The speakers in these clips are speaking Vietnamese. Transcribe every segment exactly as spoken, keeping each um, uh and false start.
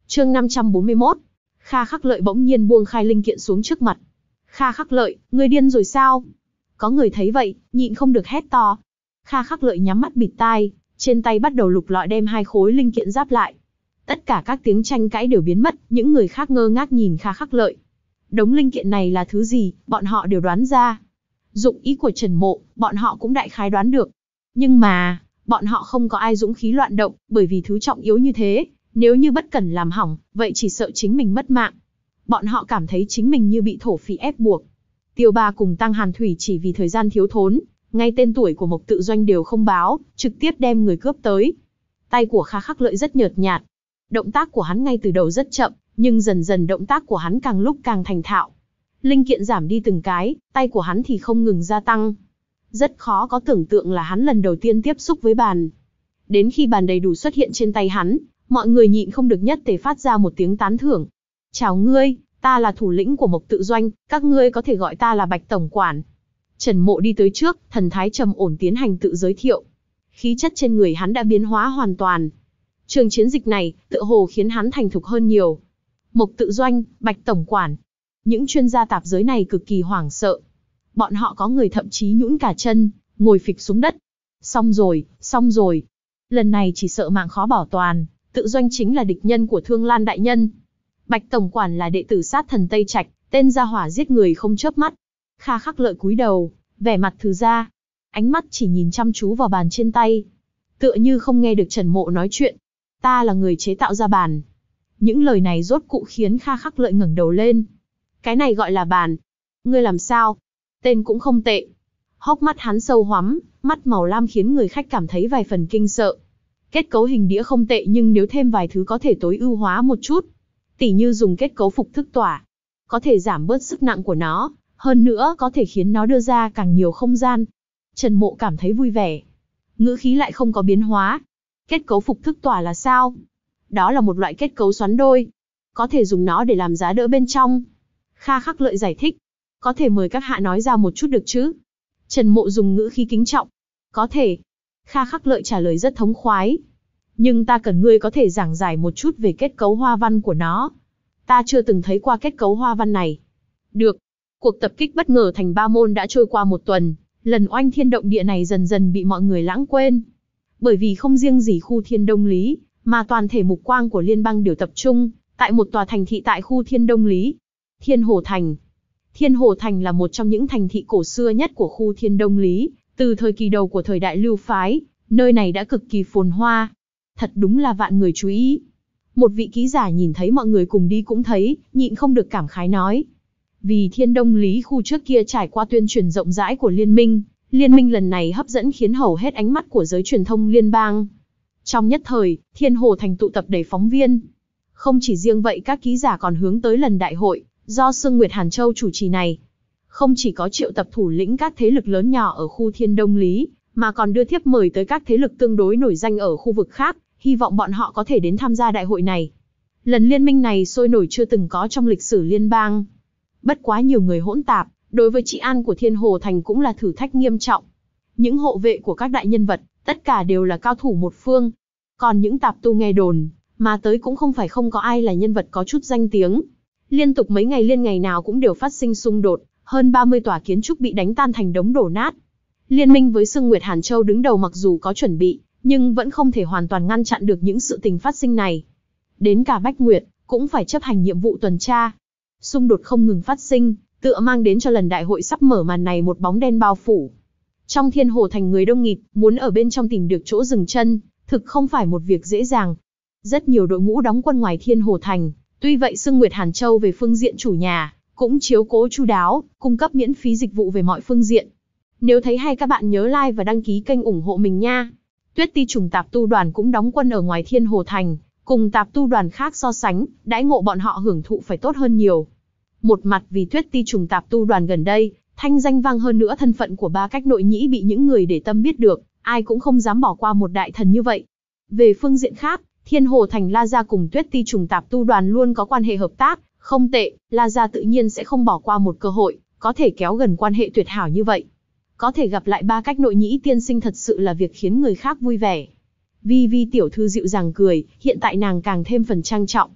Chương năm trăm bốn mươi mốt. Kha Khắc Lợi bỗng nhiên buông khai linh kiện xuống trước mặt. Kha Khắc Lợi, ngươi điên rồi sao? Có người thấy vậy, nhịn không được hét to. Kha Khắc Lợi nhắm mắt bịt tai, trên tay bắt đầu lục lọi đem hai khối linh kiện giáp lại. Tất cả các tiếng tranh cãi đều biến mất, những người khác ngơ ngác nhìn Kha Khắc Lợi. Đống linh kiện này là thứ gì, bọn họ đều đoán ra. Dụng ý của Trần Mộ, bọn họ cũng đại khái đoán được. Nhưng mà, bọn họ không có ai dũng khí loạn động, bởi vì thứ trọng yếu như thế, nếu như bất cẩn làm hỏng, vậy chỉ sợ chính mình mất mạng. Bọn họ cảm thấy chính mình như bị thổ phỉ ép buộc. Tiêu Ba cùng Tăng Hàn Thủy chỉ vì thời gian thiếu thốn, ngay tên tuổi của Mộc Tự Doanh đều không báo, trực tiếp đem người cướp tới. Tay của Kha Khắc Lợi rất nhợt nhạt. Động tác của hắn ngay từ đầu rất chậm, nhưng dần dần động tác của hắn càng lúc càng thành thạo. Linh kiện giảm đi từng cái, tay của hắn thì không ngừng gia tăng. Rất khó có tưởng tượng là hắn lần đầu tiên tiếp xúc với bàn. Đến khi bàn đầy đủ xuất hiện trên tay hắn, mọi người nhịn không được nhất tề phát ra một tiếng tán thưởng. Chào ngươi, ta là thủ lĩnh của Mộc Tự Doanh, các ngươi có thể gọi ta là Bạch Tổng Quản. Trần Mộ đi tới trước, thần thái trầm ổn tiến hành tự giới thiệu. Khí chất trên người hắn đã biến hóa hoàn toàn. Trường chiến dịch này, tựa hồ khiến hắn thành thục hơn nhiều. Mộc Tự Doanh, Bạch Tổng Quản. Những chuyên gia tạp giới này cực kỳ hoảng sợ. Bọn họ có người thậm chí nhũn cả chân, ngồi phịch xuống đất. Xong rồi, xong rồi. Lần này chỉ sợ mạng khó bảo toàn, Tự Doanh chính là địch nhân của Thương Lan Đại Nhân. Bạch Tổng Quản là đệ tử sát thần Tây Trạch, tên gia hỏa giết người không chớp mắt. Kha Khắc Lợi cúi đầu, vẻ mặt thư ra. Ánh mắt chỉ nhìn chăm chú vào bàn trên tay. Tựa như không nghe được Trần Mộ nói chuyện. Ta là người chế tạo ra bàn. Những lời này rốt cụ khiến Kha Khắc Lợi ngẩng đầu lên. Cái này gọi là bàn. Ngươi làm sao? Tên cũng không tệ. Hốc mắt hắn sâu hoắm, mắt màu lam khiến người khách cảm thấy vài phần kinh sợ. Kết cấu hình đĩa không tệ nhưng nếu thêm vài thứ có thể tối ưu hóa một chút. Tỉ như dùng kết cấu phục thức tỏa. Có thể giảm bớt sức nặng của nó, hơn nữa có thể khiến nó đưa ra càng nhiều không gian. Trần Mộ cảm thấy vui vẻ. Ngữ khí lại không có biến hóa. Kết cấu phục thức tỏa là sao? Đó là một loại kết cấu xoắn đôi. Có thể dùng nó để làm giá đỡ bên trong. Kha Khắc Lợi giải thích. Có thể mời các hạ nói ra một chút được chứ? Trần Mộ dùng ngữ khí kính trọng. Có thể. Kha Khắc Lợi trả lời rất thống khoái. Nhưng ta cần ngươi có thể giảng giải một chút về kết cấu hoa văn của nó. Ta chưa từng thấy qua kết cấu hoa văn này. Được. Cuộc tập kích bất ngờ thành Ba Môn đã trôi qua một tuần. Lần oanh thiên động địa này dần dần bị mọi người lãng quên. Bởi vì không riêng gì khu Thiên Đông Lý, mà toàn thể mục quang của liên bang đều tập trung tại một tòa thành thị tại khu Thiên Đông Lý. Thiên Hồ Thành. Thiên Hồ Thành là một trong những thành thị cổ xưa nhất của khu Thiên Đông Lý, từ thời kỳ đầu của thời đại Lưu Phái, nơi này đã cực kỳ phồn hoa. Thật đúng là vạn người chú ý. Một vị ký giả nhìn thấy mọi người cùng đi cũng thấy, nhịn không được cảm khái nói. Vì Thiên Đông Lý khu trước kia trải qua tuyên truyền rộng rãi của liên minh, liên minh lần này hấp dẫn khiến hầu hết ánh mắt của giới truyền thông liên bang. Trong nhất thời, Thiên Hồ Thành tụ tập đầy phóng viên. Không chỉ riêng vậy, các ký giả còn hướng tới lần đại hội do Sương Nguyệt Hàn Châu chủ trì này. Không chỉ có triệu tập thủ lĩnh các thế lực lớn nhỏ ở khu Thiên Đông Lý, mà còn đưa thiếp mời tới các thế lực tương đối nổi danh ở khu vực khác, hy vọng bọn họ có thể đến tham gia đại hội này. Lần liên minh này sôi nổi chưa từng có trong lịch sử liên bang. Bất quá nhiều người hỗn tạp, đối với trị an của Thiên Hồ Thành cũng là thử thách nghiêm trọng. Những hộ vệ của các đại nhân vật, tất cả đều là cao thủ một phương. Còn những tạp tu nghe đồn, mà tới cũng không phải không có ai là nhân vật có chút danh tiếng. Liên tục mấy ngày liên ngày nào cũng đều phát sinh xung đột, hơn ba mươi tòa kiến trúc bị đánh tan thành đống đổ nát. Liên minh với Sương Nguyệt Hàn Châu đứng đầu mặc dù có chuẩn bị, nhưng vẫn không thể hoàn toàn ngăn chặn được những sự tình phát sinh này. Đến cả Bách Nguyệt cũng phải chấp hành nhiệm vụ tuần tra. Xung đột không ngừng phát sinh, tựa mang đến cho lần đại hội sắp mở màn này một bóng đen bao phủ. Trong Thiên Hồ Thành người đông nghịt, muốn ở bên trong tìm được chỗ dừng chân, thực không phải một việc dễ dàng. Rất nhiều đội ngũ đóng quân ngoài Thiên Hồ Thành, tuy vậy Sương Nguyệt Hàn Châu về phương diện chủ nhà, cũng chiếu cố chu đáo, cung cấp miễn phí dịch vụ về mọi phương diện. Nếu thấy hay các bạn nhớ like và đăng ký kênh ủng hộ mình nha. Tuyết Ti Trùng Tạp Tu Đoàn cũng đóng quân ở ngoài Thiên Hồ Thành, cùng tạp tu đoàn khác so sánh, đãi ngộ bọn họ hưởng thụ phải tốt hơn nhiều. Một mặt vì Tuyết Ti Trùng Tạp Tu Đoàn gần đây, thanh danh vang, hơn nữa thân phận của Ba Cách Nội Nhĩ bị những người để tâm biết được, ai cũng không dám bỏ qua một đại thần như vậy. Về phương diện khác, Thiên Hồ Thành La Gia cùng Tuyết Ti Trùng Tạp Tu Đoàn luôn có quan hệ hợp tác, không tệ, La Gia tự nhiên sẽ không bỏ qua một cơ hội, có thể kéo gần quan hệ tuyệt hảo như vậy. Có thể gặp lại Ba Cách Nội Nhĩ tiên sinh thật sự là việc khiến người khác vui vẻ. Vi Vi tiểu thư dịu dàng cười, hiện tại nàng càng thêm phần trang trọng.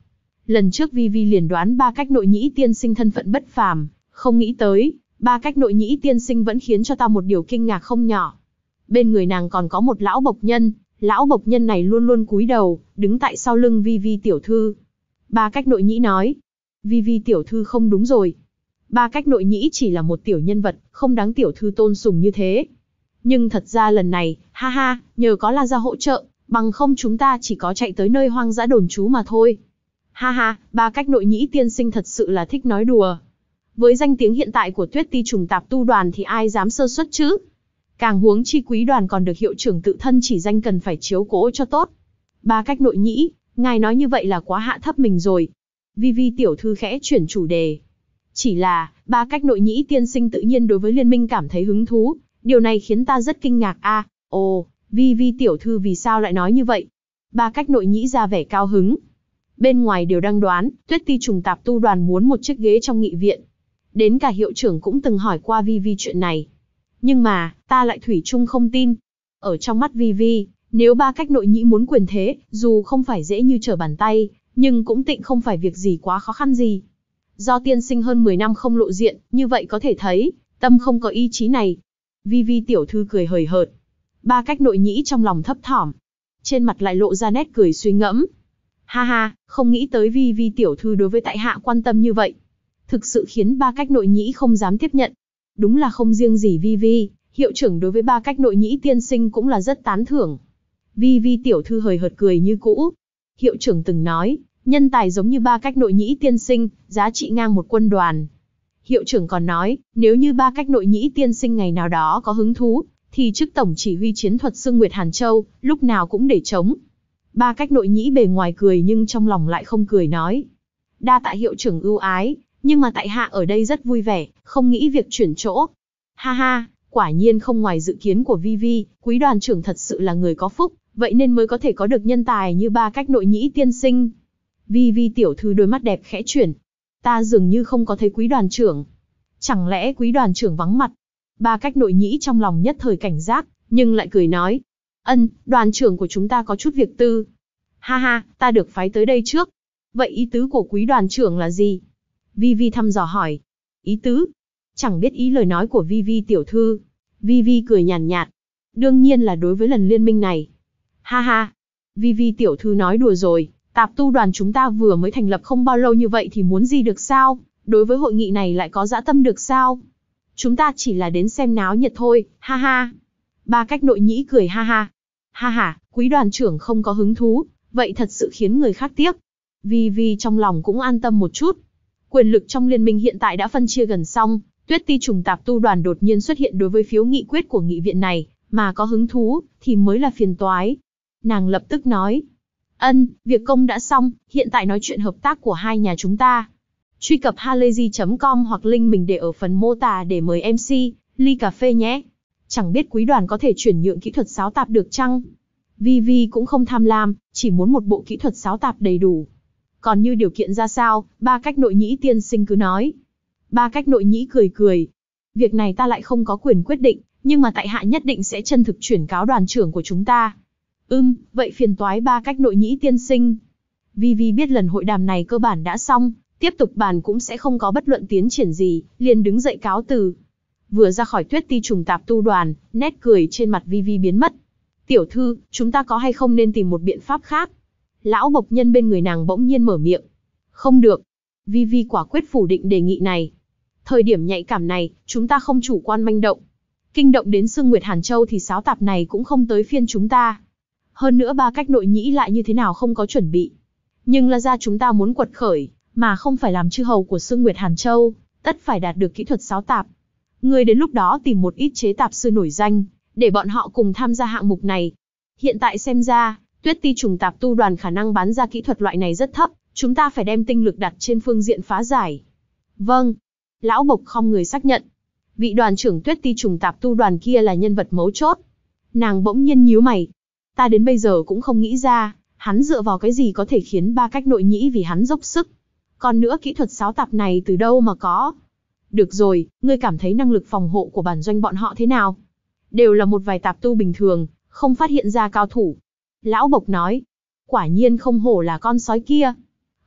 Lần trước Vi Vi liền đoán ba cách nội nhĩ tiên sinh thân phận bất phàm, không nghĩ tới, ba cách nội nhĩ tiên sinh vẫn khiến cho ta một điều kinh ngạc không nhỏ. Bên người nàng còn có một lão bộc nhân, lão bộc nhân này luôn luôn cúi đầu, đứng tại sau lưng Vi Vi tiểu thư. Ba cách nội nhĩ nói, Vi Vi tiểu thư không đúng rồi. Ba cách nội nhĩ chỉ là một tiểu nhân vật, không đáng tiểu thư tôn sùng như thế. Nhưng thật ra lần này, ha ha, nhờ có La gia hỗ trợ, bằng không chúng ta chỉ có chạy tới nơi hoang dã đồn trú mà thôi. Ha ha, ba cách nội nhĩ tiên sinh thật sự là thích nói đùa. Với danh tiếng hiện tại của Tuyết Ti trùng tạp tu đoàn thì ai dám sơ suất chứ? Càng huống chi quý đoàn còn được hiệu trưởng tự thân chỉ danh cần phải chiếu cố cho tốt. Ba cách nội nhĩ, ngài nói như vậy là quá hạ thấp mình rồi. Vi Vi tiểu thư khẽ chuyển chủ đề. Chỉ là, ba cách nội nhĩ tiên sinh tự nhiên đối với liên minh cảm thấy hứng thú, điều này khiến ta rất kinh ngạc a. À, ồ, Vi Vi tiểu thư vì sao lại nói như vậy? Ba cách nội nhĩ ra vẻ cao hứng. Bên ngoài đều đang đoán, Tuyết Ti trùng tạp tu đoàn muốn một chiếc ghế trong nghị viện. Đến cả hiệu trưởng cũng từng hỏi qua Vi Vi chuyện này. Nhưng mà, ta lại thủy chung không tin. Ở trong mắt Vi Vi, nếu ba cách nội nhĩ muốn quyền thế, dù không phải dễ như trở bàn tay, nhưng cũng tịnh không phải việc gì quá khó khăn gì. Do tiên sinh hơn mười năm không lộ diện, như vậy có thể thấy, tâm không có ý chí này. Vi Vi tiểu thư cười hời hợt. Ba cách nội nhĩ trong lòng thấp thỏm. Trên mặt lại lộ ra nét cười suy ngẫm. Ha ha, không nghĩ tới Vi Vi tiểu thư đối với tại hạ quan tâm như vậy. Thực sự khiến ba cách nội nhĩ không dám tiếp nhận. Đúng là không riêng gì Vi Vi, hiệu trưởng đối với ba cách nội nhĩ tiên sinh cũng là rất tán thưởng. Vi Vi tiểu thư hời hợt cười như cũ. Hiệu trưởng từng nói, nhân tài giống như ba cách nội nhĩ tiên sinh, giá trị ngang một quân đoàn. Hiệu trưởng còn nói, nếu như ba cách nội nhĩ tiên sinh ngày nào đó có hứng thú, thì chức tổng chỉ huy chiến thuật Sương Nguyệt Hàn Châu, lúc nào cũng để trống. Ba cách nội nhĩ bề ngoài cười nhưng trong lòng lại không cười nói. Đa tạ hiệu trưởng ưu ái, nhưng mà tại hạ ở đây rất vui vẻ, không nghĩ việc chuyển chỗ. Ha ha, quả nhiên không ngoài dự kiến của Vi Vi, quý đoàn trưởng thật sự là người có phúc, vậy nên mới có thể có được nhân tài như ba cách nội nhĩ tiên sinh. Vi Vi tiểu thư đôi mắt đẹp khẽ chuyển. Ta dường như không có thấy quý đoàn trưởng. Chẳng lẽ quý đoàn trưởng vắng mặt? Ba cách nội nhĩ trong lòng nhất thời cảnh giác, nhưng lại cười nói. Ân, đoàn trưởng của chúng ta có chút việc tư. Ha ha, ta được phái tới đây trước. Vậy ý tứ của quý đoàn trưởng là gì? Vi Vi thăm dò hỏi. Ý tứ? Chẳng biết ý lời nói của Vi Vi tiểu thư. Vi Vi cười nhàn nhạt, nhạt. Đương nhiên là đối với lần liên minh này. Ha ha. Vi Vi tiểu thư nói đùa rồi. Tạp tu đoàn chúng ta vừa mới thành lập không bao lâu như vậy thì muốn gì được sao? Đối với hội nghị này lại có dã tâm được sao? Chúng ta chỉ là đến xem náo nhiệt thôi, ha ha. Ba cách nội nhĩ cười ha ha. Ha ha, quý đoàn trưởng không có hứng thú, vậy thật sự khiến người khác tiếc. Vi Vi trong lòng cũng an tâm một chút. Quyền lực trong liên minh hiện tại đã phân chia gần xong, Tuyết Ti trùng tạp tu đoàn đột nhiên xuất hiện đối với phiếu nghị quyết của nghị viện này, mà có hứng thú, thì mới là phiền toái. Nàng lập tức nói. Ân, việc công đã xong, hiện tại nói chuyện hợp tác của hai nhà chúng ta. Truy cập halayzi chấm com hoặc link mình để ở phần mô tả để mời em xê, ly cà phê nhé. Chẳng biết quý đoàn có thể chuyển nhượng kỹ thuật sáo tạp được chăng? Vi Vi cũng không tham lam, chỉ muốn một bộ kỹ thuật sáo tạp đầy đủ. Còn như điều kiện ra sao, ba cách nội nhĩ tiên sinh cứ nói. Ba cách nội nhĩ cười cười. Việc này ta lại không có quyền quyết định, nhưng mà tại hạ nhất định sẽ chân thực chuyển cáo đoàn trưởng của chúng ta. Ừm, vậy phiền toái ba cách nội nhĩ tiên sinh. Vi Vi biết lần hội đàm này cơ bản đã xong, tiếp tục bàn cũng sẽ không có bất luận tiến triển gì, liền đứng dậy cáo từ. Vừa ra khỏi Tuyết Ti trùng tạp tu đoàn, nét cười trên mặt Vi Vi biến mất. Tiểu thư, chúng ta có hay không nên tìm một biện pháp khác? Lão bộc nhân bên người nàng bỗng nhiên mở miệng. Không được. Vi Vi quả quyết phủ định đề nghị này. Thời điểm nhạy cảm này, chúng ta không chủ quan manh động. Kinh động đến Sương Nguyệt Hàn Châu thì sáo tạp này cũng không tới phiên chúng ta. Hơn nữa ba cách nội nhĩ lại như thế nào không có chuẩn bị. Nhưng là ra chúng ta muốn quật khởi, mà không phải làm chư hầu của Sương Nguyệt Hàn Châu, tất phải đạt được kỹ thuật sáo tạp. Người đến lúc đó tìm một ít chế tạp sư nổi danh, để bọn họ cùng tham gia hạng mục này. Hiện tại xem ra, Tuyết Ti trùng tạp tu đoàn khả năng bán ra kỹ thuật loại này rất thấp, chúng ta phải đem tinh lực đặt trên phương diện phá giải. Vâng. Lão bộc không người xác nhận. Vị đoàn trưởng Tuyết Ti trùng tạp tu đoàn kia là nhân vật mấu chốt. Nàng bỗng nhiên nhíu mày. Ta đến bây giờ cũng không nghĩ ra, hắn dựa vào cái gì có thể khiến ba cách nội nhĩ vì hắn dốc sức. Còn nữa kỹ thuật sáo tạp này từ đâu mà có. Được rồi, ngươi cảm thấy năng lực phòng hộ của bản doanh bọn họ thế nào? Đều là một vài tạp tu bình thường, không phát hiện ra cao thủ. Lão bộc nói. Quả nhiên không hổ là con sói kia.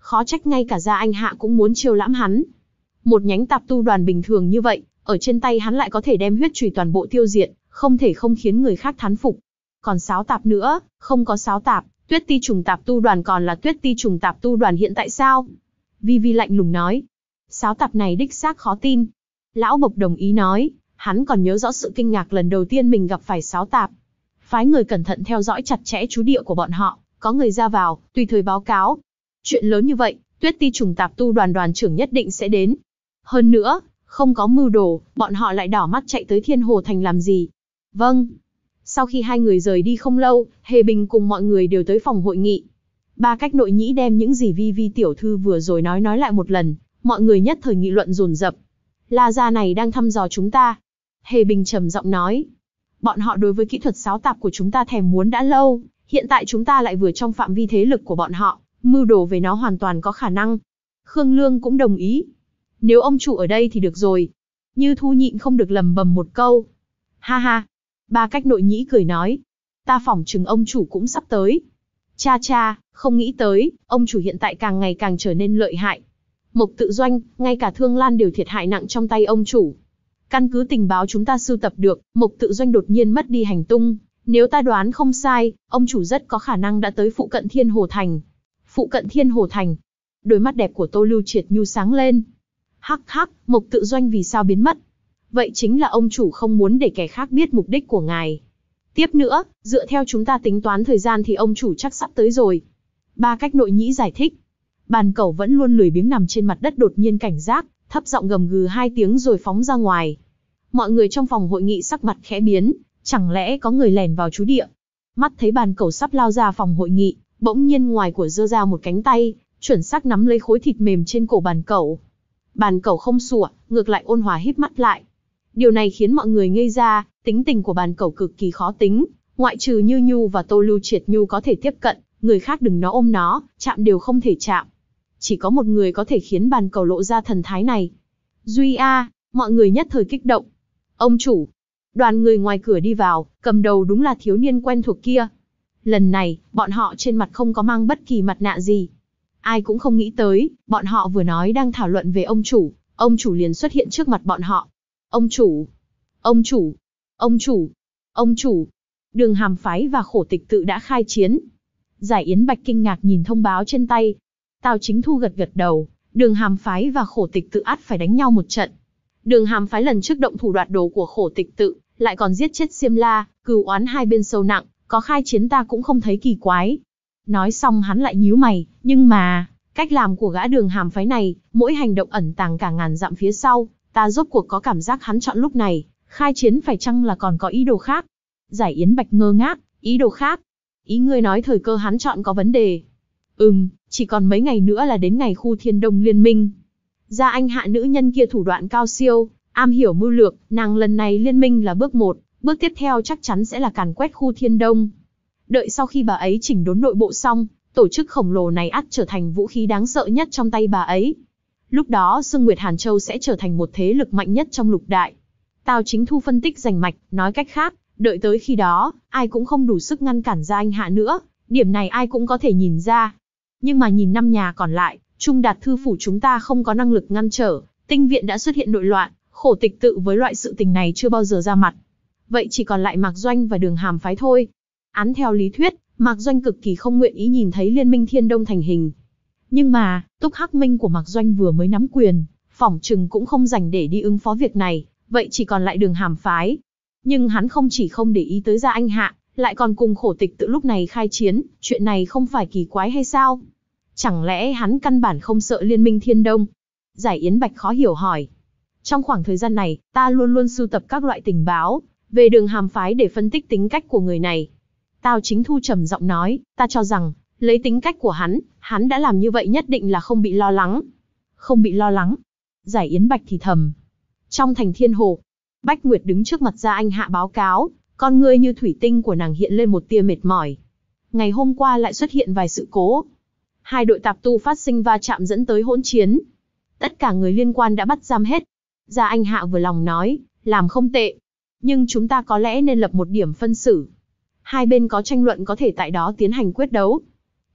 Khó trách ngay cả Gia Anh Hạ cũng muốn chiêu lãm hắn. Một nhánh tạp tu đoàn bình thường như vậy, ở trên tay hắn lại có thể đem huyết chùy toàn bộ tiêu diệt, không thể không khiến người khác thán phục. Còn sáo tạp nữa, không có sáo tạp, Tuyết Ti trùng tạp tu đoàn còn là Tuyết Ti trùng tạp tu đoàn hiện tại sao? Vi Vi lạnh lùng nói. Sáo tạp này đích xác khó tin. Lão Bộc đồng ý nói, hắn còn nhớ rõ sự kinh ngạc lần đầu tiên mình gặp phải sáo tạp. Phái người cẩn thận theo dõi chặt chẽ trú địa của bọn họ, có người ra vào, tùy thời báo cáo. Chuyện lớn như vậy, Tuyết Ti trùng tạp tu đoàn đoàn trưởng nhất định sẽ đến. Hơn nữa, không có mưu đồ, bọn họ lại đỏ mắt chạy tới Thiên Hồ Thành làm gì? Vâng. Sau khi hai người rời đi không lâu, Hề Bình cùng mọi người đều tới phòng hội nghị. Ba Cách Nội Nhĩ đem những gì Vi Vi tiểu thư vừa rồi nói nói lại một lần, mọi người nhất thời nghị luận dồn dập. La gia này đang thăm dò chúng ta. Hề Bình trầm giọng nói. Bọn họ đối với kỹ thuật sáo tạp của chúng ta thèm muốn đã lâu, hiện tại chúng ta lại vừa trong phạm vi thế lực của bọn họ, mưu đồ về nó hoàn toàn có khả năng. Khương Lương cũng đồng ý. Nếu ông chủ ở đây thì được rồi. Như Thu nhịn không được lầm bầm một câu. Ha ha. Ba Cách Nội Nhĩ cười nói. Ta phỏng chừng ông chủ cũng sắp tới. Cha cha, không nghĩ tới, ông chủ hiện tại càng ngày càng trở nên lợi hại. Mộc Tự Doanh, ngay cả Thương Lan đều thiệt hại nặng trong tay ông chủ. Căn cứ tình báo chúng ta sưu tập được, Mộc Tự Doanh đột nhiên mất đi hành tung. Nếu ta đoán không sai, ông chủ rất có khả năng đã tới phụ cận Thiên Hồ Thành. Phụ cận Thiên Hồ Thành. Đôi mắt đẹp của Tô Lưu Triệt nhu sáng lên. Hắc hắc, Mộc Tự Doanh vì sao biến mất? Vậy chính là ông chủ không muốn để kẻ khác biết mục đích của ngài. Tiếp nữa, dựa theo chúng ta tính toán thời gian thì ông chủ chắc sắp tới rồi. Ba Cách Nội Nhĩ giải thích. Bàn Cẩu vẫn luôn lười biếng nằm trên mặt đất đột nhiên cảnh giác, thấp giọng gầm gừ hai tiếng rồi phóng ra ngoài. Mọi người trong phòng hội nghị sắc mặt khẽ biến, chẳng lẽ có người lẻn vào trú địa? Mắt thấy Bàn Cẩu sắp lao ra phòng hội nghị, bỗng nhiên ngoài của giơ ra một cánh tay, chuẩn xác nắm lấy khối thịt mềm trên cổ Bàn Cẩu. Bàn Cẩu không sủa, ngược lại ôn hòa híp mắt lại. Điều này khiến mọi người ngây ra, tính tình của Bàn Cẩu cực kỳ khó tính, ngoại trừ Như Nhu và Tô Lưu Triệt Nhu có thể tiếp cận, người khác đừng nó ôm nó, chạm đều không thể chạm. Chỉ có một người có thể khiến Bàn Cẩu lộ ra thần thái này. Duy A, mọi người nhất thời kích động. Ông chủ. Đoàn người ngoài cửa đi vào, cầm đầu đúng là thiếu niên quen thuộc kia. Lần này, bọn họ trên mặt không có mang bất kỳ mặt nạ gì. Ai cũng không nghĩ tới, bọn họ vừa nói đang thảo luận về ông chủ, ông chủ liền xuất hiện trước mặt bọn họ. Ông chủ, ông chủ, ông chủ, ông chủ. Đường Hàm Phái và Khổ Tịch Tự đã khai chiến. Giải Yến Bạch kinh ngạc nhìn thông báo trên tay. Tào Chính Thu gật gật đầu, Đường Hàm Phái và Khổ Tịch Tự ắt phải đánh nhau một trận. Đường Hàm Phái lần trước động thủ đoạt đồ của Khổ Tịch Tự, lại còn giết chết Xiêm La, cừu oán hai bên sâu nặng, có khai chiến ta cũng không thấy kỳ quái. Nói xong hắn lại nhíu mày, nhưng mà, cách làm của gã Đường Hàm Phái này, mỗi hành động ẩn tàng cả ngàn dặm phía sau, ta rốt cuộc có cảm giác hắn chọn lúc này, khai chiến phải chăng là còn có ý đồ khác? Giải Yến Bạch ngơ ngác, ý đồ khác? Ý ngươi nói thời cơ hắn chọn có vấn đề? Ừm, chỉ còn mấy ngày nữa là đến ngày khu Thiên Đông liên minh. Gia Anh Hạ nữ nhân kia thủ đoạn cao siêu, am hiểu mưu lược, nàng lần này liên minh là bước một, bước tiếp theo chắc chắn sẽ là càn quét khu Thiên Đông. Đợi sau khi bà ấy chỉnh đốn nội bộ xong, tổ chức khổng lồ này ắt trở thành vũ khí đáng sợ nhất trong tay bà ấy. Lúc đó Sương Nguyệt Hàn Châu sẽ trở thành một thế lực mạnh nhất trong lục đại. Tào Chính Thu phân tích rành mạch, nói cách khác, đợi tới khi đó, ai cũng không đủ sức ngăn cản Gia Anh Hạ nữa, điểm này ai cũng có thể nhìn ra. Nhưng mà nhìn năm nhà còn lại, Trung Đạt Thư Phủ chúng ta không có năng lực ngăn trở, Tinh Viện đã xuất hiện nội loạn, Khổ Tịch Tự với loại sự tình này chưa bao giờ ra mặt. Vậy chỉ còn lại Mạc Doanh và Đường Hàm Phái thôi. Án theo lý thuyết, Mạc Doanh cực kỳ không nguyện ý nhìn thấy Liên minh Thiên Đông thành hình. Nhưng mà, Túc Hắc Minh của Mạc Doanh vừa mới nắm quyền, phỏng chừng cũng không rảnh để đi ứng phó việc này, vậy chỉ còn lại Đường Hàm Phái. Nhưng hắn không chỉ không để ý tới Gia Anh Hạ, lại còn cùng Khổ Tịch Tự lúc này khai chiến, chuyện này không phải kỳ quái hay sao? Chẳng lẽ hắn căn bản không sợ Liên minh Thiên Đông? Giải Yến Bạch khó hiểu hỏi. Trong khoảng thời gian này, ta luôn luôn sưu tập các loại tình báo về Đường Hàm Phái để phân tích tính cách của người này. Tào Chính Thu trầm giọng nói, ta cho rằng, lấy tính cách của hắn, hắn đã làm như vậy nhất định là không bị lo lắng. Không bị lo lắng. Giải Yến Bạch thì thầm. Trong thành Thiên Hồ, Bách Nguyệt đứng trước mặt Gia Anh Hạ báo cáo, con ngươi như thủy tinh của nàng hiện lên một tia mệt mỏi. Ngày hôm qua lại xuất hiện vài sự cố. Hai đội tạp tu phát sinh va chạm dẫn tới hỗn chiến. Tất cả người liên quan đã bắt giam hết. Gia Anh Hạ vừa lòng nói, làm không tệ. Nhưng chúng ta có lẽ nên lập một điểm phân xử. Hai bên có tranh luận có thể tại đó tiến hành quyết đấu.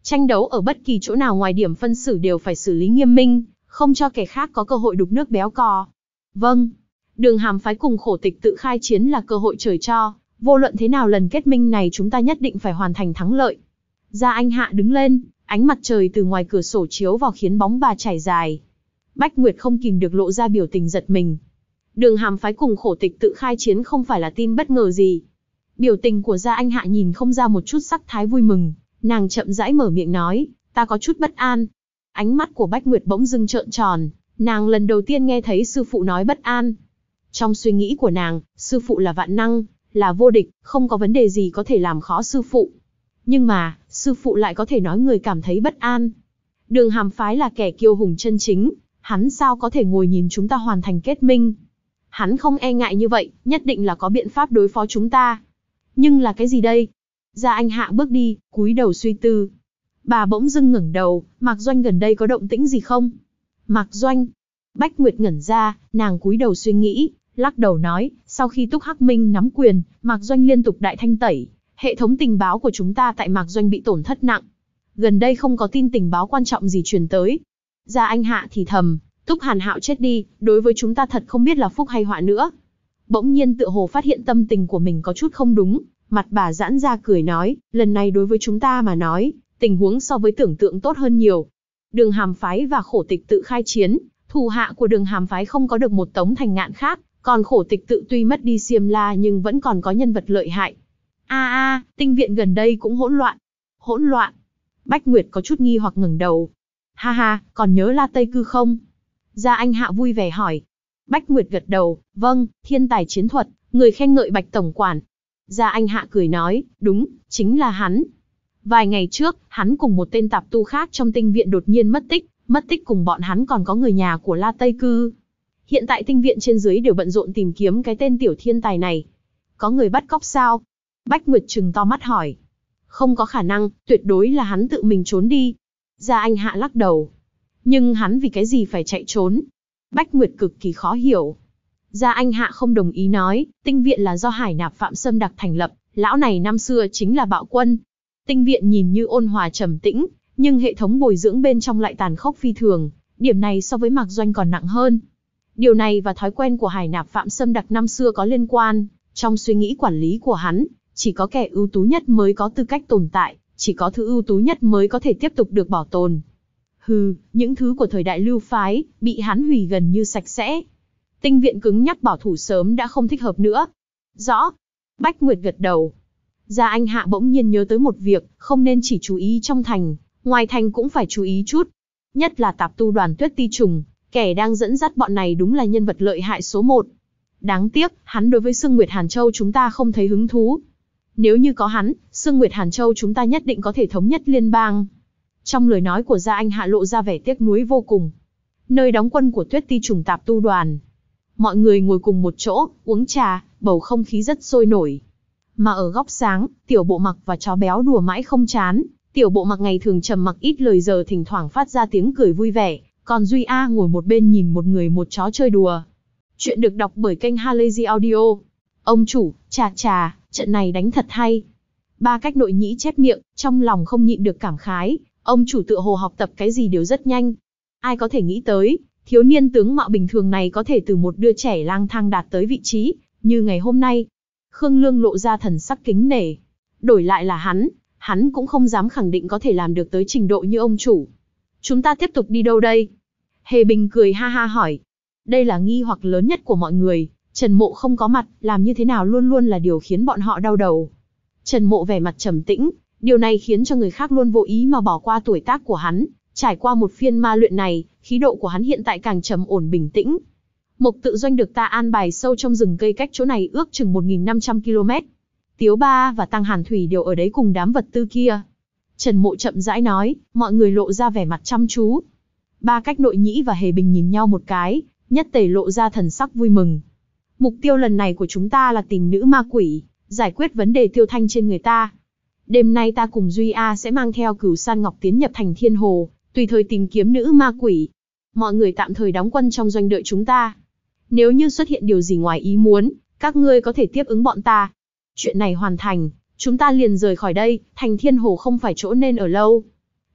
Tranh đấu ở bất kỳ chỗ nào ngoài điểm phân xử đều phải xử lý nghiêm minh, không cho kẻ khác có cơ hội đục nước béo cò. Vâng. Đường Hàm phái cùng Khổ Tịch tự khai chiến là cơ hội trời cho, vô luận thế nào lần kết minh này chúng ta nhất định phải hoàn thành thắng lợi. Gia Anh Hạ đứng lên, ánh mặt trời từ ngoài cửa sổ chiếu vào khiến bóng bà trải dài. Bách Nguyệt không kìm được lộ ra biểu tình giật mình. Đường Hàm phái cùng Khổ Tịch tự khai chiến không phải là tin bất ngờ gì. Biểu tình của Gia Anh Hạ nhìn không ra một chút sắc thái vui mừng, nàng chậm rãi mở miệng nói, ta có chút bất an. Ánh mắt của Bách Nguyệt bỗng dưng trợn tròn, nàng lần đầu tiên nghe thấy sư phụ nói bất an. Trong suy nghĩ của nàng, sư phụ là vạn năng, là vô địch, không có vấn đề gì có thể làm khó sư phụ. Nhưng mà, sư phụ lại có thể nói người cảm thấy bất an. Đường Hàm phái là kẻ kiêu hùng chân chính, hắn sao có thể ngồi nhìn chúng ta hoàn thành kết minh. Hắn không e ngại như vậy, nhất định là có biện pháp đối phó chúng ta. Nhưng là cái gì đây? Gia Anh Hạ bước đi, cúi đầu suy tư. Bà bỗng dưng ngẩng đầu, Mạc Doanh gần đây có động tĩnh gì không? Mạc Doanh. Bách Nguyệt ngẩn ra, nàng cúi đầu suy nghĩ, lắc đầu nói, sau khi Túc Hắc Minh nắm quyền, Mạc Doanh liên tục đại thanh tẩy, hệ thống tình báo của chúng ta tại Mạc Doanh bị tổn thất nặng. Gần đây không có tin tình báo quan trọng gì truyền tới. Gia Anh Hạ thì thầm, Túc Hàn Hạo chết đi, đối với chúng ta thật không biết là phúc hay họa nữa. Bỗng nhiên tựa hồ phát hiện tâm tình của mình có chút không đúng, mặt bà giãn ra cười nói, lần này đối với chúng ta mà nói, tình huống so với tưởng tượng tốt hơn nhiều. Đường Hàm phái và Khổ Tịch tự khai chiến, thủ hạ của Đường Hàm phái không có được một Tống Thành Ngạn khác, còn Khổ Tịch tự tuy mất đi Xiêm La nhưng vẫn còn có nhân vật lợi hại. A a, tinh viện gần đây cũng hỗn loạn. Hỗn loạn? Bách Nguyệt có chút nghi hoặc ngẩng đầu. Ha ha, còn nhớ La Tây Cư không? Gia Anh Hạ vui vẻ hỏi. Bách Nguyệt gật đầu, vâng, thiên tài chiến thuật, người khen ngợi Bạch tổng quản. Gia Anh Hạ cười nói, đúng, chính là hắn. Vài ngày trước, hắn cùng một tên tạp tu khác trong tinh viện đột nhiên mất tích, mất tích cùng bọn hắn còn có người nhà của La Tây Cư. Hiện tại tinh viện trên dưới đều bận rộn tìm kiếm cái tên tiểu thiên tài này. Có người bắt cóc sao? Bách Nguyệt trừng to mắt hỏi. Không có khả năng, tuyệt đối là hắn tự mình trốn đi. Gia Anh Hạ lắc đầu. Nhưng hắn vì cái gì phải chạy trốn? Bách Nguyệt cực kỳ khó hiểu. Gia Anh Hạ không đồng ý nói, tinh viện là do Hải Nạp Phạm Sâm Đặc thành lập, lão này năm xưa chính là bạo quân. Tinh viện nhìn như ôn hòa trầm tĩnh, nhưng hệ thống bồi dưỡng bên trong lại tàn khốc phi thường, điểm này so với Mạc Doanh còn nặng hơn. Điều này và thói quen của Hải Nạp Phạm Sâm Đặc năm xưa có liên quan, trong suy nghĩ quản lý của hắn, chỉ có kẻ ưu tú nhất mới có tư cách tồn tại, chỉ có thứ ưu tú nhất mới có thể tiếp tục được bảo tồn. Hừ, những thứ của thời đại lưu phái, bị hắn hủy gần như sạch sẽ. Tinh viện cứng nhắc bảo thủ sớm đã không thích hợp nữa. Rõ. Bách Nguyệt gật đầu. Gia Anh Hạ bỗng nhiên nhớ tới một việc, không nên chỉ chú ý trong thành, ngoài thành cũng phải chú ý chút. Nhất là tạp tu đoàn Tuyết Ti Trùng, kẻ đang dẫn dắt bọn này đúng là nhân vật lợi hại số một. Đáng tiếc, hắn đối với Sương Nguyệt Hàn Châu chúng ta không thấy hứng thú. Nếu như có hắn, Sương Nguyệt Hàn Châu chúng ta nhất định có thể thống nhất liên bang. Trong lời nói của Gia Anh Hạ lộ ra vẻ tiếc nuối vô cùng. Nơi đóng quân của Tuyết Ti Trùng tạp tu đoàn. Mọi người ngồi cùng một chỗ, uống trà, bầu không khí rất sôi nổi. Mà ở góc sáng, Tiểu Bộ Mặc và chó béo đùa mãi không chán. Tiểu Bộ Mặc ngày thường trầm mặc ít lời giờ thỉnh thoảng phát ra tiếng cười vui vẻ, còn Duy A ngồi một bên nhìn một người một chó chơi đùa. Chuyện được đọc bởi kênh Halazy Audio. Ông chủ, trà trà, trận này đánh thật hay. Ba cách nội nhĩ chép miệng, trong lòng không nhịn được cảm khái. Ông chủ tựa hồ học tập cái gì đều rất nhanh. Ai có thể nghĩ tới, thiếu niên tướng mạo bình thường này có thể từ một đứa trẻ lang thang đạt tới vị trí như ngày hôm nay. Khương Lương lộ ra thần sắc kính nể. Đổi lại là hắn, hắn cũng không dám khẳng định có thể làm được tới trình độ như ông chủ. Chúng ta tiếp tục đi đâu đây? Hề Bình cười ha ha hỏi. Đây là nghi hoặc lớn nhất của mọi người. Trần Mộ không có mặt, làm như thế nào luôn luôn là điều khiến bọn họ đau đầu. Trần Mộ vẻ mặt trầm tĩnh, điều này khiến cho người khác luôn vô ý mà bỏ qua tuổi tác của hắn. Trải qua một phiên ma luyện này, khí độ của hắn hiện tại càng trầm ổn bình tĩnh. Mộc Tự Doanh được ta an bài sâu trong rừng cây cách chỗ này ước chừng một nghìn năm trăm ki lô mét. Tiếu Ba và Tăng Hàn Thủy đều ở đấy cùng đám vật tư kia. Trần Mộ chậm rãi nói, mọi người lộ ra vẻ mặt chăm chú. Ba cách nội nhĩ và Hề Bình nhìn nhau một cái, nhất tề lộ ra thần sắc vui mừng. Mục tiêu lần này của chúng ta là tìm nữ ma quỷ, giải quyết vấn đề tiêu thanh trên người ta. Đêm nay ta cùng Duy A sẽ mang theo Cửu San Ngọc tiến nhập thành Thiên Hồ, tùy thời tìm kiếm nữ ma quỷ. Mọi người tạm thời đóng quân trong doanh đợi chúng ta. Nếu như xuất hiện điều gì ngoài ý muốn, các ngươi có thể tiếp ứng bọn ta. Chuyện này hoàn thành, chúng ta liền rời khỏi đây, thành Thiên Hồ không phải chỗ nên ở lâu.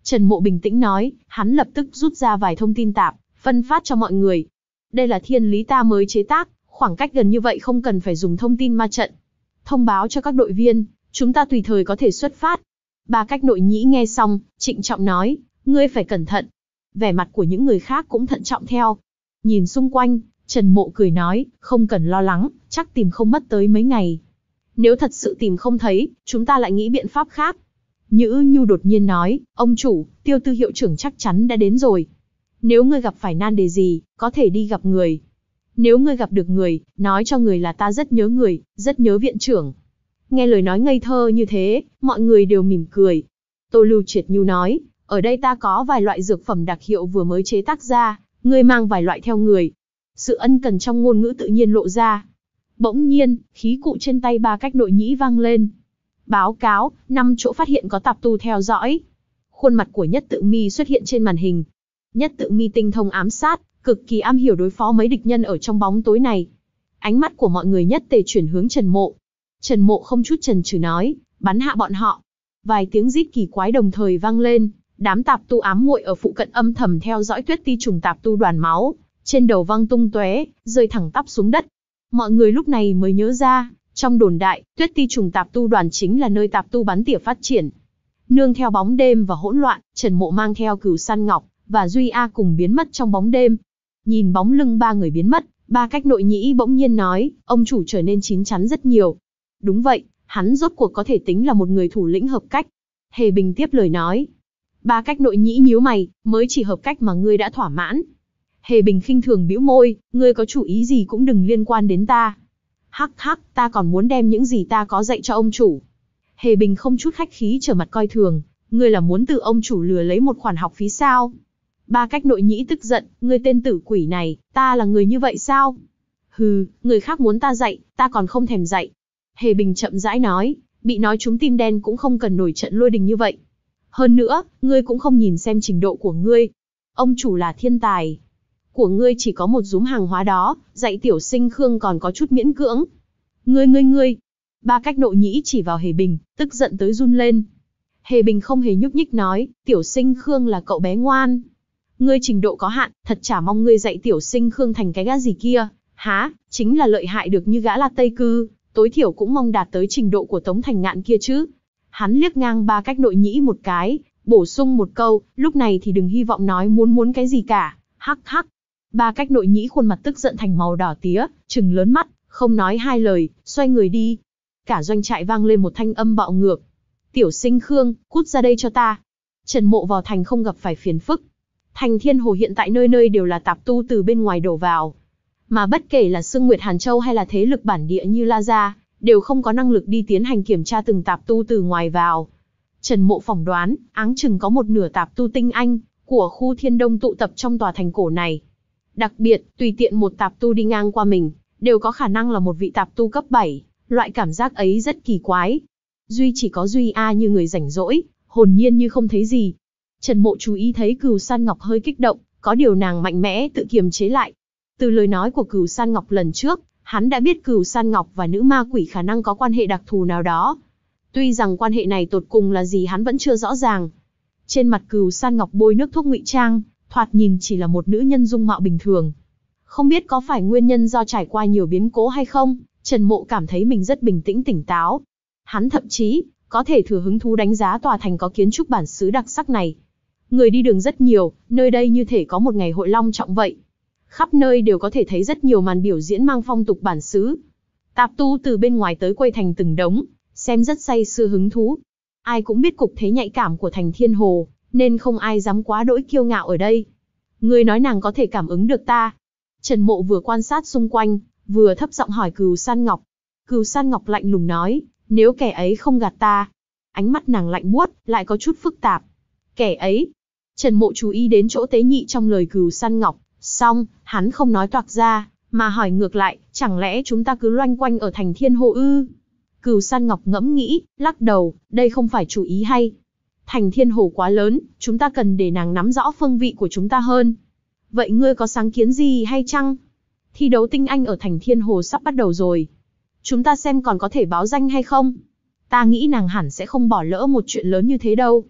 Trần Mộ bình tĩnh nói, hắn lập tức rút ra vài thông tin tạp, phân phát cho mọi người. Đây là thiên lý ta mới chế tác, khoảng cách gần như vậy không cần phải dùng thông tin ma trận. Thông báo cho các đội viên, chúng ta tùy thời có thể xuất phát. Ba Cách Nội Nhĩ nghe xong, trịnh trọng nói, ngươi phải cẩn thận. Vẻ mặt của những người khác cũng thận trọng theo. Nhìn xung quanh, Trần Mộ cười nói, không cần lo lắng, chắc tìm không mất tới mấy ngày. Nếu thật sự tìm không thấy, chúng ta lại nghĩ biện pháp khác. Nhữ Nhu đột nhiên nói, ông chủ, Tiêu Tư hiệu trưởng chắc chắn đã đến rồi. Nếu ngươi gặp phải nan đề gì, có thể đi gặp người. Nếu ngươi gặp được người, nói cho người là ta rất nhớ người, rất nhớ viện trưởng. Nghe lời nói ngây thơ như thế, mọi người đều mỉm cười. Tô Lưu Triệt Nhu nói, ở đây ta có vài loại dược phẩm đặc hiệu vừa mới chế tác ra, ngươi mang vài loại theo người. Sự ân cần trong ngôn ngữ tự nhiên lộ ra. Bỗng nhiên, khí cụ trên tay Ba Cách Nội Nhĩ vang lên. Báo cáo, năm chỗ phát hiện có tạp tu theo dõi. Khuôn mặt của Nhất Tự Mi xuất hiện trên màn hình. Nhất Tự Mi tinh thông ám sát, cực kỳ am hiểu đối phó mấy địch nhân ở trong bóng tối này. Ánh mắt của mọi người nhất tề chuyển hướng Trần Mộ. Trần Mộ không chút chần chừ nói, bắn hạ bọn họ. Vài tiếng rít kỳ quái đồng thời vang lên, đám tạp tu ám muội ở phụ cận âm thầm theo dõi Tuyết Ti trùng tạp tu đoàn máu, trên đầu văng tung tóe, rơi thẳng tắp xuống đất. Mọi người lúc này mới nhớ ra, trong đồn đại, Tuyết Ti trùng tạp tu đoàn chính là nơi tạp tu bắn tỉa phát triển. Nương theo bóng đêm và hỗn loạn, Trần Mộ mang theo Cửu San Ngọc và Duy A cùng biến mất trong bóng đêm. Nhìn bóng lưng ba người biến mất, Ba Cách Nội Nhĩ bỗng nhiên nói, ông chủ trở nên chín chắn rất nhiều. Đúng vậy, hắn rốt cuộc có thể tính là một người thủ lĩnh hợp cách. Hề Bình tiếp lời nói. Ba Cách Nội Nhĩ nhíu mày, mới chỉ hợp cách mà ngươi đã thỏa mãn. Hề Bình khinh thường bĩu môi, ngươi có chủ ý gì cũng đừng liên quan đến ta. Hắc hắc, ta còn muốn đem những gì ta có dạy cho ông chủ. Hề Bình không chút khách khí trở mặt coi thường, ngươi là muốn từ ông chủ lừa lấy một khoản học phí sao? Ba Cách Nội Nhĩ tức giận, ngươi tên tử quỷ này, ta là người như vậy sao? Hừ, người khác muốn ta dạy, ta còn không thèm dạy. Hề Bình chậm rãi nói, bị nói trúng tim đen cũng không cần nổi trận lôi đình như vậy. Hơn nữa, ngươi cũng không nhìn xem trình độ của ngươi. Ông chủ là thiên tài. Của ngươi chỉ có một dúm hàng hóa đó, dạy tiểu sinh Khương còn có chút miễn cưỡng. Ngươi ngươi ngươi. Ba Cách Nội Nhĩ chỉ vào Hề Bình, tức giận tới run lên. Hề Bình không hề nhúc nhích nói, tiểu sinh Khương là cậu bé ngoan. Ngươi trình độ có hạn, thật chả mong ngươi dạy tiểu sinh Khương thành cái gã gì kia. Há, chính là lợi hại được như gã là Tây Cư, tối thiểu cũng mong đạt tới trình độ của Tống Thành Ngạn kia chứ. Hắn liếc ngang Ba Cách Nội Nhĩ một cái, bổ sung một câu, lúc này thì đừng hy vọng nói muốn muốn cái gì cả. Hắc hắc. Ba Cách Nội Nhĩ khuôn mặt tức giận thành màu đỏ tía, trừng lớn mắt, không nói hai lời, xoay người đi. Cả doanh trại vang lên một thanh âm bạo ngược. Tiểu sinh Khương, cút ra đây cho ta. Trần Mộ vào thành không gặp phải phiền phức. Thành Thiên Hồ hiện tại nơi nơi đều là tạp tu từ bên ngoài đổ vào. Mà bất kể là Sương Nguyệt Hàn Châu hay là thế lực bản địa như La Gia, đều không có năng lực đi tiến hành kiểm tra từng tạp tu từ ngoài vào. Trần Mộ phỏng đoán, áng chừng có một nửa tạp tu tinh anh của khu Thiên Đông tụ tập trong tòa thành cổ này. Đặc biệt, tùy tiện một tạp tu đi ngang qua mình, đều có khả năng là một vị tạp tu cấp bảy, loại cảm giác ấy rất kỳ quái. Duy chỉ có Duy A như người rảnh rỗi, hồn nhiên như không thấy gì. Trần Mộ chú ý thấy Cửu San Ngọc hơi kích động, có điều nàng mạnh mẽ tự kiềm chế lại. Từ lời nói của Cửu San Ngọc lần trước, hắn đã biết Cửu San Ngọc và nữ ma quỷ khả năng có quan hệ đặc thù nào đó. Tuy rằng quan hệ này tột cùng là gì hắn vẫn chưa rõ ràng. Trên mặt Cửu San Ngọc bôi nước thuốc ngụy trang, thoạt nhìn chỉ là một nữ nhân dung mạo bình thường. Không biết có phải nguyên nhân do trải qua nhiều biến cố hay không, Trần Mộ cảm thấy mình rất bình tĩnh tỉnh táo. Hắn thậm chí có thể thừa hứng thú đánh giá tòa thành có kiến trúc bản xứ đặc sắc này. Người đi đường rất nhiều, nơi đây như thể có một ngày hội long trọng vậy. Khắp nơi đều có thể thấy rất nhiều màn biểu diễn mang phong tục bản xứ. Tạp tu từ bên ngoài tới quây thành từng đống, xem rất say sưa hứng thú. Ai cũng biết cục thế nhạy cảm của thành Thiên Hồ, nên không ai dám quá đỗi kiêu ngạo ở đây. Ngươi nói nàng có thể cảm ứng được ta. Trần Mộ vừa quan sát xung quanh, vừa thấp giọng hỏi Cửu San Ngọc. Cửu San Ngọc lạnh lùng nói, nếu kẻ ấy không gạt ta. Ánh mắt nàng lạnh buốt, lại có chút phức tạp. Kẻ ấy. Trần Mộ chú ý đến chỗ tế nhị trong lời Cửu San Ngọc, xong, hắn không nói toạc ra, mà hỏi ngược lại, chẳng lẽ chúng ta cứ loanh quanh ở thành Thiên Hồ ư? Cửu San Ngọc ngẫm nghĩ, lắc đầu, đây không phải chủ ý hay. Thành Thiên Hồ quá lớn, chúng ta cần để nàng nắm rõ phương vị của chúng ta hơn. Vậy ngươi có sáng kiến gì hay chăng? Thi đấu tinh anh ở thành Thiên Hồ sắp bắt đầu rồi. Chúng ta xem còn có thể báo danh hay không? Ta nghĩ nàng hẳn sẽ không bỏ lỡ một chuyện lớn như thế đâu.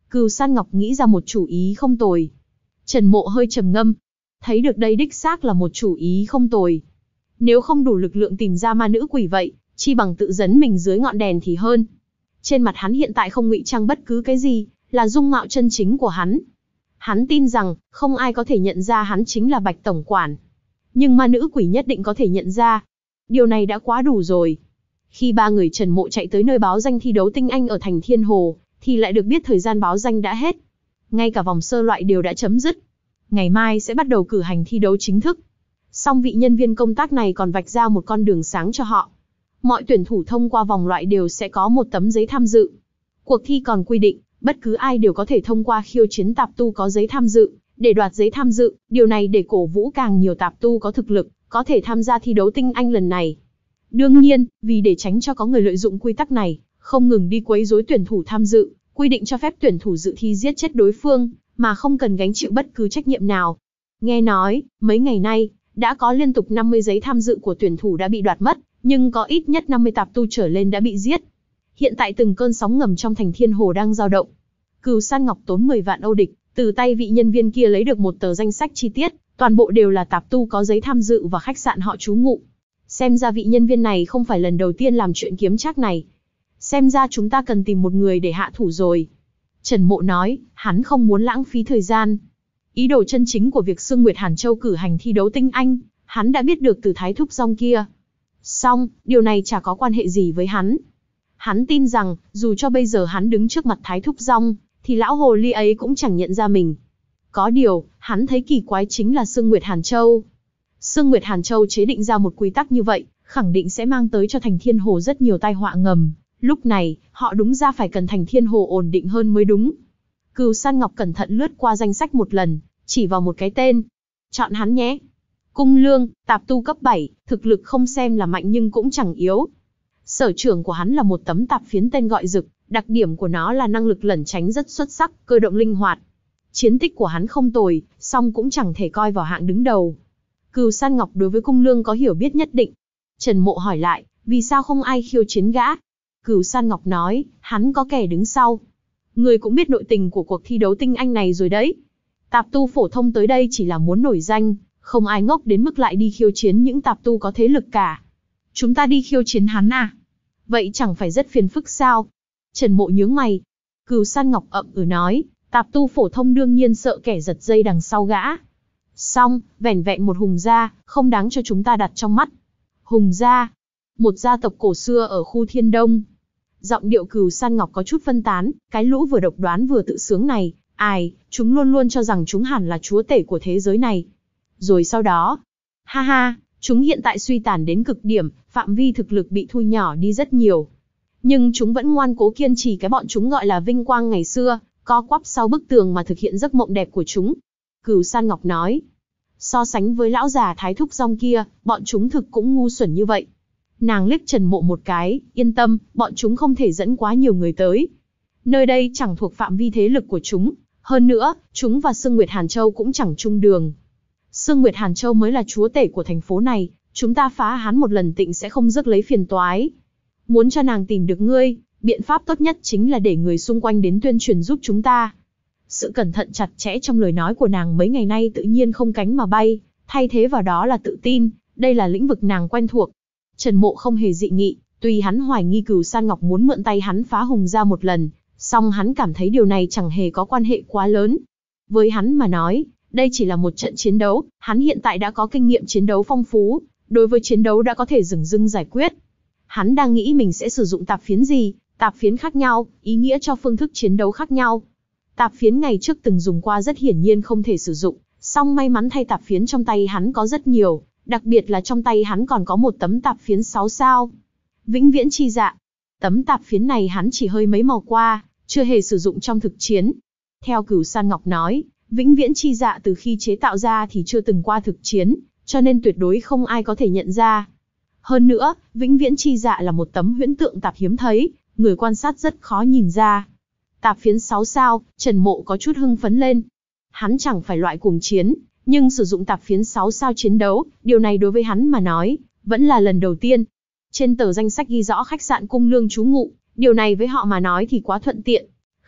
Cửu San Ngọc nghĩ ra một chủ ý không tồi. Trần Mộ hơi trầm ngâm. Thấy được đây đích xác là một chủ ý không tồi. Nếu không đủ lực lượng tìm ra ma nữ quỷ vậy, chi bằng tự dấn mình dưới ngọn đèn thì hơn. Trên mặt hắn hiện tại không ngụy trang bất cứ cái gì, là dung mạo chân chính của hắn. Hắn tin rằng, không ai có thể nhận ra hắn chính là Bạch Tổng Quản. Nhưng ma nữ quỷ nhất định có thể nhận ra. Điều này đã quá đủ rồi. Khi ba người Trần Mộ chạy tới nơi báo danh thi đấu tinh anh ở thành Thiên Hồ, thì lại được biết thời gian báo danh đã hết. Ngay cả vòng sơ loại đều đã chấm dứt. Ngày mai sẽ bắt đầu cử hành thi đấu chính thức. Song vị nhân viên công tác này còn vạch ra một con đường sáng cho họ. Mọi tuyển thủ thông qua vòng loại đều sẽ có một tấm giấy tham dự. Cuộc thi còn quy định, bất cứ ai đều có thể thông qua khiêu chiến tạp tu có giấy tham dự, để đoạt giấy tham dự, điều này để cổ vũ càng nhiều tạp tu có thực lực, có thể tham gia thi đấu tinh anh lần này. Đương nhiên, vì để tránh cho có người lợi dụng quy tắc này, không ngừng đi quấy rối tuyển thủ tham dự, quy định cho phép tuyển thủ dự thi giết chết đối phương, mà không cần gánh chịu bất cứ trách nhiệm nào. Nghe nói, mấy ngày nay, đã có liên tục năm mươi giấy tham dự của tuyển thủ đã bị đoạt mất, nhưng có ít nhất năm mươi tạp tu trở lên đã bị giết. Hiện tại từng cơn sóng ngầm trong thành Thiên Hồ đang dao động. Cửu San Ngọc tốn mười vạn Âu địch, từ tay vị nhân viên kia lấy được một tờ danh sách chi tiết, toàn bộ đều là tạp tu có giấy tham dự và khách sạn họ trú ngụ. Xem ra vị nhân viên này không phải lần đầu tiên làm chuyện kiếm trác này. Xem ra chúng ta cần tìm một người để hạ thủ rồi. Trần Mộ nói, hắn không muốn lãng phí thời gian. Ý đồ chân chính của việc Sương Nguyệt Hàn Châu cử hành thi đấu tinh anh, hắn đã biết được từ Thái Thúc Dong kia. Song, điều này chả có quan hệ gì với hắn. Hắn tin rằng, dù cho bây giờ hắn đứng trước mặt Thái Thúc Dong, thì lão hồ ly ấy cũng chẳng nhận ra mình. Có điều, hắn thấy kỳ quái chính là Sương Nguyệt Hàn Châu. Sương Nguyệt Hàn Châu chế định ra một quy tắc như vậy, khẳng định sẽ mang tới cho thành Thiên Hồ rất nhiều tai họa ngầm. Lúc này, họ đúng ra phải cần thành Thiên Hồ ổn định hơn mới đúng. Cửu San Ngọc cẩn thận lướt qua danh sách một lần, chỉ vào một cái tên. Chọn hắn nhé. Cung Lương, tạp tu cấp bảy, thực lực không xem là mạnh nhưng cũng chẳng yếu. Sở trường của hắn là một tấm tạp phiến tên gọi Dực, đặc điểm của nó là năng lực lẩn tránh rất xuất sắc, cơ động linh hoạt. Chiến tích của hắn không tồi, song cũng chẳng thể coi vào hạng đứng đầu. Cửu San Ngọc đối với Cung Lương có hiểu biết nhất định. Trần Mộ hỏi lại, vì sao không ai khiêu chiến gã? Cửu San Ngọc nói, hắn có kẻ đứng sau. Người cũng biết nội tình của cuộc thi đấu tinh anh này rồi đấy. Tạp tu phổ thông tới đây chỉ là muốn nổi danh, không ai ngốc đến mức lại đi khiêu chiến những tạp tu có thế lực cả. Chúng ta đi khiêu chiến hắn à? Vậy chẳng phải rất phiền phức sao? Trần Mộ nhướng mày. Cửu San Ngọc ậm ừ nói, tạp tu phổ thông đương nhiên sợ kẻ giật dây đằng sau gã. Song, vẻn vẹn một hùng gia, không đáng cho chúng ta đặt trong mắt. Hùng gia, một gia tộc cổ xưa ở khu Thiên Đông. Giọng điệu Cửu San Ngọc có chút phân tán, cái lũ vừa độc đoán vừa tự sướng này, ai, chúng luôn luôn cho rằng chúng hẳn là chúa tể của thế giới này. Rồi sau đó, ha ha, chúng hiện tại suy tàn đến cực điểm, phạm vi thực lực bị thu nhỏ đi rất nhiều. Nhưng chúng vẫn ngoan cố kiên trì cái bọn chúng gọi là vinh quang ngày xưa, co quắp sau bức tường mà thực hiện giấc mộng đẹp của chúng. Cửu San Ngọc nói, so sánh với lão già Thái Thúc Dong kia, bọn chúng thực cũng ngu xuẩn như vậy. Nàng liếc Trần Mộ một cái, yên tâm, bọn chúng không thể dẫn quá nhiều người tới. Nơi đây chẳng thuộc phạm vi thế lực của chúng, hơn nữa, chúng và Sương Nguyệt Hàn Châu cũng chẳng chung đường. Sương Nguyệt Hàn Châu mới là chúa tể của thành phố này, chúng ta phá hắn một lần tịnh sẽ không rước lấy phiền toái. Muốn cho nàng tìm được ngươi, biện pháp tốt nhất chính là để người xung quanh đến tuyên truyền giúp chúng ta. Sự cẩn thận chặt chẽ trong lời nói của nàng mấy ngày nay tự nhiên không cánh mà bay, thay thế vào đó là tự tin, đây là lĩnh vực nàng quen thuộc. Trần Mộ không hề dị nghị, tuy hắn hoài nghi Cửu San Ngọc muốn mượn tay hắn phá hùng ra một lần, song hắn cảm thấy điều này chẳng hề có quan hệ quá lớn. Với hắn mà nói, đây chỉ là một trận chiến đấu, hắn hiện tại đã có kinh nghiệm chiến đấu phong phú, đối với chiến đấu đã có thể dửng dưng giải quyết. Hắn đang nghĩ mình sẽ sử dụng tạp phiến gì, tạp phiến khác nhau, ý nghĩa cho phương thức chiến đấu khác nhau. Tạp phiến ngày trước từng dùng qua rất hiển nhiên không thể sử dụng, song may mắn thay tạp phiến trong tay hắn có rất nhiều, đặc biệt là trong tay hắn còn có một tấm tạp phiến sáu sao. Vĩnh viễn chi dạ. Tấm tạp phiến này hắn chỉ hơi mấy màu qua, chưa hề sử dụng trong thực chiến. Theo Cửu San Ngọc nói, vĩnh viễn chi dạ từ khi chế tạo ra thì chưa từng qua thực chiến, cho nên tuyệt đối không ai có thể nhận ra. Hơn nữa, vĩnh viễn chi dạ là một tấm huyễn tượng tạp hiếm thấy, người quan sát rất khó nhìn ra. Tạp phiến sáu sao, Trần Mộ có chút hưng phấn lên. Hắn chẳng phải loại cuồng chiến, nhưng sử dụng tạp phiến sáu sao chiến đấu, điều này đối với hắn mà nói, vẫn là lần đầu tiên. Trên tờ danh sách ghi rõ khách sạn Cung Lương trú ngụ, điều này với họ mà nói thì quá thuận tiện.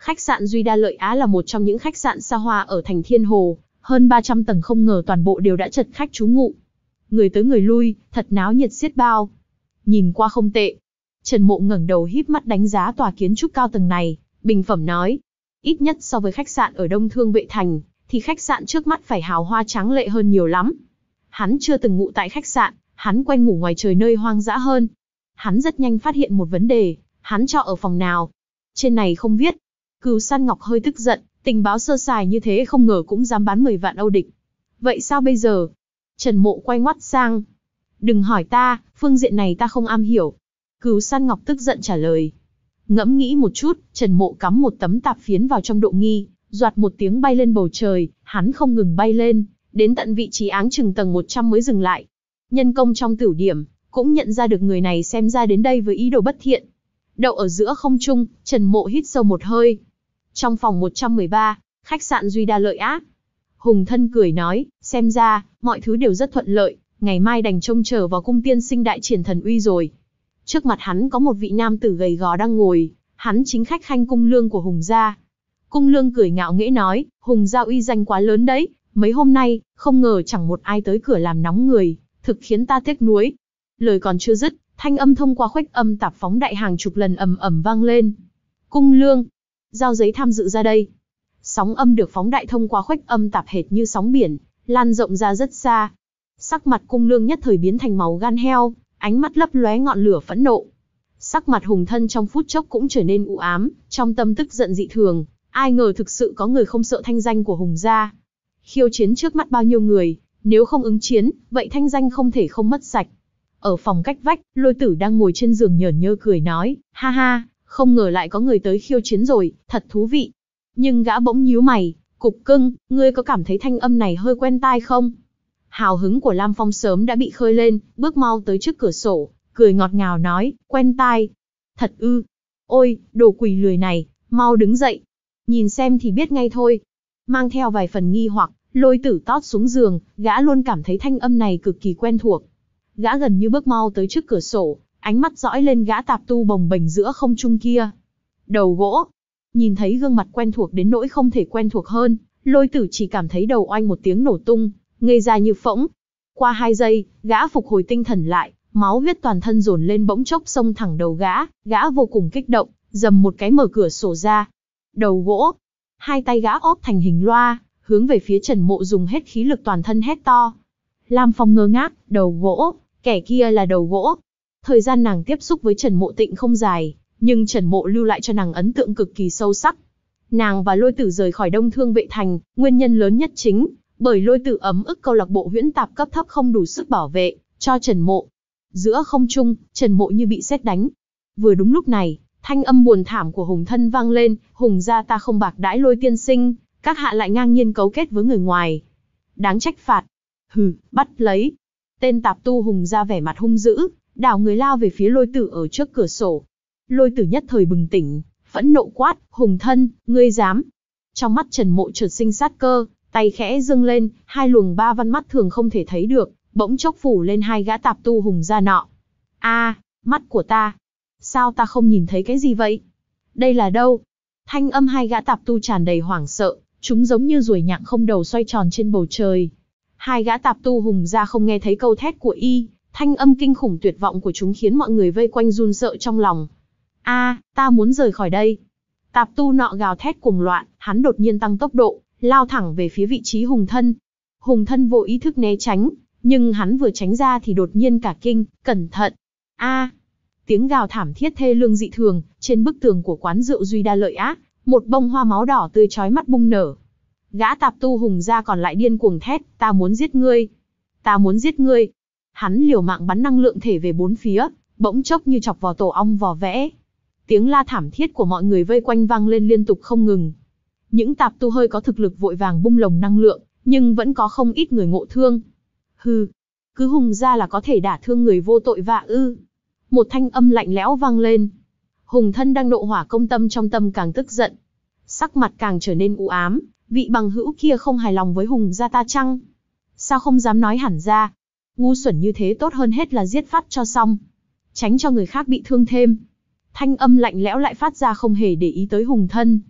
Khách sạn Duy Đa Lợi Á là một trong những khách sạn xa hoa ở thành Thiên Hồ, hơn ba trăm tầng không ngờ toàn bộ đều đã chật khách trú ngụ. Người tới người lui, thật náo nhiệt xiết bao. Nhìn qua không tệ. Trần Mộ ngẩng đầu híp mắt đánh giá tòa kiến trúc cao tầng này, bình phẩm nói. Ít nhất so với khách sạn ở Đông Thương Vệ Thành, thì khách sạn trước mắt phải hào hoa tráng lệ hơn nhiều lắm. Hắn chưa từng ngụ tại khách sạn, hắn quen ngủ ngoài trời nơi hoang dã hơn. Hắn rất nhanh phát hiện một vấn đề, hắn trọ ở phòng nào? Trên này không viết. Cửu San Ngọc hơi tức giận, tình báo sơ sài như thế không ngờ cũng dám bán mười vạn Âu địch. Vậy sao bây giờ? Trần Mộ quay ngoắt sang. Đừng hỏi ta, phương diện này ta không am hiểu. Cửu San Ngọc tức giận trả lời. Ngẫm nghĩ một chút, Trần Mộ cắm một tấm tạp phiến vào trong độ nghi, doạt một tiếng bay lên bầu trời, hắn không ngừng bay lên, đến tận vị trí áng chừng tầng một trăm mới dừng lại. Nhân công trong tử điểm, cũng nhận ra được người này xem ra đến đây với ý đồ bất thiện. Đậu ở giữa không trung, Trần Mộ hít sâu một hơi. Trong phòng một trăm mười ba, khách sạn Duy Đa Lợi Á. Hùng Thân cười nói, xem ra, mọi thứ đều rất thuận lợi, ngày mai đành trông chờ vào cung tiên sinh đại triển thần uy rồi. Trước mặt hắn có một vị nam tử gầy gò đang ngồi, hắn chính khách khanh cung lương của Hùng gia. Cung lương cười ngạo nghễ nói, Hùng gia uy danh quá lớn đấy, mấy hôm nay, không ngờ chẳng một ai tới cửa làm nóng người, thực khiến ta tiếc nuối. Lời còn chưa dứt, thanh âm thông qua khuếch âm tạp phóng đại hàng chục lần ầm ầm vang lên. Cung lương, giao giấy tham dự ra đây. Sóng âm được phóng đại thông qua khuếch âm tạp hệt như sóng biển, lan rộng ra rất xa. Sắc mặt cung lương nhất thời biến thành màu gan heo, ánh mắt lấp lóe ngọn lửa phẫn nộ. Sắc mặt Hùng Thân trong phút chốc cũng trở nên u ám, trong tâm tức giận dị thường. Ai ngờ thực sự có người không sợ thanh danh của Hùng gia. Khiêu chiến trước mắt bao nhiêu người, nếu không ứng chiến, vậy thanh danh không thể không mất sạch. Ở phòng cách vách, Lôi Tử đang ngồi trên giường nhởn nhơ cười nói, ha ha, không ngờ lại có người tới khiêu chiến rồi, thật thú vị. Nhưng gã bỗng nhíu mày, cục cưng, ngươi có cảm thấy thanh âm này hơi quen tai không? Hào hứng của Lam Phong sớm đã bị khơi lên, bước mau tới trước cửa sổ, cười ngọt ngào nói, quen tai. Thật ư? Ôi, đồ quỷ lười này, mau đứng dậy. Nhìn xem thì biết ngay thôi. Mang theo vài phần nghi hoặc, Lôi Tử tót xuống giường, gã luôn cảm thấy thanh âm này cực kỳ quen thuộc. Gã gần như bước mau tới trước cửa sổ, ánh mắt dõi lên gã tạp tu bồng bềnh giữa không trung kia. Đầu gỗ. Nhìn thấy gương mặt quen thuộc đến nỗi không thể quen thuộc hơn, Lôi Tử chỉ cảm thấy đầu oanh một tiếng nổ tung, ngây ra như phỗng. Qua hai giây, gã phục hồi tinh thần lại, máu huyết toàn thân dồn lên bỗng chốc xông thẳng đầu gã, gã vô cùng kích động, dầm một cái mở cửa sổ ra. Đầu gỗ. Hai tay gã ốp thành hình loa, hướng về phía Trần Mộ dùng hết khí lực toàn thân hét to. Lam Phong ngơ ngác, đầu gỗ, kẻ kia là đầu gỗ. Thời gian nàng tiếp xúc với Trần Mộ Tịnh không dài, nhưng Trần Mộ lưu lại cho nàng ấn tượng cực kỳ sâu sắc. Nàng và Lôi Tử rời khỏi Đông Thương Vệ Thành, nguyên nhân lớn nhất chính bởi Lôi Tử ấm ức câu lạc bộ huyễn tạp cấp thấp không đủ sức bảo vệ cho Trần Mộ. Giữa không trung, Trần Mộ như bị sét đánh. Vừa đúng lúc này, thanh âm buồn thảm của Hùng Thân vang lên, Hùng gia ta không bạc đãi Lôi tiên sinh, các hạ lại ngang nhiên cấu kết với người ngoài. Đáng trách phạt. Hừ, bắt lấy. Tên tạp tu Hùng gia vẻ mặt hung dữ, đảo người lao về phía Lôi Tử ở trước cửa sổ. Lôi Tử nhất thời bừng tỉnh, phẫn nộ quát, Hùng Thân, ngươi dám. Trong mắt Trần Mộ chợt sinh sát cơ, tay khẽ dâng lên, hai luồng ba văn mắt thường không thể thấy được, bỗng chốc phủ lên hai gã tạp tu Hùng gia nọ. A, mắt của ta. Sao ta không nhìn thấy cái gì vậy? Đây là đâu? Thanh âm hai gã tạp tu tràn đầy hoảng sợ, chúng giống như ruồi nhặng không đầu xoay tròn trên bầu trời. Hai gã tạp tu Hùng gia không nghe thấy câu thét của y, thanh âm kinh khủng tuyệt vọng của chúng khiến mọi người vây quanh run sợ trong lòng. A, ta muốn rời khỏi đây. Tạp tu nọ gào thét cuồng loạn, hắn đột nhiên tăng tốc độ, lao thẳng về phía vị trí Hùng Thân. Hùng Thân vô ý thức né tránh, nhưng hắn vừa tránh ra thì đột nhiên cả kinh, cẩn thận. A, tiếng gào thảm thiết thê lương dị thường, trên bức tường của quán rượu Duy Đa Lợi Á, một bông hoa máu đỏ tươi chói mắt bung nở. Gã tạp tu Hùng gia còn lại điên cuồng thét, ta muốn giết ngươi, ta muốn giết ngươi. Hắn liều mạng bắn năng lượng thể về bốn phía, bỗng chốc như chọc vào tổ ong vò vẽ. Tiếng la thảm thiết của mọi người vây quanh vang lên liên tục không ngừng. Những tạp tu hơi có thực lực vội vàng bung lồng năng lượng, nhưng vẫn có không ít người ngộ thương. Hừ, cứ Hùng gia là có thể đả thương người vô tội vạ ư? Một thanh âm lạnh lẽo vang lên. Hùng Thân đang nộ hỏa công tâm trong tâm càng tức giận, sắc mặt càng trở nên u ám. Vị bằng hữu kia không hài lòng với Hùng gia ta chăng? Sao không dám nói hẳn ra? Ngu xuẩn như thế tốt hơn hết là giết phát cho xong, tránh cho người khác bị thương thêm. Thanh âm lạnh lẽo lại phát ra không hề để ý tới Hùng Thân.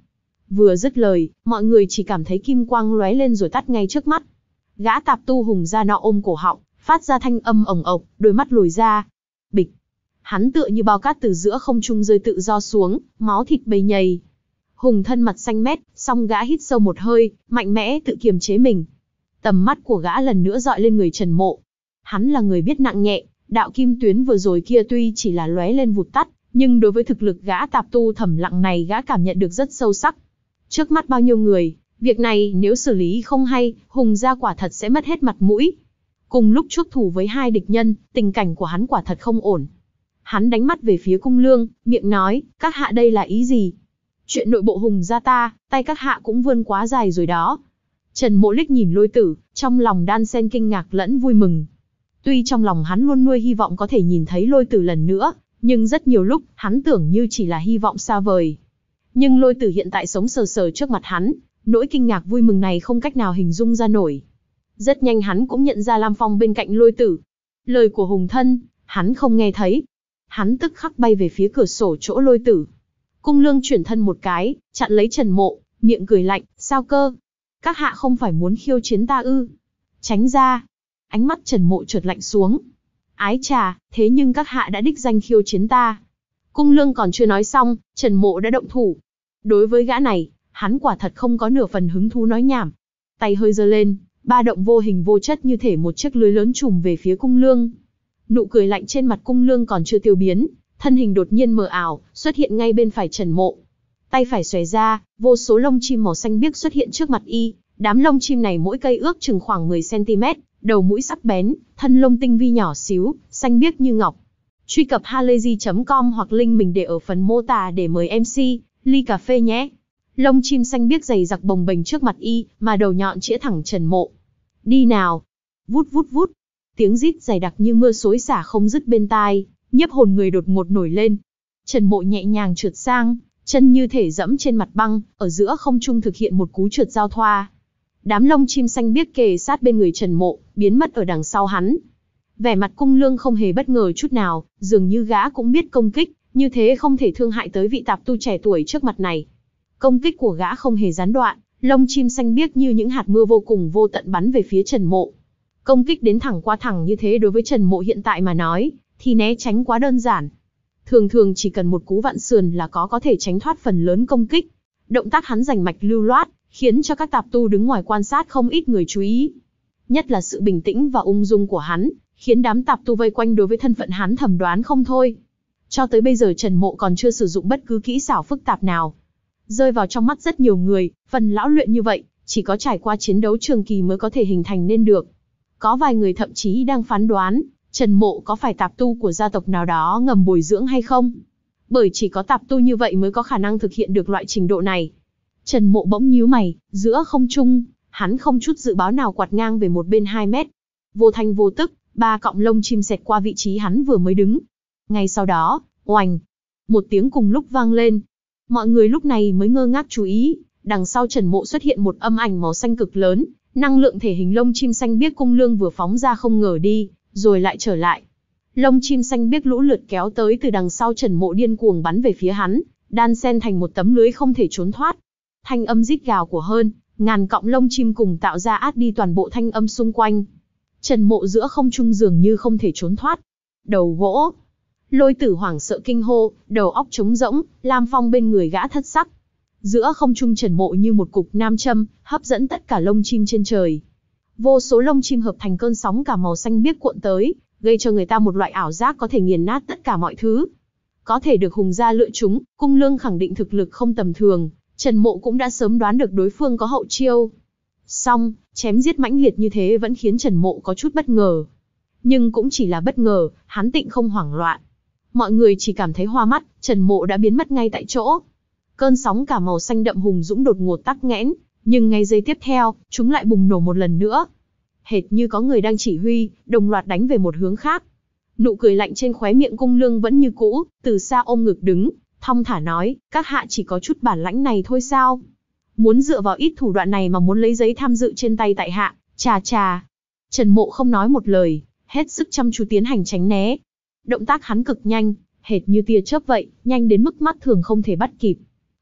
Vừa dứt lời, mọi người chỉ cảm thấy kim quang lóe lên rồi tắt ngay trước mắt. Gã tạp tu hùng da nọ ôm cổ họng, phát ra thanh âm ồng ộc, đôi mắt lồi ra. Bịch. Hắn tựa như bao cát từ giữa không trung rơi tự do xuống, máu thịt bầy nhầy. Hùng thân mặt xanh mét, song gã hít sâu một hơi, mạnh mẽ tự kiềm chế mình. Tầm mắt của gã lần nữa dọi lên người Trần Mộ. Hắn là người biết nặng nhẹ, đạo kim tuyến vừa rồi kia tuy chỉ là lóe lên vụt tắt, nhưng đối với thực lực gã tạp tu thầm lặng này gã cảm nhận được rất sâu sắc. Trước mắt bao nhiêu người, việc này nếu xử lý không hay, Hùng gia quả thật sẽ mất hết mặt mũi. Cùng lúc chuốc thủ với hai địch nhân, tình cảnh của hắn quả thật không ổn. Hắn đánh mắt về phía Cung Lương, miệng nói, các hạ đây là ý gì? Chuyện nội bộ Hùng gia ta, tay các hạ cũng vươn quá dài rồi đó. Trần Mộ liếc nhìn Lôi Tử, trong lòng đan xen kinh ngạc lẫn vui mừng. Tuy trong lòng hắn luôn nuôi hy vọng có thể nhìn thấy Lôi Tử lần nữa, nhưng rất nhiều lúc, hắn tưởng như chỉ là hy vọng xa vời. Nhưng Lôi Tử hiện tại sống sờ sờ trước mặt hắn, nỗi kinh ngạc vui mừng này không cách nào hình dung ra nổi. Rất nhanh hắn cũng nhận ra Lam Phong bên cạnh Lôi Tử. Lời của Hùng thân, hắn không nghe thấy. Hắn tức khắc bay về phía cửa sổ chỗ Lôi Tử. Cung Lương chuyển thân một cái, chặn lấy Trần Mộ, miệng cười lạnh, sao cơ? Các hạ không phải muốn khiêu chiến ta ư? Tránh ra. Ánh mắt Trần Mộ chợt lạnh xuống. Ái chà, thế nhưng các hạ đã đích danh khiêu chiến ta. Cung Lương còn chưa nói xong, Trần Mộ đã động thủ. Đối với gã này, hắn quả thật không có nửa phần hứng thú nói nhảm. Tay hơi giơ lên, ba động vô hình vô chất như thể một chiếc lưới lớn trùm về phía Cung Lương. Nụ cười lạnh trên mặt Cung Lương còn chưa tiêu biến, thân hình đột nhiên mờ ảo, xuất hiện ngay bên phải Trần Mộ. Tay phải xòe ra, vô số lông chim màu xanh biếc xuất hiện trước mặt y, đám lông chim này mỗi cây ước chừng khoảng mười xăng ti mét, đầu mũi sắc bén, thân lông tinh vi nhỏ xíu, xanh biếc như ngọc. Truy cập halayzi chấm com hoặc link mình để ở phần mô tả để mời em xê, ly cà phê nhé. Lông chim xanh biếc dày dặc bồng bềnh trước mặt y, mà đầu nhọn chĩa thẳng Trần Mộ. Đi nào! Vút vút vút! Tiếng rít dày đặc như mưa xối xả không dứt bên tai, nhiếp hồn người đột ngột nổi lên. Trần Mộ nhẹ nhàng trượt sang, chân như thể dẫm trên mặt băng, ở giữa không trung thực hiện một cú trượt giao thoa. Đám lông chim xanh biếc kề sát bên người Trần Mộ, biến mất ở đằng sau hắn. Vẻ mặt Cung Lương không hề bất ngờ chút nào, dường như gã cũng biết công kích, như thế không thể thương hại tới vị tạp tu trẻ tuổi trước mặt này. Công kích của gã không hề gián đoạn, lông chim xanh biếc như những hạt mưa vô cùng vô tận bắn về phía Trần Mộ. Công kích đến thẳng qua thẳng như thế đối với Trần Mộ hiện tại mà nói, thì né tránh quá đơn giản. Thường thường chỉ cần một cú vặn sườn là có có thể tránh thoát phần lớn công kích. Động tác hắn rành mạch lưu loát, khiến cho các tạp tu đứng ngoài quan sát không ít người chú ý. Nhất là sự bình tĩnh và ung dung của hắn, khiến đám tạp tu vây quanh đối với thân phận hắn thẩm đoán không thôi. Cho tới bây giờ Trần Mộ còn chưa sử dụng bất cứ kỹ xảo phức tạp nào. Rơi vào trong mắt rất nhiều người, phần lão luyện như vậy, chỉ có trải qua chiến đấu trường kỳ mới có thể hình thành nên được. Có vài người thậm chí đang phán đoán, Trần Mộ có phải tạp tu của gia tộc nào đó ngầm bồi dưỡng hay không? Bởi chỉ có tạp tu như vậy mới có khả năng thực hiện được loại trình độ này. Trần Mộ bỗng nhíu mày, giữa không trung, hắn không chút dự báo nào quạt ngang về một bên hai mét. Vô thanh vô tức, ba cọng lông chim xẹt qua vị trí hắn vừa mới đứng. Ngay sau đó, oành, một tiếng cùng lúc vang lên. Mọi người lúc này mới ngơ ngác chú ý, đằng sau Trần Mộ xuất hiện một âm ảnh màu xanh cực lớn, năng lượng thể hình lông chim xanh biếc Cung Lương vừa phóng ra không ngờ đi, rồi lại trở lại. Lông chim xanh biếc lũ lượt kéo tới từ đằng sau Trần Mộ điên cuồng bắn về phía hắn, đan xen thành một tấm lưới không thể trốn thoát. Thanh âm rít gào của hơn ngàn cọng lông chim cùng tạo ra át đi toàn bộ thanh âm xung quanh. Trần Mộ giữa không trung dường như không thể trốn thoát. Đầu gỗ. Lôi Tử hoảng sợ kinh hô, đầu óc trống rỗng, Lam Phong bên người gã thất sắc. Giữa không trung Trần Mộ như một cục nam châm, hấp dẫn tất cả lông chim trên trời. Vô số lông chim hợp thành cơn sóng cả màu xanh biếc cuộn tới, gây cho người ta một loại ảo giác có thể nghiền nát tất cả mọi thứ. Có thể được Hùng gia lựa chúng, Cung Lương khẳng định thực lực không tầm thường, Trần Mộ cũng đã sớm đoán được đối phương có hậu chiêu. Song, chém giết mãnh liệt như thế vẫn khiến Trần Mộ có chút bất ngờ. Nhưng cũng chỉ là bất ngờ, hắn tịnh không hoảng loạn. Mọi người chỉ cảm thấy hoa mắt, Trần Mộ đã biến mất ngay tại chỗ. Cơn sóng cả màu xanh đậm hùng dũng đột ngột tắc nghẽn, nhưng ngay giây tiếp theo, chúng lại bùng nổ một lần nữa. Hệt như có người đang chỉ huy, đồng loạt đánh về một hướng khác. Nụ cười lạnh trên khóe miệng Cung Lương vẫn như cũ, từ xa ôm ngực đứng, thong thả nói, các hạ chỉ có chút bản lãnh này thôi sao? Muốn dựa vào ít thủ đoạn này mà muốn lấy giấy tham dự trên tay tại hạ, chà chà. Trần Mộ không nói một lời, hết sức chăm chú tiến hành tránh né. Động tác hắn cực nhanh, hệt như tia chớp vậy, nhanh đến mức mắt thường không thể bắt kịp.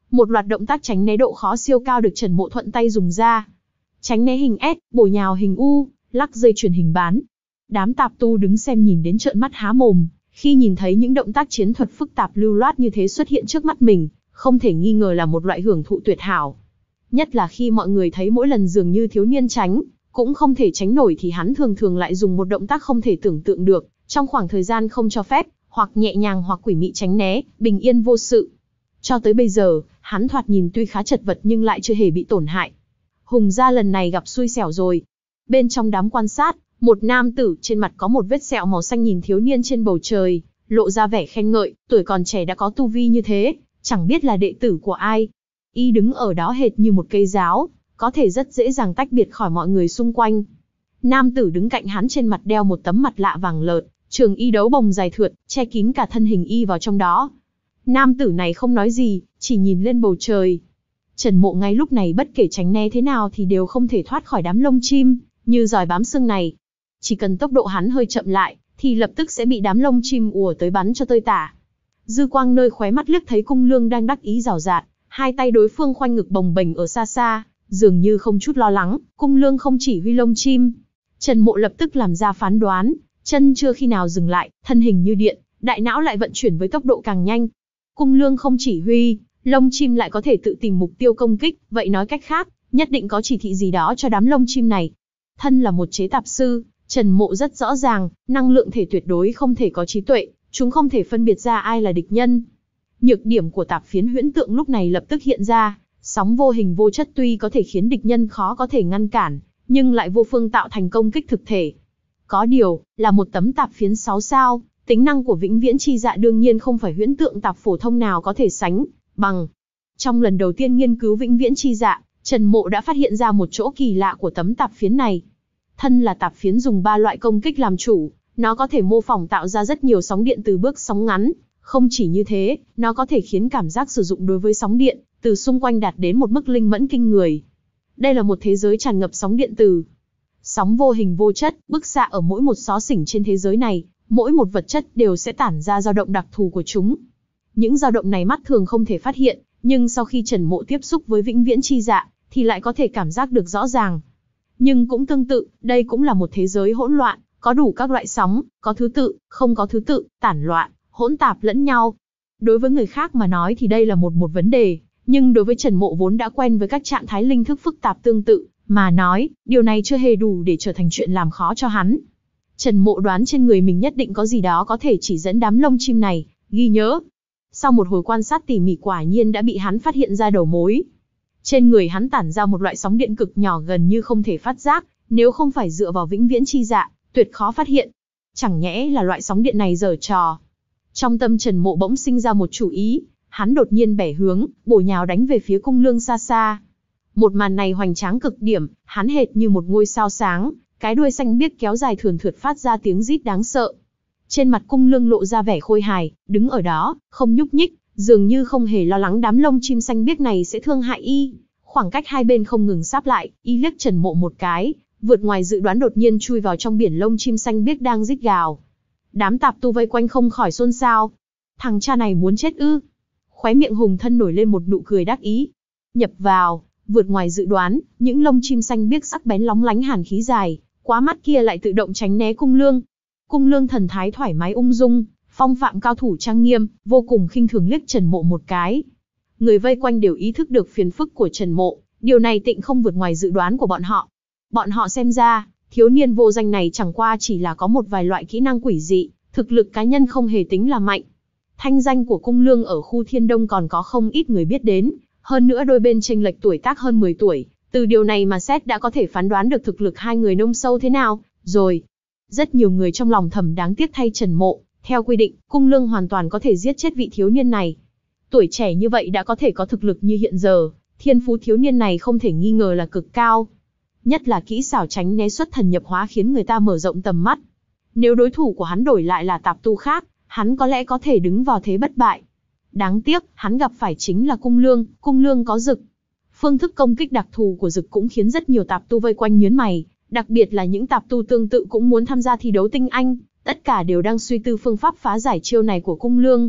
Một loạt động tác tránh né độ khó siêu cao được Trần Mộ thuận tay dùng ra. Tránh né hình S, bổ nhào hình U, lắc dây chuyền hình bán. Đám tạp tu đứng xem nhìn đến trợn mắt há mồm, khi nhìn thấy những động tác chiến thuật phức tạp lưu loát như thế xuất hiện trước mắt mình, không thể nghi ngờ là một loại hưởng thụ tuyệt hảo. Nhất là khi mọi người thấy mỗi lần dường như thiếu niên tránh, cũng không thể tránh nổi thì hắn thường thường lại dùng một động tác không thể tưởng tượng được, trong khoảng thời gian không cho phép, hoặc nhẹ nhàng hoặc quỷ mị tránh né, bình yên vô sự. Cho tới bây giờ, hắn thoạt nhìn tuy khá chật vật nhưng lại chưa hề bị tổn hại. Hùng gia lần này gặp xui xẻo rồi. Bên trong đám quan sát, một nam tử trên mặt có một vết sẹo màu xanh nhìn thiếu niên trên bầu trời, lộ ra vẻ khen ngợi, tuổi còn trẻ đã có tu vi như thế, chẳng biết là đệ tử của ai. Y đứng ở đó hệt như một cây giáo, có thể rất dễ dàng tách biệt khỏi mọi người xung quanh. Nam tử đứng cạnh hắn trên mặt đeo một tấm mặt lạ vàng lợt, trường y đấu bồng dài thượt, che kín cả thân hình y vào trong đó. Nam tử này không nói gì, chỉ nhìn lên bầu trời. Trần Mộ ngay lúc này bất kể tránh né thế nào thì đều không thể thoát khỏi đám lông chim, như giòi bám xương này. Chỉ cần tốc độ hắn hơi chậm lại, thì lập tức sẽ bị đám lông chim ùa tới bắn cho tơi tả. Dư quang nơi khóe mắt liếc thấy Cung Lương đang đắc ý rào rạt, hai tay đối phương khoanh ngực bồng bềnh ở xa xa, dường như không chút lo lắng. Cung Lương không chỉ huy lông chim. Trần Mộ lập tức làm ra phán đoán, chân chưa khi nào dừng lại, thân hình như điện, đại não lại vận chuyển với tốc độ càng nhanh. Cung Lương không chỉ huy, lông chim lại có thể tự tìm mục tiêu công kích, vậy nói cách khác, nhất định có chỉ thị gì đó cho đám lông chim này. Thân là một chế tạp sư, Trần Mộ rất rõ ràng, năng lượng thể tuyệt đối không thể có trí tuệ, chúng không thể phân biệt ra ai là địch nhân. Nhược điểm của tạp phiến huyễn tượng lúc này lập tức hiện ra, sóng vô hình vô chất tuy có thể khiến địch nhân khó có thể ngăn cản, nhưng lại vô phương tạo thành công kích thực thể. Có điều, là một tấm tạp phiến sáu sao, tính năng của vĩnh viễn chi dạ đương nhiên không phải huyễn tượng tạp phổ thông nào có thể sánh bằng. Trong lần đầu tiên nghiên cứu vĩnh viễn chi dạ, Trần Mộ đã phát hiện ra một chỗ kỳ lạ của tấm tạp phiến này. Thân là tạp phiến dùng ba loại công kích làm chủ, nó có thể mô phỏng tạo ra rất nhiều sóng điện từ bước sóng ngắn. Không chỉ như thế, nó có thể khiến cảm giác sử dụng đối với sóng điện từ xung quanh đạt đến một mức linh mẫn kinh người. Đây là một thế giới tràn ngập sóng điện từ. Sóng vô hình vô chất, bức xạ ở mỗi một xó xỉnh trên thế giới này, mỗi một vật chất đều sẽ tản ra dao động đặc thù của chúng. Những dao động này mắt thường không thể phát hiện, nhưng sau khi Trần Mộ tiếp xúc với vĩnh viễn chi dạ, thì lại có thể cảm giác được rõ ràng. Nhưng cũng tương tự, đây cũng là một thế giới hỗn loạn, có đủ các loại sóng, có thứ tự, không có thứ tự, tản loạn, hỗn tạp lẫn nhau. Đối với người khác mà nói thì đây là một một vấn đề, nhưng đối với Trần Mộ vốn đã quen với các trạng thái linh thức phức tạp tương tự, mà nói, điều này chưa hề đủ để trở thành chuyện làm khó cho hắn. Trần Mộ đoán trên người mình nhất định có gì đó có thể chỉ dẫn đám lông chim này, ghi nhớ. Sau một hồi quan sát tỉ mỉ quả nhiên đã bị hắn phát hiện ra đầu mối. Trên người hắn tản ra một loại sóng điện cực nhỏ gần như không thể phát giác, nếu không phải dựa vào vĩnh viễn chi dạ, tuyệt khó phát hiện. Chẳng nhẽ là loại sóng điện này giở trò. Trong tâm Trần Mộ bỗng sinh ra một chủ ý, hắn đột nhiên bẻ hướng, bổ nhào đánh về phía Cung Lương xa xa. Một màn này hoành tráng cực điểm, hắn hệt như một ngôi sao sáng, cái đuôi xanh biếc kéo dài thườn thượt phát ra tiếng rít đáng sợ. Trên mặt Cung Lương lộ ra vẻ khôi hài, đứng ở đó, không nhúc nhích, dường như không hề lo lắng đám lông chim xanh biếc này sẽ thương hại y. Khoảng cách hai bên không ngừng sáp lại, y liếc Trần Mộ một cái, vượt ngoài dự đoán đột nhiên chui vào trong biển lông chim xanh biếc đang rít gào. Đám tạp tu vây quanh không khỏi xôn xao. Thằng cha này muốn chết ư? Khóe miệng Hùng Thân nổi lên một nụ cười đắc ý. Nhập vào, vượt ngoài dự đoán, những lông chim xanh biếc sắc bén lóng lánh hàn khí dài, quá mắt kia lại tự động tránh né Cung Lương. Cung Lương thần thái thoải mái ung dung, phong phạm cao thủ trang nghiêm, vô cùng khinh thường liếc Trần Mộ một cái. Người vây quanh đều ý thức được phiền phức của Trần Mộ, điều này tịnh không vượt ngoài dự đoán của bọn họ. Bọn họ xem ra, thiếu niên vô danh này chẳng qua chỉ là có một vài loại kỹ năng quỷ dị, thực lực cá nhân không hề tính là mạnh. Thanh danh của Cung Lương ở khu Thiên Đông còn có không ít người biết đến, hơn nữa đôi bên chênh lệch tuổi tác hơn mười tuổi, từ điều này mà xét đã có thể phán đoán được thực lực hai người nông sâu thế nào, rồi. Rất nhiều người trong lòng thầm đáng tiếc thay Trần Mộ, theo quy định, Cung Lương hoàn toàn có thể giết chết vị thiếu niên này. Tuổi trẻ như vậy đã có thể có thực lực như hiện giờ, thiên phú thiếu niên này không thể nghi ngờ là cực cao. Nhất là kỹ xảo tránh né xuất thần nhập hóa khiến người ta mở rộng tầm mắt. Nếu đối thủ của hắn đổi lại là tạp tu khác, hắn có lẽ có thể đứng vào thế bất bại. Đáng tiếc, hắn gặp phải chính là Cung Lương, Cung Lương có dực. Phương thức công kích đặc thù của dực cũng khiến rất nhiều tạp tu vây quanh nhướng mày, đặc biệt là những tạp tu tương tự cũng muốn tham gia thi đấu tinh anh, tất cả đều đang suy tư phương pháp phá giải chiêu này của Cung Lương.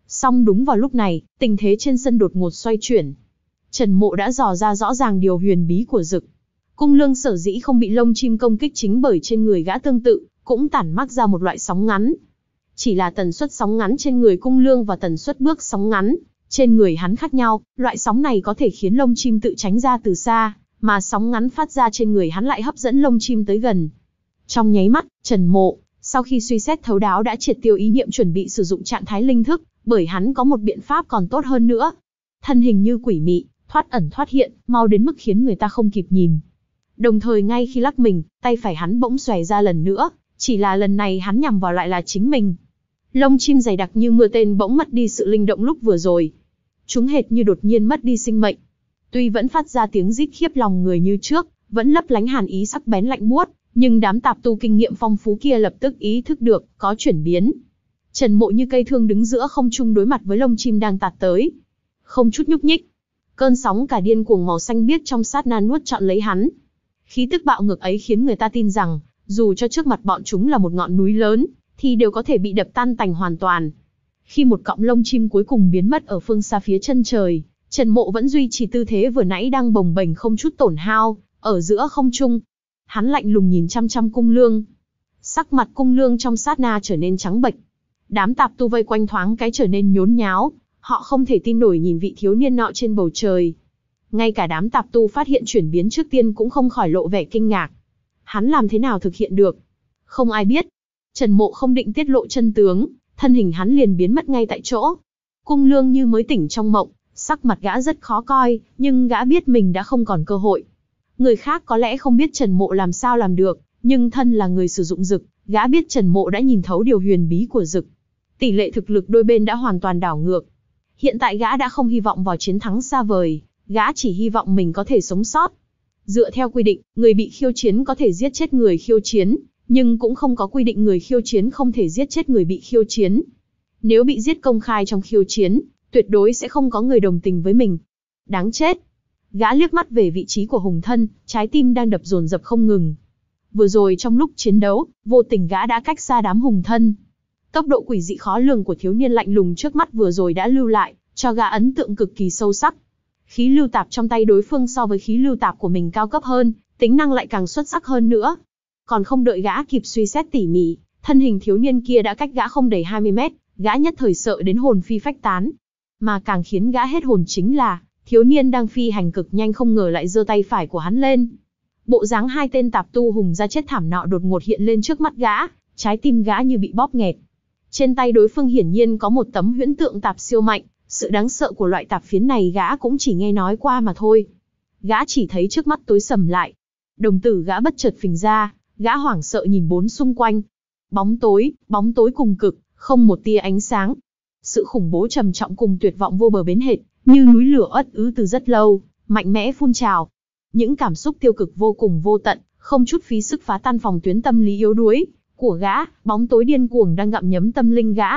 Song đúng vào lúc này, tình thế trên sân đột ngột xoay chuyển. Trần Mộ đã dò ra rõ ràng điều huyền bí của Dực. Cung Lương sở dĩ không bị lông chim công kích chính bởi trên người gã tương tự, cũng tản mác ra một loại sóng ngắn. Chỉ là tần suất sóng ngắn trên người Cung Lương và tần suất bước sóng ngắn trên người hắn khác nhau, loại sóng này có thể khiến lông chim tự tránh ra từ xa, mà sóng ngắn phát ra trên người hắn lại hấp dẫn lông chim tới gần. Trong nháy mắt, Trần Mộ, sau khi suy xét thấu đáo đã triệt tiêu ý niệm chuẩn bị sử dụng trạng thái linh thức, bởi hắn có một biện pháp còn tốt hơn nữa. Thân hình như quỷ mị, thoát ẩn thoát hiện, mau đến mức khiến người ta không kịp nhìn. Đồng thời ngay khi lắc mình, tay phải hắn bỗng xòe ra lần nữa, chỉ là lần này hắn nhằm vào lại là chính mình. Lông chim dày đặc như mưa tên bỗng mất đi sự linh động lúc vừa rồi. Chúng hệt như đột nhiên mất đi sinh mệnh. Tuy vẫn phát ra tiếng rít khiếp lòng người như trước, vẫn lấp lánh hàn ý sắc bén lạnh buốt, nhưng đám tạp tu kinh nghiệm phong phú kia lập tức ý thức được, có chuyển biến. Trần Mộ như cây thương đứng giữa không trung đối mặt với lông chim đang tạt tới. Không chút nhúc nhích. Cơn sóng cả điên cuồng màu xanh biếc trong sát na nuốt trọn lấy hắn. Khí tức bạo ngược ấy khiến người ta tin rằng, dù cho trước mặt bọn chúng là một ngọn núi lớn, thì đều có thể bị đập tan tành hoàn toàn. Khi một cọng lông chim cuối cùng biến mất ở phương xa phía chân trời, Trần Mộ vẫn duy trì tư thế vừa nãy đang bồng bềnh không chút tổn hao, ở giữa không trung. Hắn lạnh lùng nhìn chăm chăm Cung Lương. Sắc mặt Cung Lương trong sát na trở nên trắng bệch. Đám tạp tu vây quanh thoáng cái trở nên nhốn nháo, họ không thể tin nổi nhìn vị thiếu niên nọ trên bầu trời. Ngay cả đám tạp tu phát hiện chuyển biến trước tiên cũng không khỏi lộ vẻ kinh ngạc. Hắn làm thế nào thực hiện được? Không ai biết. Trần Mộ không định tiết lộ chân tướng, thân hình hắn liền biến mất ngay tại chỗ. Cung Lương như mới tỉnh trong mộng, sắc mặt gã rất khó coi, nhưng gã biết mình đã không còn cơ hội. Người khác có lẽ không biết Trần Mộ làm sao làm được, nhưng thân là người sử dụng Dực, gã biết Trần Mộ đã nhìn thấu điều huyền bí của Dực. Tỷ lệ thực lực đôi bên đã hoàn toàn đảo ngược. Hiện tại gã đã không hy vọng vào chiến thắng xa vời, gã chỉ hy vọng mình có thể sống sót. Dựa theo quy định, người bị khiêu chiến có thể giết chết người khiêu chiến, nhưng cũng không có quy định người khiêu chiến không thể giết chết người bị khiêu chiến. Nếu bị giết công khai trong khiêu chiến, tuyệt đối sẽ không có người đồng tình với mình. Đáng chết. Gã liếc mắt về vị trí của Hùng Thân, trái tim đang đập dồn dập không ngừng. Vừa rồi trong lúc chiến đấu, vô tình gã đã cách xa đám Hùng Thân. Tốc độ quỷ dị khó lường của thiếu niên lạnh lùng trước mắt vừa rồi đã lưu lại, cho gã ấn tượng cực kỳ sâu sắc. Khí lưu tạp trong tay đối phương so với khí lưu tạp của mình cao cấp hơn, tính năng lại càng xuất sắc hơn nữa. Còn không đợi gã kịp suy xét tỉ mỉ, thân hình thiếu niên kia đã cách gã không đầy hai mươi mét, gã nhất thời sợ đến hồn phi phách tán. Mà càng khiến gã hết hồn chính là, thiếu niên đang phi hành cực nhanh không ngờ lại giơ tay phải của hắn lên. Bộ dáng hai tên tạp tu hùng ra chết thảm nọ đột ngột hiện lên trước mắt gã, trái tim gã như bị bóp nghẹt. Trên tay đối phương hiển nhiên có một tấm huyễn tượng tạp siêu mạnh, sự đáng sợ của loại tạp phiến này gã cũng chỉ nghe nói qua mà thôi. Gã chỉ thấy trước mắt tối sầm lại. Đồng tử gã bất chợt phình ra, gã hoảng sợ nhìn bốn xung quanh. Bóng tối, bóng tối cùng cực, không một tia ánh sáng. Sự khủng bố trầm trọng cùng tuyệt vọng vô bờ bến hệt, như núi lửa uất ứ từ rất lâu, mạnh mẽ phun trào. Những cảm xúc tiêu cực vô cùng vô tận, không chút phí sức phá tan phòng tuyến tâm lý yếu đuối của gã, bóng tối điên cuồng đang gặm nhấm tâm linh gã.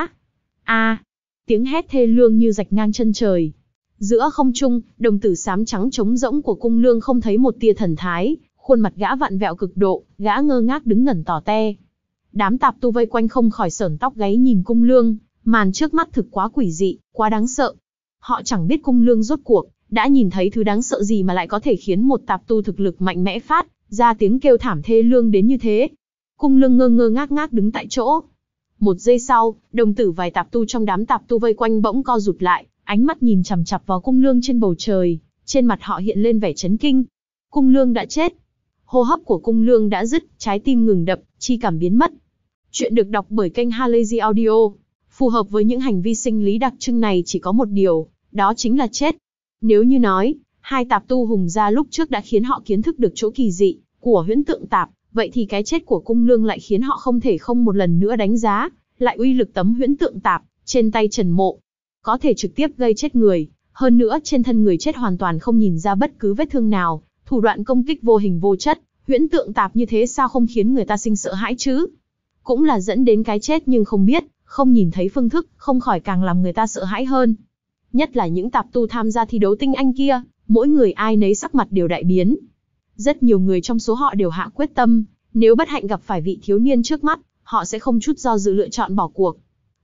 A, tiếng hét thê lương như rạch ngang chân trời. Giữa không trung, đồng tử xám trắng trống rỗng của Cung Lương không thấy một tia thần thái, khuôn mặt gã vặn vẹo cực độ, gã ngơ ngác đứng ngẩn tỏ te. Đám tạp tu vây quanh không khỏi sởn tóc gáy nhìn Cung Lương, màn trước mắt thực quá quỷ dị, quá đáng sợ. Họ chẳng biết Cung Lương rốt cuộc đã nhìn thấy thứ đáng sợ gì mà lại có thể khiến một tạp tu thực lực mạnh mẽ phát ra tiếng kêu thảm thê lương đến như thế. Cung Lương ngơ ngơ ngác ngác đứng tại chỗ. Một giây sau, đồng tử vài tạp tu trong đám tạp tu vây quanh bỗng co rụt lại, ánh mắt nhìn chằm chằm vào Cung Lương trên bầu trời, trên mặt họ hiện lên vẻ chấn kinh. Cung Lương đã chết. Hô hấp của Cung Lương đã dứt, trái tim ngừng đập, chi cảm biến mất. Chuyện được đọc bởi kênh Halazy Audio. Phù hợp với những hành vi sinh lý đặc trưng này chỉ có một điều, đó chính là chết. Nếu như nói, hai tạp tu hùng gia lúc trước đã khiến họ kiến thức được chỗ kỳ dị của huyễn tượng tạp, vậy thì cái chết của Cung Lương lại khiến họ không thể không một lần nữa đánh giá lại uy lực tấm huyễn tượng tạp trên tay Trần Mộ. Có thể trực tiếp gây chết người, hơn nữa trên thân người chết hoàn toàn không nhìn ra bất cứ vết thương nào, thủ đoạn công kích vô hình vô chất, huyễn tượng tạp như thế sao không khiến người ta sinh sợ hãi chứ? Cũng là dẫn đến cái chết nhưng không biết, không nhìn thấy phương thức, không khỏi càng làm người ta sợ hãi hơn. Nhất là những tạp tu tham gia thi đấu tinh anh kia, mỗi người ai nấy sắc mặt đều đại biến. Rất nhiều người trong số họ đều hạ quyết tâm, nếu bất hạnh gặp phải vị thiếu niên trước mắt, họ sẽ không chút do dự lựa chọn bỏ cuộc.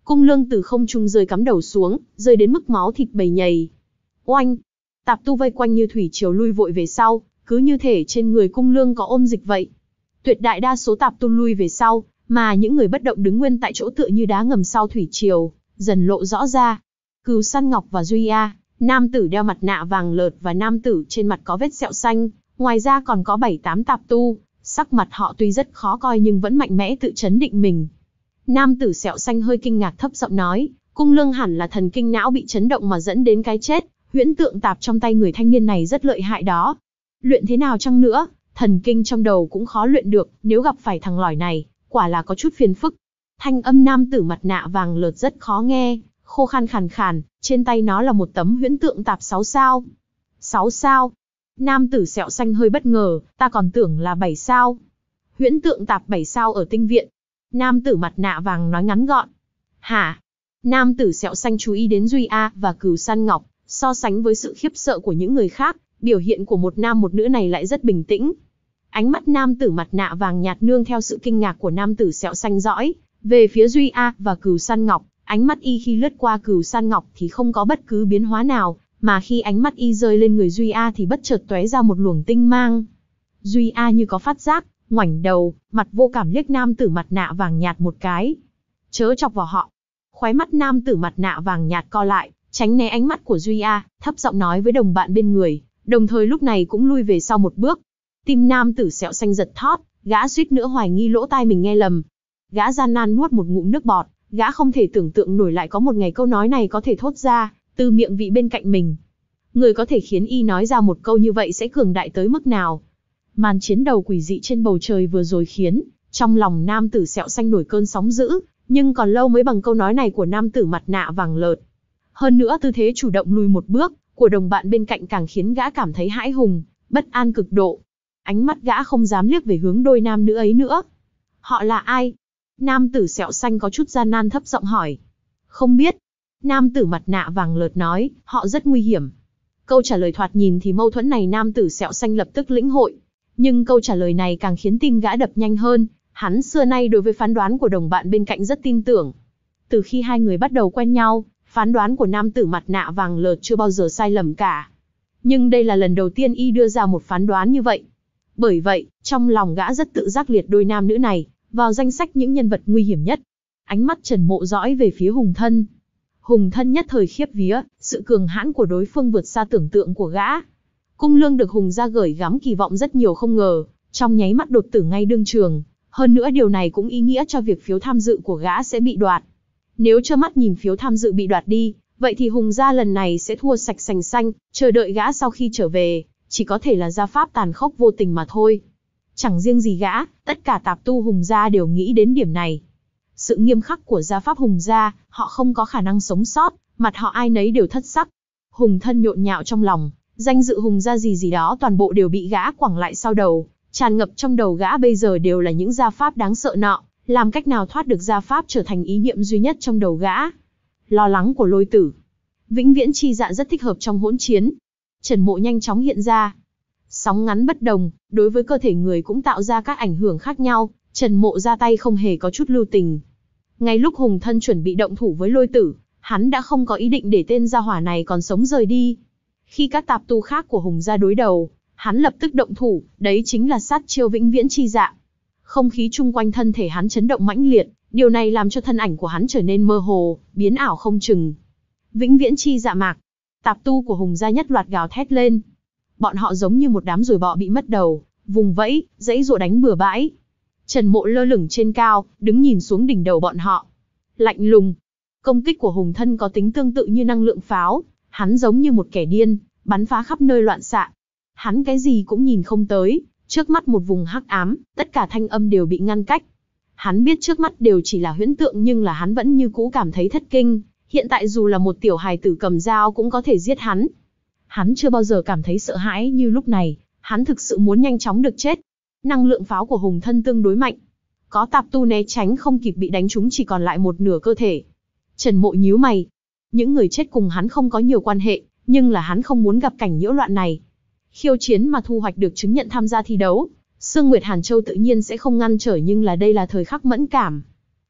Cung Lương từ không trung rơi cắm đầu xuống, rơi đến mức máu thịt bầy nhầy. Oanh! Tạp tu vây quanh như thủy triều lui vội về sau, cứ như thể trên người Cung Lương có ôn dịch vậy. Tuyệt đại đa số tạp tu lui về sau, mà những người bất động đứng nguyên tại chỗ tựa như đá ngầm sau thủy triều, dần lộ rõ ra. Cừu Săn Ngọc và Duy A, nam tử đeo mặt nạ vàng lợt và nam tử trên mặt có vết sẹo xanh, ngoài ra còn có bảy tám tạp tu, sắc mặt họ tuy rất khó coi nhưng vẫn mạnh mẽ tự chấn định mình. Nam tử sẹo xanh hơi kinh ngạc thấp giọng nói, Cung Lương hẳn là thần kinh não bị chấn động mà dẫn đến cái chết, huyễn tượng tạp trong tay người thanh niên này rất lợi hại đó. Luyện thế nào chăng nữa, thần kinh trong đầu cũng khó luyện được, nếu gặp phải thằng lỏi này, quả là có chút phiền phức. Thanh âm nam tử mặt nạ vàng lợt rất khó nghe, khô khan khàn khàn, trên tay nó là một tấm huyễn tượng tạp sáu sao. sáu sao? Nam tử sẹo xanh hơi bất ngờ, ta còn tưởng là bảy sao. Huyễn tượng tạp bảy sao ở tinh viện. Nam tử mặt nạ vàng nói ngắn gọn. Hả? Nam tử sẹo xanh chú ý đến Duy A và Cừu Săn Ngọc, so sánh với sự khiếp sợ của những người khác, biểu hiện của một nam một nữ này lại rất bình tĩnh. Ánh mắt nam tử mặt nạ vàng nhạt nương theo sự kinh ngạc của nam tử sẹo xanh dõi về phía Duy A và Cừu Săn Ngọc, ánh mắt y khi lướt qua Cừu Săn Ngọc thì không có bất cứ biến hóa nào, mà khi ánh mắt y rơi lên người Duy A thì bất chợt tóe ra một luồng tinh mang. Duy A như có phát giác, ngoảnh đầu, mặt vô cảm liếc nam tử mặt nạ vàng nhạt một cái. Chớ chọc vào họ. Khóe mắt nam tử mặt nạ vàng nhạt co lại, tránh né ánh mắt của Duy A, thấp giọng nói với đồng bạn bên người, đồng thời lúc này cũng lui về sau một bước. Tim nam tử sẹo xanh giật thót, gã suýt nữa hoài nghi lỗ tai mình nghe lầm. Gã gian nan nuốt một ngụm nước bọt, gã không thể tưởng tượng nổi lại có một ngày câu nói này có thể thốt ra từ miệng vị bên cạnh mình. Người có thể khiến y nói ra một câu như vậy sẽ cường đại tới mức nào? Màn chiến đầu quỷ dị trên bầu trời vừa rồi khiến trong lòng nam tử sẹo xanh nổi cơn sóng dữ, nhưng còn lâu mới bằng câu nói này của nam tử mặt nạ vàng lợt. Hơn nữa tư thế chủ động lùi một bước của đồng bạn bên cạnh càng khiến gã cảm thấy hãi hùng, bất an cực độ. Ánh mắt gã không dám liếc về hướng đôi nam nữ ấy nữa. Họ là ai? Nam tử sẹo xanh có chút gian nan thấp giọng hỏi. Không biết. Nam tử mặt nạ vàng lợt nói, họ rất nguy hiểm. Câu trả lời thoạt nhìn thì mâu thuẫn này nam tử sẹo xanh lập tức lĩnh hội. Nhưng câu trả lời này càng khiến tim gã đập nhanh hơn, hắn xưa nay đối với phán đoán của đồng bạn bên cạnh rất tin tưởng. Từ khi hai người bắt đầu quen nhau, phán đoán của nam tử mặt nạ vàng lợt chưa bao giờ sai lầm cả. Nhưng đây là lần đầu tiên y đưa ra một phán đoán như vậy. Bởi vậy, trong lòng gã rất tự giác liệt đôi nam nữ này vào danh sách những nhân vật nguy hiểm nhất. Ánh mắt Trần Mộ dõi về phía Hùng Thân. Hùng Thân nhất thời khiếp vía, sự cường hãn của đối phương vượt xa tưởng tượng của gã. Cung Lương được Hùng gia gửi gắm kỳ vọng rất nhiều không ngờ, trong nháy mắt đột tử ngay đương trường. Hơn nữa điều này cũng ý nghĩa cho việc phiếu tham dự của gã sẽ bị đoạt. Nếu trơ mắt nhìn phiếu tham dự bị đoạt đi, vậy thì Hùng gia lần này sẽ thua sạch sành xanh, chờ đợi gã sau khi trở về, chỉ có thể là gia pháp tàn khốc vô tình mà thôi. Chẳng riêng gì gã, tất cả tạp tu Hùng gia đều nghĩ đến điểm này. Sự nghiêm khắc của gia pháp Hùng gia, họ không có khả năng sống sót, mặt họ ai nấy đều thất sắc. Hùng Thân nhộn nhạo trong lòng, danh dự Hùng gia gì gì đó toàn bộ đều bị gã quẳng lại sau đầu, tràn ngập trong đầu gã bây giờ đều là những gia pháp đáng sợ nọ, làm cách nào thoát được gia pháp trở thành ý niệm duy nhất trong đầu gã. Lo lắng của Lôi Tử. Vĩnh viễn chi dạ rất thích hợp trong hỗn chiến. Trần Mộ nhanh chóng hiện ra. Sóng ngắn bất đồng, đối với cơ thể người cũng tạo ra các ảnh hưởng khác nhau, Trần Mộ ra tay không hề có chút lưu tình. Ngay lúc Hùng Thân chuẩn bị động thủ với Lôi Tử, hắn đã không có ý định để tên gia hỏa này còn sống rời đi. Khi các tạp tu khác của Hùng gia đối đầu, hắn lập tức động thủ, đấy chính là sát chiêu vĩnh viễn chi dạ. Không khí chung quanh thân thể hắn chấn động mãnh liệt, điều này làm cho thân ảnh của hắn trở nên mơ hồ, biến ảo không chừng. Vĩnh viễn chi dạ mạc. Tạp tu của Hùng gia nhất loạt gào thét lên. Bọn họ giống như một đám ruồi bọ bị mất đầu, vùng vẫy, dãy dụa đánh bừa bãi. Trần Mộ lơ lửng trên cao, đứng nhìn xuống đỉnh đầu bọn họ. Lạnh lùng. Công kích của Hùng Thân có tính tương tự như năng lượng pháo, hắn giống như một kẻ điên, bắn phá khắp nơi loạn xạ. Hắn cái gì cũng nhìn không tới, trước mắt một vùng hắc ám, tất cả thanh âm đều bị ngăn cách. Hắn biết trước mắt đều chỉ là huyễn tượng nhưng là hắn vẫn như cũ cảm thấy thất kinh, hiện tại dù là một tiểu hài tử cầm dao cũng có thể giết hắn. Hắn chưa bao giờ cảm thấy sợ hãi như lúc này, hắn thực sự muốn nhanh chóng được chết. Năng lượng pháo của Hùng Thân tương đối mạnh. Có tạp tu né tránh không kịp bị đánh trúng chỉ còn lại một nửa cơ thể. Trần Mộ nhíu mày. Những người chết cùng hắn không có nhiều quan hệ, nhưng là hắn không muốn gặp cảnh nhiễu loạn này. Khiêu chiến mà thu hoạch được chứng nhận tham gia thi đấu, Sương Nguyệt Hàn Châu tự nhiên sẽ không ngăn trở nhưng là đây là thời khắc mẫn cảm.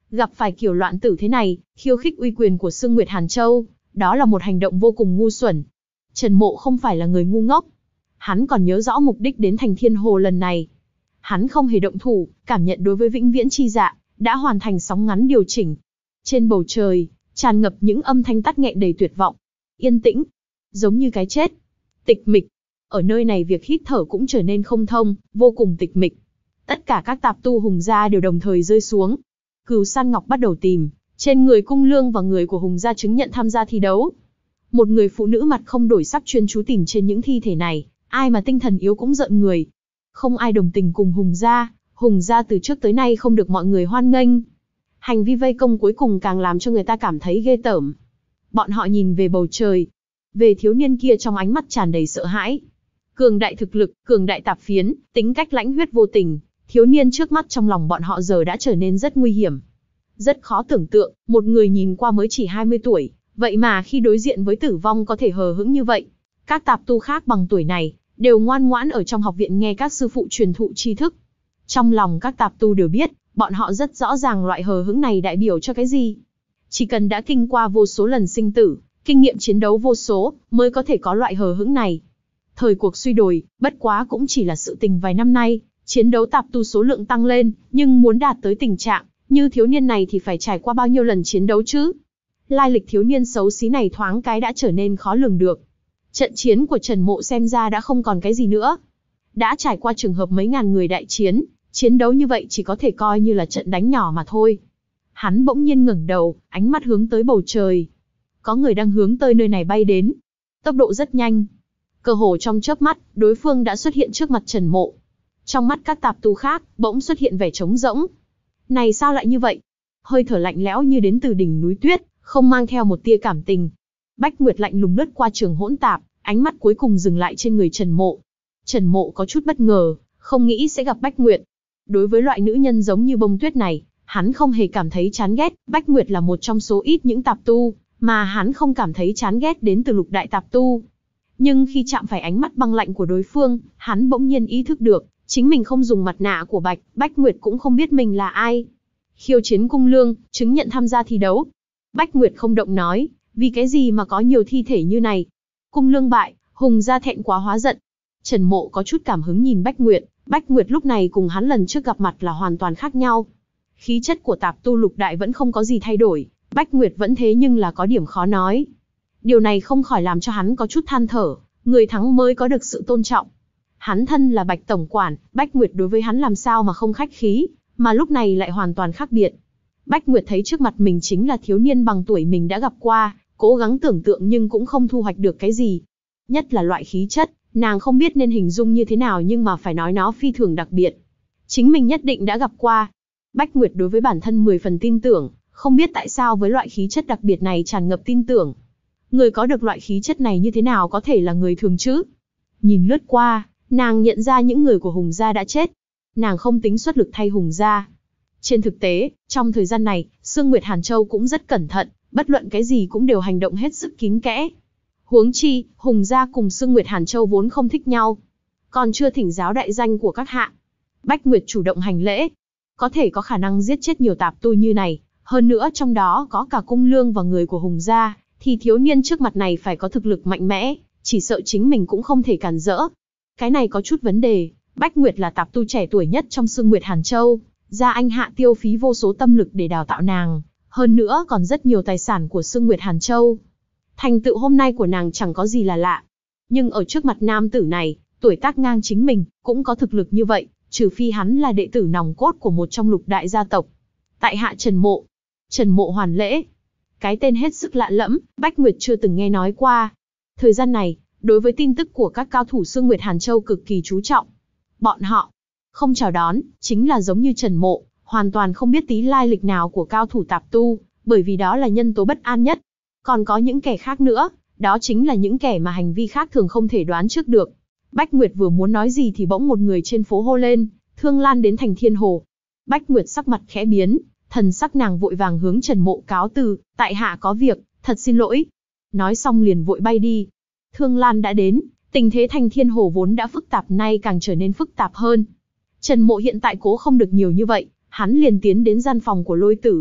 Gặp phải kiểu loạn tử thế này, khiêu khích uy quyền của Sương Nguyệt Hàn Châu, đó là một hành động vô cùng ngu xuẩn. Trần Mộ không phải là người ngu ngốc. Hắn còn nhớ rõ mục đích đến Thành Thiên Hồ lần này. Hắn không hề động thủ, cảm nhận đối với vĩnh viễn chi dạ, đã hoàn thành sóng ngắn điều chỉnh. Trên bầu trời, tràn ngập những âm thanh tắt nghẹn đầy tuyệt vọng. Yên tĩnh, giống như cái chết. Tịch mịch. Ở nơi này việc hít thở cũng trở nên không thông, vô cùng tịch mịch. Tất cả các tạp tu Hùng gia đều đồng thời rơi xuống. Cửu San Ngọc bắt đầu tìm, trên người Cung Lương và người của Hùng gia chứng nhận tham gia thi đấu. Một người phụ nữ mặt không đổi sắc chuyên chú tìm trên những thi thể này, ai mà tinh thần yếu cũng rợn người. Không ai đồng tình cùng Hùng gia, Hùng gia từ trước tới nay không được mọi người hoan nghênh. Hành vi vây công cuối cùng càng làm cho người ta cảm thấy ghê tởm. Bọn họ nhìn về bầu trời, về thiếu niên kia trong ánh mắt tràn đầy sợ hãi. Cường đại thực lực, cường đại tạp phiến, tính cách lãnh huyết vô tình, thiếu niên trước mắt trong lòng bọn họ giờ đã trở nên rất nguy hiểm. Rất khó tưởng tượng, một người nhìn qua mới chỉ hai mươi tuổi, vậy mà khi đối diện với tử vong có thể hờ hững như vậy. Các tạp tu khác bằng tuổi này, đều ngoan ngoãn ở trong học viện nghe các sư phụ truyền thụ tri thức. Trong lòng các tạp tu đều biết, bọn họ rất rõ ràng loại hờ hững này đại biểu cho cái gì. Chỉ cần đã kinh qua vô số lần sinh tử, kinh nghiệm chiến đấu vô số, mới có thể có loại hờ hững này. Thời cuộc suy đồi, bất quá cũng chỉ là sự tình vài năm nay, chiến đấu tạp tu số lượng tăng lên, nhưng muốn đạt tới tình trạng như thiếu niên này thì phải trải qua bao nhiêu lần chiến đấu chứ? Lai lịch thiếu niên xấu xí này thoáng cái đã trở nên khó lường được. Trận chiến của Trần Mộ xem ra đã không còn cái gì nữa. Đã trải qua trường hợp mấy ngàn người đại chiến, chiến đấu như vậy chỉ có thể coi như là trận đánh nhỏ mà thôi. Hắn bỗng nhiên ngẩng đầu, ánh mắt hướng tới bầu trời. Có người đang hướng tới nơi này bay đến. Tốc độ rất nhanh. Cơ hồ trong chớp mắt, đối phương đã xuất hiện trước mặt Trần Mộ. Trong mắt các tạp tu khác, bỗng xuất hiện vẻ trống rỗng. Này sao lại như vậy? Hơi thở lạnh lẽo như đến từ đỉnh núi tuyết, không mang theo một tia cảm tình. Bách Nguyệt lạnh lùng lướt qua trường hỗn tạp, ánh mắt cuối cùng dừng lại trên người Trần Mộ. Trần Mộ có chút bất ngờ, không nghĩ sẽ gặp Bách Nguyệt. Đối với loại nữ nhân giống như bông tuyết này, hắn không hề cảm thấy chán ghét. Bách Nguyệt là một trong số ít những tạp tu mà hắn không cảm thấy chán ghét đến từ lục đại tạp tu. Nhưng khi chạm phải ánh mắt băng lạnh của đối phương, hắn bỗng nhiên ý thức được, chính mình không dùng mặt nạ của Bạch, Bách Nguyệt cũng không biết mình là ai. Khiêu chiến Cung Lương, chứng nhận tham gia thi đấu. Bách Nguyệt không động nói, vì cái gì mà có nhiều thi thể như này. Cung Lương bại, Hùng gia thẹn quá hóa giận. Trần Mộ có chút cảm hứng nhìn Bách Nguyệt, Bách Nguyệt lúc này cùng hắn lần trước gặp mặt là hoàn toàn khác nhau. Khí chất của tạp tu lục đại vẫn không có gì thay đổi, Bách Nguyệt vẫn thế nhưng là có điểm khó nói. Điều này không khỏi làm cho hắn có chút than thở, người thắng mới có được sự tôn trọng. Hắn thân là Bạch tổng quản, Bách Nguyệt đối với hắn làm sao mà không khách khí, mà lúc này lại hoàn toàn khác biệt. Bách Nguyệt thấy trước mặt mình chính là thiếu niên bằng tuổi mình đã gặp qua, cố gắng tưởng tượng nhưng cũng không thu hoạch được cái gì. Nhất là loại khí chất, nàng không biết nên hình dung như thế nào nhưng mà phải nói nó phi thường đặc biệt. Chính mình nhất định đã gặp qua. Bách Nguyệt đối với bản thân mười phần tin tưởng, không biết tại sao với loại khí chất đặc biệt này tràn ngập tin tưởng. Người có được loại khí chất này như thế nào có thể là người thường chứ? Nhìn lướt qua, nàng nhận ra những người của Hùng gia đã chết. Nàng không tính xuất lực thay Hùng gia. Trên thực tế, trong thời gian này, Sương Nguyệt Hàn Châu cũng rất cẩn thận, bất luận cái gì cũng đều hành động hết sức kín kẽ. Huống chi, Hùng gia cùng Sương Nguyệt Hàn Châu vốn không thích nhau. Còn chưa thỉnh giáo đại danh của các hạ. Bách Nguyệt chủ động hành lễ. Có thể có khả năng giết chết nhiều tạp tu như này, hơn nữa trong đó có cả Cung Lương và người của Hùng gia, thì thiếu niên trước mặt này phải có thực lực mạnh mẽ, chỉ sợ chính mình cũng không thể cản rỡ. Cái này có chút vấn đề, Bách Nguyệt là tạp tu trẻ tuổi nhất trong Sương Nguyệt Hàn Châu, gia anh hạ tiêu phí vô số tâm lực để đào tạo nàng, hơn nữa còn rất nhiều tài sản của Sương Nguyệt Hàn Châu. Thành tựu hôm nay của nàng chẳng có gì là lạ. Nhưng ở trước mặt nam tử này, tuổi tác ngang chính mình, cũng có thực lực như vậy, trừ phi hắn là đệ tử nòng cốt của một trong lục đại gia tộc. Tại hạ Trần Mộ. Trần Mộ hoàn lễ. Cái tên hết sức lạ lẫm, Bách Nguyệt chưa từng nghe nói qua. Thời gian này, đối với tin tức của các cao thủ Sương Nguyệt Hàn Châu cực kỳ chú trọng. Bọn họ không chào đón, chính là giống như Trần Mộ, hoàn toàn không biết tí lai lịch nào của cao thủ tạp tu, bởi vì đó là nhân tố bất an nhất. Còn có những kẻ khác nữa, đó chính là những kẻ mà hành vi khác thường không thể đoán trước được. Bách Nguyệt vừa muốn nói gì thì bỗng một người trên phố hô lên, Thương Lan đến Thành Thiên Hồ. Bách Nguyệt sắc mặt khẽ biến, thần sắc nàng vội vàng hướng Trần Mộ cáo từ, tại hạ có việc, thật xin lỗi. Nói xong liền vội bay đi. Thương Lan đã đến, tình thế Thành Thiên Hồ vốn đã phức tạp nay càng trở nên phức tạp hơn. Trần Mộ hiện tại cố không được nhiều như vậy, hắn liền tiến đến gian phòng của Lôi Tử.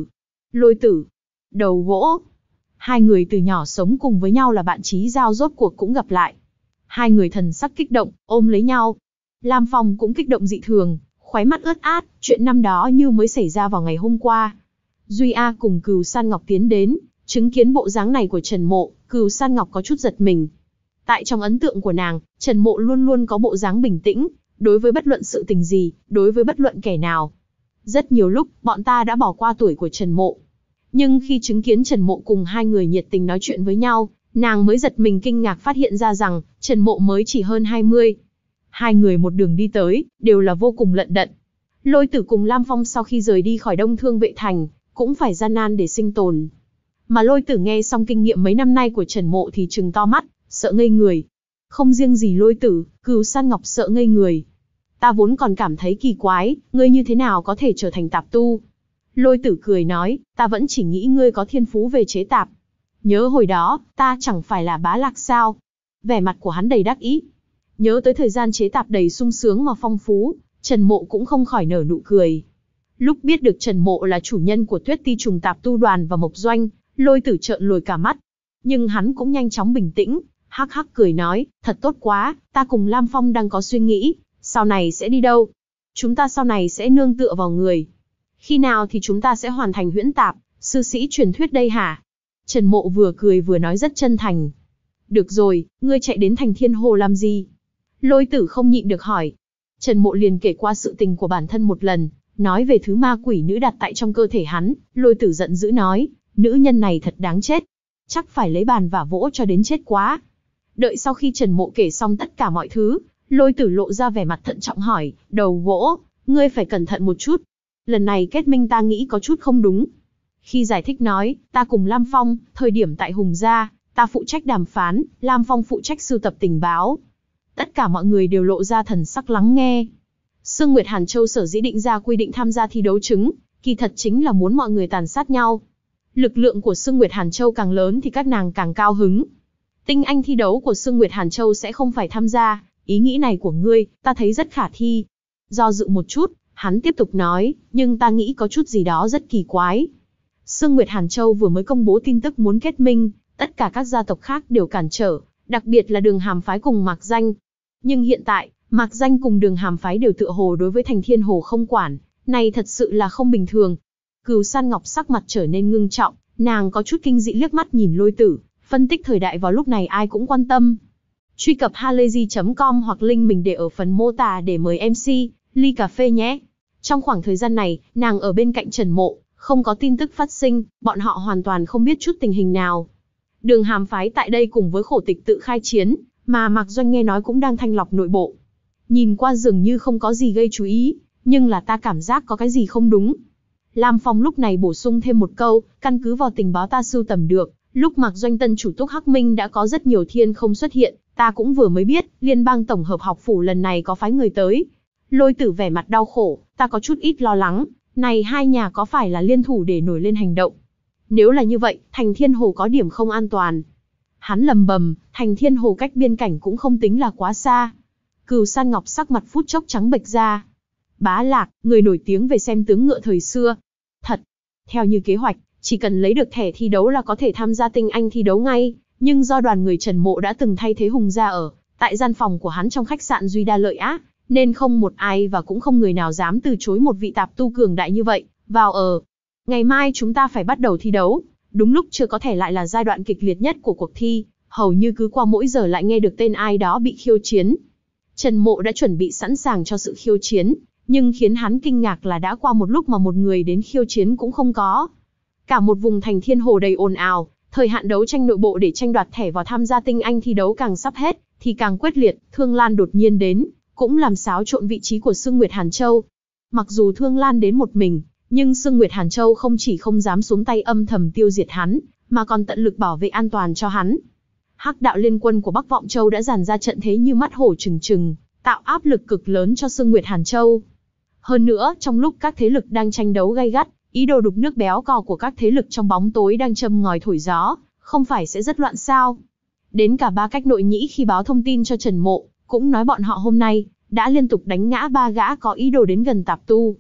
Lôi Tử, Đầu Gỗ. Hai người từ nhỏ sống cùng với nhau là bạn chí giao rốt cuộc cũng gặp lại. Hai người thần sắc kích động, ôm lấy nhau. Lam Phong cũng kích động dị thường, khóe mắt ướt át, chuyện năm đó như mới xảy ra vào ngày hôm qua. Duy A cùng Cửu San Ngọc tiến đến, chứng kiến bộ dáng này của Trần Mộ, Cửu San Ngọc có chút giật mình. Tại trong ấn tượng của nàng, Trần Mộ luôn luôn có bộ dáng bình tĩnh, đối với bất luận sự tình gì, đối với bất luận kẻ nào. Rất nhiều lúc, bọn ta đã bỏ qua tuổi của Trần Mộ. Nhưng khi chứng kiến Trần Mộ cùng hai người nhiệt tình nói chuyện với nhau, nàng mới giật mình kinh ngạc phát hiện ra rằng, Trần Mộ mới chỉ hơn hai mươi. Hai người một đường đi tới, đều là vô cùng lận đận. Lôi Tử cùng Lam Phong sau khi rời đi khỏi Đông Thương Vệ Thành, cũng phải gian nan để sinh tồn. Mà Lôi Tử nghe xong kinh nghiệm mấy năm nay của Trần Mộ thì trừng to mắt, sợ ngây người. Không riêng gì Lôi Tử, Cửu San Ngọc sợ ngây người. Ta vốn còn cảm thấy kỳ quái, ngươi như thế nào có thể trở thành tạp tu? Lôi Tử cười nói, ta vẫn chỉ nghĩ ngươi có thiên phú về chế tạp. Nhớ hồi đó, ta chẳng phải là Bá Lạc sao? Vẻ mặt của hắn đầy đắc ý. Nhớ tới thời gian chế tạp đầy sung sướng mà phong phú, Trần Mộ cũng không khỏi nở nụ cười. Lúc biết được Trần Mộ là chủ nhân của Tuyết Ti Trùng Tạp Tu Đoàn và Mộc Doanh, Lôi Tử trợn lồi cả mắt. Nhưng hắn cũng nhanh chóng bình tĩnh, hắc hắc cười nói, thật tốt quá, ta cùng Lam Phong đang có suy nghĩ, sau này sẽ đi đâu? Chúng ta sau này sẽ nương tựa vào người. Khi nào thì chúng ta sẽ hoàn thành huyễn tạp, sư sĩ truyền thuyết đây hả? Trần Mộ vừa cười vừa nói rất chân thành. Được rồi, ngươi chạy đến thành Thiên Hồ làm gì? Lôi Tử không nhịn được hỏi. Trần Mộ liền kể qua sự tình của bản thân một lần, nói về thứ ma quỷ nữ đặt tại trong cơ thể hắn. Lôi Tử giận dữ nói, nữ nhân này thật đáng chết. Chắc phải lấy bàn vả vỗ cho đến chết quá. Đợi sau khi Trần Mộ kể xong tất cả mọi thứ, Lôi Tử lộ ra vẻ mặt thận trọng hỏi, Đầu Gỗ, ngươi phải cẩn thận một chút. Lần này kết minh ta nghĩ có chút không đúng. Khi giải thích nói, ta cùng Lam Phong, thời điểm tại Hùng Gia, ta phụ trách đàm phán, Lam Phong phụ trách sưu tập tình báo. Tất cả mọi người đều lộ ra thần sắc lắng nghe. Sương Nguyệt Hàn Châu sở dĩ định ra quy định tham gia thi đấu chứng, kỳ thật chính là muốn mọi người tàn sát nhau. Lực lượng của Sương Nguyệt Hàn Châu càng lớn thì các nàng càng cao hứng. Tinh anh thi đấu của Sương Nguyệt Hàn Châu sẽ không phải tham gia, ý nghĩ này của ngươi, ta thấy rất khả thi. Do dự một chút, hắn tiếp tục nói, nhưng ta nghĩ có chút gì đó rất kỳ quái. Sương Nguyệt Hàn Châu vừa mới công bố tin tức muốn kết minh, tất cả các gia tộc khác đều cản trở, đặc biệt là Đường Hàm Phái cùng Mạc Danh. Nhưng hiện tại, Mạc Danh cùng Đường Hàm Phái đều tựa hồ đối với thành Thiên Hồ không quản, này thật sự là không bình thường. Cửu San Ngọc sắc mặt trở nên ngưng trọng, nàng có chút kinh dị liếc mắt nhìn Lôi Tử, phân tích thời đại vào lúc này ai cũng quan tâm. Truy cập halayzi chấm com hoặc link mình để ở phần mô tả để mời em xê, ly cà phê nhé. Trong khoảng thời gian này, nàng ở bên cạnh Trần Mộ, không có tin tức phát sinh, bọn họ hoàn toàn không biết chút tình hình nào. Đường Hàm Phái tại đây cùng với Khổ Tịch tự khai chiến, mà Mạc Doanh nghe nói cũng đang thanh lọc nội bộ. Nhìn qua dường như không có gì gây chú ý, nhưng là ta cảm giác có cái gì không đúng. Lam Phong lúc này bổ sung thêm một câu, căn cứ vào tình báo ta sưu tầm được, lúc Mạc Doanh tân chủ Túc Hắc Minh đã có rất nhiều thiên không xuất hiện, ta cũng vừa mới biết, Liên bang tổng hợp học phủ lần này có phái người tới. Lôi Tử vẻ mặt đau khổ, ta có chút ít lo lắng, này hai nhà có phải là liên thủ để nổi lên hành động? Nếu là như vậy, thành Thiên Hồ có điểm không an toàn. Hắn lầm bầm, thành Thiên Hồ cách biên cảnh cũng không tính là quá xa. Cửu San Ngọc sắc mặt phút chốc trắng bệch ra. Bá Lạc, người nổi tiếng về xem tướng ngựa thời xưa. Thật, theo như kế hoạch, chỉ cần lấy được thẻ thi đấu là có thể tham gia tinh anh thi đấu ngay, nhưng do đoàn người Trần Mộ đã từng thay thế Hùng Gia ở, tại gian phòng của hắn trong khách sạn Duy Đa Lợi Á, nên không một ai và cũng không người nào dám từ chối một vị tạp tu cường đại như vậy, vào ở. Ngày mai chúng ta phải bắt đầu thi đấu, đúng lúc chưa có thể lại là giai đoạn kịch liệt nhất của cuộc thi, hầu như cứ qua mỗi giờ lại nghe được tên ai đó bị khiêu chiến. Trần Mộ đã chuẩn bị sẵn sàng cho sự khiêu chiến, nhưng khiến hắn kinh ngạc là đã qua một lúc mà một người đến khiêu chiến cũng không có. Cả một vùng thành Thiên Hồ đầy ồn ào, thời hạn đấu tranh nội bộ để tranh đoạt thẻ vào tham gia tinh anh thi đấu càng sắp hết, thì càng quyết liệt. Thương Lan đột nhiên đến, cũng làm xáo trộn vị trí của Sương Nguyệt Hàn Châu. Mặc dù Thương Lan đến một mình, nhưng Sương Nguyệt Hàn Châu không chỉ không dám xuống tay âm thầm tiêu diệt hắn, mà còn tận lực bảo vệ an toàn cho hắn. Hắc đạo liên quân của Bắc Vọng Châu đã dàn ra trận thế như mắt hổ trừng trừng, tạo áp lực cực lớn cho Sương Nguyệt Hàn Châu. Hơn nữa, trong lúc các thế lực đang tranh đấu gay gắt, ý đồ đục nước béo cò của các thế lực trong bóng tối đang châm ngòi thổi gió, không phải sẽ rất loạn sao? Đến cả ba cách nội nhĩ khi báo thông tin cho Trần Mộ, cũng nói bọn họ hôm nay đã liên tục đánh ngã ba gã có ý đồ đến gần tạp tu.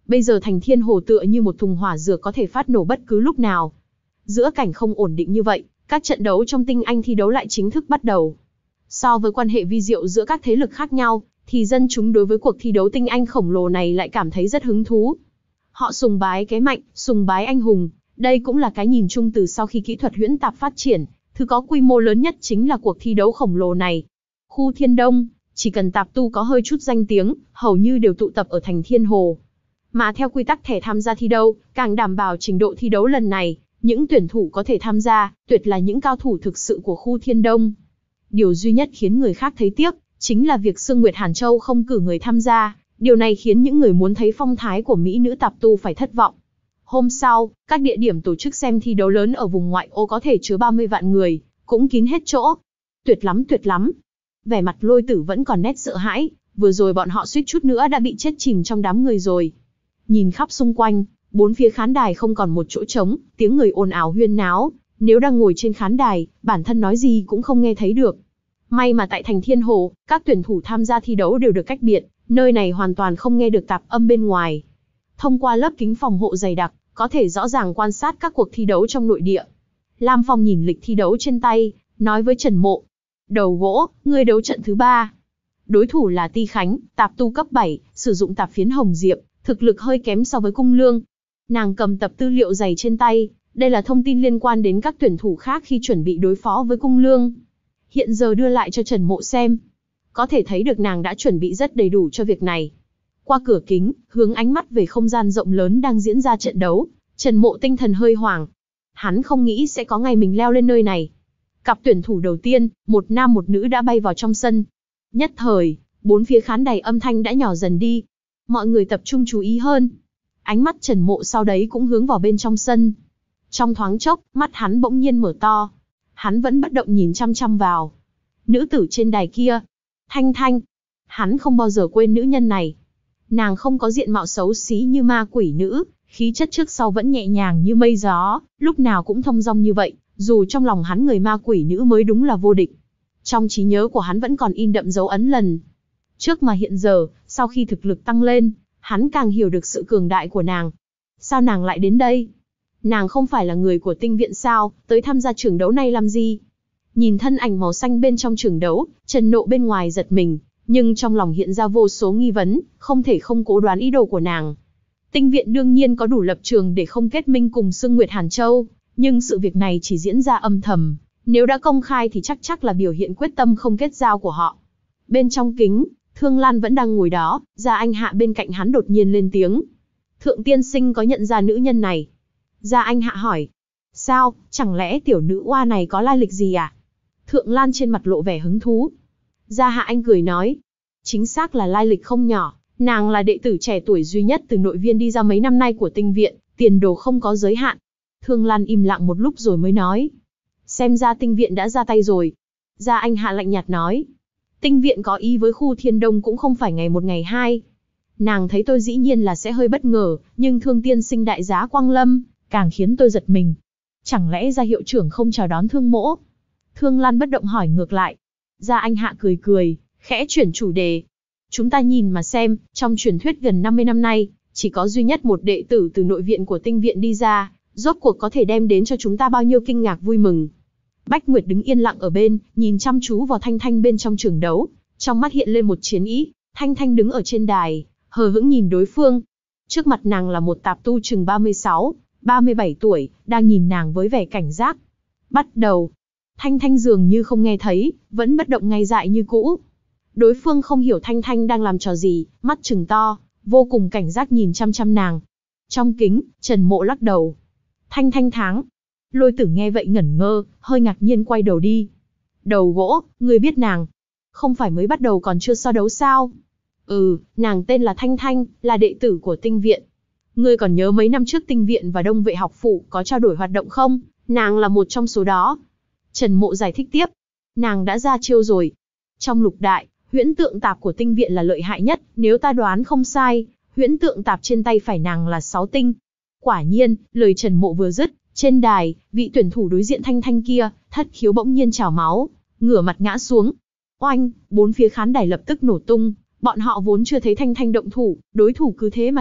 Bây giờ thành thiên hồ tựa như một thùng hỏa dược có thể phát nổ bất cứ lúc nào. Giữa cảnh không ổn định như vậy, các trận đấu trong tinh anh thi đấu lại chính thức bắt đầu. So với quan hệ vi diệu giữa các thế lực khác nhau, thì dân chúng đối với cuộc thi đấu tinh anh khổng lồ này lại cảm thấy rất hứng thú. Họ sùng bái cái mạnh, sùng bái anh hùng. Đây cũng là cái nhìn chung từ sau khi kỹ thuật huyễn tạp phát triển, thứ có quy mô lớn nhất chính là cuộc thi đấu khổng lồ này. Khu Thiên Đông, chỉ cần tạp tu có hơi chút danh tiếng, hầu như đều tụ tập ở thành Thiên Hồ. Mà theo quy tắc thẻ tham gia thi đấu, càng đảm bảo trình độ thi đấu lần này, những tuyển thủ có thể tham gia, tuyệt là những cao thủ thực sự của khu Thiên Đông. Điều duy nhất khiến người khác thấy tiếc, chính là việc Sương Nguyệt Hàn Châu không cử người tham gia, điều này khiến những người muốn thấy phong thái của mỹ nữ tạp tu phải thất vọng. Hôm sau, các địa điểm tổ chức xem thi đấu lớn ở vùng ngoại ô có thể chứa ba mươi vạn người, cũng kín hết chỗ. Tuyệt lắm tuyệt lắm. Vẻ mặt Lôi Tử vẫn còn nét sợ hãi, vừa rồi bọn họ suýt chút nữa đã bị chết chìm trong đám người rồi. Nhìn khắp xung quanh, bốn phía khán đài không còn một chỗ trống, tiếng người ồn ào huyên náo, nếu đang ngồi trên khán đài, bản thân nói gì cũng không nghe thấy được. May mà tại thành Thiên Hồ, các tuyển thủ tham gia thi đấu đều được cách biệt, nơi này hoàn toàn không nghe được tạp âm bên ngoài. Thông qua lớp kính phòng hộ dày đặc, có thể rõ ràng quan sát các cuộc thi đấu trong nội địa. Lam Phong nhìn lịch thi đấu trên tay, nói với Trần Mộ. Đầu gỗ, ngươi đấu trận thứ ba. Đối thủ là Ti Khánh, tạp tu cấp bảy, sử dụng tạp phiến hồng diệp, thực lực hơi kém so với Cung Lương. Nàng cầm tập tư liệu dày trên tay, đây là thông tin liên quan đến các tuyển thủ khác khi chuẩn bị đối phó với Cung Lương. Hiện giờ đưa lại cho Trần Mộ xem. Có thể thấy được nàng đã chuẩn bị rất đầy đủ cho việc này. Qua cửa kính, hướng ánh mắt về không gian rộng lớn đang diễn ra trận đấu, Trần Mộ tinh thần hơi hoảng. Hắn không nghĩ sẽ có ngày mình leo lên nơi này. Cặp tuyển thủ đầu tiên, một nam một nữ đã bay vào trong sân. Nhất thời, bốn phía khán đài âm thanh đã nhỏ dần đi. Mọi người tập trung chú ý hơn. Ánh mắt Trần Mộ sau đấy cũng hướng vào bên trong sân. Trong thoáng chốc, mắt hắn bỗng nhiên mở to. Hắn vẫn bất động nhìn chăm chăm vào. Nữ tử trên đài kia. Thanh Thanh. Hắn không bao giờ quên nữ nhân này. Nàng không có diện mạo xấu xí như ma quỷ nữ, khí chất trước sau vẫn nhẹ nhàng như mây gió, lúc nào cũng thông dong như vậy, dù trong lòng hắn người ma quỷ nữ mới đúng là vô địch. Trong trí nhớ của hắn vẫn còn in đậm dấu ấn lần trước mà hiện giờ, sau khi thực lực tăng lên, hắn càng hiểu được sự cường đại của nàng. Sao nàng lại đến đây? Nàng không phải là người của tinh viện sao, tới tham gia trường đấu này làm gì? Nhìn thân ảnh màu xanh bên trong trường đấu, Trần Nộ bên ngoài giật mình, nhưng trong lòng hiện ra vô số nghi vấn, không thể không cố đoán ý đồ của nàng. Tinh viện đương nhiên có đủ lập trường để không kết minh cùng Sương Nguyệt Hàn Châu, nhưng sự việc này chỉ diễn ra âm thầm, nếu đã công khai thì chắc chắc là biểu hiện quyết tâm không kết giao của họ. Bên trong kính, Thương Lan vẫn đang ngồi đó, Gia Anh Hạ bên cạnh hắn đột nhiên lên tiếng. Thượng tiên sinh có nhận ra nữ nhân này? Gia Anh Hạ hỏi. Sao, chẳng lẽ tiểu nữ oa này có lai lịch gì à? Thượng Lan trên mặt lộ vẻ hứng thú. Gia Hạ Anh cười nói. Chính xác là lai lịch không nhỏ, nàng là đệ tử trẻ tuổi duy nhất từ nội viên đi ra mấy năm nay của tinh viện, tiền đồ không có giới hạn. Thương Lan im lặng một lúc rồi mới nói. Xem ra tinh viện đã ra tay rồi. Gia Anh Hạ lạnh nhạt nói. Tinh viện có ý với khu Thiên Đông cũng không phải ngày một ngày hai. Nàng thấy tôi dĩ nhiên là sẽ hơi bất ngờ, nhưng Thương tiên sinh đại giá quang lâm, càng khiến tôi giật mình. Chẳng lẽ Gia hiệu trưởng không chào đón Thương mỗ? Thương Lan bất động hỏi ngược lại. Gia Anh Hạ cười cười, khẽ chuyển chủ đề. Chúng ta nhìn mà xem, trong truyền thuyết gần năm mươi năm nay, chỉ có duy nhất một đệ tử từ nội viện của tinh viện đi ra, rốt cuộc có thể đem đến cho chúng ta bao nhiêu kinh ngạc vui mừng. Bách Nguyệt đứng yên lặng ở bên, nhìn chăm chú vào Thanh Thanh bên trong trường đấu, trong mắt hiện lên một chiến ý. Thanh Thanh đứng ở trên đài, hờ hững nhìn đối phương. Trước mặt nàng là một tạp tu chừng ba mươi sáu, ba mươi bảy tuổi, đang nhìn nàng với vẻ cảnh giác. Bắt đầu. Thanh Thanh dường như không nghe thấy, vẫn bất động ngay dại như cũ. Đối phương không hiểu Thanh Thanh đang làm trò gì, mắt trừng to, vô cùng cảnh giác nhìn chăm chăm nàng. Trong kính, Trần Mộ lắc đầu. Thanh Thanh thắng. Lôi Tử nghe vậy ngẩn ngơ, hơi ngạc nhiên quay đầu đi. Đầu gỗ, ngươi biết nàng? Không phải mới bắt đầu còn chưa so đấu sao? Ừ, nàng tên là Thanh Thanh, là đệ tử của tinh viện. Ngươi còn nhớ mấy năm trước tinh viện và Đông Vệ học phủ có trao đổi hoạt động không? Nàng là một trong số đó. Trần Mộ giải thích tiếp. Nàng đã ra chiêu rồi. Trong lục đại, huyễn tượng tạp của tinh viện là lợi hại nhất, nếu ta đoán không sai, huyễn tượng tạp trên tay phải nàng là sáu tinh. Quả nhiên, lời Trần Mộ vừa dứt, trên đài, vị tuyển thủ đối diện Thanh Thanh kia, thất khiếu bỗng nhiên trào máu, ngửa mặt ngã xuống. Oanh, bốn phía khán đài lập tức nổ tung, bọn họ vốn chưa thấy Thanh Thanh động thủ, đối thủ cứ thế mà chết,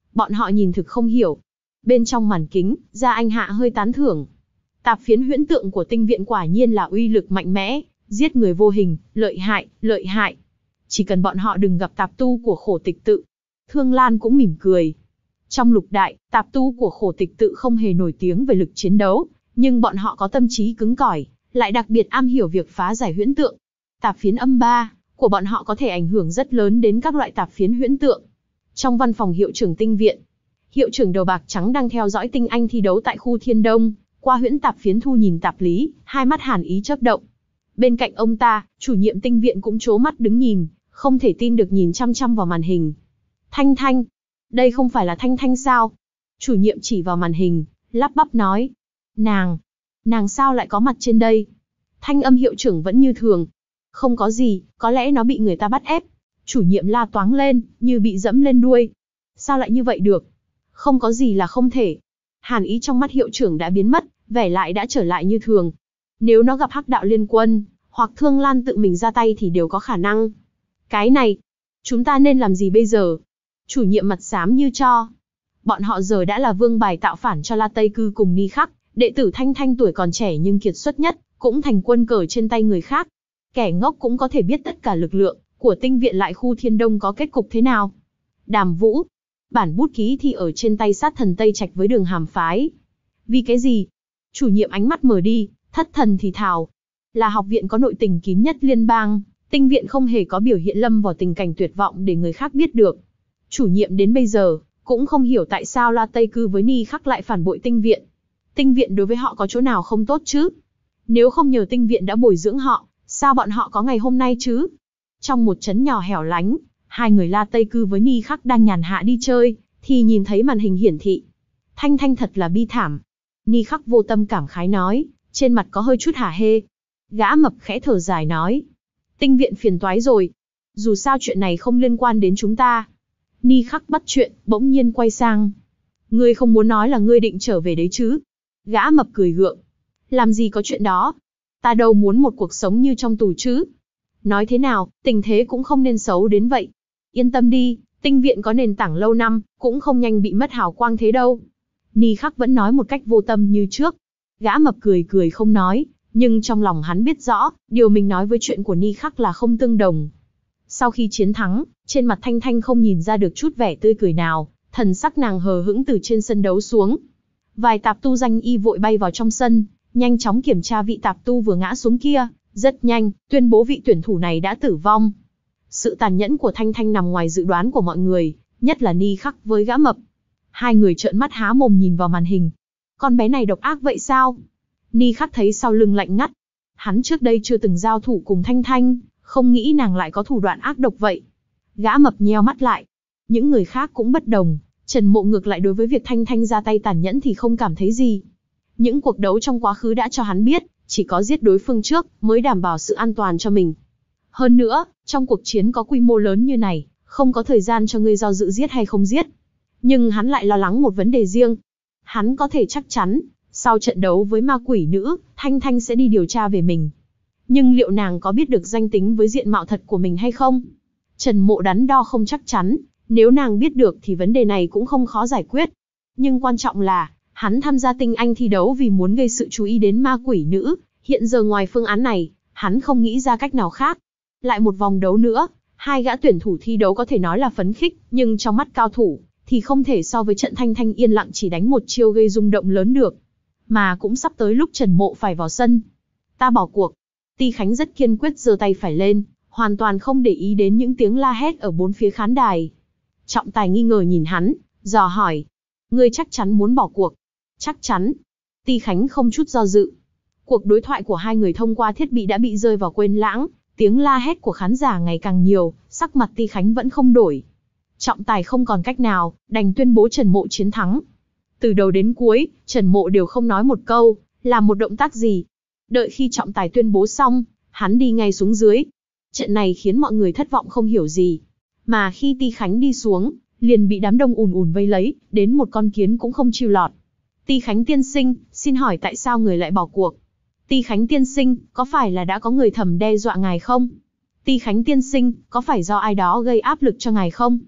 Bọn họ nhìn thực không hiểu. Bên trong màn kính, Gia Anh Hạ hơi tán thưởng. Tạp phiến huyễn tượng của tinh viện quả nhiên là uy lực mạnh mẽ, giết người vô hình, lợi hại, lợi hại. Chỉ cần bọn họ đừng gặp tạp tu của khổ tịch tự. Thương Lan cũng mỉm cười. Trong lục đại, tạp tu của khổ tịch tự không hề nổi tiếng về lực chiến đấu, nhưng bọn họ có tâm trí cứng cỏi, lại đặc biệt am hiểu việc phá giải huyễn tượng. Tạp phiến âm ba của bọn họ có thể ảnh hưởng rất lớn đến các loại tạp phiến huyễn tượng. Trong văn phòng hiệu trưởng tinh viện, hiệu trưởng đầu bạc trắng đang theo dõi tinh anh thi đấu tại khu Thiên Đông, qua huyễn tạp phiến thu nhìn tạp lý, hai mắt hàn ý chớp động. Bên cạnh ông ta, chủ nhiệm tinh viện cũng trố mắt đứng nhìn, không thể tin được nhìn chăm chăm vào màn hình. Thanh Thanh, đây không phải là Thanh Thanh sao? Chủ nhiệm chỉ vào màn hình, lắp bắp nói. Nàng, nàng sao lại có mặt trên đây? Thanh âm hiệu trưởng vẫn như thường. Không có gì, có lẽ nó bị người ta bắt ép. Chủ nhiệm la toáng lên, như bị dẫm lên đuôi. Sao lại như vậy được? Không có gì là không thể. Hàn ý trong mắt hiệu trưởng đã biến mất, vẻ lại đã trở lại như thường. Nếu nó gặp Hắc Đạo Liên Quân, hoặc Thương Lan tự mình ra tay thì đều có khả năng. Cái này, chúng ta nên làm gì bây giờ? Chủ nhiệm mặt xám như tro. Bọn họ giờ đã là vương bài tạo phản cho La Tây Cư cùng Ni Khắc, đệ tử Thanh Thanh tuổi còn trẻ nhưng kiệt xuất nhất, cũng thành quân cờ trên tay người khác. Kẻ ngốc cũng có thể biết tất cả lực lượng của tinh viện lại khu Thiên Đông có kết cục thế nào. Đàm Vũ, bản bút ký thì ở trên tay sát thần Tây Trạch với Đường Hàm phái. Vì cái gì? Chủ nhiệm ánh mắt mở đi, thất thần thì thào. Là học viện có nội tình kín nhất liên bang, tinh viện không hề có biểu hiện lâm vào tình cảnh tuyệt vọng để người khác biết được. Chủ nhiệm đến bây giờ, cũng không hiểu tại sao La Tây Cư với Ni Khắc lại phản bội tinh viện. Tinh viện đối với họ có chỗ nào không tốt chứ? Nếu không nhờ tinh viện đã bồi dưỡng họ, sao bọn họ có ngày hôm nay chứ? Trong một trấn nhỏ hẻo lánh, hai người La Tây Cư với Ni Khắc đang nhàn hạ đi chơi, thì nhìn thấy màn hình hiển thị. Thanh Thanh thật là bi thảm. Ni Khắc vô tâm cảm khái nói, trên mặt có hơi chút hả hê. Gã mập khẽ thở dài nói. Tinh viện phiền toái rồi. Dù sao chuyện này không liên quan đến chúng ta. Ni Khắc bắt chuyện, bỗng nhiên quay sang. Ngươi không muốn nói là ngươi định trở về đấy chứ? Gã mập cười gượng. Làm gì có chuyện đó? Ta đâu muốn một cuộc sống như trong tù chứ? Nói thế nào, tình thế cũng không nên xấu đến vậy. Yên tâm đi, tinh viện có nền tảng lâu năm, cũng không nhanh bị mất hào quang thế đâu. Ni Khắc vẫn nói một cách vô tâm như trước. Gã mập cười cười không nói, nhưng trong lòng hắn biết rõ, điều mình nói với chuyện của Ni Khắc là không tương đồng. Sau khi chiến thắng, trên mặt Thanh Thanh không nhìn ra được chút vẻ tươi cười nào, thần sắc nàng hờ hững từ trên sân đấu xuống. Vài tạp tu danh y vội bay vào trong sân, nhanh chóng kiểm tra vị tạp tu vừa ngã xuống kia, rất nhanh, tuyên bố vị tuyển thủ này đã tử vong. Sự tàn nhẫn của Thanh Thanh nằm ngoài dự đoán của mọi người, nhất là Ni Khắc với gã mập. Hai người trợn mắt há mồm nhìn vào màn hình. Con bé này độc ác vậy sao? Ni Khắc thấy sau lưng lạnh ngắt. Hắn trước đây chưa từng giao thủ cùng Thanh Thanh, không nghĩ nàng lại có thủ đoạn ác độc vậy. Gã mập nheo mắt lại. Những người khác cũng bất đồng, Trần Mộ ngược lại đối với việc Thanh Thanh ra tay tàn nhẫn thì không cảm thấy gì. Những cuộc đấu trong quá khứ đã cho hắn biết, chỉ có giết đối phương trước mới đảm bảo sự an toàn cho mình. Hơn nữa, trong cuộc chiến có quy mô lớn như này, không có thời gian cho ngươi do dự giết hay không giết. Nhưng hắn lại lo lắng một vấn đề riêng. Hắn có thể chắc chắn, sau trận đấu với ma quỷ nữ, Thanh Thanh sẽ đi điều tra về mình. Nhưng liệu nàng có biết được danh tính với diện mạo thật của mình hay không? Trần Mộ đắn đo không chắc chắn, nếu nàng biết được thì vấn đề này cũng không khó giải quyết. Nhưng quan trọng là, hắn tham gia tinh anh thi đấu vì muốn gây sự chú ý đến ma quỷ nữ, hiện giờ ngoài phương án này, hắn không nghĩ ra cách nào khác. Lại một vòng đấu nữa, hai gã tuyển thủ thi đấu có thể nói là phấn khích, nhưng trong mắt cao thủ, thì không thể so với trận Thanh Thanh yên lặng chỉ đánh một chiêu gây rung động lớn được. Mà cũng sắp tới lúc Trần Mộ phải vào sân. Ta bỏ cuộc. Ti Khánh rất kiên quyết giơ tay phải lên, hoàn toàn không để ý đến những tiếng la hét ở bốn phía khán đài. Trọng Tài nghi ngờ nhìn hắn, dò hỏi. Ngươi chắc chắn muốn bỏ cuộc? Chắc chắn. Ti Khánh không chút do dự. Cuộc đối thoại của hai người thông qua thiết bị đã bị rơi vào quên lãng, tiếng la hét của khán giả ngày càng nhiều, sắc mặt Ti Khánh vẫn không đổi. Trọng Tài không còn cách nào, đành tuyên bố Trần Mộ chiến thắng. Từ đầu đến cuối, Trần Mộ đều không nói một câu, làm một động tác gì. Đợi khi Trọng Tài tuyên bố xong, hắn đi ngay xuống dưới. Trận này khiến mọi người thất vọng không hiểu gì. Mà khi Ti Khánh đi xuống, liền bị đám đông ùn ùn vây lấy, đến một con kiến cũng không chịu lọt. Ti Khánh tiên sinh, xin hỏi tại sao người lại bỏ cuộc? Ti Khánh tiên sinh, có phải là đã có người thầm đe dọa ngài không? Ti Khánh tiên sinh, có phải do ai đó gây áp lực cho ngài không?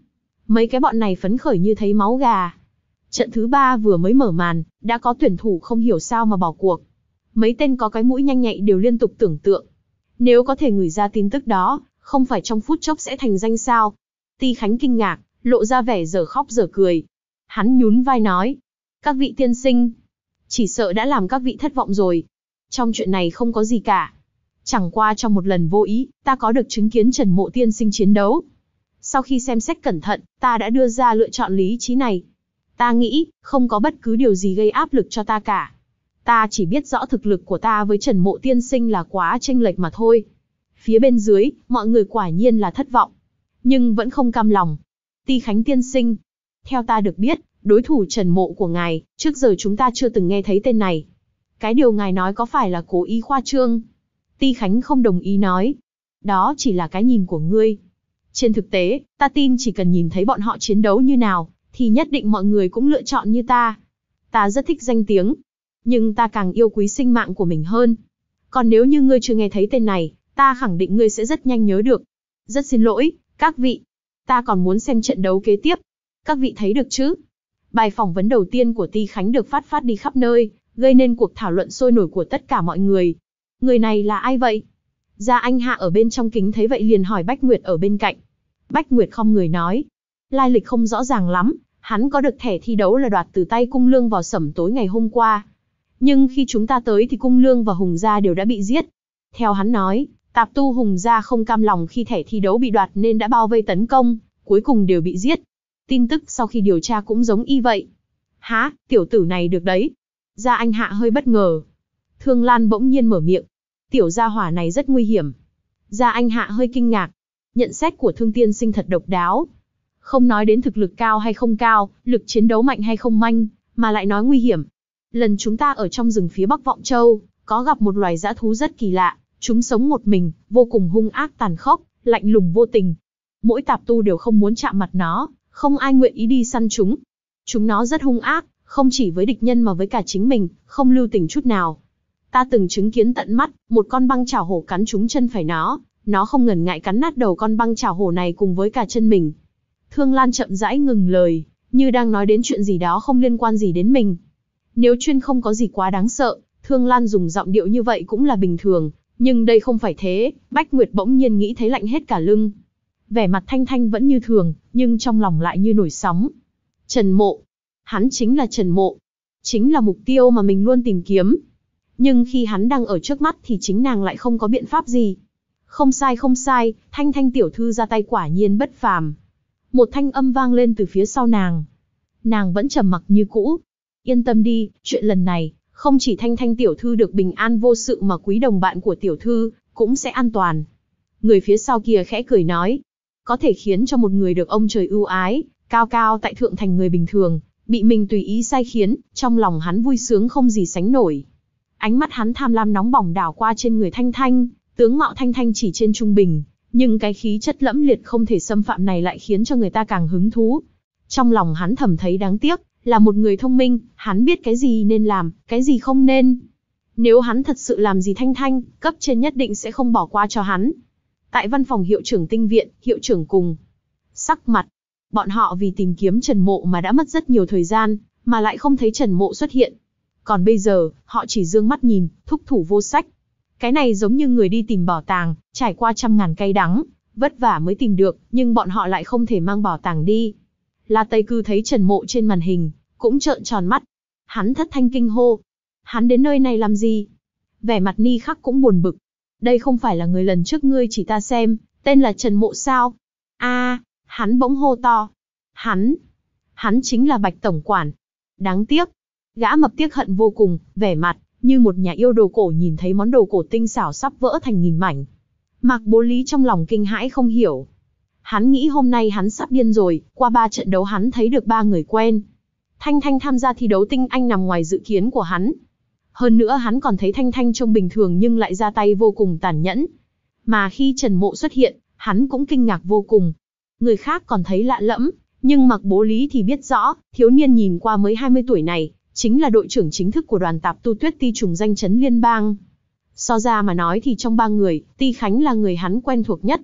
Mấy cái bọn này phấn khởi như thấy máu gà. Trận thứ ba vừa mới mở màn, đã có tuyển thủ không hiểu sao mà bỏ cuộc. Mấy tên có cái mũi nhanh nhạy đều liên tục tưởng tượng. Nếu có thể ngửi ra tin tức đó, không phải trong phút chốc sẽ thành danh sao? Ti Khánh kinh ngạc, lộ ra vẻ dở khóc dở cười. Hắn nhún vai nói, các vị tiên sinh, chỉ sợ đã làm các vị thất vọng rồi. Trong chuyện này không có gì cả. Chẳng qua trong một lần vô ý, ta có được chứng kiến Trần Mộ tiên sinh chiến đấu. Sau khi xem xét cẩn thận, ta đã đưa ra lựa chọn lý trí này. Ta nghĩ, không có bất cứ điều gì gây áp lực cho ta cả. Ta chỉ biết rõ thực lực của ta với Trần Mộ tiên sinh là quá chênh lệch mà thôi. Phía bên dưới, mọi người quả nhiên là thất vọng. Nhưng vẫn không cam lòng. Ti Khánh tiên sinh. Theo ta được biết, đối thủ Trần Mộ của ngài, trước giờ chúng ta chưa từng nghe thấy tên này. Cái điều ngài nói có phải là cố ý khoa trương? Ti Khánh không đồng ý nói. Đó chỉ là cái nhìn của ngươi. Trên thực tế, ta tin chỉ cần nhìn thấy bọn họ chiến đấu như nào, thì nhất định mọi người cũng lựa chọn như ta. Ta rất thích danh tiếng. Nhưng ta càng yêu quý sinh mạng của mình hơn. Còn nếu như ngươi chưa nghe thấy tên này, ta khẳng định ngươi sẽ rất nhanh nhớ được. Rất xin lỗi, các vị. Ta còn muốn xem trận đấu kế tiếp. Các vị thấy được chứ? Bài phỏng vấn đầu tiên của Ti Khánh được phát phát đi khắp nơi, gây nên cuộc thảo luận sôi nổi của tất cả mọi người. Người này là ai vậy? Gia Anh Hạ ở bên trong kính thấy vậy liền hỏi Bách Nguyệt ở bên cạnh. Bách Nguyệt không người nói. Lai lịch không rõ ràng lắm, hắn có được thẻ thi đấu là đoạt từ tay Cung Lương vào sẩm tối ngày hôm qua. Nhưng khi chúng ta tới thì Cung Lương và Hùng Gia đều đã bị giết. Theo hắn nói, Tạp Tu Hùng Gia không cam lòng khi thẻ thi đấu bị đoạt nên đã bao vây tấn công, cuối cùng đều bị giết. Tin tức sau khi điều tra cũng giống y vậy. Hả, tiểu tử này được đấy. Gia Anh Hạ hơi bất ngờ. Thương Lan bỗng nhiên mở miệng. Tiểu gia hỏa này rất nguy hiểm. Gia Anh Hạ hơi kinh ngạc. Nhận xét của Thương tiên sinh thật độc đáo. Không nói đến thực lực cao hay không cao, lực chiến đấu mạnh hay không manh, mà lại nói nguy hiểm. Lần chúng ta ở trong rừng phía Bắc Vọng Châu, có gặp một loài dã thú rất kỳ lạ. Chúng sống một mình, vô cùng hung ác tàn khốc, lạnh lùng vô tình. Mỗi tạp tu đều không muốn chạm mặt nó, không ai nguyện ý đi săn chúng. Chúng nó rất hung ác, không chỉ với địch nhân mà với cả chính mình, không lưu tình chút nào. Ta từng chứng kiến tận mắt, một con băng chảo hổ cắn trúng chân phải nó, nó không ngần ngại cắn nát đầu con băng chảo hổ này cùng với cả chân mình. Thương Lan chậm rãi ngừng lời, như đang nói đến chuyện gì đó không liên quan gì đến mình. Nếu chuyên không có gì quá đáng sợ, Thương Lan dùng giọng điệu như vậy cũng là bình thường, nhưng đây không phải thế. Bách Nguyệt bỗng nhiên nghĩ thấy lạnh hết cả lưng. Vẻ mặt Thanh Thanh vẫn như thường, nhưng trong lòng lại như nổi sóng. Trần Mộ. Hắn chính là Trần Mộ. Chính là mục tiêu mà mình luôn tìm kiếm. Nhưng khi hắn đang ở trước mắt thì chính nàng lại không có biện pháp gì. Không sai không sai, Thanh Thanh tiểu thư ra tay quả nhiên bất phàm. Một thanh âm vang lên từ phía sau nàng. Nàng vẫn trầm mặc như cũ. Yên tâm đi, chuyện lần này, không chỉ Thanh Thanh tiểu thư được bình an vô sự mà quý đồng bạn của tiểu thư, cũng sẽ an toàn. Người phía sau kia khẽ cười nói. Có thể khiến cho một người được ông trời ưu ái, cao cao tại thượng thành người bình thường, bị mình tùy ý sai khiến, trong lòng hắn vui sướng không gì sánh nổi. Ánh mắt hắn tham lam nóng bỏng đảo qua trên người Thanh Thanh, tướng mạo Thanh Thanh chỉ trên trung bình, nhưng cái khí chất lẫm liệt không thể xâm phạm này lại khiến cho người ta càng hứng thú. Trong lòng hắn thầm thấy đáng tiếc, là một người thông minh, hắn biết cái gì nên làm, cái gì không nên. Nếu hắn thật sự làm gì Thanh Thanh, cấp trên nhất định sẽ không bỏ qua cho hắn. Tại văn phòng hiệu trưởng Tinh viện, hiệu trưởng cùng sắc mặt. Bọn họ vì tìm kiếm Trần Mộ mà đã mất rất nhiều thời gian, mà lại không thấy Trần Mộ xuất hiện. Còn bây giờ, họ chỉ dương mắt nhìn, thúc thủ vô sách. Cái này giống như người đi tìm bảo tàng, trải qua trăm ngàn cay đắng, vất vả mới tìm được, nhưng bọn họ lại không thể mang bảo tàng đi. La Tây Cư thấy Trần Mộ trên màn hình, cũng trợn tròn mắt. Hắn thất thanh kinh hô. Hắn đến nơi này làm gì? Vẻ mặt Ni Khắc cũng buồn bực. Đây không phải là người lần trước ngươi chỉ ta xem, tên là Trần Mộ sao? A, à, hắn bỗng hô to. Hắn, hắn chính là Bạch tổng quản. Đáng tiếc. Gã mập tiếc hận vô cùng, vẻ mặt như một nhà yêu đồ cổ nhìn thấy món đồ cổ tinh xảo sắp vỡ thành nghìn mảnh. Mạc Bố Lý trong lòng kinh hãi không hiểu. Hắn nghĩ hôm nay hắn sắp điên rồi, qua ba trận đấu hắn thấy được ba người quen. Thanh Thanh tham gia thi đấu tinh anh nằm ngoài dự kiến của hắn. Hơn nữa hắn còn thấy Thanh Thanh trông bình thường nhưng lại ra tay vô cùng tàn nhẫn. Mà khi Trần Mộ xuất hiện, hắn cũng kinh ngạc vô cùng. Người khác còn thấy lạ lẫm, nhưng Mạc Bố Lý thì biết rõ, thiếu niên nhìn qua mới hai mươi tuổi này, chính là đội trưởng chính thức của đoàn tạp tu Tuyết Ti trùng danh chấn liên bang. So ra mà nói thì trong ba người, Ti Khánh là người hắn quen thuộc nhất.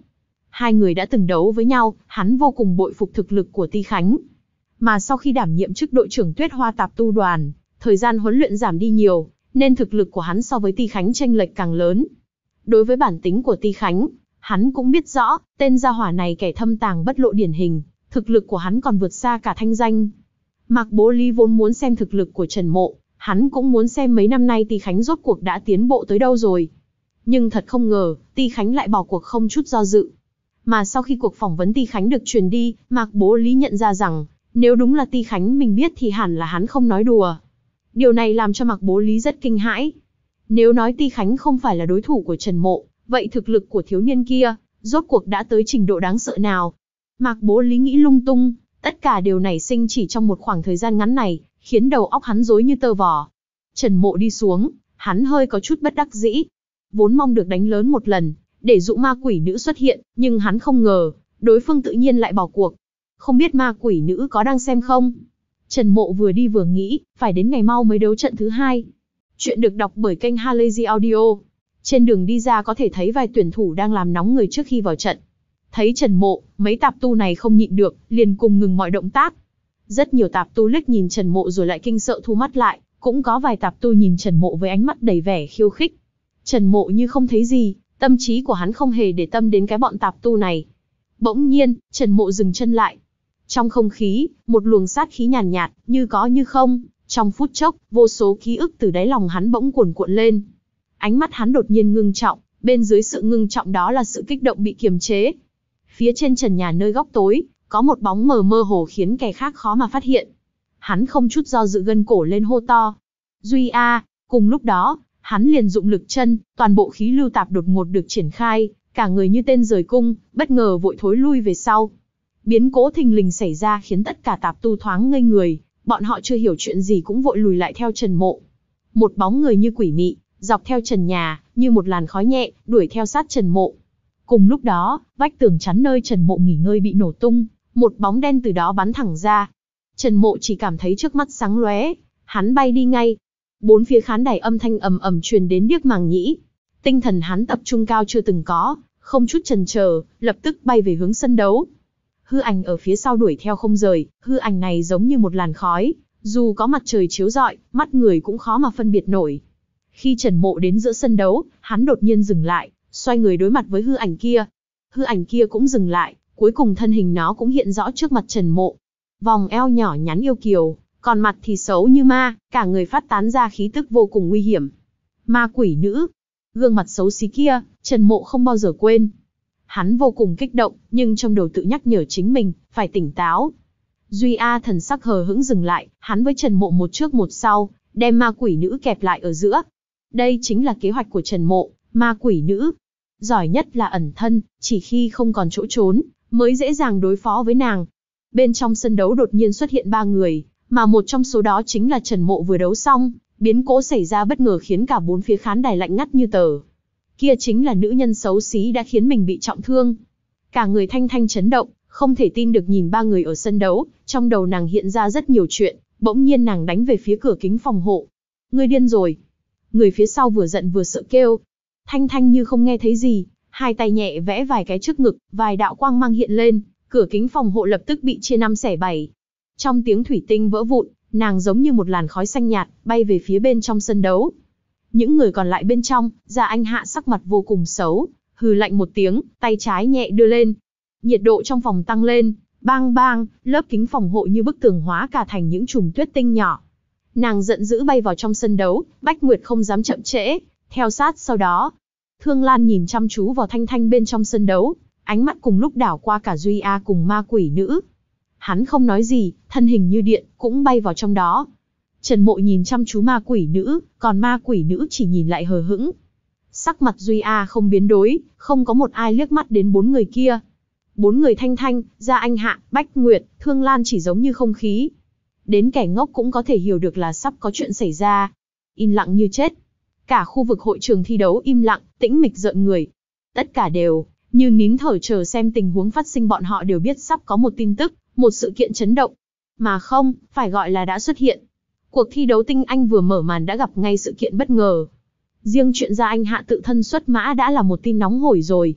Hai người đã từng đấu với nhau, hắn vô cùng bội phục thực lực của Ti Khánh. Mà sau khi đảm nhiệm chức đội trưởng Tuyết Hoa Tạp Tu Đoàn, thời gian huấn luyện giảm đi nhiều, nên thực lực của hắn so với Ti Khánh chênh lệch càng lớn. Đối với bản tính của Ti Khánh, hắn cũng biết rõ, tên gia hỏa này kẻ thâm tàng bất lộ điển hình, thực lực của hắn còn vượt xa cả thanh danh. Mạc Bố Lý vốn muốn xem thực lực của Trần Mộ, hắn cũng muốn xem mấy năm nay Ti Khánh rốt cuộc đã tiến bộ tới đâu rồi. Nhưng thật không ngờ, Ti Khánh lại bỏ cuộc không chút do dự. Mà sau khi cuộc phỏng vấn Ti Khánh được truyền đi, Mạc Bố Lý nhận ra rằng, nếu đúng là Ti Khánh mình biết thì hẳn là hắn không nói đùa. Điều này làm cho Mạc Bố Lý rất kinh hãi. Nếu nói Ti Khánh không phải là đối thủ của Trần Mộ, vậy thực lực của thiếu niên kia, rốt cuộc đã tới trình độ đáng sợ nào? Mạc Bố Lý nghĩ lung tung, tất cả đều nảy sinh chỉ trong một khoảng thời gian ngắn này, khiến đầu óc hắn rối như tơ vò. Trần Mộ đi xuống, hắn hơi có chút bất đắc dĩ. Vốn mong được đánh lớn một lần, để dụ ma quỷ nữ xuất hiện, nhưng hắn không ngờ, đối phương tự nhiên lại bỏ cuộc. Không biết ma quỷ nữ có đang xem không? Trần Mộ vừa đi vừa nghĩ, phải đến ngày mau mới đấu trận thứ hai. Chuyện được đọc bởi kênh Halazy Audio. Trên đường đi ra có thể thấy vài tuyển thủ đang làm nóng người trước khi vào trận. Thấy Trần Mộ, mấy tạp tu này không nhịn được, liền cùng ngừng mọi động tác. Rất nhiều tạp tu liếc nhìn Trần Mộ rồi lại kinh sợ thu mắt lại, cũng có vài tạp tu nhìn Trần Mộ với ánh mắt đầy vẻ khiêu khích. Trần Mộ như không thấy gì, tâm trí của hắn không hề để tâm đến cái bọn tạp tu này. Bỗng nhiên, Trần Mộ dừng chân lại. Trong không khí, một luồng sát khí nhàn nhạt, nhạt, như có như không, trong phút chốc, vô số ký ức từ đáy lòng hắn bỗng cuồn cuộn lên. Ánh mắt hắn đột nhiên ngưng trọng, bên dưới sự ngưng trọng đó là sự kích động bị kiềm chế. Phía trên trần nhà nơi góc tối, có một bóng mờ mơ hồ khiến kẻ khác khó mà phát hiện. Hắn không chút do dự gân cổ lên hô to. Duy A, cùng lúc đó, hắn liền dụng lực chân, toàn bộ khí lưu tạp đột ngột được triển khai, cả người như tên rời cung, bất ngờ vội thối lui về sau. Biến cố thình lình xảy ra khiến tất cả tạp tu thoáng ngây người, bọn họ chưa hiểu chuyện gì cũng vội lùi lại theo Trần Mộ. Một bóng người như quỷ mị, dọc theo trần nhà, như một làn khói nhẹ, đuổi theo sát Trần Mộ. Cùng lúc đó, vách tường chắn nơi Trần Mộ nghỉ ngơi bị nổ tung, một bóng đen từ đó bắn thẳng ra. Trần Mộ chỉ cảm thấy trước mắt sáng lóe, hắn bay đi ngay. Bốn phía khán đài âm thanh ầm ầm truyền đến điếc màng nhĩ. Tinh thần hắn tập trung cao chưa từng có, không chút chần chờ, lập tức bay về hướng sân đấu. Hư ảnh ở phía sau đuổi theo không rời, hư ảnh này giống như một làn khói, dù có mặt trời chiếu rọi, mắt người cũng khó mà phân biệt nổi. Khi Trần Mộ đến giữa sân đấu, hắn đột nhiên dừng lại, xoay người đối mặt với hư ảnh kia. Hư ảnh kia cũng dừng lại, cuối cùng thân hình nó cũng hiện rõ trước mặt Trần Mộ. Vòng eo nhỏ nhắn yêu kiều, còn mặt thì xấu như ma, cả người phát tán ra khí tức vô cùng nguy hiểm. Ma quỷ nữ, gương mặt xấu xí kia, Trần Mộ không bao giờ quên. Hắn vô cùng kích động, nhưng trong đầu tự nhắc nhở chính mình, phải tỉnh táo. Duy A thần sắc hờ hững dừng lại, hắn với Trần Mộ một trước một sau, đem ma quỷ nữ kẹp lại ở giữa. Đây chính là kế hoạch của Trần Mộ, ma quỷ nữ. Giỏi nhất là ẩn thân, chỉ khi không còn chỗ trốn, mới dễ dàng đối phó với nàng. Bên trong sân đấu đột nhiên xuất hiện ba người, mà một trong số đó chính là Trần Mộ vừa đấu xong, biến cố xảy ra bất ngờ khiến cả bốn phía khán đài lạnh ngắt như tờ. Kia chính là nữ nhân xấu xí đã khiến mình bị trọng thương. Cả người Thanh Thanh chấn động, không thể tin được nhìn ba người ở sân đấu, trong đầu nàng hiện ra rất nhiều chuyện, bỗng nhiên nàng đánh về phía cửa kính phòng hộ. Ngươi điên rồi. Người phía sau vừa giận vừa sợ kêu. Thanh Thanh như không nghe thấy gì, hai tay nhẹ vẽ vài cái trước ngực, vài đạo quang mang hiện lên, cửa kính phòng hộ lập tức bị chia năm xẻ bảy. Trong tiếng thủy tinh vỡ vụn, nàng giống như một làn khói xanh nhạt, bay về phía bên trong sân đấu. Những người còn lại bên trong, Gia Anh Hạ sắc mặt vô cùng xấu, hừ lạnh một tiếng, tay trái nhẹ đưa lên. Nhiệt độ trong phòng tăng lên, bang bang, lớp kính phòng hộ như bức tường hóa cả thành những chùm tuyết tinh nhỏ. Nàng giận dữ bay vào trong sân đấu, Bách Nguyệt không dám chậm trễ, theo sát sau đó. Thương Lan nhìn chăm chú vào Thanh Thanh bên trong sân đấu, ánh mắt cùng lúc đảo qua cả Duy A cùng ma quỷ nữ. Hắn không nói gì, thân hình như điện, cũng bay vào trong đó. Trần Mộ nhìn chăm chú ma quỷ nữ, còn ma quỷ nữ chỉ nhìn lại hờ hững. Sắc mặt Duy A không biến đổi, không có một ai liếc mắt đến bốn người kia. Bốn người Thanh Thanh, Gia Anh Hạ, Bách Nguyệt, Thương Lan chỉ giống như không khí. Đến kẻ ngốc cũng có thể hiểu được là sắp có chuyện xảy ra. Im lặng như chết. Cả khu vực hội trường thi đấu im lặng, tĩnh mịch rợn người. Tất cả đều như nín thở chờ xem tình huống phát sinh, bọn họ đều biết sắp có một tin tức, một sự kiện chấn động. Mà không, phải gọi là đã xuất hiện. Cuộc thi đấu tinh anh vừa mở màn đã gặp ngay sự kiện bất ngờ. Riêng chuyện Gia Anh Hạ tự thân xuất mã đã là một tin nóng hổi rồi.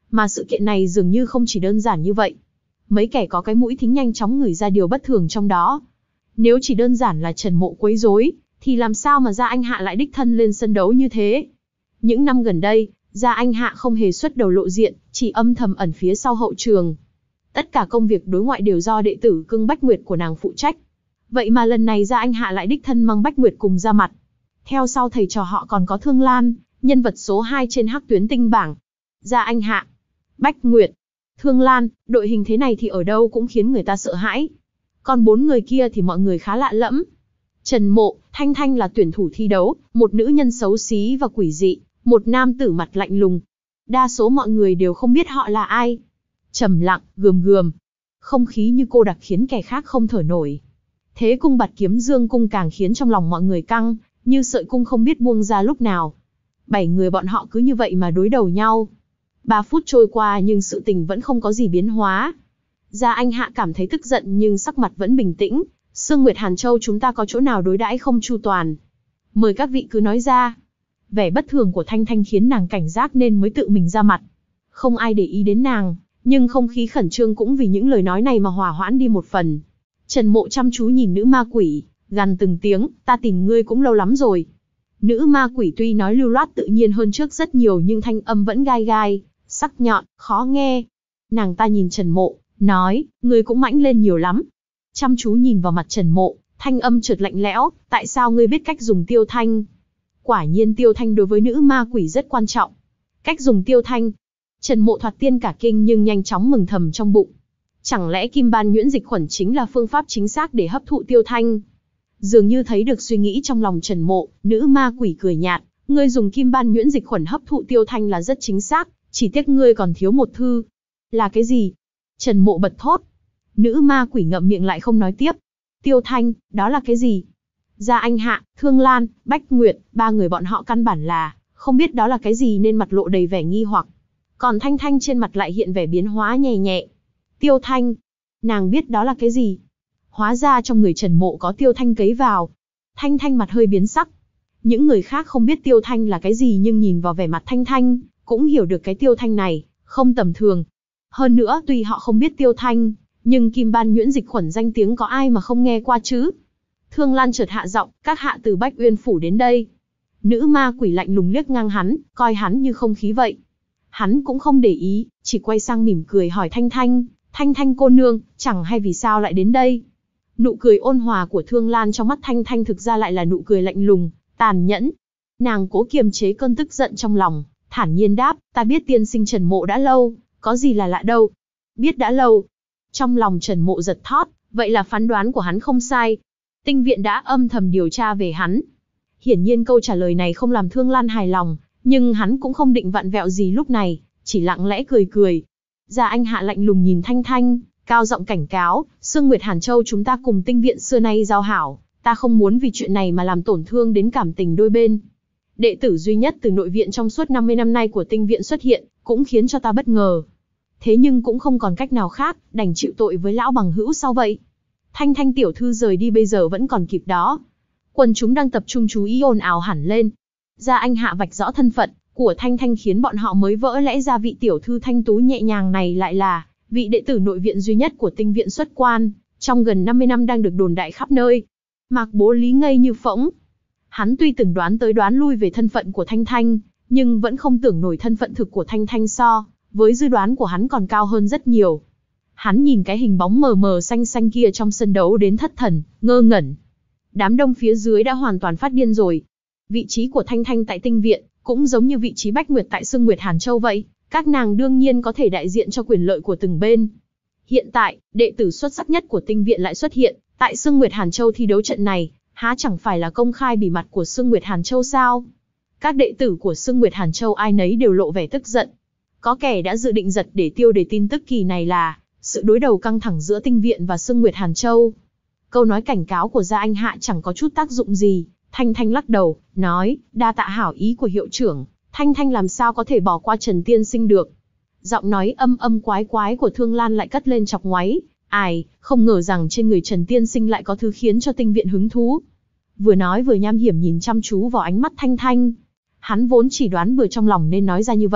Mà sự kiện này dường như không chỉ đơn giản như vậy. Mấy kẻ có cái mũi thính nhanh chóng ngửi ra điều bất thường trong đó. Nếu chỉ đơn giản là Trần Mộ quấy rối, thì làm sao mà Gia Anh Hạ lại đích thân lên sân đấu như thế? Những năm gần đây, Gia Anh Hạ không hề xuất đầu lộ diện, chỉ âm thầm ẩn phía sau hậu trường. Tất cả công việc đối ngoại đều do đệ tử cưng Bách Nguyệt của nàng phụ trách. Vậy mà lần này Gia Anh Hạ lại đích thân mang Bách Nguyệt cùng ra mặt. Theo sau thầy trò họ còn có Thương Lan, nhân vật số hai trên hắc tuyến tinh bảng. Gia Anh Hạ, Bách Nguyệt, Thương Lan, đội hình thế này thì ở đâu cũng khiến người ta sợ hãi. Còn bốn người kia thì mọi người khá lạ lẫm. Trần Mộ, Thanh Thanh là tuyển thủ thi đấu, một nữ nhân xấu xí và quỷ dị, một nam tử mặt lạnh lùng. Đa số mọi người đều không biết họ là ai. Trầm lặng, gườm gườm. Không khí như cô đặc khiến kẻ khác không thở nổi. Thế cung Bạt Kiếm Dương cung càng khiến trong lòng mọi người căng, như sợi cung không biết buông ra lúc nào. Bảy người bọn họ cứ như vậy mà đối đầu nhau. Ba phút trôi qua nhưng sự tình vẫn không có gì biến hóa. Gia Anh Hạ cảm thấy tức giận nhưng sắc mặt vẫn bình tĩnh. Sương Nguyệt Hàn Châu chúng ta có chỗ nào đối đãi không chu toàn? Mời các vị cứ nói ra. Vẻ bất thường của Thanh Thanh khiến nàng cảnh giác nên mới tự mình ra mặt. Không ai để ý đến nàng, nhưng không khí khẩn trương cũng vì những lời nói này mà hòa hoãn đi một phần. Trần Mộ chăm chú nhìn nữ ma quỷ, gằn từng tiếng, ta tìm ngươi cũng lâu lắm rồi. Nữ ma quỷ tuy nói lưu loát tự nhiên hơn trước rất nhiều nhưng thanh âm vẫn gai gai, sắc nhọn, khó nghe. Nàng ta nhìn Trần Mộ, nói, ngươi cũng mãnh lên nhiều lắm. Chăm chú nhìn vào mặt Trần Mộ, thanh âm chợt lạnh lẽo, tại sao ngươi biết cách dùng tiêu thanh? Quả nhiên tiêu thanh đối với nữ ma quỷ rất quan trọng. Cách dùng tiêu thanh. Trần Mộ thoạt tiên cả kinh nhưng nhanh chóng mừng thầm trong bụng. Chẳng lẽ kim ban nhuyễn dịch khuẩn chính là phương pháp chính xác để hấp thụ tiêu thanh? Dường như thấy được suy nghĩ trong lòng Trần Mộ, nữ ma quỷ cười nhạt, ngươi dùng kim ban nhuyễn dịch khuẩn hấp thụ tiêu thanh là rất chính xác, chỉ tiếc ngươi còn thiếu một thư. Là cái gì? Trần Mộ bật thốt. Nữ ma quỷ ngậm miệng lại không nói tiếp. Tiêu thanh, đó là cái gì? Gia Anh Hạ, Thương Lan, Bách Nguyệt, ba người bọn họ căn bản là không biết đó là cái gì nên mặt lộ đầy vẻ nghi hoặc. Còn Thanh Thanh trên mặt lại hiện vẻ biến hóa nhẹ nhẹ. Tiêu thanh, nàng biết đó là cái gì? Hóa ra trong người Trần Mộ có tiêu thanh cấy vào. Thanh Thanh mặt hơi biến sắc. Những người khác không biết tiêu thanh là cái gì nhưng nhìn vào vẻ mặt Thanh Thanh, cũng hiểu được cái tiêu thanh này không tầm thường. Hơn nữa tuy họ không biết tiêu thanh, nhưng kim ban nhuyễn dịch khuẩn danh tiếng có ai mà không nghe qua chứ? Thương Lan chợt hạ giọng, các hạ từ Bách Uyên phủ đến đây. Nữ ma quỷ lạnh lùng liếc ngang hắn, coi hắn như không khí vậy. Hắn cũng không để ý, chỉ quay sang mỉm cười hỏi Thanh Thanh, Thanh Thanh cô nương, chẳng hay vì sao lại đến đây? Nụ cười ôn hòa của Thương Lan trong mắt Thanh Thanh thực ra lại là nụ cười lạnh lùng, tàn nhẫn. Nàng cố kiềm chế cơn tức giận trong lòng, thản nhiên đáp, ta biết tiên sinh Trần Mộ đã lâu, có gì là lạ đâu. Biết đã lâu. Trong lòng Trần Mộ giật thót, vậy là phán đoán của hắn không sai. Tinh viện đã âm thầm điều tra về hắn. Hiển nhiên câu trả lời này không làm Thương Lan hài lòng, nhưng hắn cũng không định vặn vẹo gì lúc này, chỉ lặng lẽ cười cười. Gia Anh Hạ lạnh lùng nhìn Thanh Thanh, cao giọng cảnh cáo, Sương Nguyệt Hàn Châu chúng ta cùng tinh viện xưa nay giao hảo, ta không muốn vì chuyện này mà làm tổn thương đến cảm tình đôi bên. Đệ tử duy nhất từ nội viện trong suốt năm mươi năm nay của tinh viện xuất hiện, cũng khiến cho ta bất ngờ. Thế nhưng cũng không còn cách nào khác, đành chịu tội với lão bằng hữu sau vậy. Thanh Thanh tiểu thư rời đi bây giờ vẫn còn kịp đó. Quần chúng đang tập trung chú ý ồn ào hẳn lên. Gia Anh Hạ vạch rõ thân phận của Thanh Thanh khiến bọn họ mới vỡ lẽ ra vị tiểu thư thanh tú nhẹ nhàng này lại là vị đệ tử nội viện duy nhất của tinh viện xuất quan, trong gần năm mươi năm đang được đồn đại khắp nơi. Mạc Bố Lý ngây như phỗng. Hắn tuy từng đoán tới đoán lui về thân phận của Thanh Thanh, nhưng vẫn không tưởng nổi thân phận thực của Thanh Thanh so với dự đoán của hắn còn cao hơn rất nhiều. Hắn nhìn cái hình bóng mờ mờ xanh xanh kia trong sân đấu đến thất thần, ngơ ngẩn. Đám đông phía dưới đã hoàn toàn phát điên rồi. Vị trí của Thanh Thanh tại tinh viện cũng giống như vị trí Bách Nguyệt tại Sương Nguyệt Hàn Châu vậy, các nàng đương nhiên có thể đại diện cho quyền lợi của từng bên. Hiện tại, đệ tử xuất sắc nhất của tinh viện lại xuất hiện tại Sương Nguyệt Hàn Châu thi đấu trận này, há chẳng phải là công khai bỉ mặt của Sương Nguyệt Hàn Châu sao? Các đệ tử của Sương Nguyệt Hàn Châu ai nấy đều lộ vẻ tức giận. Có kẻ đã dự định giật để tiêu đề tin tức kỳ này là sự đối đầu căng thẳng giữa tinh viện và Sương Nguyệt Hàn Châu. Câu nói cảnh cáo của Gia Anh Hạ chẳng có chút tác dụng gì. Thanh Thanh lắc đầu, nói, đa tạ hảo ý của hiệu trưởng, Thanh Thanh làm sao có thể bỏ qua Trần tiên sinh được. Giọng nói âm âm quái quái của Thương Lan lại cất lên chọc ngoáy, ai, không ngờ rằng trên người Trần tiên sinh lại có thứ khiến cho tinh viện hứng thú. Vừa nói vừa nham hiểm nhìn chăm chú vào ánh mắt Thanh Thanh. Hắn vốn chỉ đoán bừa trong lòng nên nói ra như vậy,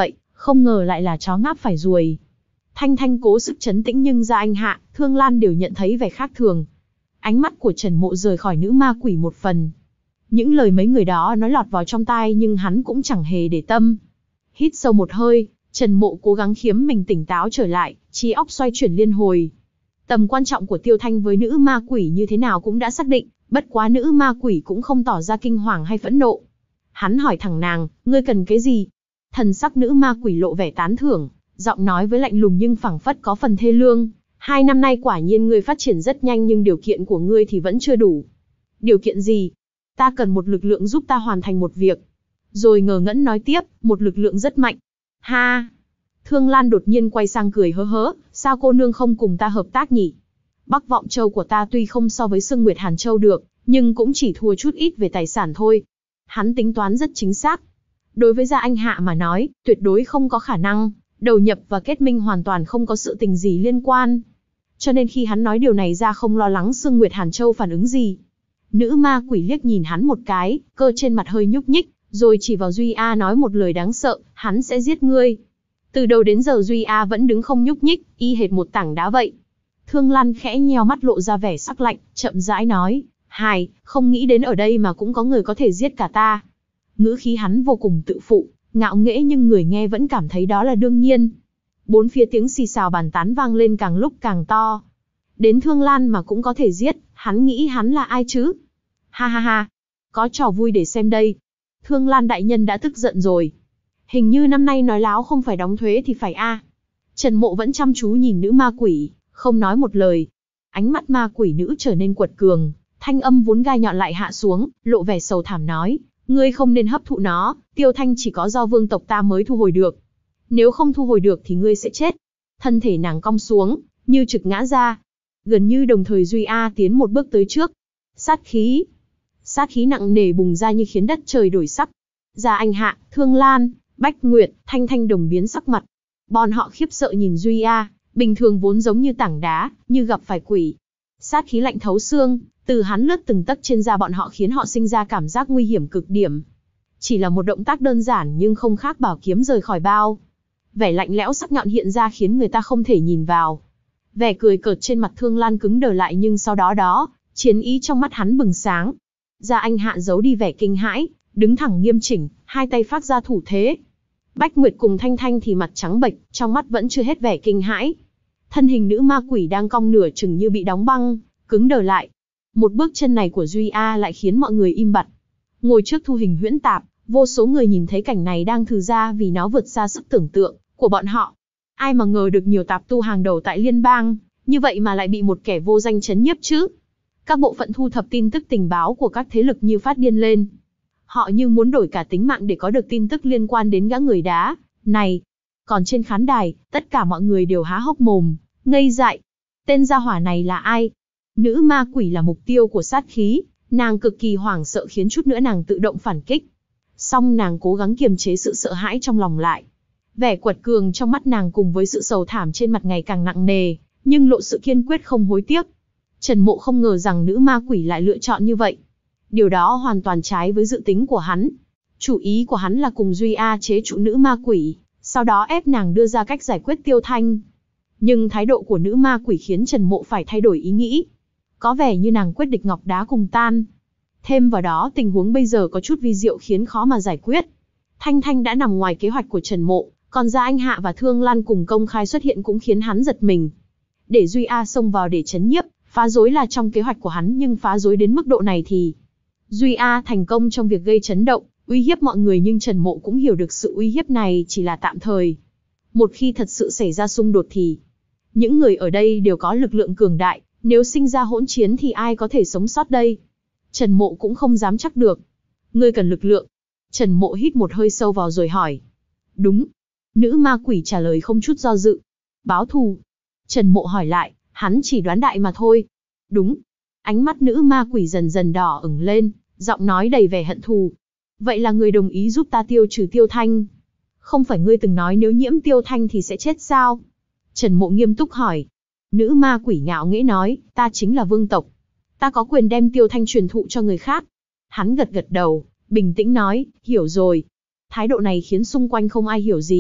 Không ngờ lại là chó ngáp phải ruồi. Thanh Thanh cố sức trấn tĩnh nhưng Gia Anh Hạ, Thương Lan đều nhận thấy vẻ khác thường. Ánh mắt của Trần Mộ rời khỏi nữ ma quỷ một phần. Những lời mấy người đó nói lọt vào trong tai nhưng hắn cũng chẳng hề để tâm. Hít sâu một hơi, Trần Mộ cố gắng khiến mình tỉnh táo trở lại, trí óc xoay chuyển liên hồi. Tầm quan trọng của Tiêu Thanh với nữ ma quỷ như thế nào cũng đã xác định, bất quá nữ ma quỷ cũng không tỏ ra kinh hoàng hay phẫn nộ. Hắn hỏi thẳng nàng, ngươi cần cái gì? Thần sắc nữ ma quỷ lộ vẻ tán thưởng, giọng nói với lạnh lùng nhưng phảng phất có phần thê lương. Hai năm nay quả nhiên ngươi phát triển rất nhanh nhưng điều kiện của ngươi thì vẫn chưa đủ. Điều kiện gì? Ta cần một lực lượng giúp ta hoàn thành một việc. Rồi ngờ ngẫn nói tiếp, một lực lượng rất mạnh. Ha! Thương Lan đột nhiên quay sang cười hớ hớ, sao cô nương không cùng ta hợp tác nhỉ? Bắc Vọng Châu của ta tuy không so với Sương Nguyệt Hàn Châu được, nhưng cũng chỉ thua chút ít về tài sản thôi. Hắn tính toán rất chính xác. Đối với Gia Anh Hạ mà nói, tuyệt đối không có khả năng, đầu nhập và kết minh hoàn toàn không có sự tình gì liên quan. Cho nên khi hắn nói điều này ra không lo lắng Sương Nguyệt Hàn Châu phản ứng gì. Nữ ma quỷ liếc nhìn hắn một cái, cơ trên mặt hơi nhúc nhích, rồi chỉ vào Duy A nói một lời đáng sợ, hắn sẽ giết ngươi. Từ đầu đến giờ Duy A vẫn đứng không nhúc nhích, y hệt một tảng đá vậy. Thương Lan khẽ nheo mắt lộ ra vẻ sắc lạnh, chậm rãi nói, hài, không nghĩ đến ở đây mà cũng có người có thể giết cả ta. Ngữ khí hắn vô cùng tự phụ, ngạo nghễ nhưng người nghe vẫn cảm thấy đó là đương nhiên. Bốn phía tiếng xì xào bàn tán vang lên càng lúc càng to. Đến Thương Lan mà cũng có thể giết, hắn nghĩ hắn là ai chứ? Ha ha ha, có trò vui để xem đây. Thương Lan đại nhân đã tức giận rồi. Hình như năm nay nói láo không phải đóng thuế thì phải a. Trần Mộ vẫn chăm chú nhìn nữ ma quỷ, không nói một lời. Ánh mắt ma quỷ nữ trở nên quật cường, thanh âm vốn gai nhọn lại hạ xuống, lộ vẻ sầu thảm nói, ngươi không nên hấp thụ nó, Tiêu Thanh chỉ có do vương tộc ta mới thu hồi được. Nếu không thu hồi được thì ngươi sẽ chết. Thân thể nàng cong xuống, như trực ngã ra. Gần như đồng thời Duy A tiến một bước tới trước. Sát khí. Sát khí nặng nề bùng ra như khiến đất trời đổi sắc. Gia Anh Hạ, Thương Lan, Bách Nguyệt, Thanh Thanh đồng biến sắc mặt. Bọn họ khiếp sợ nhìn Duy A, bình thường vốn giống như tảng đá, như gặp phải quỷ. Sát khí lạnh thấu xương, từ hắn lướt từng tấc trên da bọn họ khiến họ sinh ra cảm giác nguy hiểm cực điểm. Chỉ là một động tác đơn giản nhưng không khác bảo kiếm rời khỏi bao. Vẻ lạnh lẽo sắc nhọn hiện ra khiến người ta không thể nhìn vào. Vẻ cười cợt trên mặt Thương Lan cứng đờ lại nhưng sau đó đó, chiến ý trong mắt hắn bừng sáng. Gia Anh Hạ giấu đi vẻ kinh hãi, đứng thẳng nghiêm chỉnh, hai tay phát ra thủ thế. Bách Nguyệt cùng Thanh Thanh thì mặt trắng bệch, trong mắt vẫn chưa hết vẻ kinh hãi. Thân hình nữ ma quỷ đang cong nửa chừng như bị đóng băng, cứng đờ lại. Một bước chân này của Duy A lại khiến mọi người im bặt. Ngồi trước thu hình huyễn tạp, vô số người nhìn thấy cảnh này đang thừ ra vì nó vượt xa sức tưởng tượng của bọn họ. Ai mà ngờ được nhiều tạp tu hàng đầu tại liên bang, như vậy mà lại bị một kẻ vô danh trấn nhiếp chứ. Các bộ phận thu thập tin tức tình báo của các thế lực như phát điên lên. Họ như muốn đổi cả tính mạng để có được tin tức liên quan đến gã người đá này. Còn trên khán đài, tất cả mọi người đều há hốc mồm, ngây dại. Tên gia hỏa này là ai? Nữ ma quỷ là mục tiêu của sát khí, nàng cực kỳ hoảng sợ khiến chút nữa nàng tự động phản kích. Song nàng cố gắng kiềm chế sự sợ hãi trong lòng lại. Vẻ quật cường trong mắt nàng cùng với sự sầu thảm trên mặt ngày càng nặng nề, nhưng lộ sự kiên quyết không hối tiếc. Trần Mộ không ngờ rằng nữ ma quỷ lại lựa chọn như vậy. Điều đó hoàn toàn trái với dự tính của hắn. Chủ ý của hắn là cùng Duy A chế trụ nữ ma quỷ, sau đó ép nàng đưa ra cách giải quyết Tiêu Thanh. Nhưng thái độ của nữ ma quỷ khiến Trần Mộ phải thay đổi ý nghĩ. Có vẻ như nàng quyết địch ngọc đá cùng tan. Thêm vào đó tình huống bây giờ có chút vi diệu khiến khó mà giải quyết. Thanh Thanh đã nằm ngoài kế hoạch của Trần Mộ, còn Gia Anh Hạ và Thương Lan cùng công khai xuất hiện cũng khiến hắn giật mình. Để Duy A xông vào để trấn nhiếp, phá rối là trong kế hoạch của hắn nhưng phá rối đến mức độ này thì... Duy A thành công trong việc gây chấn động, uy hiếp mọi người nhưng Trần Mộ cũng hiểu được sự uy hiếp này chỉ là tạm thời. Một khi thật sự xảy ra xung đột thì... Những người ở đây đều có lực lượng cường đại, nếu sinh ra hỗn chiến thì ai có thể sống sót đây? Trần Mộ cũng không dám chắc được. Ngươi cần lực lượng. Trần Mộ hít một hơi sâu vào rồi hỏi. Đúng. Nữ ma quỷ trả lời không chút do dự. Báo thù. Trần Mộ hỏi lại, hắn chỉ đoán đại mà thôi. Đúng. Ánh mắt nữ ma quỷ dần dần đỏ ửng lên, giọng nói đầy vẻ hận thù. Vậy là ngươi đồng ý giúp ta tiêu trừ Tiêu Thanh. Không phải ngươi từng nói nếu nhiễm Tiêu Thanh thì sẽ chết sao? Trần Mộ nghiêm túc hỏi. Nữ ma quỷ ngạo nghễ nói, ta chính là vương tộc. Ta có quyền đem Tiêu Thanh truyền thụ cho người khác. Hắn gật gật đầu, bình tĩnh nói, hiểu rồi. Thái độ này khiến xung quanh không ai hiểu gì,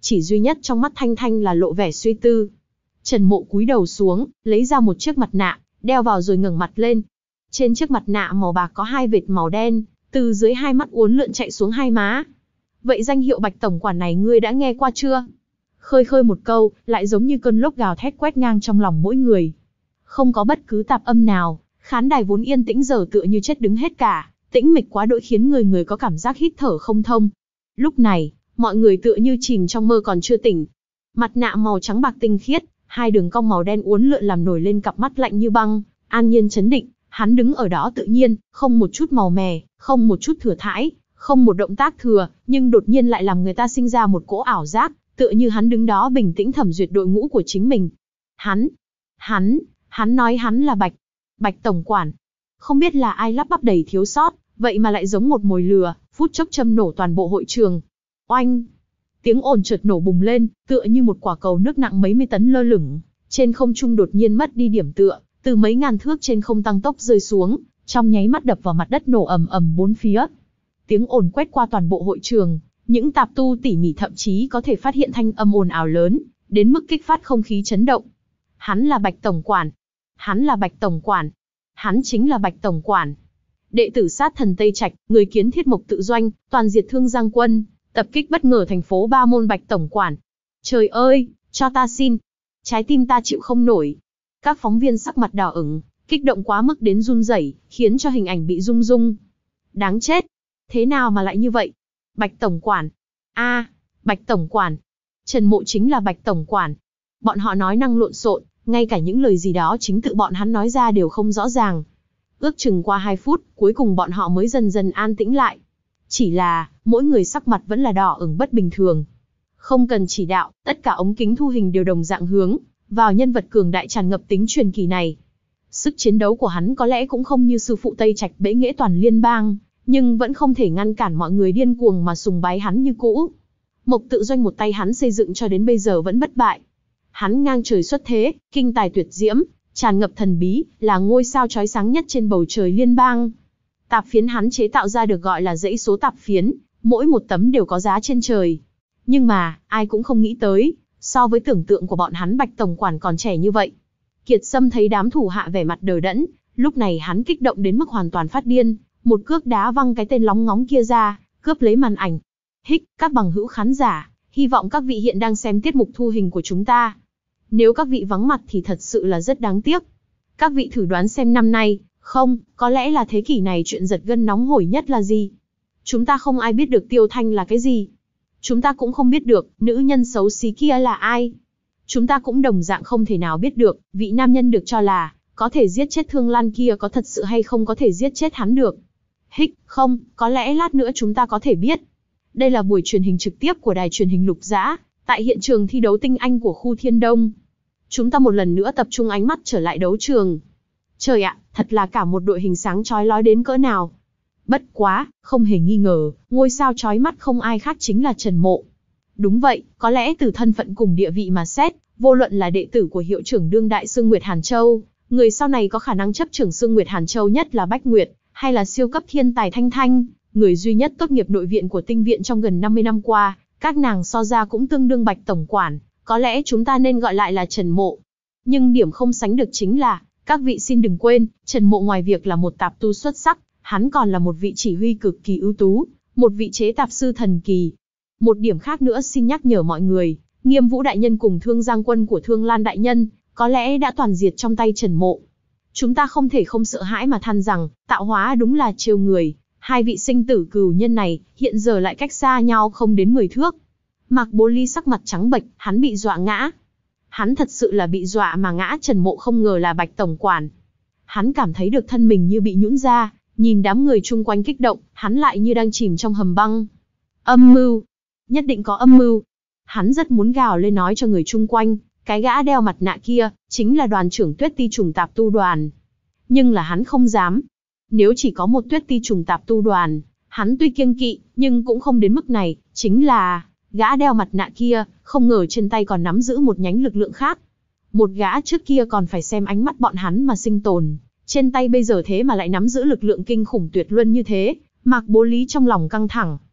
chỉ duy nhất trong mắt Thanh Thanh là lộ vẻ suy tư. Trần Mộ cúi đầu xuống, lấy ra một chiếc mặt nạ, đeo vào rồi ngẩng mặt lên. Trên chiếc mặt nạ màu bạc có hai vệt màu đen, từ dưới hai mắt uốn lượn chạy xuống hai má. Vậy danh hiệu Bạch tổng quản này ngươi đã nghe qua chưa? Khơi khơi một câu, lại giống như cơn lốc gào thét quét ngang trong lòng mỗi người. Không có bất cứ tạp âm nào, khán đài vốn yên tĩnh giờ tựa như chết đứng hết cả, tĩnh mịch quá đỗi khiến người người có cảm giác hít thở không thông. Lúc này, mọi người tựa như chìm trong mơ còn chưa tỉnh. Mặt nạ màu trắng bạc tinh khiết, hai đường cong màu đen uốn lượn làm nổi lên cặp mắt lạnh như băng, an nhiên chấn định. Hắn đứng ở đó tự nhiên, không một chút màu mè, không một chút thừa thãi, không một động tác thừa, nhưng đột nhiên lại làm người ta sinh ra một cỗ ảo giác, tựa như hắn đứng đó bình tĩnh thẩm duyệt đội ngũ của chính mình. Hắn, hắn, hắn nói hắn là Bạch, Bạch tổng quản. Không biết là ai lắp bắp đầy thiếu sót, vậy mà lại giống một mồi lừa, phút chốc châm nổ toàn bộ hội trường. Oanh! Tiếng ồn chợt nổ bùng lên, tựa như một quả cầu nước nặng mấy mươi tấn lơ lửng, trên không trung đột nhiên mất đi điểm tựa, từ mấy ngàn thước trên không tăng tốc rơi xuống, trong nháy mắt đập vào mặt đất nổ ầm ầm bốn phía. Tiếng ồn quét qua toàn bộ hội trường, những tạp tu tỉ mỉ thậm chí có thể phát hiện thanh âm ồn ào lớn, đến mức kích phát không khí chấn động. Hắn là Bạch tổng quản. Hắn là Bạch tổng quản. Hắn chính là Bạch tổng quản. Đệ tử sát thần Tây Trạch, người kiến thiết mộc tự doanh, toàn diệt Thương Giang quân, tập kích bất ngờ thành phố Ba Môn Bạch tổng quản. Trời ơi, cho ta xin. Trái tim ta chịu không nổi. Các phóng viên sắc mặt đỏ ửng, kích động quá mức đến run rẩy, khiến cho hình ảnh bị rung rung. Đáng chết. Thế nào mà lại như vậy? Bạch tổng quản. A, à, Bạch tổng quản. Trần Mộ chính là Bạch tổng quản. Bọn họ nói năng lộn xộn, ngay cả những lời gì đó chính tự bọn hắn nói ra đều không rõ ràng. Ước chừng qua hai phút, cuối cùng bọn họ mới dần dần an tĩnh lại. Chỉ là, mỗi người sắc mặt vẫn là đỏ ửng bất bình thường. Không cần chỉ đạo, tất cả ống kính thu hình đều đồng dạng hướng vào nhân vật cường đại tràn ngập tính truyền kỳ này. Sức chiến đấu của hắn có lẽ cũng không như sư phụ Tây Trạch bẽ nghệ toàn liên bang, nhưng vẫn không thể ngăn cản mọi người điên cuồng mà sùng bái hắn như cũ. Mộc tự doanh một tay hắn xây dựng cho đến bây giờ vẫn bất bại. Hắn ngang trời xuất thế, kinh tài tuyệt diễm, tràn ngập thần bí, là ngôi sao chói sáng nhất trên bầu trời liên bang. Tạp phiến hắn chế tạo ra được gọi là dãy số tạp phiến, mỗi một tấm đều có giá trên trời. Nhưng mà, ai cũng không nghĩ tới, so với tưởng tượng của bọn hắn Bạch tổng quản còn trẻ như vậy. Kiệt Sâm thấy đám thủ hạ vẻ mặt đờ đẫn, lúc này hắn kích động đến mức hoàn toàn phát điên, một cước đá văng cái tên lóng ngóng kia ra, cướp lấy màn ảnh. Hích, các bằng hữu khán giả, hy vọng các vị hiện đang xem tiết mục thu hình của chúng ta. Nếu các vị vắng mặt thì thật sự là rất đáng tiếc. Các vị thử đoán xem năm nay, không, có lẽ là thế kỷ này chuyện giật gân nóng hổi nhất là gì? Chúng ta không ai biết được Tiêu Thanh là cái gì. Chúng ta cũng không biết được, nữ nhân xấu xí kia là ai. Chúng ta cũng đồng dạng không thể nào biết được, vị nam nhân được cho là có thể giết chết Thương Lan kia có thật sự hay không có thể giết chết hắn được. Hích, không, có lẽ lát nữa chúng ta có thể biết. Đây là buổi truyền hình trực tiếp của đài truyền hình Lục Dã, tại hiện trường thi đấu tinh anh của khu Thiên Đông. Chúng ta một lần nữa tập trung ánh mắt trở lại đấu trường. Trời ạ, thật là cả một đội hình sáng chói lói đến cỡ nào. Bất quá, không hề nghi ngờ, ngôi sao chói mắt không ai khác chính là Trần Mộ. Đúng vậy, có lẽ từ thân phận cùng địa vị mà xét, vô luận là đệ tử của hiệu trưởng đương đại Sương Nguyệt Hàn Châu, người sau này có khả năng chấp trưởng Sương Nguyệt Hàn Châu nhất là Bách Nguyệt, hay là siêu cấp thiên tài Thanh Thanh, người duy nhất tốt nghiệp nội viện của tinh viện trong gần năm mươi năm qua, các nàng so ra cũng tương đương Bạch tổng quản, có lẽ chúng ta nên gọi lại là Trần Mộ. Nhưng điểm không sánh được chính là, các vị xin đừng quên, Trần Mộ ngoài việc là một tạp tu xuất sắc, hắn còn là một vị chỉ huy cực kỳ ưu tú, một vị chế tạp sư thần kỳ. Một điểm khác nữa xin nhắc nhở mọi người, Nghiêm Vũ đại nhân cùng Thương Giang quân của Thương Lan đại nhân, có lẽ đã toàn diệt trong tay Trần Mộ. Chúng ta không thể không sợ hãi mà than rằng, tạo hóa đúng là trêu người, hai vị sinh tử cừu nhân này, hiện giờ lại cách xa nhau không đến mười thước. Mạc Bố Ly sắc mặt trắng bệch, hắn bị dọa ngã. Hắn thật sự là bị dọa mà ngã. Trần Mộ không ngờ là Bạch tổng quản. Hắn cảm thấy được thân mình như bị nhũn ra, nhìn đám người chung quanh kích động, hắn lại như đang chìm trong hầm băng. Âm mưu, nhất định có âm mưu. Hắn rất muốn gào lên nói cho người chung quanh, cái gã đeo mặt nạ kia, chính là đoàn trưởng Tuyết Ti trùng tạp tu đoàn. Nhưng là hắn không dám. Nếu chỉ có một Tuyết Ti trùng tạp tu đoàn, hắn tuy kiêng kỵ, nhưng cũng không đến mức này, chính là, gã đeo mặt nạ kia, không ngờ trên tay còn nắm giữ một nhánh lực lượng khác. Một gã trước kia còn phải xem ánh mắt bọn hắn mà sinh tồn, trên tay bây giờ thế mà lại nắm giữ lực lượng kinh khủng tuyệt luân như thế, Mạc Bố Lý trong lòng căng thẳng.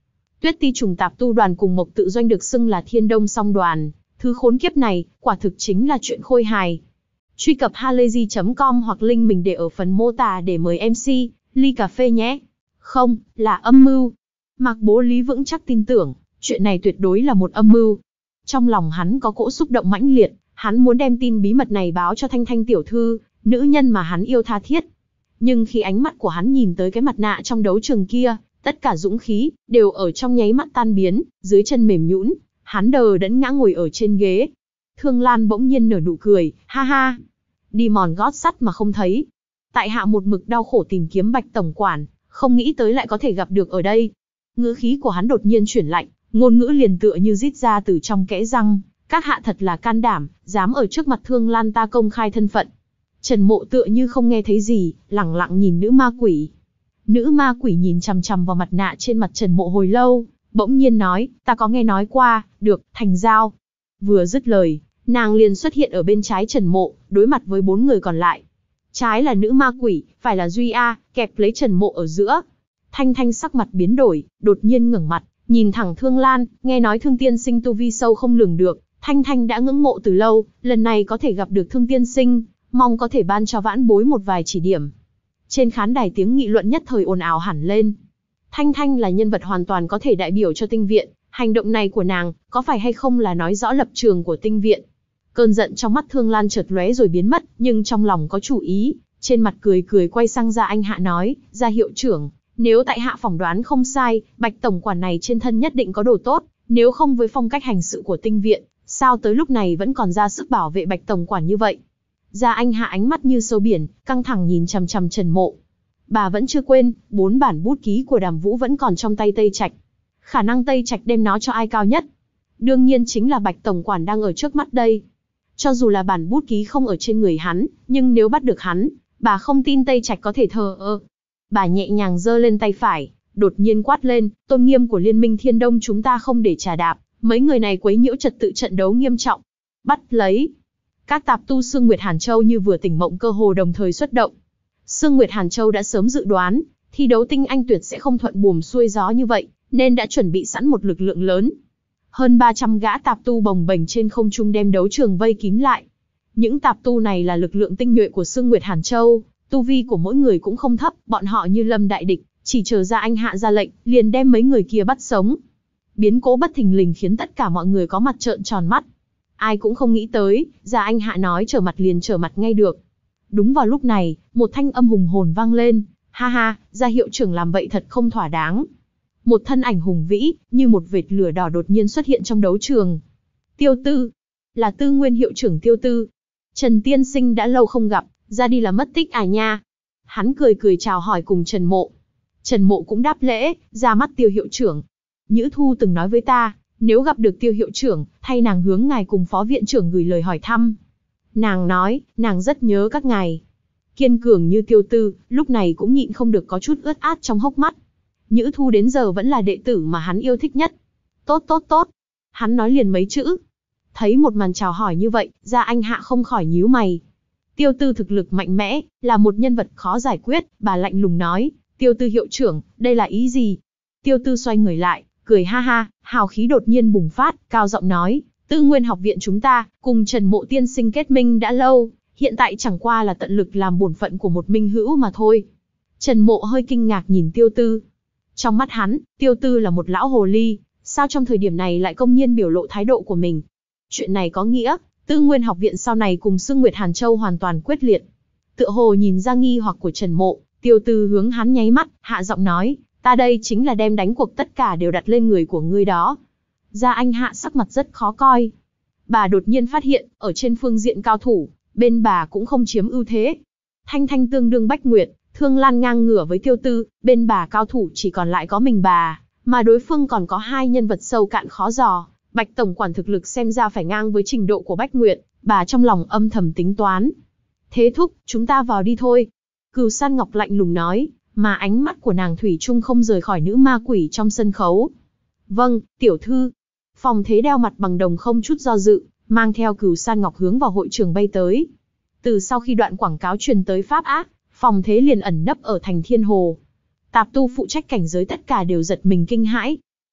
Tuyết ti trùng tạp tu đoàn cùng Mộc Tự Doanh được xưng là Thiên Đông Song đoàn, thứ khốn kiếp này, quả thực chính là chuyện khôi hài. Truy cập halayzi chấm com hoặc link mình để ở phần mô tả để mời em xê, ly cà phê nhé. Không, là âm mưu. Mạc Bố Lý vững chắc tin tưởng, chuyện này tuyệt đối là một âm mưu. Trong lòng hắn có cỗ xúc động mãnh liệt, hắn muốn đem tin bí mật này báo cho Thanh Thanh tiểu thư, nữ nhân mà hắn yêu tha thiết. Nhưng khi ánh mắt của hắn nhìn tới cái mặt nạ trong đấu trường kia, tất cả dũng khí đều ở trong nháy mắt tan biến, dưới chân mềm nhũn, hắn đờ đẫn ngã ngồi ở trên ghế. Thương Lan bỗng nhiên nở nụ cười, ha ha, đi mòn gót sắt mà không thấy. Tại hạ một mực đau khổ tìm kiếm Bạch tổng quản, không nghĩ tới lại có thể gặp được ở đây. Ngữ khí của hắn đột nhiên chuyển lạnh, ngôn ngữ liền tựa như rít ra từ trong kẽ răng, các hạ thật là can đảm, dám ở trước mặt Thương Lan ta công khai thân phận. Trần Mộ tựa như không nghe thấy gì, lẳng lặng nhìn nữ ma quỷ. Nữ ma quỷ nhìn chằm chằm vào mặt nạ trên mặt Trần Mộ hồi lâu, bỗng nhiên nói, ta có nghe nói qua, được, thành giao. Vừa dứt lời, nàng liền xuất hiện ở bên trái Trần Mộ, đối mặt với bốn người còn lại. Trái là nữ ma quỷ, phải là Duy A, kẹp lấy Trần Mộ ở giữa. Thanh Thanh sắc mặt biến đổi, đột nhiên ngẩng mặt, nhìn thẳng Thương Lan, nghe nói Thương tiên sinh tu vi sâu không lường được, Thanh Thanh đã ngưỡng mộ từ lâu, lần này có thể gặp được Thương tiên sinh, mong có thể ban cho vãn bối một vài chỉ điểm. Trên khán đài tiếng nghị luận nhất thời ồn ào hẳn lên. Thanh Thanh là nhân vật hoàn toàn có thể đại biểu cho tinh viện, hành động này của nàng, có phải hay không là nói rõ lập trường của tinh viện. Cơn giận trong mắt Thương Lan chợt lóe rồi biến mất, nhưng trong lòng có chủ ý, trên mặt cười cười quay sang Gia Anh Hạ nói, Gia hiệu trưởng, nếu tại hạ phỏng đoán không sai, Bạch tổng quản này trên thân nhất định có đồ tốt, nếu không với phong cách hành sự của tinh viện, sao tới lúc này vẫn còn ra sức bảo vệ Bạch tổng quản như vậy. Gia Anh Hạ ánh mắt như sâu biển, căng thẳng nhìn chằm chằm Trần Mộ. Bà vẫn chưa quên, bốn bản bút ký của Đàm Vũ vẫn còn trong tay Tây Trạch. Khả năng Tây Trạch đem nó cho ai cao nhất? Đương nhiên chính là Bạch tổng quản đang ở trước mắt đây. Cho dù là bản bút ký không ở trên người hắn, nhưng nếu bắt được hắn, bà không tin Tây Trạch có thể thờ ơ. Bà nhẹ nhàng giơ lên tay phải, đột nhiên quát lên, tôn nghiêm của Liên minh Thiên Đông chúng ta không để trà đạp, mấy người này quấy nhiễu trật tự trận đấu nghiêm trọng. Bắt lấy. Các tạp tu Sương Nguyệt Hàn Châu như vừa tỉnh mộng cơ hồ đồng thời xuất động. Sương Nguyệt Hàn Châu đã sớm dự đoán, thi đấu tinh anh tuyệt sẽ không thuận buồm xuôi gió như vậy, nên đã chuẩn bị sẵn một lực lượng lớn. Hơn ba trăm gã tạp tu bồng bềnh trên không trung đem đấu trường vây kín lại. Những tạp tu này là lực lượng tinh nhuệ của Sương Nguyệt Hàn Châu, tu vi của mỗi người cũng không thấp, bọn họ như lâm đại địch, chỉ chờ Gia Anh Hạ ra lệnh, liền đem mấy người kia bắt sống. Biến cố bất thình lình khiến tất cả mọi người có mặt trợn tròn mắt. Ai cũng không nghĩ tới, Gia Anh Hạ nói trở mặt liền trở mặt ngay được. Đúng vào lúc này, một thanh âm hùng hồn vang lên, ha ha, Gia hiệu trưởng làm vậy thật không thỏa đáng. Một thân ảnh hùng vĩ, như một vệt lửa đỏ đột nhiên xuất hiện trong đấu trường. Tiêu Tư, là Tư Nguyên hiệu trưởng Tiêu Tư. Trần tiên sinh đã lâu không gặp, ra đi là mất tích à nha. Hắn cười cười chào hỏi cùng Trần Mộ. Trần Mộ cũng đáp lễ, ra mắt Tiêu hiệu trưởng. Nhữ Thu từng nói với ta, nếu gặp được Tiêu hiệu trưởng, thay nàng hướng ngài cùng phó viện trưởng gửi lời hỏi thăm. Nàng nói, nàng rất nhớ các ngài. Kiên cường như Tiêu Tư, lúc này cũng nhịn không được có chút ướt át trong hốc mắt. Nhữ Thu đến giờ vẫn là đệ tử mà hắn yêu thích nhất. Tốt tốt tốt. Hắn nói liền mấy chữ. Thấy một màn chào hỏi như vậy, Gia Anh Hạ không khỏi nhíu mày. Tiêu Tư thực lực mạnh mẽ, là một nhân vật khó giải quyết, bà lạnh lùng nói, Tiêu Tư hiệu trưởng, đây là ý gì? Tiêu Tư xoay người lại, cười ha ha, hào khí đột nhiên bùng phát, cao giọng nói, Tư Nguyên học viện chúng ta, cùng Trần Mộ tiên sinh kết minh đã lâu, hiện tại chẳng qua là tận lực làm bổn phận của một minh hữu mà thôi. Trần Mộ hơi kinh ngạc nhìn Tiêu Tư. Trong mắt hắn, Tiêu Tư là một lão hồ ly, sao trong thời điểm này lại công nhiên biểu lộ thái độ của mình? Chuyện này có nghĩa, Tư Nguyên học viện sau này cùng Sương Nguyệt Hàn Châu hoàn toàn quyết liệt. Tựa hồ nhìn ra nghi hoặc của Trần Mộ, Tiêu Tư hướng hắn nháy mắt, hạ giọng nói, ta đây chính là đem đánh cuộc tất cả đều đặt lên người của ngươi đó. Gia Anh Hạ sắc mặt rất khó coi. Bà đột nhiên phát hiện, ở trên phương diện cao thủ, bên bà cũng không chiếm ưu thế. Thanh Thanh tương đương Bách Nguyệt, Thương Lan ngang ngửa với Tiêu Tư, bên bà cao thủ chỉ còn lại có mình bà, mà đối phương còn có hai nhân vật sâu cạn khó dò. Bạch tổng quản thực lực xem ra phải ngang với trình độ của Bách Nguyệt, bà trong lòng âm thầm tính toán. Thế thúc, chúng ta vào đi thôi. Cửu San Ngọc lạnh lùng nói, mà ánh mắt của nàng thủy chung không rời khỏi nữ ma quỷ trong sân khấu. Vâng, tiểu thư. Phòng Thế đeo mặt bằng đồng không chút do dự, mang theo Cửu San Ngọc hướng vào hội trường bay tới. Từ sau khi đoạn quảng cáo truyền tới Pháp Á, Phòng Thế liền ẩn nấp ở thành Thiên Hồ. Tạp tu phụ trách cảnh giới tất cả đều giật mình kinh hãi.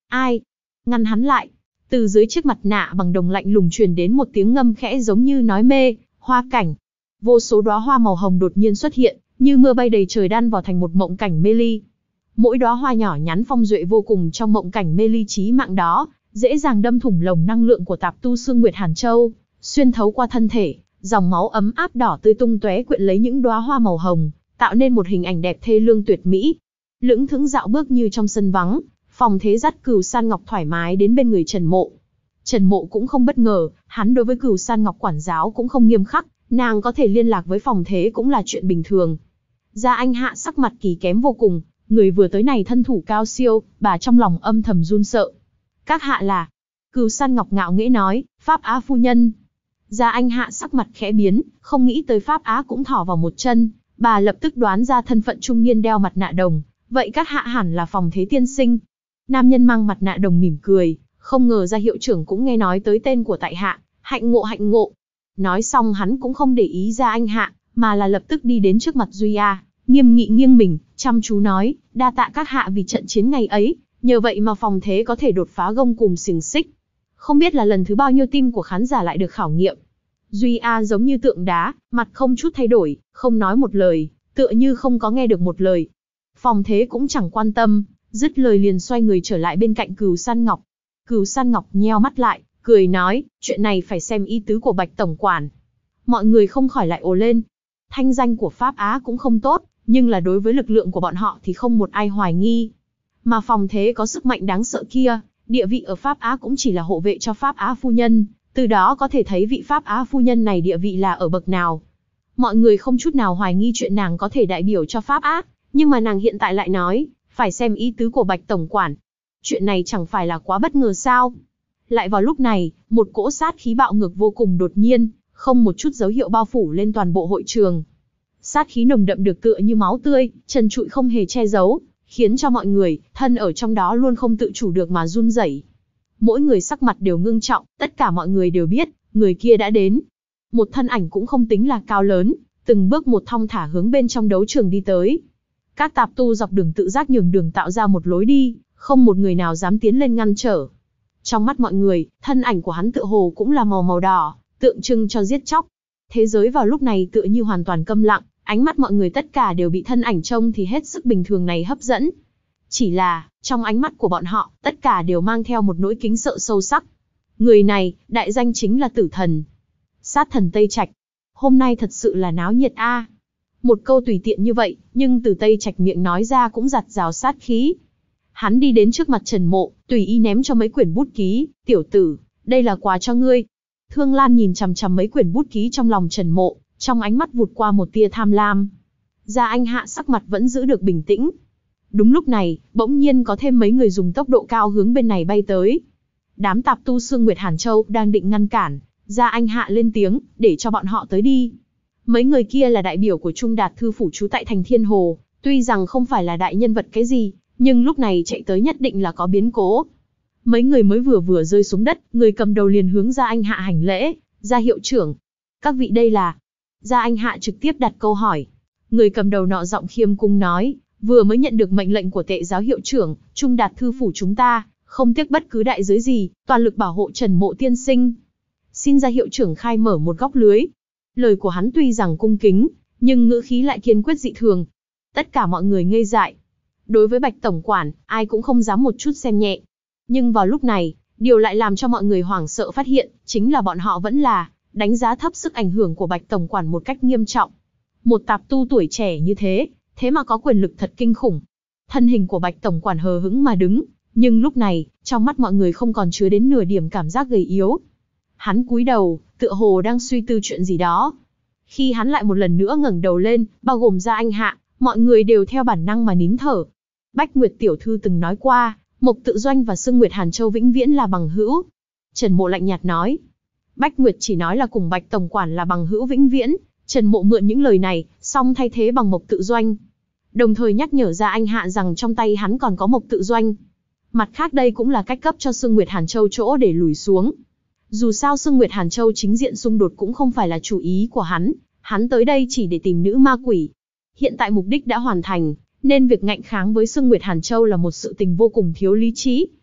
Ai? Ngăn hắn lại. Từ dưới chiếc mặt nạ bằng đồng lạnh lùng truyền đến một tiếng ngâm khẽ giống như nói mê, hoa cảnh. Vô số đóa hoa màu hồng đột nhiên xuất hiện, như mưa bay đầy trời đan vào thành một mộng cảnh mê ly. Mỗi đóa hoa nhỏ nhắn phong duệ vô cùng trong mộng cảnh mê ly trí mạng đó, dễ dàng đâm thủng lồng năng lượng của tạp tu Xương Nguyệt Hàn Châu, xuyên thấu qua thân thể, dòng máu ấm áp đỏ tươi tung tóe quyện lấy những đóa hoa màu hồng, tạo nên một hình ảnh đẹp thê lương tuyệt mỹ. Lững thững dạo bước như trong sân vắng, Phòng Thế dắt Cửu San Ngọc thoải mái đến bên người Trần Mộ. Trần Mộ cũng không bất ngờ, hắn đối với Cửu San Ngọc quản giáo cũng không nghiêm khắc, nàng có thể liên lạc với Phòng Thế cũng là chuyện bình thường. Gia Anh Hạ sắc mặt kỳ kém vô cùng, người vừa tới này thân thủ cao siêu, bà trong lòng âm thầm run sợ. Các hạ là? Cửu San Ngọc ngạo nghễ nói, Pháp Á phu nhân. Gia Anh Hạ sắc mặt khẽ biến, không nghĩ tới Pháp Á cũng thỏ vào một chân, bà lập tức đoán ra thân phận trung niên đeo mặt nạ đồng, vậy các hạ hẳn là Phòng Thế tiên sinh. Nam nhân mang mặt nạ đồng mỉm cười, không ngờ ra hiệu trưởng cũng nghe nói tới tên của tại hạ, hạnh ngộ hạnh ngộ. Nói xong hắn cũng không để ý Gia Anh Hạ, mà là lập tức đi đến trước mặt Duy A, nghiêm nghị nghiêng mình, chăm chú nói, đa tạ các hạ vì trận chiến ngày ấy, nhờ vậy mà Phòng Thế có thể đột phá gông cùm xiềng xích. Không biết là lần thứ bao nhiêu tim của khán giả lại được khảo nghiệm. Duy A giống như tượng đá, mặt không chút thay đổi, không nói một lời, tựa như không có nghe được một lời. Phòng Thế cũng chẳng quan tâm, dứt lời liền xoay người trở lại bên cạnh Cửu San Ngọc. Cửu San Ngọc nheo mắt lại, cười nói, chuyện này phải xem ý tứ của Bạch tổng quản. Mọi người không khỏi lại ồ lên. Thanh danh của Pháp Á cũng không tốt, nhưng là đối với lực lượng của bọn họ thì không một ai hoài nghi. Mà Phòng Thế có sức mạnh đáng sợ kia, địa vị ở Pháp Á cũng chỉ là hộ vệ cho Pháp Á phu nhân, từ đó có thể thấy vị Pháp Á phu nhân này địa vị là ở bậc nào. Mọi người không chút nào hoài nghi chuyện nàng có thể đại biểu cho Pháp Á, nhưng mà nàng hiện tại lại nói, phải xem ý tứ của Bạch tổng quản. Chuyện này chẳng phải là quá bất ngờ sao? Lại vào lúc này, một cỗ sát khí bạo ngược vô cùng đột nhiên, không một chút dấu hiệu bao phủ lên toàn bộ hội trường. Sát khí nồng đậm được tựa như máu tươi, trần trụi không hề che giấu, khiến cho mọi người, thân ở trong đó luôn không tự chủ được mà run rẩy. Mỗi người sắc mặt đều ngưng trọng, tất cả mọi người đều biết, người kia đã đến. Một thân ảnh cũng không tính là cao lớn, từng bước một thong thả hướng bên trong đấu trường đi tới. Các tạp tu dọc đường tự giác nhường đường tạo ra một lối đi, không một người nào dám tiến lên ngăn trở. Trong mắt mọi người, thân ảnh của hắn tựa hồ cũng là màu màu đỏ, tượng trưng cho giết chóc. Thế giới vào lúc này tựa như hoàn toàn câm lặng, ánh mắt mọi người tất cả đều bị thân ảnh trông thì hết sức bình thường này hấp dẫn. Chỉ là, trong ánh mắt của bọn họ, tất cả đều mang theo một nỗi kính sợ sâu sắc. Người này, đại danh chính là Tử Thần. Sát thần Tây Trạch. Hôm nay thật sự là náo nhiệt a. Một câu tùy tiện như vậy, nhưng từ Tây Trạch miệng nói ra cũng giặt rào sát khí. Hắn đi đến trước mặt Trần Mộ, tùy ý ném cho mấy quyển bút ký, tiểu tử, đây là quà cho ngươi. Thương Lan nhìn chằm chằm mấy quyển bút ký trong lòng Trần Mộ, trong ánh mắt vụt qua một tia tham lam. Gia Anh Hạ sắc mặt vẫn giữ được bình tĩnh. Đúng lúc này, bỗng nhiên có thêm mấy người dùng tốc độ cao hướng bên này bay tới. Đám tạp tu Xương Nguyệt Hàn Châu đang định ngăn cản, Gia Anh Hạ lên tiếng, để cho bọn họ tới đi. Mấy người kia là đại biểu của Trung Đạt Thư phủ trú tại thành Thiên Hồ, tuy rằng không phải là đại nhân vật cái gì, nhưng lúc này chạy tới nhất định là có biến cố. Mấy người mới vừa vừa rơi xuống đất, người cầm đầu liền hướng Gia Anh Hạ hành lễ, Gia hiệu trưởng. Các vị đây là... Gia Anh Hạ trực tiếp đặt câu hỏi. Người cầm đầu nọ giọng khiêm cung nói, vừa mới nhận được mệnh lệnh của Tệ giáo hiệu trưởng, Trung Đạt Thư phủ chúng ta, không tiếc bất cứ đại giới gì, toàn lực bảo hộ Trần Mộ tiên sinh. Xin Gia hiệu trưởng khai mở một góc lưới. Lời của hắn tuy rằng cung kính, nhưng ngữ khí lại kiên quyết dị thường. Tất cả mọi người ngây dại. Đối với Bạch tổng quản, ai cũng không dám một chút xem nhẹ. Nhưng vào lúc này, điều lại làm cho mọi người hoảng sợ phát hiện, chính là bọn họ vẫn là đánh giá thấp sức ảnh hưởng của Bạch tổng quản một cách nghiêm trọng. Một tạp tu tuổi trẻ như thế, thế mà có quyền lực thật kinh khủng. Thân hình của Bạch tổng quản hờ hững mà đứng, nhưng lúc này, trong mắt mọi người không còn chứa đến nửa điểm cảm giác gầy yếu. Hắn cúi đầu, tựa hồ đang suy tư chuyện gì đó. Khi hắn lại một lần nữa ngẩng đầu lên, bao gồm Gia Anh Hạ, mọi người đều theo bản năng mà nín thở. Bách Nguyệt tiểu thư từng nói qua, Mộc Tự Doanh và Xương Nguyệt Hàn Châu vĩnh viễn là bằng hữu. Trần Mộ lạnh nhạt nói. Bách Nguyệt chỉ nói là cùng Bạch tổng quản là bằng hữu vĩnh viễn. Trần Mộ mượn những lời này, xong thay thế bằng Mộc Tự Doanh. Đồng thời nhắc nhở Gia Anh Hạ rằng trong tay hắn còn có Mộc Tự Doanh. Mặt khác đây cũng là cách cấp cho Xương Nguyệt Hàn Châu chỗ để lùi xuống. Dù sao Xương Nguyệt Hàn Châu chính diện xung đột cũng không phải là chủ ý của hắn, hắn tới đây chỉ để tìm nữ ma quỷ. Hiện tại mục đích đã hoàn thành, nên việc ngạnh kháng với Xương Nguyệt Hàn Châu là một sự tình vô cùng thiếu lý trí.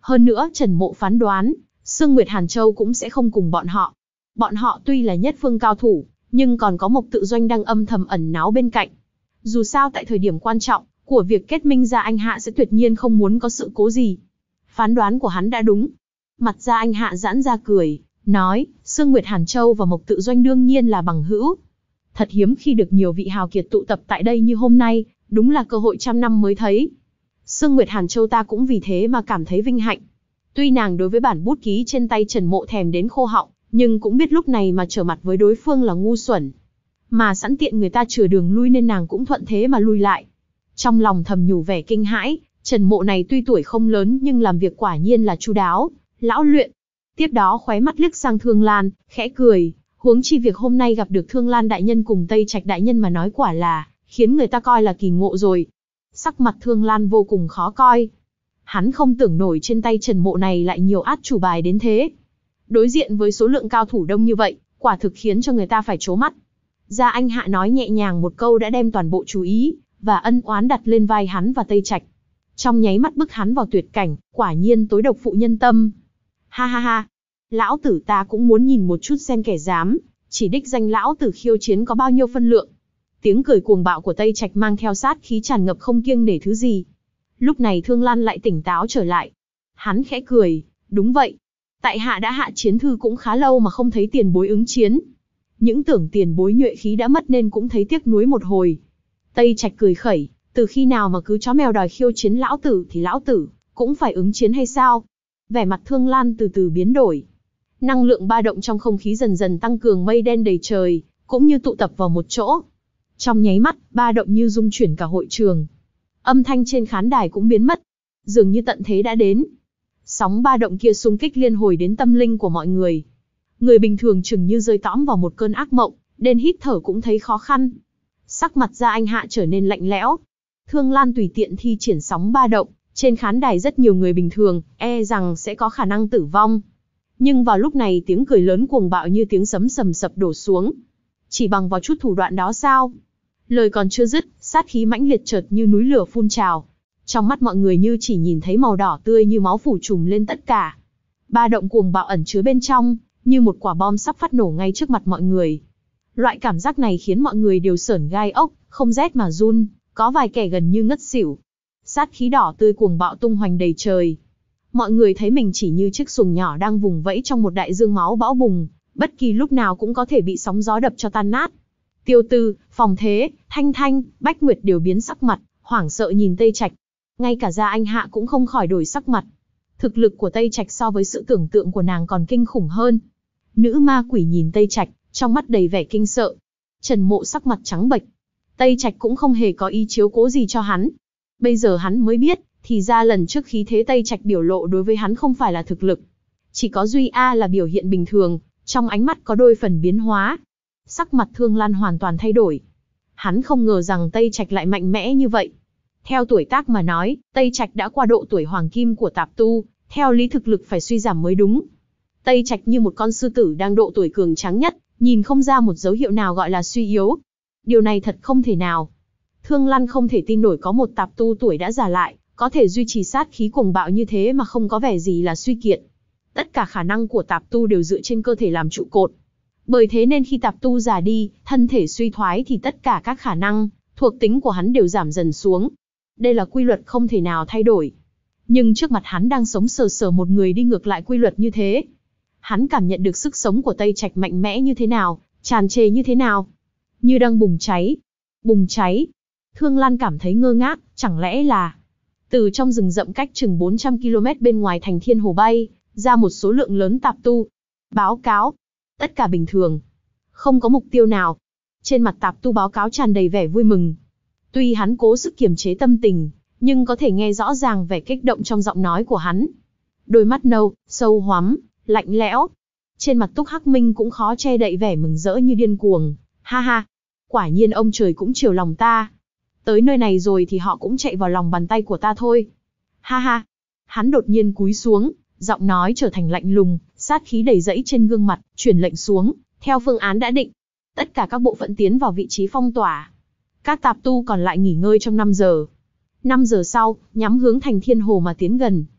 Hơn nữa Trần Mộ phán đoán, Sương Nguyệt Hàn Châu cũng sẽ không cùng bọn họ. Bọn họ tuy là nhất phương cao thủ, nhưng còn có Mộc Tự Doanh đang âm thầm ẩn náu bên cạnh. Dù sao tại thời điểm quan trọng của việc kết minh Gia Anh Hạ sẽ tuyệt nhiên không muốn có sự cố gì. Phán đoán của hắn đã đúng. Mặt Gia Anh Hạ giãn ra cười, nói, Sương Nguyệt Hàn Châu và Mộc Tự Doanh đương nhiên là bằng hữu. Thật hiếm khi được nhiều vị hào kiệt tụ tập tại đây như hôm nay, đúng là cơ hội trăm năm mới thấy. Sương Nguyệt Hàn Châu ta cũng vì thế mà cảm thấy vinh hạnh. Tuy nàng đối với bản bút ký trên tay Trần Mộ thèm đến khô họng, nhưng cũng biết lúc này mà trở mặt với đối phương là ngu xuẩn. Mà sẵn tiện người ta chừa đường lui nên nàng cũng thuận thế mà lui lại. Trong lòng thầm nhủ vẻ kinh hãi, Trần Mộ này tuy tuổi không lớn nhưng làm việc quả nhiên là chu đáo, lão luyện. Tiếp đó khóe mắt liếc sang Thương Lan, khẽ cười, huống chi việc hôm nay gặp được Thương Lan đại nhân cùng Tây Trạch đại nhân mà nói quả là khiến người ta coi là kỳ ngộ rồi. Sắc mặt Thương Lan vô cùng khó coi. Hắn không tưởng nổi trên tay Trần Mộ này lại nhiều át chủ bài đến thế. Đối diện với số lượng cao thủ đông như vậy, quả thực khiến cho người ta phải trố mắt. Gia Anh Hạ nói nhẹ nhàng một câu đã đem toàn bộ chú ý và ân oán đặt lên vai hắn và Tây Trạch. Trong nháy mắt bức hắn vào tuyệt cảnh, quả nhiên tối độc phụ nhân tâm. Ha ha ha, lão tử ta cũng muốn nhìn một chút xem kẻ dám chỉ đích danh lão tử khiêu chiến có bao nhiêu phân lượng. Tiếng cười cuồng bạo của Tây Trạch mang theo sát khí tràn ngập không kiêng nể thứ gì. Lúc này Thương Lan lại tỉnh táo trở lại. Hắn khẽ cười, đúng vậy. Tại hạ đã hạ chiến thư cũng khá lâu mà không thấy tiền bối ứng chiến. Những tưởng tiền bối nhuệ khí đã mất nên cũng thấy tiếc nuối một hồi. Tây Trạch cười khẩy, từ khi nào mà cứ chó mèo đòi khiêu chiến lão tử thì lão tử cũng phải ứng chiến hay sao? Vẻ mặt Thương Lan từ từ biến đổi. Năng lượng ba động trong không khí dần dần tăng cường, mây đen đầy trời, cũng như tụ tập vào một chỗ. Trong nháy mắt, ba động như rung chuyển cả hội trường. Âm thanh trên khán đài cũng biến mất. Dường như tận thế đã đến. Sóng ba động kia xung kích liên hồi đến tâm linh của mọi người. Người bình thường chừng như rơi tõm vào một cơn ác mộng, đến hít thở cũng thấy khó khăn. Sắc mặt Gia Anh Hạ trở nên lạnh lẽo. Thương Lan tùy tiện thi triển sóng ba động, trên khán đài rất nhiều người bình thường, e rằng sẽ có khả năng tử vong. Nhưng vào lúc này tiếng cười lớn cuồng bạo như tiếng sấm sầm sập đổ xuống. Chỉ bằng vào chút thủ đoạn đó sao? Lời còn chưa dứt, sát khí mãnh liệt chợt như núi lửa phun trào. Trong mắt mọi người như chỉ nhìn thấy màu đỏ tươi như máu phủ trùm lên tất cả. Ba động cuồng bạo ẩn chứa bên trong, như một quả bom sắp phát nổ ngay trước mặt mọi người. Loại cảm giác này khiến mọi người đều sởn gai ốc, không rét mà run, có vài kẻ gần như ngất xỉu. Sát khí đỏ tươi cuồng bạo tung hoành đầy trời. Mọi người thấy mình chỉ như chiếc xuồng nhỏ đang vùng vẫy trong một đại dương máu bão bùng, bất kỳ lúc nào cũng có thể bị sóng gió đập cho tan nát. Tiêu Tư, Phòng Thế, Thanh Thanh, Bách Nguyệt đều biến sắc mặt, hoảng sợ nhìn Tây Trạch. Ngay cả Gia Anh Hạ cũng không khỏi đổi sắc mặt. Thực lực của Tây Trạch so với sự tưởng tượng của nàng còn kinh khủng hơn. Nữ ma quỷ nhìn Tây Trạch, trong mắt đầy vẻ kinh sợ. Trần Mộ sắc mặt trắng bệch. Tây Trạch cũng không hề có ý chiếu cố gì cho hắn. Bây giờ hắn mới biết, thì ra lần trước khí thế Tây Trạch biểu lộ đối với hắn không phải là thực lực. Chỉ có duy A là biểu hiện bình thường, trong ánh mắt có đôi phần biến hóa. Sắc mặt Thương Lan hoàn toàn thay đổi. Hắn không ngờ rằng Tây Trạch lại mạnh mẽ như vậy. Theo tuổi tác mà nói, Tây Trạch đã qua độ tuổi hoàng kim của tạp tu, theo lý thực lực phải suy giảm mới đúng. Tây Trạch như một con sư tử đang độ tuổi cường tráng nhất, nhìn không ra một dấu hiệu nào gọi là suy yếu. Điều này thật không thể nào. Thương Lan không thể tin nổi có một tạp tu tuổi đã già lại, có thể duy trì sát khí cuồng bạo như thế mà không có vẻ gì là suy kiệt. Tất cả khả năng của tạp tu đều dựa trên cơ thể làm trụ cột. Bởi thế nên khi tạp tu già đi, thân thể suy thoái thì tất cả các khả năng, thuộc tính của hắn đều giảm dần xuống. Đây là quy luật không thể nào thay đổi. Nhưng trước mặt hắn đang sống sờ sờ một người đi ngược lại quy luật như thế. Hắn cảm nhận được sức sống của Tây Trạch mạnh mẽ như thế nào, tràn trề như thế nào. Như đang bùng cháy. Bùng cháy. Thương Lan cảm thấy ngơ ngác, chẳng lẽ là... Từ trong rừng rậm cách chừng bốn trăm ki lô mét bên ngoài thành Thiên Hồ bay, ra một số lượng lớn tạp tu. Báo cáo. Tất cả bình thường. Không có mục tiêu nào. Trên mặt tạp tu báo cáo tràn đầy vẻ vui mừng. Tuy hắn cố sức kiềm chế tâm tình, nhưng có thể nghe rõ ràng vẻ kích động trong giọng nói của hắn. Đôi mắt nâu, sâu hoắm, lạnh lẽo. Trên mặt Túc Hắc Minh cũng khó che đậy vẻ mừng rỡ như điên cuồng. Ha ha, quả nhiên ông trời cũng chiều lòng ta. Tới nơi này rồi thì họ cũng chạy vào lòng bàn tay của ta thôi. Ha ha. Hắn đột nhiên cúi xuống, giọng nói trở thành lạnh lùng, sát khí đầy dẫy trên gương mặt, truyền lệnh xuống, theo phương án đã định. Tất cả các bộ phận tiến vào vị trí phong tỏa. Các tạp tu còn lại nghỉ ngơi trong năm giờ. năm giờ sau, nhắm hướng thành Thiên Hồ mà tiến gần.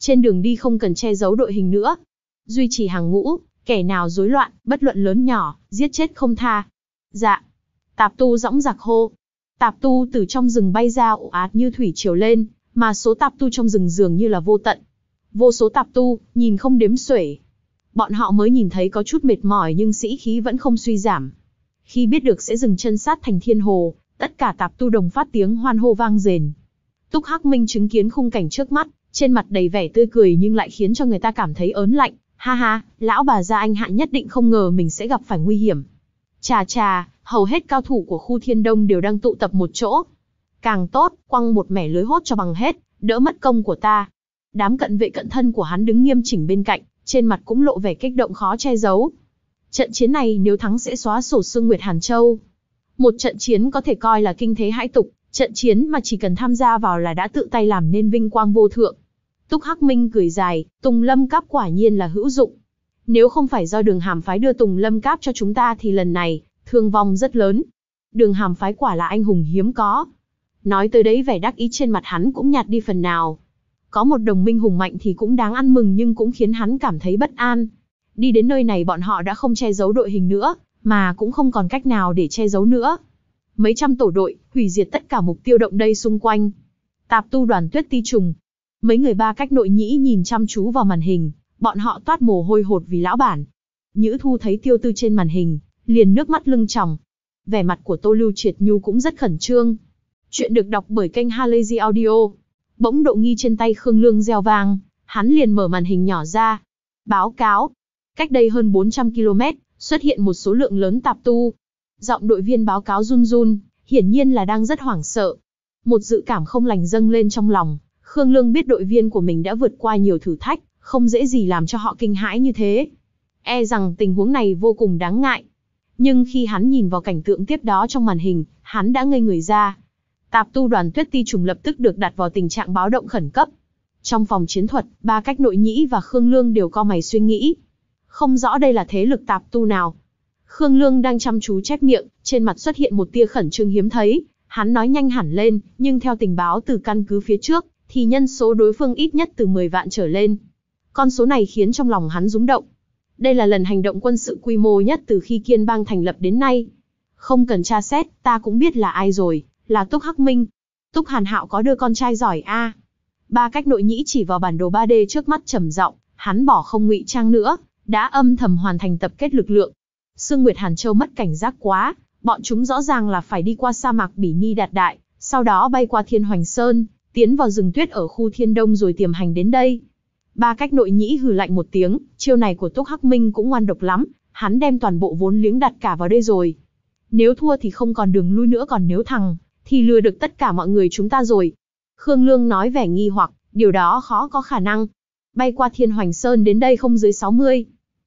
Trên đường đi không cần che giấu đội hình nữa. Duy trì hàng ngũ, kẻ nào rối loạn, bất luận lớn nhỏ, giết chết không tha. Dạ. Tạp tu dõng dạc hô. Tạp tu từ trong rừng bay ra ồ ạt như thủy triều lên, mà số tạp tu trong rừng dường như là vô tận. Vô số tạp tu, nhìn không đếm xuể. Bọn họ mới nhìn thấy có chút mệt mỏi nhưng sĩ khí vẫn không suy giảm. Khi biết được sẽ dừng chân sát thành Thiên Hồ, tất cả tạp tu đồng phát tiếng hoan hô vang dền. Túc Hắc Minh chứng kiến khung cảnh trước mắt, trên mặt đầy vẻ tươi cười nhưng lại khiến cho người ta cảm thấy ớn lạnh. Ha ha, lão bà gia anh Hạ nhất định không ngờ mình sẽ gặp phải nguy hiểm. Chà chà, hầu hết cao thủ của khu Thiên Đông đều đang tụ tập một chỗ. Càng tốt, quăng một mẻ lưới hốt cho bằng hết, đỡ mất công của ta. Đám cận vệ cận thân của hắn đứng nghiêm chỉnh bên cạnh, trên mặt cũng lộ vẻ kích động khó che giấu. Trận chiến này nếu thắng sẽ xóa sổ Sương Nguyệt Hàn Châu. Một trận chiến có thể coi là kinh thế hãi tục, trận chiến mà chỉ cần tham gia vào là đã tự tay làm nên vinh quang vô thượng. Túc Hắc Minh cười dài, Tùng Lâm Cáp quả nhiên là hữu dụng. Nếu không phải do Đường Hàm phái đưa Tùng Lâm Cáp cho chúng ta thì lần này, thương vong rất lớn. Đường Hàm phái quả là anh hùng hiếm có. Nói tới đấy vẻ đắc ý trên mặt hắn cũng nhạt đi phần nào. Có một đồng minh hùng mạnh thì cũng đáng ăn mừng nhưng cũng khiến hắn cảm thấy bất an. Đi đến nơi này bọn họ đã không che giấu đội hình nữa, mà cũng không còn cách nào để che giấu nữa. Mấy trăm tổ đội, hủy diệt tất cả mục tiêu động đây xung quanh. Tạp tu đoàn Tuyết Ti Trùng. Mấy người ba cách nội nhĩ nhìn chăm chú vào màn hình, bọn họ toát mồ hôi hột vì lão bản. Nhữ Thu thấy Tiêu Tư trên màn hình, liền nước mắt lưng tròng. Vẻ mặt của Tô Lưu Triệt Nhu cũng rất khẩn trương. Chuyện được đọc bởi kênh Halazy Audio. Bỗng Độ Nghi trên tay Khương Lương reo vang, hắn liền mở màn hình nhỏ ra. Báo cáo. Cách đây hơn bốn trăm ki lô mét, xuất hiện một số lượng lớn tạp tu. Giọng đội viên báo cáo run run, hiển nhiên là đang rất hoảng sợ. Một dự cảm không lành dâng lên trong lòng. Khương Lương biết đội viên của mình đã vượt qua nhiều thử thách, không dễ gì làm cho họ kinh hãi như thế. E rằng tình huống này vô cùng đáng ngại. Nhưng khi hắn nhìn vào cảnh tượng tiếp đó trong màn hình, hắn đã ngây người ra. Tạp tu đoàn Tuyết Ti Trùng lập tức được đặt vào tình trạng báo động khẩn cấp. Trong phòng chiến thuật, ba cách nội nhĩ và Khương Lương đều cau mày suy nghĩ. Không rõ đây là thế lực tạp tu nào. Khương Lương đang chăm chú chép miệng, trên mặt xuất hiện một tia khẩn trương hiếm thấy. Hắn nói nhanh hẳn lên, nhưng theo tình báo từ căn cứ phía trước, thì nhân số đối phương ít nhất từ mười vạn trở lên. Con số này khiến trong lòng hắn rúng động. Đây là lần hành động quân sự quy mô nhất từ khi Kiên Bang thành lập đến nay. Không cần tra xét, ta cũng biết là ai rồi, là Túc Hắc Minh. Túc Hàn Hạo có đứa con trai giỏi a. À. Ba cách nội nhĩ chỉ vào bản đồ ba D trước mắt trầm giọng, hắn bỏ không ngụy trang nữa, đã âm thầm hoàn thành tập kết lực lượng. Sương Nguyệt Hàn Châu mất cảnh giác quá, bọn chúng rõ ràng là phải đi qua sa mạc Bỉ Ni Đạt Đại, sau đó bay qua Thiên Hoành Sơn, tiến vào rừng tuyết ở khu Thiên Đông rồi tiềm hành đến đây. Ba cách nội nhĩ hừ lạnh một tiếng, chiêu này của Túc Hắc Minh cũng ngoan độc lắm, hắn đem toàn bộ vốn liếng đặt cả vào đây rồi. Nếu thua thì không còn đường lui nữa, còn nếu thắng, thì lừa được tất cả mọi người chúng ta rồi. Khương Lương nói vẻ nghi hoặc, điều đó khó có khả năng. Bay qua Thiên Hoành Sơn đến đây không dưới sáu mươi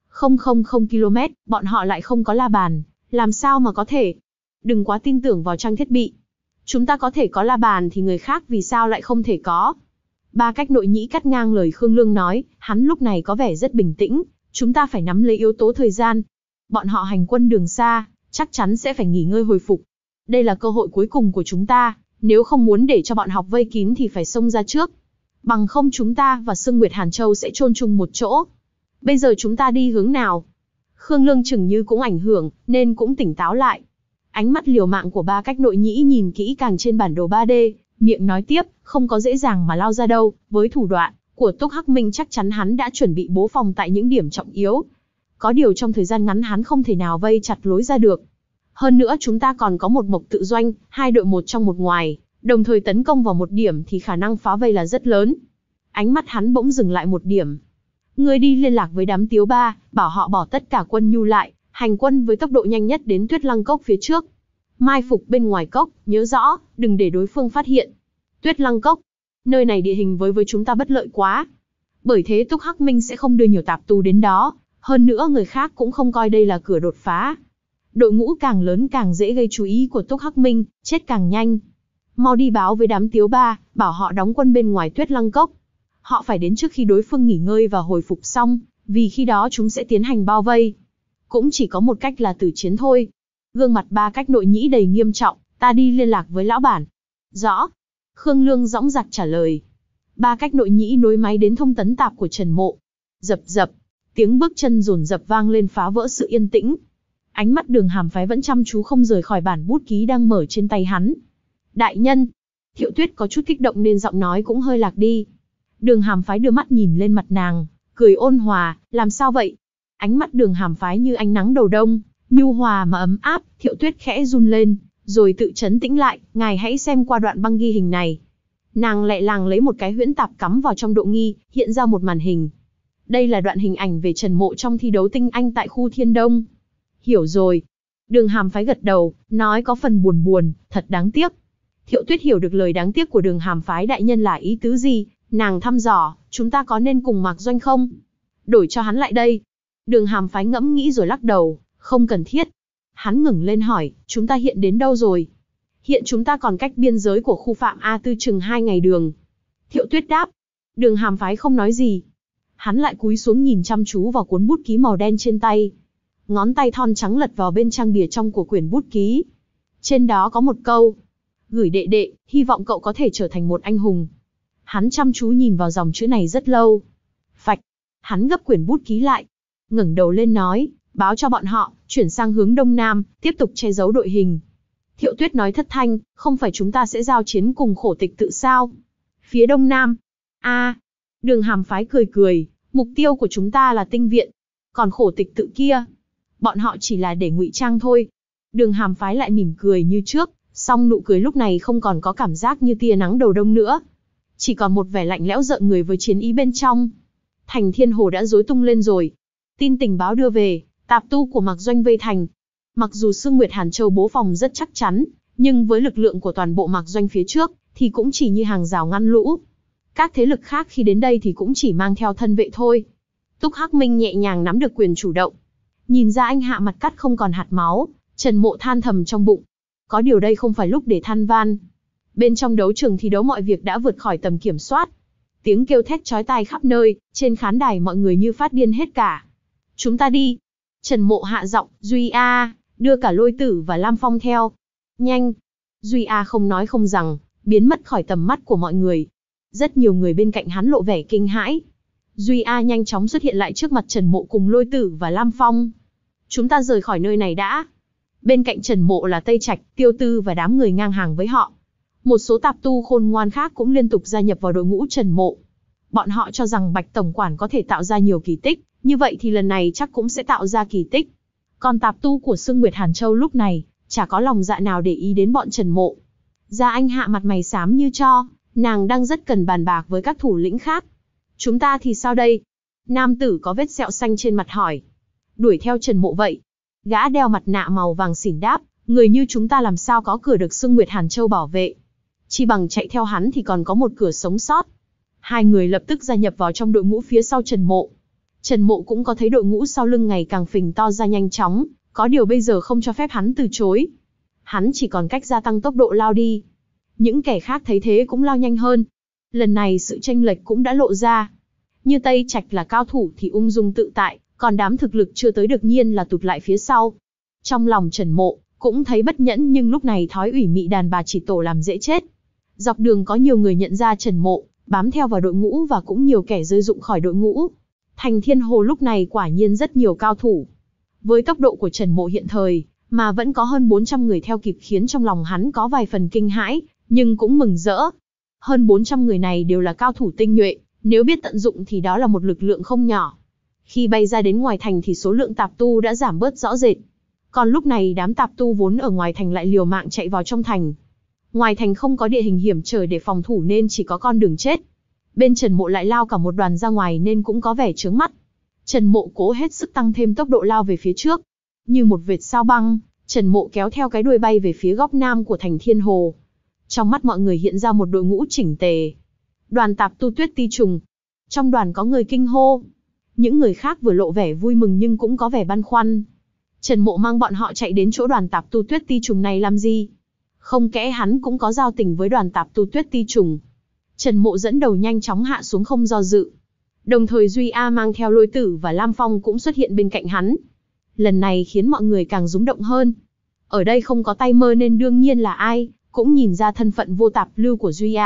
nghìn ki lô mét, bọn họ lại không có la bàn, làm sao mà có thể? Đừng quá tin tưởng vào trang thiết bị. Chúng ta có thể có la bàn thì người khác vì sao lại không thể có? Ba cách nội nhĩ cắt ngang lời Khương Lương nói, hắn lúc này có vẻ rất bình tĩnh, chúng ta phải nắm lấy yếu tố thời gian. Bọn họ hành quân đường xa, chắc chắn sẽ phải nghỉ ngơi hồi phục. Đây là cơ hội cuối cùng của chúng ta, nếu không muốn để cho bọn học vây kín thì phải xông ra trước. Bằng không chúng ta và Sương Nguyệt Hàn Châu sẽ chôn chung một chỗ. Bây giờ chúng ta đi hướng nào? Khương Lương chừng như cũng ảnh hưởng, nên cũng tỉnh táo lại. Ánh mắt liều mạng của ba cách nội nhĩ nhìn kỹ càng trên bản đồ ba D, miệng nói tiếp, không có dễ dàng mà lao ra đâu, với thủ đoạn của Túc Hắc Minh chắc chắn hắn đã chuẩn bị bố phòng tại những điểm trọng yếu. Có điều trong thời gian ngắn hắn không thể nào vây chặt lối ra được. Hơn nữa chúng ta còn có một mộc tự doanh, hai đội một trong một ngoài, đồng thời tấn công vào một điểm thì khả năng phá vây là rất lớn. Ánh mắt hắn bỗng dừng lại một điểm. Ngươi đi liên lạc với đám Tiếu Ba, bảo họ bỏ tất cả quân nhu lại, hành quân với tốc độ nhanh nhất đến Tuyết Lăng Cốc phía trước. Mai phục bên ngoài cốc, nhớ rõ, đừng để đối phương phát hiện. Tuyết Lăng Cốc, nơi này địa hình với với chúng ta bất lợi quá. Bởi thế Túc Hắc Minh sẽ không đưa nhiều tạp tu đến đó, hơn nữa người khác cũng không coi đây là cửa đột phá. Đội ngũ càng lớn càng dễ gây chú ý của Túc Hắc Minh, chết càng nhanh. Mau đi báo với đám Tiếu Ba, bảo họ đóng quân bên ngoài Tuyết Lăng Cốc. Họ phải đến trước khi đối phương nghỉ ngơi và hồi phục xong, vì khi đó chúng sẽ tiến hành bao vây. Cũng chỉ có một cách là tử chiến thôi. Gương mặt ba cách nội nhĩ đầy nghiêm trọng, ta đi liên lạc với lão bản. Rõ. Khương Lương dõng dạc trả lời. Ba cách nội nhĩ nối máy đến thông tấn tạp của Trần Mộ. Dập dập, tiếng bước chân dồn dập vang lên phá vỡ sự yên tĩnh. Ánh mắt Đường Hàm Phái vẫn chăm chú không rời khỏi bản bút ký đang mở trên tay hắn. Đại nhân, Thiệu Tuyết có chút kích động nên giọng nói cũng hơi lạc đi. Đường Hàm Phái đưa mắt nhìn lên mặt nàng, cười ôn hòa, làm sao vậy? Ánh mắt Đường Hàm Phái như ánh nắng đầu đông, nhu hòa mà ấm áp. Thiệu Tuyết khẽ run lên, rồi tự trấn tĩnh lại, ngài hãy xem qua đoạn băng ghi hình này. Nàng lẹ làng lấy một cái huyễn tạp cắm vào trong độ nghi, hiện ra một màn hình. Đây là đoạn hình ảnh về Trần Mộ trong thi đấu tinh anh tại khu Thiên Đông. Hiểu rồi. Đường Hàm Phái gật đầu, nói có phần buồn buồn, thật đáng tiếc. Thiệu Tuyết hiểu được lời đáng tiếc của Đường Hàm Phái đại nhân là ý tứ gì, nàng thăm dò, chúng ta có nên cùng Mạc Doanh không? Đổi cho hắn lại đây. Đường Hàm Phái ngẫm nghĩ rồi lắc đầu, không cần thiết. Hắn ngẩng lên hỏi, chúng ta hiện đến đâu rồi? Hiện chúng ta còn cách biên giới của khu Phạm A Tư chừng hai ngày đường. Thiệu Tuyết đáp. Đường Hàm Phái không nói gì. Hắn lại cúi xuống nhìn chăm chú vào cuốn bút ký màu đen trên tay. Ngón tay thon trắng lật vào bên trang bìa trong của quyển bút ký. Trên đó có một câu. Gửi đệ đệ, hy vọng cậu có thể trở thành một anh hùng. Hắn chăm chú nhìn vào dòng chữ này rất lâu. Phạch. Hắn gấp quyển bút ký lại. Ngẩng đầu lên nói, báo cho bọn họ, chuyển sang hướng đông nam, tiếp tục che giấu đội hình. Thiệu Tuyết nói thất thanh, không phải chúng ta sẽ giao chiến cùng Khổ Tịch Tự sao? Phía đông nam. a à, Đường Hàm Phái cười cười, mục tiêu của chúng ta là tinh viện. Còn Khổ Tịch Tự kia, bọn họ chỉ là để ngụy trang thôi. Đường Hàm Phái lại mỉm cười như trước, song nụ cười lúc này không còn có cảm giác như tia nắng đầu đông nữa. Chỉ còn một vẻ lạnh lẽo rợn người với chiến ý bên trong. Thành Thiên Hồ đã rối tung lên rồi. Tin tình báo đưa về, tạp tu của Mạc Doanh vây thành. Mặc dù Sương Nguyệt Hàn Châu bố phòng rất chắc chắn, nhưng với lực lượng của toàn bộ Mạc Doanh phía trước, thì cũng chỉ như hàng rào ngăn lũ. Các thế lực khác khi đến đây thì cũng chỉ mang theo thân vệ thôi. Túc Hắc Minh nhẹ nhàng nắm được quyền chủ động. Nhìn ra anh hạ mặt cắt không còn hạt máu, Trần Mộ than thầm trong bụng. Có điều đây không phải lúc để than van. Bên trong đấu trường thi đấu mọi việc đã vượt khỏi tầm kiểm soát. Tiếng kêu thét chói tai khắp nơi, trên khán đài mọi người như phát điên hết cả. Chúng ta đi. Trần Mộ hạ giọng, Duy A, đưa cả Lôi Tử và Lam Phong theo. Nhanh. Duy A không nói không rằng, biến mất khỏi tầm mắt của mọi người. Rất nhiều người bên cạnh hắn lộ vẻ kinh hãi. Duy A nhanh chóng xuất hiện lại trước mặt Trần Mộ cùng Lôi Tử và Lam Phong. Chúng ta rời khỏi nơi này đã. Bên cạnh Trần Mộ là Tây Trạch, Tiêu Tư và đám người ngang hàng với họ. Một số tạp tu khôn ngoan khác cũng liên tục gia nhập vào đội ngũ Trần Mộ. Bọn họ cho rằng Bạch Tổng Quản có thể tạo ra nhiều kỳ tích, như vậy thì lần này chắc cũng sẽ tạo ra kỳ tích. Còn tạp tu của Sương Nguyệt Hàn Châu lúc này, chả có lòng dạ nào để ý đến bọn Trần Mộ. Gia Anh Hạ mặt mày xám như tro, nàng đang rất cần bàn bạc với các thủ lĩnh khác. Chúng ta thì sao đây? Nam tử có vết sẹo xanh trên mặt hỏi. Đuổi theo Trần Mộ vậy. Gã đeo mặt nạ màu vàng xỉn đáp, người như chúng ta làm sao có cửa được Sương Nguyệt Hàn Châu bảo vệ. Chỉ bằng chạy theo hắn thì còn có một cửa sống sót. Hai người lập tức gia nhập vào trong đội ngũ phía sau Trần Mộ. Trần Mộ cũng có thấy đội ngũ sau lưng ngày càng phình to ra nhanh chóng, có điều bây giờ không cho phép hắn từ chối. Hắn chỉ còn cách gia tăng tốc độ lao đi. Những kẻ khác thấy thế cũng lao nhanh hơn. Lần này sự chênh lệch cũng đã lộ ra. Như Tây Trạch là cao thủ thì ung dung tự tại, còn đám thực lực chưa tới được nhiên là tụt lại phía sau. Trong lòng Trần Mộ cũng thấy bất nhẫn, nhưng lúc này thói ủy mị đàn bà chỉ tổ làm dễ chết. Dọc đường có nhiều người nhận ra Trần Mộ, bám theo vào đội ngũ và cũng nhiều kẻ rơi rụng khỏi đội ngũ. Thành Thiên Hồ lúc này quả nhiên rất nhiều cao thủ. Với tốc độ của Trần Mộ hiện thời, mà vẫn có hơn bốn trăm người theo kịp khiến trong lòng hắn có vài phần kinh hãi, nhưng cũng mừng rỡ. Hơn bốn trăm người này đều là cao thủ tinh nhuệ, nếu biết tận dụng thì đó là một lực lượng không nhỏ. Khi bay ra đến ngoài thành thì số lượng tạp tu đã giảm bớt rõ rệt. Còn lúc này đám tạp tu vốn ở ngoài thành lại liều mạng chạy vào trong thành. Ngoài thành không có địa hình hiểm trở để phòng thủ nên chỉ có con đường chết. Bên Trần Mộ lại lao cả một đoàn ra ngoài nên cũng có vẻ chướng mắt. Trần Mộ cố hết sức tăng thêm tốc độ lao về phía trước. Như một vệt sao băng, Trần Mộ kéo theo cái đuôi bay về phía góc nam của thành Thiên Hồ. Trong mắt mọi người hiện ra một đội ngũ chỉnh tề. Đoàn tạp tu Tuyết Ti Trùng. Trong đoàn có người kinh hô. Những người khác vừa lộ vẻ vui mừng nhưng cũng có vẻ băn khoăn. Trần Mộ mang bọn họ chạy đến chỗ đoàn tạp tu Tuyết Ti Trùng này làm gì? Không kẽ hắn cũng có giao tình với đoàn tạp tu Tuyết Ti Trùng. Trần Mộ dẫn đầu nhanh chóng hạ xuống không do dự. Đồng thời Duy A mang theo Lôi Tử và Lam Phong cũng xuất hiện bên cạnh hắn. Lần này khiến mọi người càng rúng động hơn. Ở đây không có tay mơ nên đương nhiên là ai cũng nhìn ra thân phận vô tạp lưu của Duy A.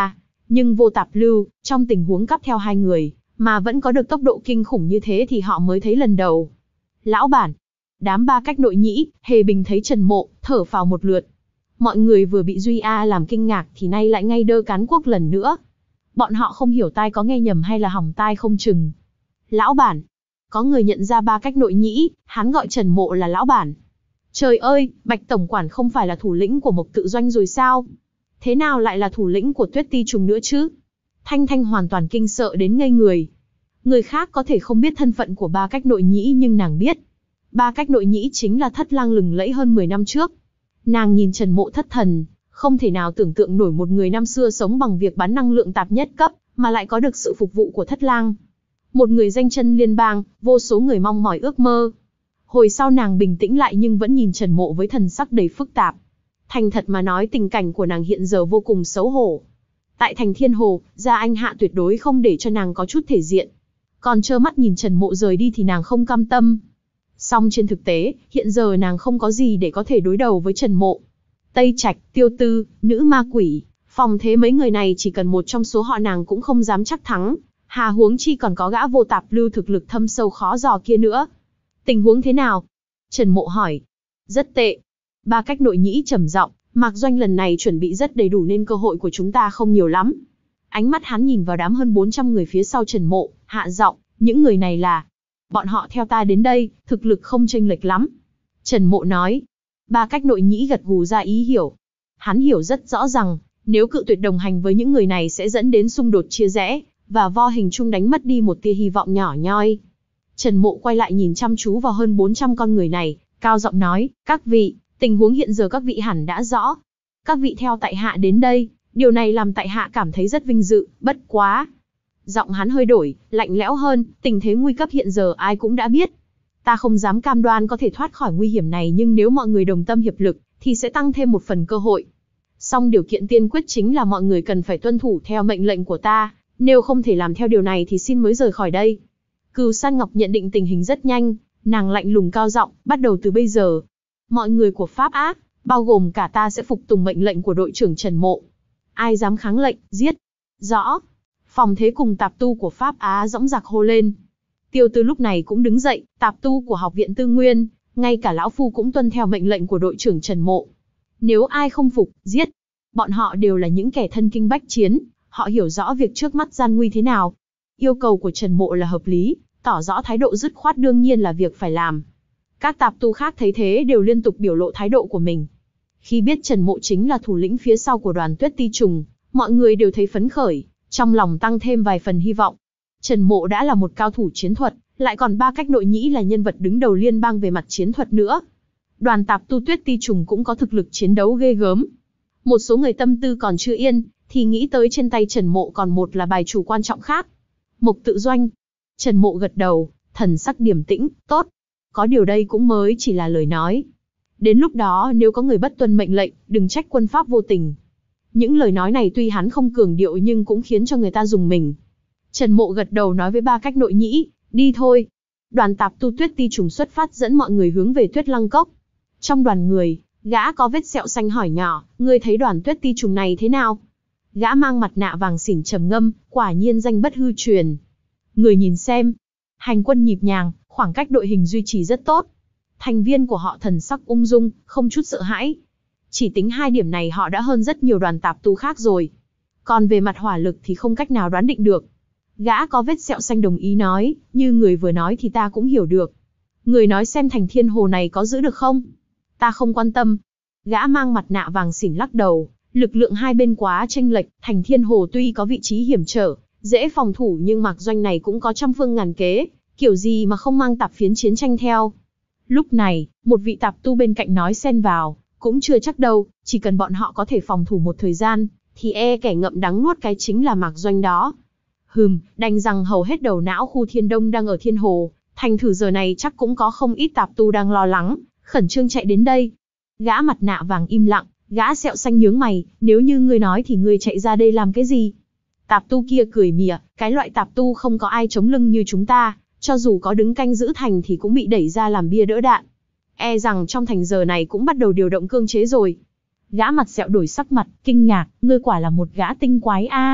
Nhưng Vô Tạp Lưu, trong tình huống cắp theo hai người, mà vẫn có được tốc độ kinh khủng như thế thì họ mới thấy lần đầu. Lão bản, đám Ba Cách Nội Nhĩ, Hề Bình thấy Trần Mộ, thở phào một lượt. Mọi người vừa bị Duy A làm kinh ngạc thì nay lại ngay đơ cán quốc lần nữa. Bọn họ không hiểu tai có nghe nhầm hay là hỏng tai không chừng. Lão bản, có người nhận ra Ba Cách Nội Nhĩ, hắn gọi Trần Mộ là lão bản. Trời ơi, Bạch Tổng Quản không phải là thủ lĩnh của Mộc Tự Doanh rồi sao? Thế nào lại là thủ lĩnh của Tuyết Ti Trùng nữa chứ? Thanh Thanh hoàn toàn kinh sợ đến ngây người. Người khác có thể không biết thân phận của Ba Cách Nội Nhĩ nhưng nàng biết. Ba Cách Nội Nhĩ chính là thất lang lừng lẫy hơn mười năm trước. Nàng nhìn Trần Mộ thất thần, không thể nào tưởng tượng nổi một người năm xưa sống bằng việc bán năng lượng tạp nhất cấp, mà lại có được sự phục vụ của thất lang. Một người danh chân liên bang, vô số người mong mỏi ước mơ. Hồi sau nàng bình tĩnh lại nhưng vẫn nhìn Trần Mộ với thần sắc đầy phức tạp. Thành thật mà nói tình cảnh của nàng hiện giờ vô cùng xấu hổ. Tại thành Thiên Hồ, Gia Anh Hạ tuyệt đối không để cho nàng có chút thể diện. Còn trơ mắt nhìn Trần Mộ rời đi thì nàng không cam tâm. Song trên thực tế, hiện giờ nàng không có gì để có thể đối đầu với Trần Mộ. Tây Trạch, Tiêu Tư, Nữ Ma Quỷ, Phòng Thế mấy người này chỉ cần một trong số họ nàng cũng không dám chắc thắng. Hà huống chi còn có gã Vô Tạp Lưu thực lực thâm sâu khó dò kia nữa. Tình huống thế nào? Trần Mộ hỏi. Rất tệ. Ba Cách Nội Nhĩ trầm giọng, Mạc Doanh lần này chuẩn bị rất đầy đủ nên cơ hội của chúng ta không nhiều lắm. Ánh mắt hắn nhìn vào đám hơn bốn trăm người phía sau Trần Mộ, hạ giọng, những người này là... Bọn họ theo ta đến đây, thực lực không chênh lệch lắm. Trần Mộ nói. Ba Cách Nội Nhĩ gật gù ra ý hiểu. Hắn hiểu rất rõ rằng, nếu cự tuyệt đồng hành với những người này sẽ dẫn đến xung đột chia rẽ, và vô hình chung đánh mất đi một tia hy vọng nhỏ nhoi. Trần Mộ quay lại nhìn chăm chú vào hơn bốn trăm con người này, cao giọng nói, các vị, tình huống hiện giờ các vị hẳn đã rõ. Các vị theo tại hạ đến đây, điều này làm tại hạ cảm thấy rất vinh dự, bất quá. Giọng hắn hơi đổi, lạnh lẽo hơn, tình thế nguy cấp hiện giờ ai cũng đã biết. Ta không dám cam đoan có thể thoát khỏi nguy hiểm này nhưng nếu mọi người đồng tâm hiệp lực, thì sẽ tăng thêm một phần cơ hội. Song điều kiện tiên quyết chính là mọi người cần phải tuân thủ theo mệnh lệnh của ta, nếu không thể làm theo điều này thì xin mới rời khỏi đây. Cừu San Ngọc nhận định tình hình rất nhanh, nàng lạnh lùng cao giọng, bắt đầu từ bây giờ. Mọi người của Pháp Á, bao gồm cả ta sẽ phục tùng mệnh lệnh của đội trưởng Trần Mộ. Ai dám kháng lệnh, giết. Rõ. Phòng Thế cùng tạp tu của Pháp Á dõng dạc hô lên. Tiêu Tư lúc này cũng đứng dậy, tạp tu của học viện Tư Nguyên, ngay cả lão phu cũng tuân theo mệnh lệnh của đội trưởng Trần Mộ. Nếu ai không phục, giết. Bọn họ đều là những kẻ thân kinh bách chiến, họ hiểu rõ việc trước mắt gian nguy thế nào. Yêu cầu của Trần Mộ là hợp lý, tỏ rõ thái độ dứt khoát đương nhiên là việc phải làm. Các tạp tu khác thấy thế đều liên tục biểu lộ thái độ của mình. Khi biết Trần Mộ chính là thủ lĩnh phía sau của đoàn Tuyết Ti Trùng, mọi người đều thấy phấn khởi, trong lòng tăng thêm vài phần hy vọng. Trần Mộ đã là một cao thủ chiến thuật, lại còn Ba Cách Nội Nhĩ là nhân vật đứng đầu liên bang về mặt chiến thuật nữa. Đoàn tạp tu Tuyết Ti Trùng cũng có thực lực chiến đấu ghê gớm. Một số người tâm tư còn chưa yên, thì nghĩ tới trên tay Trần Mộ còn một là bài chủ quan trọng khác. Mộc Tự Doanh. Trần Mộ gật đầu, thần sắc điềm tĩnh, tốt. Có điều đây cũng mới chỉ là lời nói. Đến lúc đó nếu có người bất tuân mệnh lệnh, đừng trách quân Pháp vô tình. Những lời nói này tuy hắn không cường điệu nhưng cũng khiến cho người ta dùng mình. Trần Mộ gật đầu nói với Ba Cách Nội Nhĩ, đi thôi. Đoàn tạp tu Tuyết Ti Trùng xuất phát dẫn mọi người hướng về Tuyết Lăng Cốc. Trong đoàn người, gã có vết sẹo xanh hỏi nhỏ, ngươi thấy đoàn Tuyết Ti Trùng này thế nào? Gã mang mặt nạ vàng xỉn trầm ngâm, quả nhiên danh bất hư truyền. Người nhìn xem, hành quân nhịp nhàng, khoảng cách đội hình duy trì rất tốt. Thành viên của họ thần sắc ung dung, không chút sợ hãi. Chỉ tính hai điểm này họ đã hơn rất nhiều đoàn tạp tu khác rồi. Còn về mặt hỏa lực thì không cách nào đoán định được. Gã có vết sẹo xanh đồng ý nói, như người vừa nói thì ta cũng hiểu được. Người nói xem thành Thiên Hồ này có giữ được không? Ta không quan tâm. Gã mang mặt nạ vàng xỉn lắc đầu, lực lượng hai bên quá chênh lệch, thành Thiên Hồ tuy có vị trí hiểm trở, dễ phòng thủ nhưng Mạc Doanh này cũng có trăm phương ngàn kế, kiểu gì mà không mang tạp phiến chiến tranh theo. Lúc này, một vị tạp tu bên cạnh nói xen vào, cũng chưa chắc đâu, chỉ cần bọn họ có thể phòng thủ một thời gian, thì e kẻ ngậm đắng nuốt cái chính là Mạc Doanh đó. Hừm, đành rằng hầu hết đầu não khu Thiên Đông đang ở Thiên Hồ, thành thử giờ này chắc cũng có không ít tạp tu đang lo lắng, khẩn trương chạy đến đây. Gã mặt nạ vàng im lặng, gã sẹo xanh nhướng mày, nếu như ngươi nói thì ngươi chạy ra đây làm cái gì? Tạp tu kia cười mỉa, cái loại tạp tu không có ai chống lưng như chúng ta, cho dù có đứng canh giữ thành thì cũng bị đẩy ra làm bia đỡ đạn. E rằng trong thành giờ này cũng bắt đầu điều động cương chế rồi. Gã mặt sẹo đổi sắc mặt, kinh ngạc, ngươi quả là một gã tinh quái a.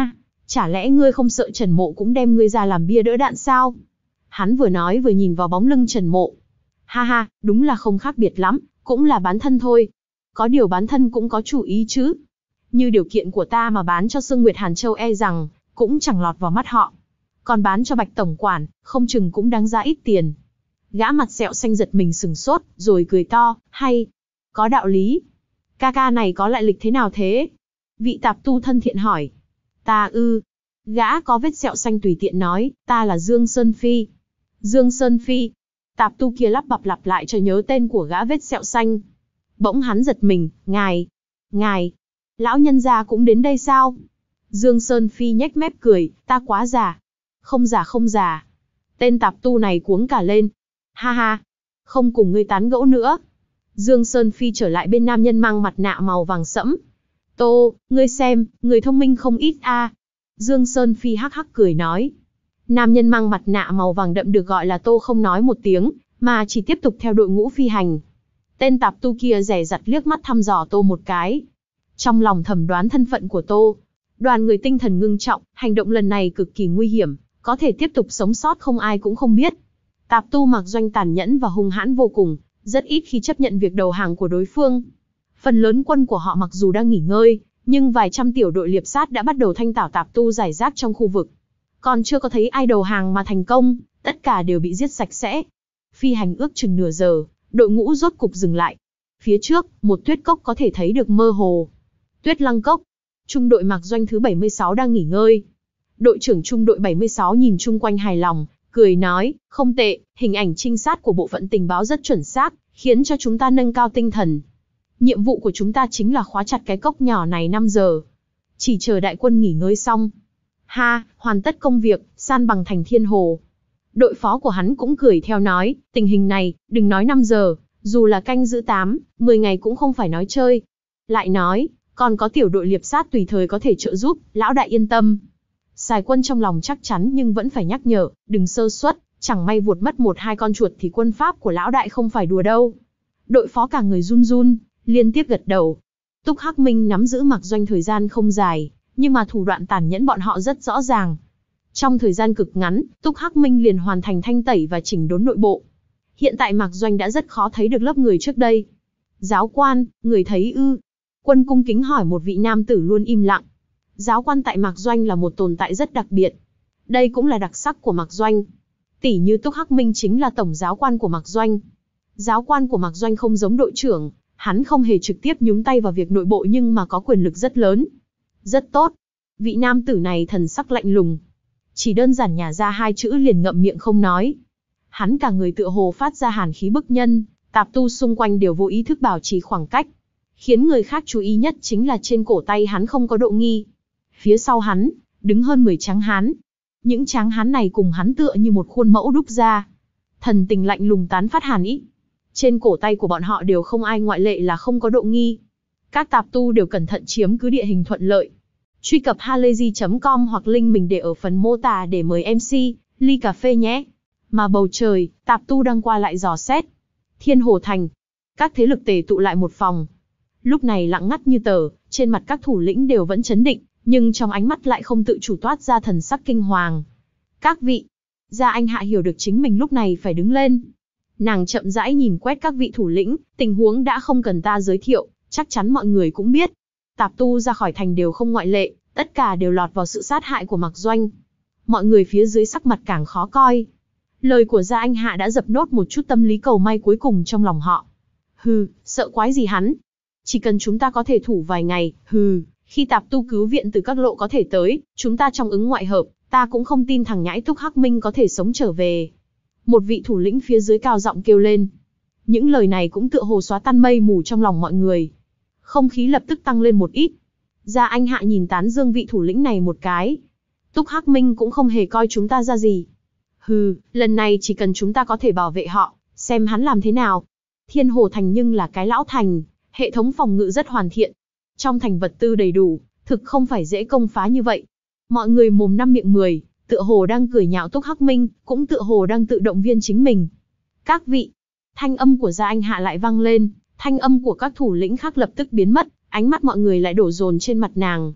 Chả lẽ ngươi không sợ Trần Mộ cũng đem ngươi ra làm bia đỡ đạn sao? Hắn vừa nói vừa nhìn vào bóng lưng Trần Mộ. Ha ha, đúng là không khác biệt lắm, cũng là bán thân thôi. Có điều bán thân cũng có chủ ý chứ. Như điều kiện của ta mà bán cho Sương Nguyệt Hàn Châu e rằng, cũng chẳng lọt vào mắt họ. Còn bán cho Bạch Tổng Quản, không chừng cũng đáng giá ít tiền. Gã mặt sẹo xanh giật mình sừng sốt, rồi cười to, hay, có đạo lý. Ca ca này có lại lịch thế nào thế? Vị tạp tu thân thiện hỏi. Ta ư. Gã có vết sẹo xanh tùy tiện nói, ta là Dương Sơn Phi. Dương Sơn Phi. Tạp tu kia lắp bắp lặp lại cho nhớ tên của gã vết sẹo xanh. Bỗng hắn giật mình, ngài, ngài, lão nhân gia cũng đến đây sao? Dương Sơn Phi nhếch mép cười, ta quá già. Không già không già. Tên tạp tu này cuống cả lên. Ha ha, không cùng ngươi tán gẫu nữa. Dương Sơn Phi trở lại bên nam nhân mang mặt nạ màu vàng sẫm. Tô, ngươi xem, người thông minh không ít a. À. Dương Sơn Phi hắc hắc cười nói. Nam nhân mang mặt nạ màu vàng đậm được gọi là Tô không nói một tiếng, mà chỉ tiếp tục theo đội ngũ phi hành. Tên tạp tu kia dè dặt liếc mắt thăm dò Tô một cái. Trong lòng thầm đoán thân phận của Tô. Đoàn người tinh thần ngưng trọng, hành động lần này cực kỳ nguy hiểm, có thể tiếp tục sống sót không ai cũng không biết. Tạp tu Mạc Doanh tàn nhẫn và hung hãn vô cùng, rất ít khi chấp nhận việc đầu hàng của đối phương. Phần lớn quân của họ mặc dù đang nghỉ ngơi, nhưng vài trăm tiểu đội liệp sát đã bắt đầu thanh tảo tạp tu rải rác trong khu vực. Còn chưa có thấy ai đầu hàng mà thành công, tất cả đều bị giết sạch sẽ. Phi hành ước chừng nửa giờ, đội ngũ rốt cục dừng lại. Phía trước, một tuyết cốc có thể thấy được mơ hồ. Tuyết Lăng Cốc. Trung đội Mạc Doanh thứ bảy mươi sáu đang nghỉ ngơi. Đội trưởng trung đội bảy mươi sáu nhìn chung quanh hài lòng, cười nói, không tệ, hình ảnh trinh sát của bộ phận tình báo rất chuẩn xác, khiến cho chúng ta nâng cao tinh thần. Nhiệm vụ của chúng ta chính là khóa chặt cái cốc nhỏ này năm giờ. Chỉ chờ đại quân nghỉ ngơi xong. Ha, hoàn tất công việc, san bằng thành Thiên Hồ. Đội phó của hắn cũng cười theo nói, tình hình này, đừng nói năm giờ, dù là canh giữ tám, mười ngày cũng không phải nói chơi. Lại nói, còn có tiểu đội liệp sát tùy thời có thể trợ giúp, lão đại yên tâm. Sài Quân trong lòng chắc chắn nhưng vẫn phải nhắc nhở, đừng sơ suất, chẳng may vụt mất một hai con chuột thì quân pháp của lão đại không phải đùa đâu. Đội phó cả người run run, liên tiếp gật đầu. Túc Hắc Minh nắm giữ Mạc Doanh thời gian không dài, nhưng mà thủ đoạn tàn nhẫn bọn họ rất rõ ràng. Trong thời gian cực ngắn, Túc Hắc Minh liền hoàn thành thanh tẩy và chỉnh đốn nội bộ. Hiện tại Mạc Doanh đã rất khó thấy được lớp người trước đây. Giáo quan, người thấy ư? Quân cung kính hỏi một vị nam tử luôn im lặng. Giáo quan tại Mạc Doanh là một tồn tại rất đặc biệt. Đây cũng là đặc sắc của Mạc Doanh. Tỷ như Túc Hắc Minh chính là tổng giáo quan của Mạc Doanh. Giáo quan của Mạc Doanh không giống đội trưởng, hắn không hề trực tiếp nhúng tay vào việc nội bộ nhưng mà có quyền lực rất lớn. Rất tốt. Vị nam tử này thần sắc lạnh lùng. Chỉ đơn giản nhả ra hai chữ liền ngậm miệng không nói. Hắn cả người tựa hồ phát ra hàn khí bức nhân, tạp tu xung quanh đều vô ý thức bảo trì khoảng cách. Khiến người khác chú ý nhất chính là trên cổ tay hắn không có độ nghi. Phía sau hắn, đứng hơn mười tráng hán. Những tráng hán này cùng hắn tựa như một khuôn mẫu đúc ra. Thần tình lạnh lùng tán phát hàn ý. Trên cổ tay của bọn họ đều không ai ngoại lệ là không có độ nghi. Các tạp tu đều cẩn thận chiếm cứ địa hình thuận lợi. Truy cập halayzi chấm com hoặc link mình để ở phần mô tả để mời em xê, ly cà phê nhé. Mà bầu trời, tạp tu đang qua lại dò xét. Thiên Hồ Thành. Các thế lực tề tụ lại một phòng. Lúc này lặng ngắt như tờ, trên mặt các thủ lĩnh đều vẫn chấn định, nhưng trong ánh mắt lại không tự chủ toát ra thần sắc kinh hoàng. Các vị, Gia Anh Hạ hiểu được chính mình lúc này phải đứng lên. Nàng chậm rãi nhìn quét các vị thủ lĩnh, tình huống đã không cần ta giới thiệu, chắc chắn mọi người cũng biết. Tạp tu ra khỏi thành đều không ngoại lệ, tất cả đều lọt vào sự sát hại của Mạc Doanh. Mọi người phía dưới sắc mặt càng khó coi. Lời của Gia Anh Hạ đã dập nốt một chút tâm lý cầu may cuối cùng trong lòng họ. Hừ, sợ quái gì hắn? Chỉ cần chúng ta có thể thủ vài ngày, hừ, khi tạp tu cứu viện từ các lộ có thể tới, chúng ta trong ứng ngoại hợp, ta cũng không tin thằng nhãi Túc Hắc Minh có thể sống trở về. Một vị thủ lĩnh phía dưới cao giọng kêu lên. Những lời này cũng tựa hồ xóa tan mây mù trong lòng mọi người. Không khí lập tức tăng lên một ít. Gia Anh Hạ nhìn tán dương vị thủ lĩnh này một cái. Túc Hắc Minh cũng không hề coi chúng ta ra gì. Hừ, lần này chỉ cần chúng ta có thể bảo vệ họ, xem hắn làm thế nào. Thiên Hồ Thành nhưng là cái lão thành, hệ thống phòng ngự rất hoàn thiện. Trong thành vật tư đầy đủ, thực không phải dễ công phá như vậy. Mọi người mồm năm miệng mười, tựa hồ đang cười nhạo Túc Hắc Minh, cũng tựa hồ đang tự động viên chính mình. Các vị, thanh âm của Gia Anh Hạ lại vang lên, thanh âm của các thủ lĩnh khác lập tức biến mất, ánh mắt mọi người lại đổ dồn trên mặt nàng.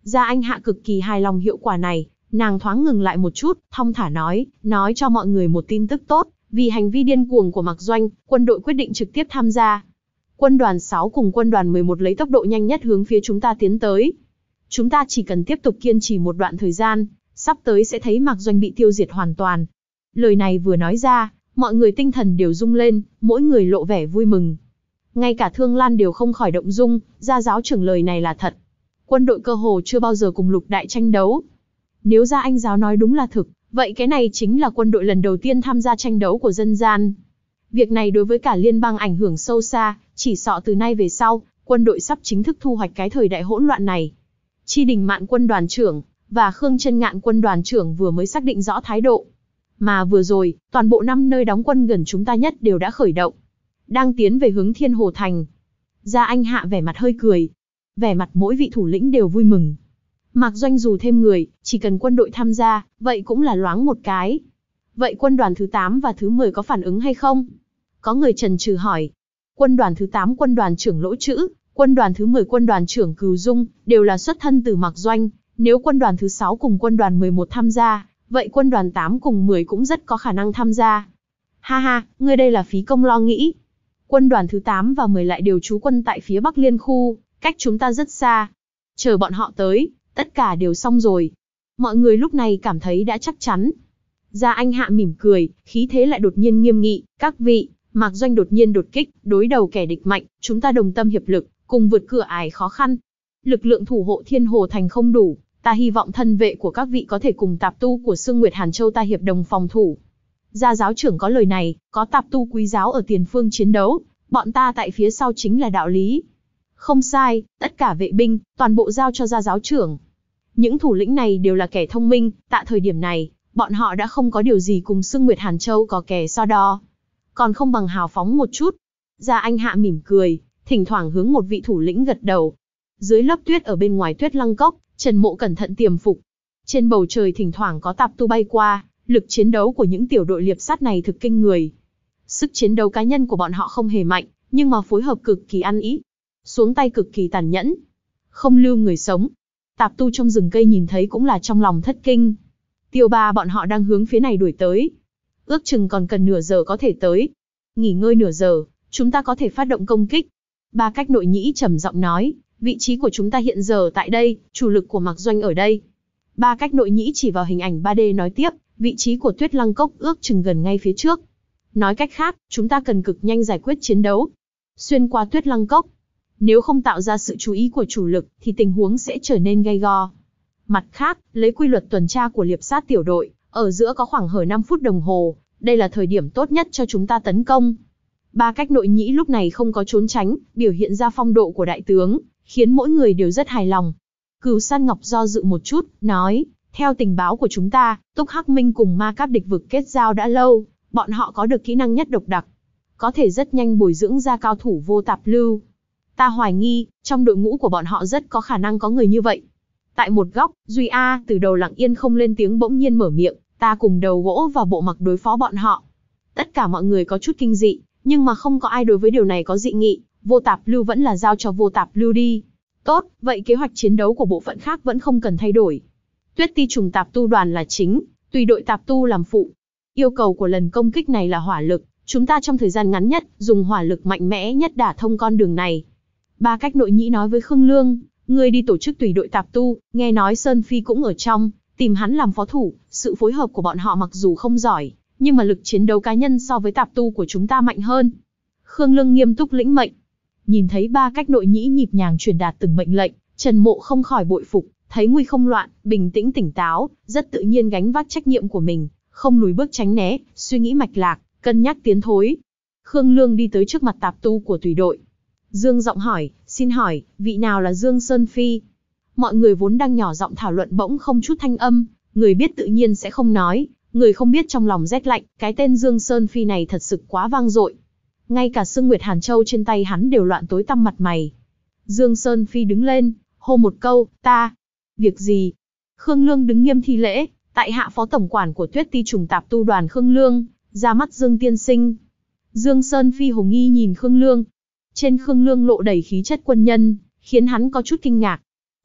Gia Anh Hạ cực kỳ hài lòng hiệu quả này, nàng thoáng ngừng lại một chút, thong thả nói, nói cho mọi người một tin tức tốt, vì hành vi điên cuồng của Mạc Doanh, quân đội quyết định trực tiếp tham gia. Quân đoàn sáu cùng quân đoàn mười một lấy tốc độ nhanh nhất hướng phía chúng ta tiến tới. Chúng ta chỉ cần tiếp tục kiên trì một đoạn thời gian, sắp tới sẽ thấy Mạc Doanh bị tiêu diệt hoàn toàn. Lời này vừa nói ra, mọi người tinh thần đều rung lên, mỗi người lộ vẻ vui mừng. Ngay cả Thương Lan đều không khỏi động dung, Gia giáo trưởng lời này là thật. Quân đội cơ hồ chưa bao giờ cùng lục đại tranh đấu. Nếu Gia Anh giáo nói đúng là thực, vậy cái này chính là quân đội lần đầu tiên tham gia tranh đấu của dân gian. Việc này đối với cả liên bang ảnh hưởng sâu xa, chỉ sợ từ nay về sau, quân đội sắp chính thức thu hoạch cái thời đại hỗn loạn này. Chi Đình Mạn quân đoàn trưởng và Khương Chân Ngạn quân đoàn trưởng vừa mới xác định rõ thái độ. Mà vừa rồi, toàn bộ năm nơi đóng quân gần chúng ta nhất đều đã khởi động, đang tiến về hướng Thiên Hồ Thành. Gia Anh Hạ vẻ mặt hơi cười. Vẻ mặt mỗi vị thủ lĩnh đều vui mừng. Mạc Doanh dù thêm người, chỉ cần quân đội tham gia, vậy cũng là loáng một cái. Vậy quân đoàn thứ tám và thứ mười có phản ứng hay không? Có người chần chừ hỏi. Quân đoàn thứ tám quân đoàn trưởng Lỗ Chữ, quân đoàn thứ mười quân đoàn trưởng Cừu Dung, đều là xuất thân từ Mạc Doanh. Nếu quân đoàn thứ sáu cùng quân đoàn mười một tham gia, vậy quân đoàn tám cùng mười cũng rất có khả năng tham gia. Ha ha, ngươi đây là phí công lo nghĩ. Quân đoàn thứ tám và mười lại đều trú quân tại phía Bắc Liên khu, cách chúng ta rất xa. Chờ bọn họ tới, tất cả đều xong rồi. Mọi người lúc này cảm thấy đã chắc chắn. Gia Anh Hạ mỉm cười, khí thế lại đột nhiên nghiêm nghị. Các vị, Mạc Doanh đột nhiên đột kích, đối đầu kẻ địch mạnh, chúng ta đồng tâm hiệp lực, cùng vượt cửa ải khó khăn. Lực lượng thủ hộ Thiên Hồ Thành không đủ, ta hy vọng thân vệ của các vị có thể cùng tạp tu của Sương Nguyệt Hàn Châu ta hiệp đồng phòng thủ. Gia giáo trưởng có lời này, có tạp tu quý giáo ở tiền phương chiến đấu, bọn ta tại phía sau chính là đạo lý. Không sai, tất cả vệ binh, toàn bộ giao cho Gia giáo trưởng. Những thủ lĩnh này đều là kẻ thông minh, tại thời điểm này, bọn họ đã không có điều gì cùng Sương Nguyệt Hàn Châu có kẻ so đo. Còn không bằng hào phóng một chút. Gia Anh Hạ mỉm cười, thỉnh thoảng hướng một vị thủ lĩnh gật đầu. Dưới lớp tuyết ở bên ngoài Tuyết Lăng Cốc, Trần Mộ cẩn thận tiềm phục. Trên bầu trời thỉnh thoảng có tạp tu bay qua, lực chiến đấu của những tiểu đội liệp sát này thực kinh người. Sức chiến đấu cá nhân của bọn họ không hề mạnh, nhưng mà phối hợp cực kỳ ăn ý. Xuống tay cực kỳ tàn nhẫn, không lưu người sống. Tạp tu trong rừng cây nhìn thấy cũng là trong lòng thất kinh. Tiêu Ba bọn họ đang hướng phía này đuổi tới. Ước chừng còn cần nửa giờ có thể tới. Nghỉ ngơi nửa giờ, chúng ta có thể phát động công kích. Ba Cách Nội Nhĩ trầm giọng nói, vị trí của chúng ta hiện giờ tại đây, chủ lực của Mạc Doanh ở đây. Ba Cách Nội Nhĩ chỉ vào hình ảnh ba D nói tiếp, vị trí của Tuyết Lăng Cốc ước chừng gần ngay phía trước. Nói cách khác, chúng ta cần cực nhanh giải quyết chiến đấu. Xuyên qua Tuyết Lăng Cốc. Nếu không tạo ra sự chú ý của chủ lực, thì tình huống sẽ trở nên gay go. Mặt khác, lấy quy luật tuần tra của liệp sát tiểu đội, ở giữa có khoảng hở năm phút đồng hồ, đây là thời điểm tốt nhất cho chúng ta tấn công. Ba Cách Nội Nhĩ lúc này không có trốn tránh, biểu hiện ra phong độ của đại tướng, khiến mỗi người đều rất hài lòng. Cửu San Ngọc do dự một chút, nói, theo tình báo của chúng ta, Túc Hắc Minh cùng Ma Cáp địch vực kết giao đã lâu, bọn họ có được kỹ năng nhất độc đặc, có thể rất nhanh bồi dưỡng ra cao thủ vô tạp lưu. Ta hoài nghi, trong đội ngũ của bọn họ rất có khả năng có người như vậy. Tại một góc, Duy A từ đầu lặng yên không lên tiếng bỗng nhiên mở miệng, ta cùng đầu gỗ và bộ mặc đối phó bọn họ. Tất cả mọi người có chút kinh dị, nhưng mà không có ai đối với điều này có dị nghị, vô tạp lưu vẫn là giao cho vô tạp lưu đi. Tốt, vậy kế hoạch chiến đấu của bộ phận khác vẫn không cần thay đổi. Tuyết Ti trùng tạp tu đoàn là chính, tùy đội tạp tu làm phụ. Yêu cầu của lần công kích này là hỏa lực, chúng ta trong thời gian ngắn nhất, dùng hỏa lực mạnh mẽ nhất đả thông con đường này. Ba Cách Nội Nhĩ nói với Khương Lương, ngươi đi tổ chức tùy đội tạp tu, nghe nói Sơn Phi cũng ở trong, tìm hắn làm phó thủ, sự phối hợp của bọn họ mặc dù không giỏi, nhưng mà lực chiến đấu cá nhân so với tạp tu của chúng ta mạnh hơn. Khương Lương nghiêm túc lĩnh mệnh. Nhìn thấy Ba Cách Nội Nhĩ nhịp nhàng truyền đạt từng mệnh lệnh, Trần Mộ không khỏi bội phục, thấy nguy không loạn, bình tĩnh tỉnh táo, rất tự nhiên gánh vác trách nhiệm của mình, không lùi bước tránh né, suy nghĩ mạch lạc, cân nhắc tiến thối. Khương Lương đi tới trước mặt tạp tu của tùy đội. Dương giọng hỏi, xin hỏi, vị nào là Dương Sơn Phi? Mọi người vốn đang nhỏ giọng thảo luận bỗng không chút thanh âm, người biết tự nhiên sẽ không nói, người không biết trong lòng rét lạnh, cái tên Dương Sơn Phi này thật sự quá vang dội. Ngay cả Sương Nguyệt Hàn Châu trên tay hắn đều loạn tối tăm mặt mày. Dương Sơn Phi đứng lên, hô một câu, ta. Việc gì? Khương Lương đứng nghiêm thi lễ, tại hạ phó tổng quản của Tuyết Ti trùng tạp tu đoàn Khương Lương, ra mắt Dương tiên sinh. Dương Sơn Phi hồ nghi nhìn Khương Lương. Trên Khương Lương lộ đầy khí chất quân nhân, khiến hắn có chút kinh ngạc.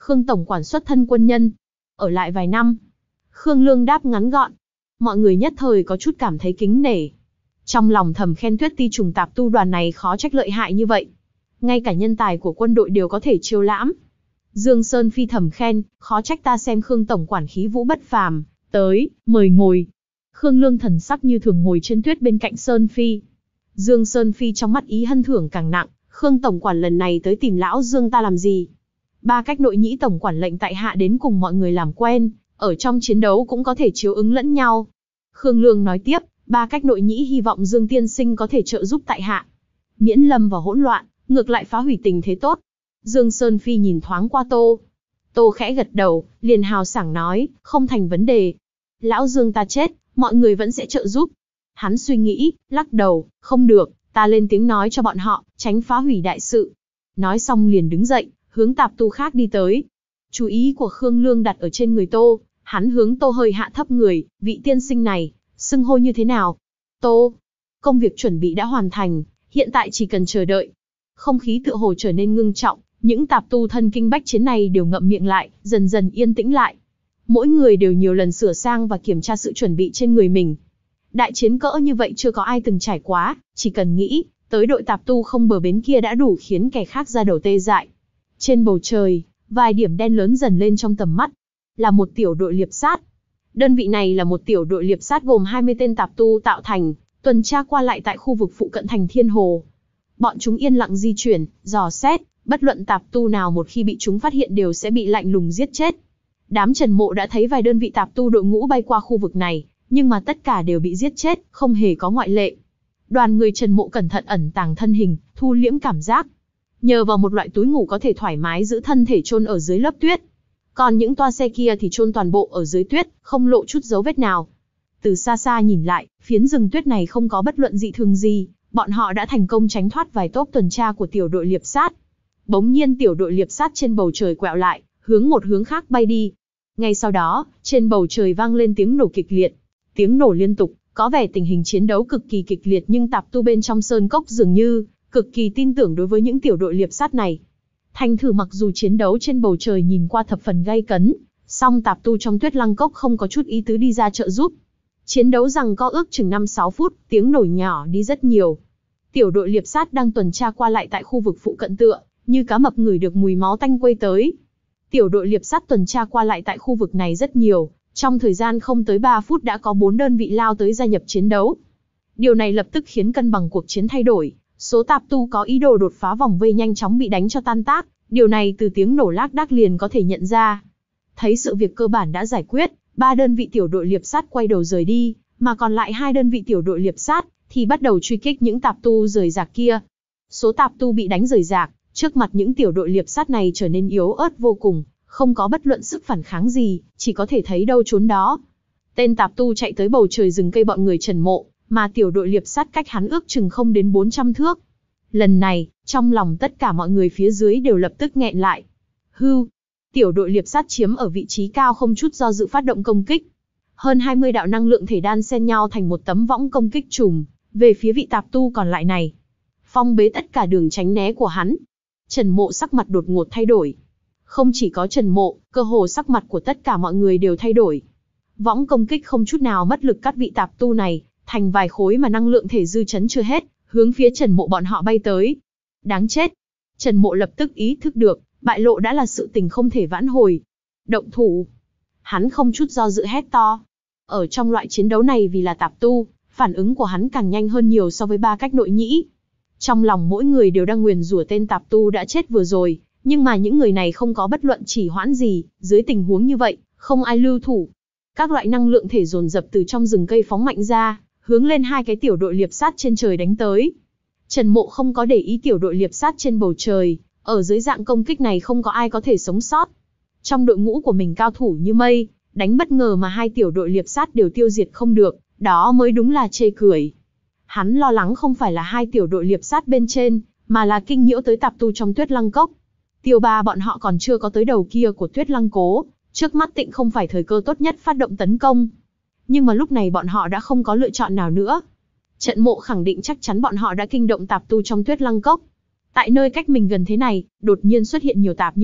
Khương tổng quản xuất thân quân nhân, ở lại vài năm. Khương Lương đáp ngắn gọn. Mọi người nhất thời có chút cảm thấy kính nể. Trong lòng thầm khen Tuyết Ti trùng tạp tu đoàn này khó trách lợi hại như vậy. Ngay cả nhân tài của quân đội đều có thể chiêu lãm. Dương Sơn Phi thầm khen, khó trách ta xem Khương tổng quản khí vũ bất phàm, tới, mời ngồi. Khương Lương thần sắc như thường ngồi trên tuyết bên cạnh Sơn Phi. Dương Sơn Phi trong mắt ý hân thưởng càng nặng, Khương tổng quản lần này tới tìm lão Dương ta làm gì? Ba cách nội nhĩ tổng quản lệnh tại hạ đến cùng mọi người làm quen, ở trong chiến đấu cũng có thể chiếu ứng lẫn nhau. Khương Lương nói tiếp, ba cách nội nhĩ hy vọng Dương tiên sinh có thể trợ giúp tại hạ. Miễn lâm vào hỗn loạn, ngược lại phá hủy tình thế tốt. Dương Sơn Phi nhìn thoáng qua Tô. Tô khẽ gật đầu, liền hào sảng nói, không thành vấn đề. Lão Dương ta chết, mọi người vẫn sẽ trợ giúp. Hắn suy nghĩ, lắc đầu, không được, ta lên tiếng nói cho bọn họ, tránh phá hủy đại sự. Nói xong liền đứng dậy, hướng tạp tu khác đi tới. Chú ý của Khương Lương đặt ở trên người Tô, hắn hướng Tô hơi hạ thấp người, vị tiên sinh này, xưng hô như thế nào? Tô, công việc chuẩn bị đã hoàn thành, hiện tại chỉ cần chờ đợi. Không khí tựa hồ trở nên ngưng trọng, những tạp tu thân kinh bách chiến này đều ngậm miệng lại, dần dần yên tĩnh lại. Mỗi người đều nhiều lần sửa sang và kiểm tra sự chuẩn bị trên người mình. Đại chiến cỡ như vậy chưa có ai từng trải qua, chỉ cần nghĩ, tới đội tạp tu không bờ bến kia đã đủ khiến kẻ khác ra đầu tê dại. Trên bầu trời, vài điểm đen lớn dần lên trong tầm mắt. Là một tiểu đội liệp sát. Đơn vị này là một tiểu đội liệp sát gồm hai mươi tên tạp tu tạo thành, tuần tra qua lại tại khu vực phụ cận thành Thiên Hồ. Bọn chúng yên lặng di chuyển, dò xét, bất luận tạp tu nào một khi bị chúng phát hiện đều sẽ bị lạnh lùng giết chết. Đám Trần Mộ đã thấy vài đơn vị tạp tu đội ngũ bay qua khu vực này, nhưng mà tất cả đều bị giết chết, không hề có ngoại lệ. Đoàn người Trần Mộ cẩn thận ẩn tàng thân hình, thu liễm cảm giác. Nhờ vào một loại túi ngủ có thể thoải mái giữ thân thể chôn ở dưới lớp tuyết. Còn những toa xe kia thì chôn toàn bộ ở dưới tuyết, không lộ chút dấu vết nào. Từ xa xa nhìn lại, phiến rừng tuyết này không có bất luận dị thường gì, bọn họ đã thành công tránh thoát vài tốp tuần tra của tiểu đội liệp sát. Bỗng nhiên tiểu đội liệp sát trên bầu trời quẹo lại, hướng một hướng khác bay đi. Ngay sau đó, trên bầu trời vang lên tiếng nổ kịch liệt. Tiếng nổ liên tục, có vẻ tình hình chiến đấu cực kỳ kịch liệt, nhưng tạp tu bên trong sơn cốc dường như cực kỳ tin tưởng đối với những tiểu đội liệp sát này. Thành thử mặc dù chiến đấu trên bầu trời nhìn qua thập phần gay cấn, song tạp tu trong tuyết lăng cốc không có chút ý tứ đi ra trợ giúp. Chiến đấu rằng có ước chừng năm sáu phút, tiếng nổ nhỏ đi rất nhiều. Tiểu đội liệp sát đang tuần tra qua lại tại khu vực phụ cận tựa, như cá mập ngửi được mùi máu tanh quay tới. Tiểu đội liệp sát tuần tra qua lại tại khu vực này rất nhiều, trong thời gian không tới ba phút đã có bốn đơn vị lao tới gia nhập chiến đấu. Điều này lập tức khiến cân bằng cuộc chiến thay đổi, số tạp tu có ý đồ đột phá vòng vây nhanh chóng bị đánh cho tan tác, điều này từ tiếng nổ lác đác liền có thể nhận ra. Thấy sự việc cơ bản đã giải quyết, ba đơn vị tiểu đội liệp sát quay đầu rời đi, mà còn lại hai đơn vị tiểu đội liệp sát thì bắt đầu truy kích những tạp tu rời rạc kia. Số tạp tu bị đánh rời rạc, trước mặt những tiểu đội liệp sát này trở nên yếu ớt vô cùng, không có bất luận sức phản kháng gì, chỉ có thể thấy đâu trốn đó. Tên tạp tu chạy tới bầu trời rừng cây bọn người Trần Mộ, mà tiểu đội liệp sát cách hắn ước chừng không đến bốn trăm thước. Lần này, trong lòng tất cả mọi người phía dưới đều lập tức nghẹn lại. Hưu, tiểu đội liệp sát chiếm ở vị trí cao không chút do dự phát động công kích. Hơn hai mươi đạo năng lượng thể đan xen nhau thành một tấm võng công kích trùm về phía vị tạp tu còn lại này. Phong bế tất cả đường tránh né của hắn. Trần Mộ sắc mặt đột ngột thay đổi. Không chỉ có Trần Mộ, cơ hồ sắc mặt của tất cả mọi người đều thay đổi. Võng công kích không chút nào mất lực cắt vị tạp tu này thành vài khối, mà năng lượng thể dư chấn chưa hết, hướng phía Trần Mộ bọn họ bay tới. Đáng chết! Trần Mộ lập tức ý thức được, bại lộ đã là sự tình không thể vãn hồi. Động thủ! Hắn không chút do dự hét to. Ở trong loại chiến đấu này vì là tạp tu, phản ứng của hắn càng nhanh hơn nhiều so với ba cách nội nhĩ. Trong lòng mỗi người đều đang nguyền rủa tên tạp tu đã chết vừa rồi, nhưng mà những người này không có bất luận chỉ hoãn gì, dưới tình huống như vậy, không ai lưu thủ. Các loại năng lượng thể dồn dập từ trong rừng cây phóng mạnh ra, hướng lên hai cái tiểu đội liệp sát trên trời đánh tới. Trần Mộ không có để ý tiểu đội liệp sát trên bầu trời, ở dưới dạng công kích này không có ai có thể sống sót. Trong đội ngũ của mình cao thủ như mây, đánh bất ngờ mà hai tiểu đội liệp sát đều tiêu diệt không được, đó mới đúng là chê cười. Hắn lo lắng không phải là hai tiểu đội liệp sát bên trên, mà là kinh nhiễu tới tạp tu trong tuyết lăng cốc. Tiêu ba bọn họ còn chưa có tới đầu kia của tuyết lăng cố, trước mắt tịnh không phải thời cơ tốt nhất phát động tấn công. Nhưng mà lúc này bọn họ đã không có lựa chọn nào nữa. Trận Mộ khẳng định chắc chắn bọn họ đã kinh động tạp tu trong tuyết lăng cốc. Tại nơi cách mình gần thế này, đột nhiên xuất hiện nhiều tạp như vậy,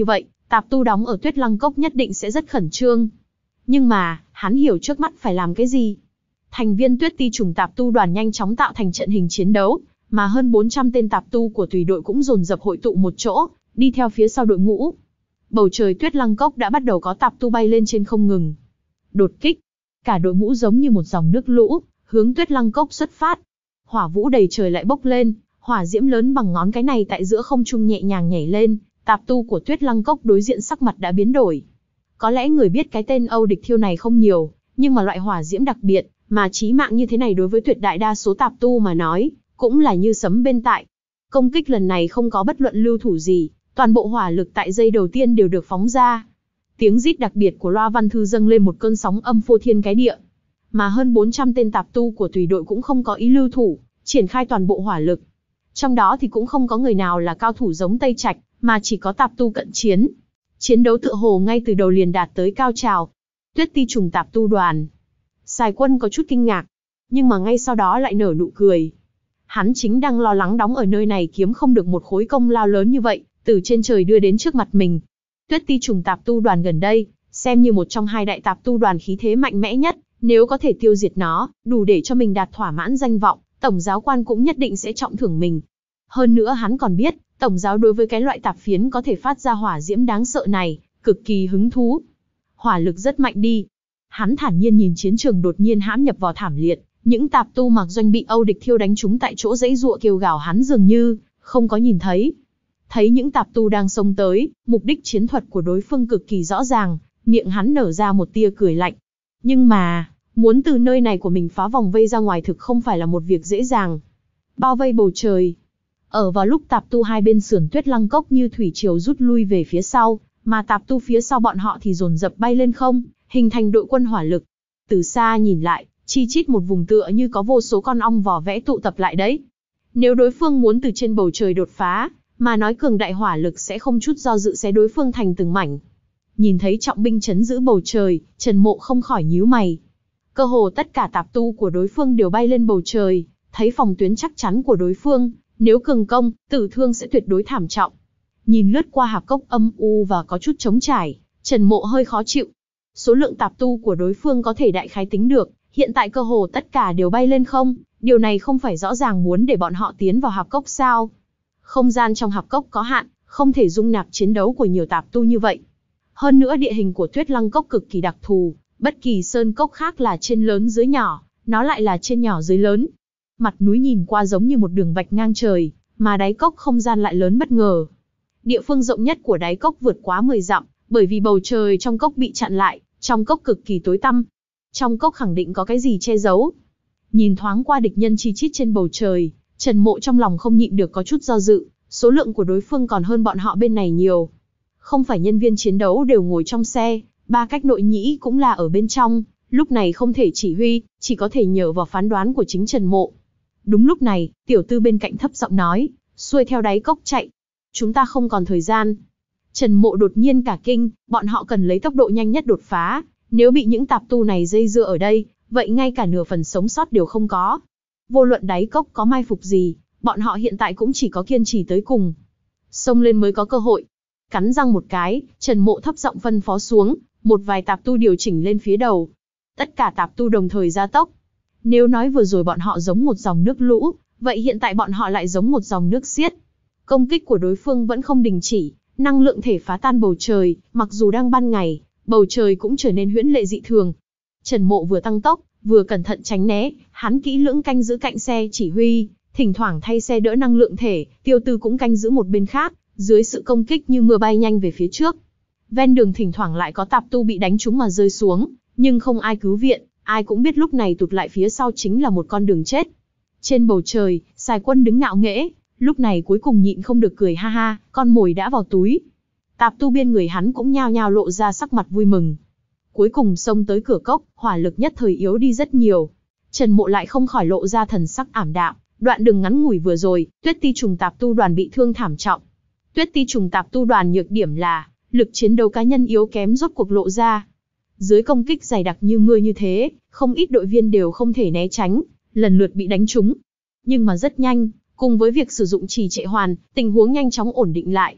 Tạp tu đóng ở Tuyết Lăng Cốc nhất định sẽ rất khẩn trương. Nhưng mà, hắn hiểu trước mắt phải làm cái gì. Thành viên Tuyết Ti Trùng tạp tu đoàn nhanh chóng tạo thành trận hình chiến đấu, mà hơn bốn trăm tên tạp tu của tùy đội cũng dồn dập hội tụ một chỗ, đi theo phía sau đội ngũ. Bầu trời Tuyết Lăng Cốc đã bắt đầu có tạp tu bay lên trên không ngừng. Đột kích, cả đội ngũ giống như một dòng nước lũ, hướng Tuyết Lăng Cốc xuất phát. Hỏa vũ đầy trời lại bốc lên, hỏa diễm lớn bằng ngón cái này tại giữa không trung nhẹ nhàng nhảy lên, tạp tu của Tuyết Lăng Cốc đối diện sắc mặt đã biến đổi. Có lẽ người biết cái tên Âu Địch Thiêu này không nhiều, nhưng mà loại hỏa diễm đặc biệt, mà chí mạng như thế này đối với tuyệt đại đa số tạp tu mà nói, cũng là như sấm bên tai. Công kích lần này không có bất luận lưu thủ gì, toàn bộ hỏa lực tại giây đầu tiên đều được phóng ra. Tiếng rít đặc biệt của Loa Văn Thư dâng lên một cơn sóng âm phô thiên cái địa. Mà hơn bốn trăm tên tạp tu của tùy đội cũng không có ý lưu thủ, triển khai toàn bộ hỏa lực. Trong đó thì cũng không có người nào là cao thủ giống Tây Trạch, mà chỉ có tạp tu cận chiến. Chiến đấu tựa hồ ngay từ đầu liền đạt tới cao trào. Tuyết Ti Trùng tạp tu đoàn. Sài Quân có chút kinh ngạc, nhưng mà ngay sau đó lại nở nụ cười. Hắn chính đang lo lắng đóng ở nơi này kiếm không được một khối công lao lớn như vậy, từ trên trời đưa đến trước mặt mình. Tuyết Ti Trùng tạp tu đoàn gần đây, xem như một trong hai đại tạp tu đoàn khí thế mạnh mẽ nhất, nếu có thể tiêu diệt nó, đủ để cho mình đạt thỏa mãn danh vọng, tổng giáo quan cũng nhất định sẽ trọng thưởng mình. Hơn nữa hắn còn biết, tổng giáo đối với cái loại tạp phiến có thể phát ra hỏa diễm đáng sợ này, cực kỳ hứng thú. Hỏa lực rất mạnh đi. Hắn thản nhiên nhìn chiến trường đột nhiên hãm nhập vào thảm liệt, những tạp tu mặc doanh bị Âu Địch Thiêu đánh trúng tại chỗ dãy giụa kêu gào hắn dường như không có nhìn thấy. Thấy những tạp tu đang xông tới, mục đích chiến thuật của đối phương cực kỳ rõ ràng, miệng hắn nở ra một tia cười lạnh. Nhưng mà, muốn từ nơi này của mình phá vòng vây ra ngoài thực không phải là một việc dễ dàng. Bao vây bầu trời. Ở vào lúc tạp tu hai bên sườn Tuyết Lăng Cốc như thủy triều rút lui về phía sau, mà tạp tu phía sau bọn họ thì dồn dập bay lên không, hình thành đội quân hỏa lực. Từ xa nhìn lại, chi chít một vùng tựa như có vô số con ong vò vẽ tụ tập lại đấy. Nếu đối phương muốn từ trên bầu trời đột phá, mà nói cường đại hỏa lực sẽ không chút do dự xé đối phương thành từng mảnh. Nhìn thấy trọng binh chấn giữ bầu trời, Trần Mộ không khỏi nhíu mày. Cơ hồ tất cả tạp tu của đối phương đều bay lên bầu trời, thấy phòng tuyến chắc chắn của đối phương, nếu cường công, tử thương sẽ tuyệt đối thảm trọng. Nhìn lướt qua hạp cốc âm u và có chút trống trải, Trần Mộ hơi khó chịu. Số lượng tạp tu của đối phương có thể đại khái tính được, hiện tại cơ hồ tất cả đều bay lên không, điều này không phải rõ ràng muốn để bọn họ tiến vào hạp cốc sao? Không gian trong hạp cốc có hạn, không thể dung nạp chiến đấu của nhiều tạp tu như vậy. Hơn nữa địa hình của Tuyết Lăng Cốc cực kỳ đặc thù, bất kỳ sơn cốc khác là trên lớn dưới nhỏ, nó lại là trên nhỏ dưới lớn. Mặt núi nhìn qua giống như một đường vạch ngang trời, mà đáy cốc không gian lại lớn bất ngờ. Địa phương rộng nhất của đáy cốc vượt quá mười dặm, bởi vì bầu trời trong cốc bị chặn lại, trong cốc cực kỳ tối tăm. Trong cốc khẳng định có cái gì che giấu. Nhìn thoáng qua địch nhân chi chít trên bầu trời, Trần Mộ trong lòng không nhịn được có chút do dự, số lượng của đối phương còn hơn bọn họ bên này nhiều. Không phải nhân viên chiến đấu đều ngồi trong xe, ba cách nội nhĩ cũng là ở bên trong, lúc này không thể chỉ huy, chỉ có thể nhờ vào phán đoán của chính Trần Mộ. Đúng lúc này, tiểu tư bên cạnh thấp giọng nói, xuôi theo đáy cốc chạy. Chúng ta không còn thời gian. Trần Mộ đột nhiên cả kinh, bọn họ cần lấy tốc độ nhanh nhất đột phá, nếu bị những tạp tu này dây dưa ở đây, vậy ngay cả nửa phần sống sót đều không có. Vô luận đáy cốc có mai phục gì, bọn họ hiện tại cũng chỉ có kiên trì tới cùng. Xông lên mới có cơ hội. Cắn răng một cái, Trần Mộ thấp giọng phân phó xuống, một vài tạp tu điều chỉnh lên phía đầu. Tất cả tạp tu đồng thời gia tốc. Nếu nói vừa rồi bọn họ giống một dòng nước lũ, vậy hiện tại bọn họ lại giống một dòng nước xiết. Công kích của đối phương vẫn không đình chỉ, năng lượng thể phá tan bầu trời, mặc dù đang ban ngày, bầu trời cũng trở nên huyễn lệ dị thường. Trần Mộ vừa tăng tốc, vừa cẩn thận tránh né, hắn kỹ lưỡng canh giữ cạnh xe chỉ huy, thỉnh thoảng thay xe đỡ năng lượng thể, Tiêu Tư cũng canh giữ một bên khác, dưới sự công kích như mưa bay nhanh về phía trước. Ven đường thỉnh thoảng lại có tạp tu bị đánh trúng mà rơi xuống, nhưng không ai cứu viện, ai cũng biết lúc này tụt lại phía sau chính là một con đường chết. Trên bầu trời, Sài Quân đứng ngạo nghễ, lúc này cuối cùng nhịn không được cười ha ha, con mồi đã vào túi. Tạp tu bên người hắn cũng nhao nhao lộ ra sắc mặt vui mừng. Cuối cùng xông tới cửa cốc, hỏa lực nhất thời yếu đi rất nhiều. Trần Mộ lại không khỏi lộ ra thần sắc ảm đạm, đoạn đường ngắn ngủi vừa rồi, Tuyết Ti Trùng tạp tu đoàn bị thương thảm trọng. Tuyết Ti Trùng tạp tu đoàn nhược điểm là, lực chiến đấu cá nhân yếu kém rốt cuộc lộ ra. Dưới công kích dày đặc như mưa như thế, không ít đội viên đều không thể né tránh, lần lượt bị đánh trúng. Nhưng mà rất nhanh, cùng với việc sử dụng trì trệ hoàn, tình huống nhanh chóng ổn định lại.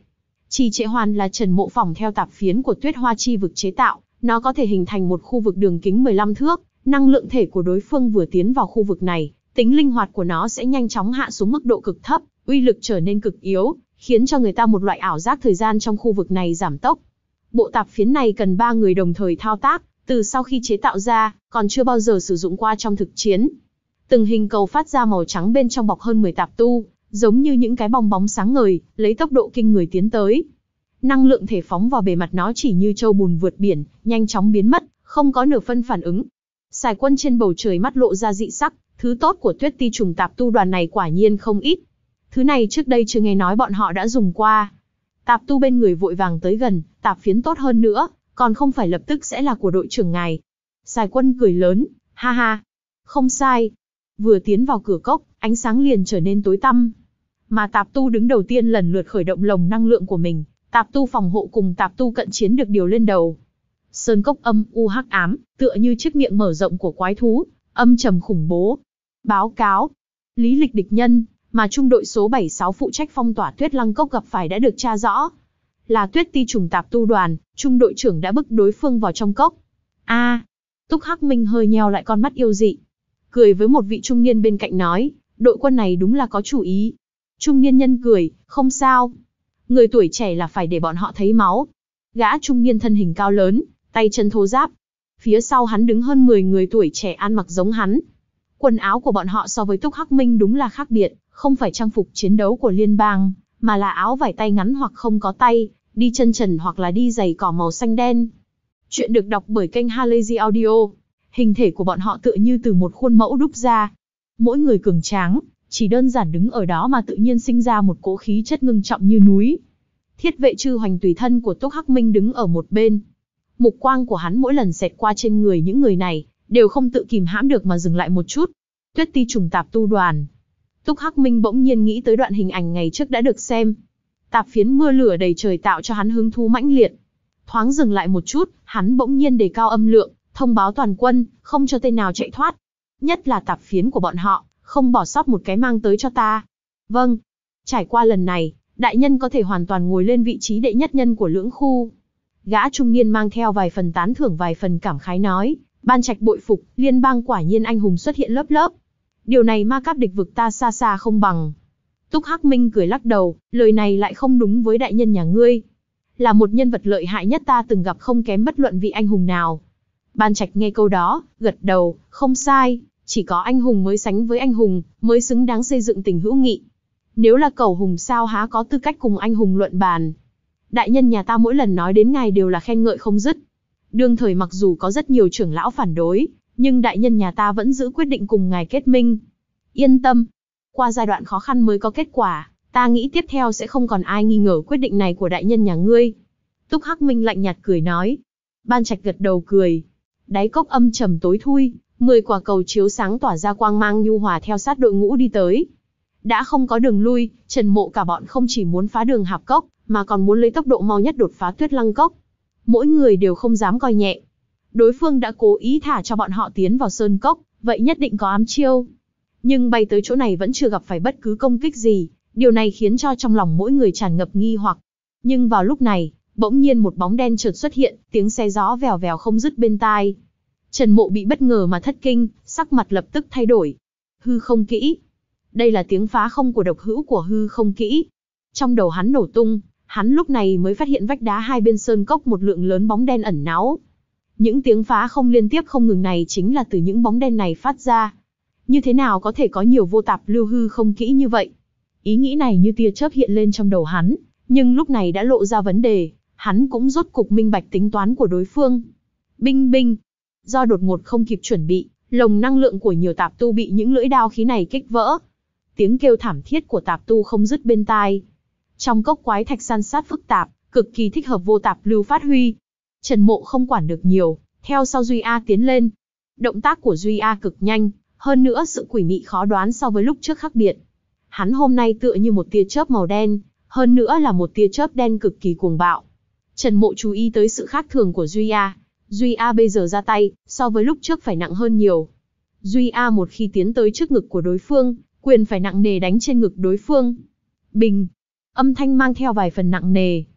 Trì trệ hoàn là Trần Mộ phỏng theo tạp phiến của Tuyết Hoa Chi vực chế tạo, nó có thể hình thành một khu vực đường kính mười lăm thước, năng lượng thể của đối phương vừa tiến vào khu vực này, tính linh hoạt của nó sẽ nhanh chóng hạ xuống mức độ cực thấp, uy lực trở nên cực yếu, khiến cho người ta một loại ảo giác thời gian trong khu vực này giảm tốc. Bộ tạp phiến này cần ba người đồng thời thao tác, từ sau khi chế tạo ra, còn chưa bao giờ sử dụng qua trong thực chiến. Từng hình cầu phát ra màu trắng bên trong bọc hơn mười tạp tu, giống như những cái bong bóng sáng ngời, lấy tốc độ kinh người tiến tới. Năng lượng thể phóng vào bề mặt nó chỉ như châu bùn vượt biển, nhanh chóng biến mất, không có nửa phân phản ứng. Sài Quân trên bầu trời mắt lộ ra dị sắc, thứ tốt của Tuyết Ti trùng tạp tu đoàn này quả nhiên không ít. Thứ này trước đây chưa nghe nói bọn họ đã dùng qua. Tạp tu bên người vội vàng tới gần, tạp phiến tốt hơn nữa, còn không phải lập tức sẽ là của đội trưởng ngài. Sài Quân cười lớn, ha ha. Không sai. Vừa tiến vào cửa cốc, ánh sáng liền trở nên tối tăm. Mà tạp tu đứng đầu tiên lần lượt khởi động lồng năng lượng của mình, tạp tu phòng hộ cùng tạp tu cận chiến được điều lên đầu. Sơn cốc âm u hắc ám, tựa như chiếc miệng mở rộng của quái thú, âm trầm khủng bố. Báo cáo. Lý lịch địch nhân, mà trung đội số bảy sáu phụ trách phong tỏa Tuyết Lăng Cốc gặp phải đã được tra rõ. Là Tuyết Ti trùng tạp tu đoàn, trung đội trưởng đã bức đối phương vào trong cốc. A, à, Túc Hắc Minh hơi nheo lại con mắt yêu dị. Cười với một vị trung niên bên cạnh nói, đội quân này đúng là có chủ ý. Trung niên nhân cười, không sao. Người tuổi trẻ là phải để bọn họ thấy máu. Gã trung niên thân hình cao lớn, tay chân thô ráp. Phía sau hắn đứng hơn mười người tuổi trẻ ăn mặc giống hắn. Quần áo của bọn họ so với Túc Hắc Minh đúng là khác biệt, không phải trang phục chiến đấu của liên bang, mà là áo vải tay ngắn hoặc không có tay, đi chân trần hoặc là đi giày cỏ màu xanh đen. Chuyện được đọc bởi kênh Halazy Audio. Hình thể của bọn họ tựa như từ một khuôn mẫu đúc ra. Mỗi người cường tráng, chỉ đơn giản đứng ở đó mà tự nhiên sinh ra một cỗ khí chất ngưng trọng như núi. Thiết vệ Chư Hoành tùy thân của Túc Hắc Minh đứng ở một bên. Mục quang của hắn mỗi lần xẹt qua trên người những người này, đều không tự kìm hãm được mà dừng lại một chút. Tuyết Ti trùng tạp tu đoàn. Túc Hắc Minh bỗng nhiên nghĩ tới đoạn hình ảnh ngày trước đã được xem. Tạp phiến mưa lửa đầy trời tạo cho hắn hứng thú mãnh liệt. Thoáng dừng lại một chút, hắn bỗng nhiên đề cao âm lượng, thông báo toàn quân, không cho tên nào chạy thoát. Nhất là tạp phiến của bọn họ, không bỏ sót một cái mang tới cho ta. Vâng. Trải qua lần này, đại nhân có thể hoàn toàn ngồi lên vị trí đệ nhất nhân của lưỡng khu. Gã trung niên mang theo vài phần tán thưởng vài phần cảm khái nói, Ban Trạch bội phục, liên bang quả nhiên anh hùng xuất hiện lớp lớp. Điều này ma cáp địch vực ta xa xa không bằng. Túc Hắc Minh cười lắc đầu, lời này lại không đúng với đại nhân nhà ngươi. Là một nhân vật lợi hại nhất ta từng gặp không kém bất luận vị anh hùng nào. Ban Trạch nghe câu đó, gật đầu, không sai, chỉ có anh hùng mới sánh với anh hùng, mới xứng đáng xây dựng tình hữu nghị. Nếu là cẩu hùng sao há có tư cách cùng anh hùng luận bàn. Đại nhân nhà ta mỗi lần nói đến ngài đều là khen ngợi không dứt. Đương thời mặc dù có rất nhiều trưởng lão phản đối, nhưng đại nhân nhà ta vẫn giữ quyết định cùng ngài kết minh. Yên tâm, qua giai đoạn khó khăn mới có kết quả, ta nghĩ tiếp theo sẽ không còn ai nghi ngờ quyết định này của đại nhân nhà ngươi. Túc Hắc Minh lạnh nhạt cười nói. Ban Trạch gật đầu cười. Đáy cốc âm trầm tối thui, mười quả cầu chiếu sáng tỏa ra quang mang nhu hòa theo sát đội ngũ đi tới. Đã không có đường lui, Trần Mộ cả bọn không chỉ muốn phá đường hạp cốc, mà còn muốn lấy tốc độ mau nhất đột phá Tuyết Lăng Cốc. Mỗi người đều không dám coi nhẹ. Đối phương đã cố ý thả cho bọn họ tiến vào sơn cốc, vậy nhất định có ám chiêu. Nhưng bay tới chỗ này vẫn chưa gặp phải bất cứ công kích gì, điều này khiến cho trong lòng mỗi người tràn ngập nghi hoặc. Nhưng vào lúc này, bỗng nhiên một bóng đen chợt xuất hiện, tiếng xe gió vèo vèo không dứt bên tai. Trần Mộ bị bất ngờ mà thất kinh, sắc mặt lập tức thay đổi. Hư không kỹ. Đây là tiếng phá không của độc hữu của hư không kỹ. Trong đầu hắn nổ tung, hắn lúc này mới phát hiện vách đá hai bên sơn cốc một lượng lớn bóng đen ẩn náu. Những tiếng phá không liên tiếp không ngừng này chính là từ những bóng đen này phát ra. Như thế nào có thể có nhiều vô tạp lưu hư không kỹ như vậy? Ý nghĩ này như tia chớp hiện lên trong đầu hắn, nhưng lúc này đã lộ ra vấn đề, hắn cũng rốt cục minh bạch tính toán của đối phương. Binh binh. Do đột ngột không kịp chuẩn bị, lồng năng lượng của nhiều tạp tu bị những lưỡi đao khí này kích vỡ. Tiếng kêu thảm thiết của tạp tu không dứt bên tai. Trong cốc quái thạch san sát phức tạp, cực kỳ thích hợp vô tạp lưu phát huy. Trần Mộ không quản được nhiều, theo sau Duy A tiến lên. Động tác của Duy A cực nhanh, hơn nữa sự quỷ mị khó đoán so với lúc trước khác biệt. Hắn hôm nay tựa như một tia chớp màu đen, hơn nữa là một tia chớp đen cực kỳ cuồng bạo. Trần Mộ chú ý tới sự khác thường của Duy A. Duy A bây giờ ra tay, so với lúc trước phải nặng hơn nhiều. Duy A một khi tiến tới trước ngực của đối phương, quyền phải nặng nề đánh trên ngực đối phương. Bình. Âm thanh mang theo vài phần nặng nề.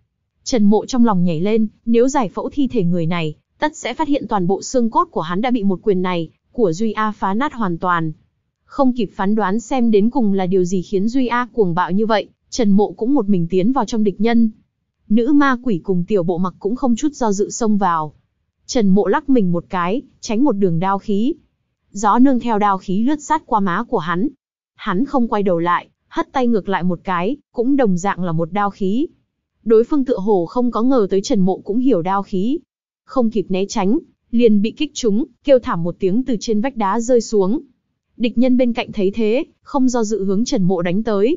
Trần Mộ trong lòng nhảy lên, nếu giải phẫu thi thể người này, tất sẽ phát hiện toàn bộ xương cốt của hắn đã bị một quyền này của Duy A phá nát hoàn toàn. Không kịp phán đoán xem đến cùng là điều gì khiến Duy A cuồng bạo như vậy, Trần Mộ cũng một mình tiến vào trong địch nhân. Nữ ma quỷ cùng Tiểu Bộ Mặc cũng không chút do dự xông vào. Trần Mộ lắc mình một cái, tránh một đường đao khí. Gió nương theo đao khí lướt sát qua má của hắn. Hắn không quay đầu lại, hất tay ngược lại một cái, cũng đồng dạng là một đao khí. Đối phương tựa hồ không có ngờ tới Trần Mộ cũng hiểu đao khí. Không kịp né tránh, liền bị kích trúng, kêu thảm một tiếng từ trên vách đá rơi xuống. Địch nhân bên cạnh thấy thế, không do dự hướng Trần Mộ đánh tới.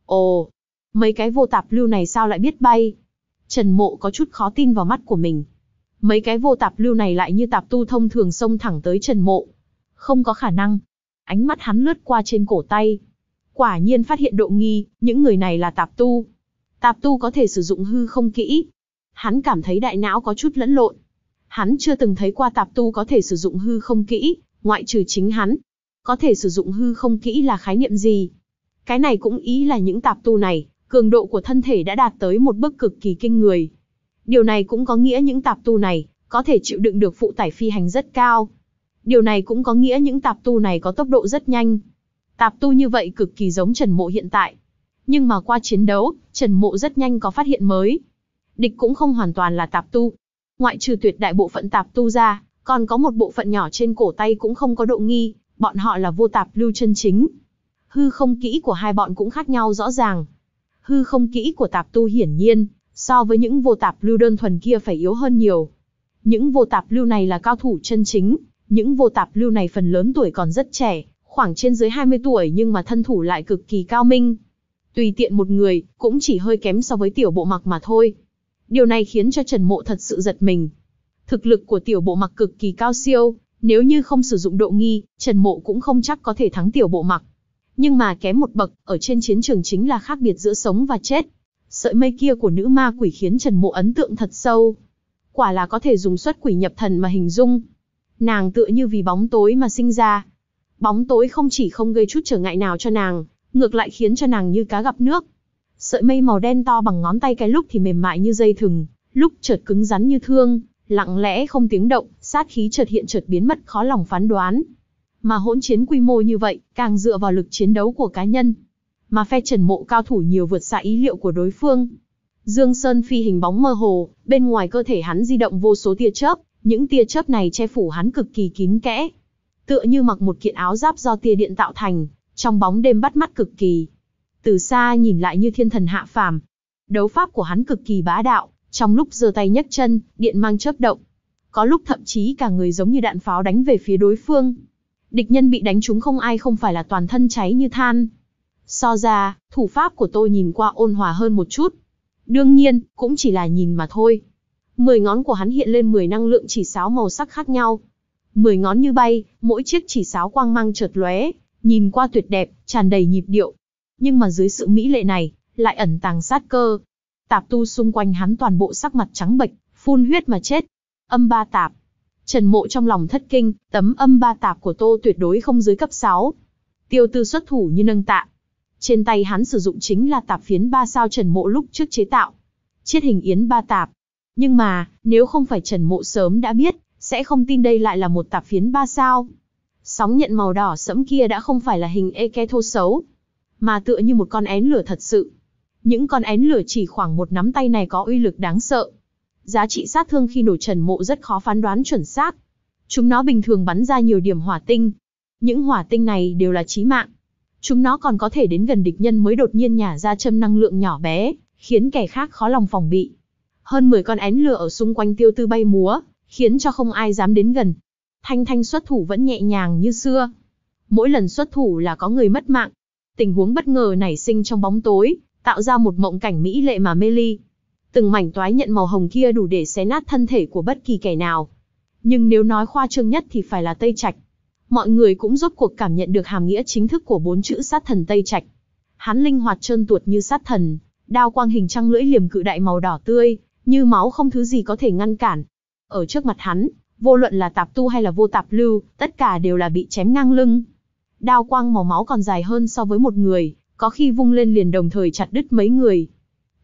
Ồ, mấy cái vô tạp lưu này sao lại biết bay? Trần Mộ có chút khó tin vào mắt của mình. Mấy cái vô tạp lưu này lại như tạp tu thông thường xông thẳng tới Trần Mộ. Không có khả năng. Ánh mắt hắn lướt qua trên cổ tay. Quả nhiên phát hiện độ nghi, những người này là tạp tu. Tạp tu có thể sử dụng hư không kỹ. Hắn cảm thấy đại não có chút lẫn lộn. Hắn chưa từng thấy qua tạp tu có thể sử dụng hư không kỹ, ngoại trừ chính hắn. Có thể sử dụng hư không kỹ là khái niệm gì? Cái này cũng ý là những tạp tu này, cường độ của thân thể đã đạt tới một bước cực kỳ kinh người. Điều này cũng có nghĩa những tạp tu này có thể chịu đựng được phụ tải phi hành rất cao. Điều này cũng có nghĩa những tạp tu này có tốc độ rất nhanh. Tạp tu như vậy cực kỳ giống Trần Mộ hiện tại. Nhưng mà qua chiến đấu, Trần Mộ rất nhanh có phát hiện mới. Địch cũng không hoàn toàn là tạp tu. Ngoại trừ tuyệt đại bộ phận tạp tu ra, còn có một bộ phận nhỏ trên cổ tay cũng không có độ nghi, bọn họ là vô tạp lưu chân chính. Hư không kỹ của hai bọn cũng khác nhau rõ ràng. Hư không kỹ của tạp tu hiển nhiên, so với những vô tạp lưu đơn thuần kia phải yếu hơn nhiều. Những vô tạp lưu này là cao thủ chân chính, những vô tạp lưu này phần lớn tuổi còn rất trẻ, khoảng trên dưới hai mươi tuổi nhưng mà thân thủ lại cực kỳ cao minh. Tùy tiện một người, cũng chỉ hơi kém so với Tiểu Bộ Mặc mà thôi. Điều này khiến cho Trần Mộ thật sự giật mình. Thực lực của Tiểu Bộ Mặc cực kỳ cao siêu, nếu như không sử dụng độ nghi, Trần Mộ cũng không chắc có thể thắng Tiểu Bộ Mặc. Nhưng mà kém một bậc, ở trên chiến trường chính là khác biệt giữa sống và chết. Sợi mây kia của nữ ma quỷ khiến Trần Mộ ấn tượng thật sâu. Quả là có thể dùng xuất quỷ nhập thần mà hình dung. Nàng tựa như vì bóng tối mà sinh ra. Bóng tối không chỉ không gây chút trở ngại nào cho nàng, ngược lại khiến cho nàng như cá gặp nước. Sợi mây màu đen to bằng ngón tay cái lúc thì mềm mại như dây thừng, lúc chợt cứng rắn như thương, lặng lẽ không tiếng động, sát khí chợt hiện chợt biến mất khó lòng phán đoán. Mà hỗn chiến quy mô như vậy, càng dựa vào lực chiến đấu của cá nhân. Mà phe Trần Mộ cao thủ nhiều vượt xa ý liệu của đối phương. Dương Sơn phi hình bóng mơ hồ, bên ngoài cơ thể hắn di động vô số tia chớp, những tia chớp này che phủ hắn cực kỳ kín kẽ. Tựa như mặc một kiện áo giáp do tia điện tạo thành, trong bóng đêm bắt mắt cực kỳ. Từ xa nhìn lại như thiên thần hạ phàm. Đấu pháp của hắn cực kỳ bá đạo, trong lúc giơ tay nhấc chân, điện mang chớp động. Có lúc thậm chí cả người giống như đạn pháo đánh về phía đối phương. Địch nhân bị đánh trúng không ai không phải là toàn thân cháy như than. So ra, thủ pháp của tôi nhìn qua ôn hòa hơn một chút. Đương nhiên, cũng chỉ là nhìn mà thôi. Mười ngón của hắn hiện lên mười năng lượng chỉ sáo màu sắc khác nhau. Mười ngón như bay, mỗi chiếc chỉ sáo quang mang chợt lóe, nhìn qua tuyệt đẹp, tràn đầy nhịp điệu. Nhưng mà dưới sự mỹ lệ này, lại ẩn tàng sát cơ. Tạp tu xung quanh hắn toàn bộ sắc mặt trắng bệch, phun huyết mà chết. Âm ba tạp. Trần Mộ trong lòng thất kinh, tấm âm ba tạp của Tô tuyệt đối không dưới cấp sáu. Tiêu Tư xuất thủ như nâng tạ. Trên tay hắn sử dụng chính là tạp phiến ba sao Trần Mộ lúc trước chế tạo. Chiết hình yến ba tạp. Nhưng mà, nếu không phải Trần Mộ sớm đã biết, sẽ không tin đây lại là một tạp phiến ba sao. Sóng nhận màu đỏ sẫm kia đã không phải là hình eke thô xấu, mà tựa như một con én lửa thật sự. Những con én lửa chỉ khoảng một nắm tay này có uy lực đáng sợ. Giá trị sát thương khi nổ Trần Mộ rất khó phán đoán chuẩn xác. Chúng nó bình thường bắn ra nhiều điểm hỏa tinh. Những hỏa tinh này đều là chí mạng. Chúng nó còn có thể đến gần địch nhân mới đột nhiên nhả ra châm năng lượng nhỏ bé, khiến kẻ khác khó lòng phòng bị. Hơn mười con én lửa ở xung quanh Tiêu Tư bay múa, khiến cho không ai dám đến gần. Thanh Thanh xuất thủ vẫn nhẹ nhàng như xưa. Mỗi lần xuất thủ là có người mất mạng. Tình huống bất ngờ nảy sinh trong bóng tối, tạo ra một mộng cảnh mỹ lệ mà mê ly. Từng mảnh toái nhận màu hồng kia đủ để xé nát thân thể của bất kỳ kẻ nào. Nhưng nếu nói khoa trương nhất thì phải là Tây Trạch. Mọi người cũng rốt cuộc cảm nhận được hàm nghĩa chính thức của bốn chữ sát thần Tây Trạch. Hắn linh hoạt trơn tuột như sát thần, đao quang hình trăng lưỡi liềm cự đại màu đỏ tươi, như máu không thứ gì có thể ngăn cản. Ở trước mặt hắn, vô luận là tạp tu hay là vô tạp lưu, tất cả đều là bị chém ngang lưng. Đao quang màu máu còn dài hơn so với một người, có khi vung lên liền đồng thời chặt đứt mấy người.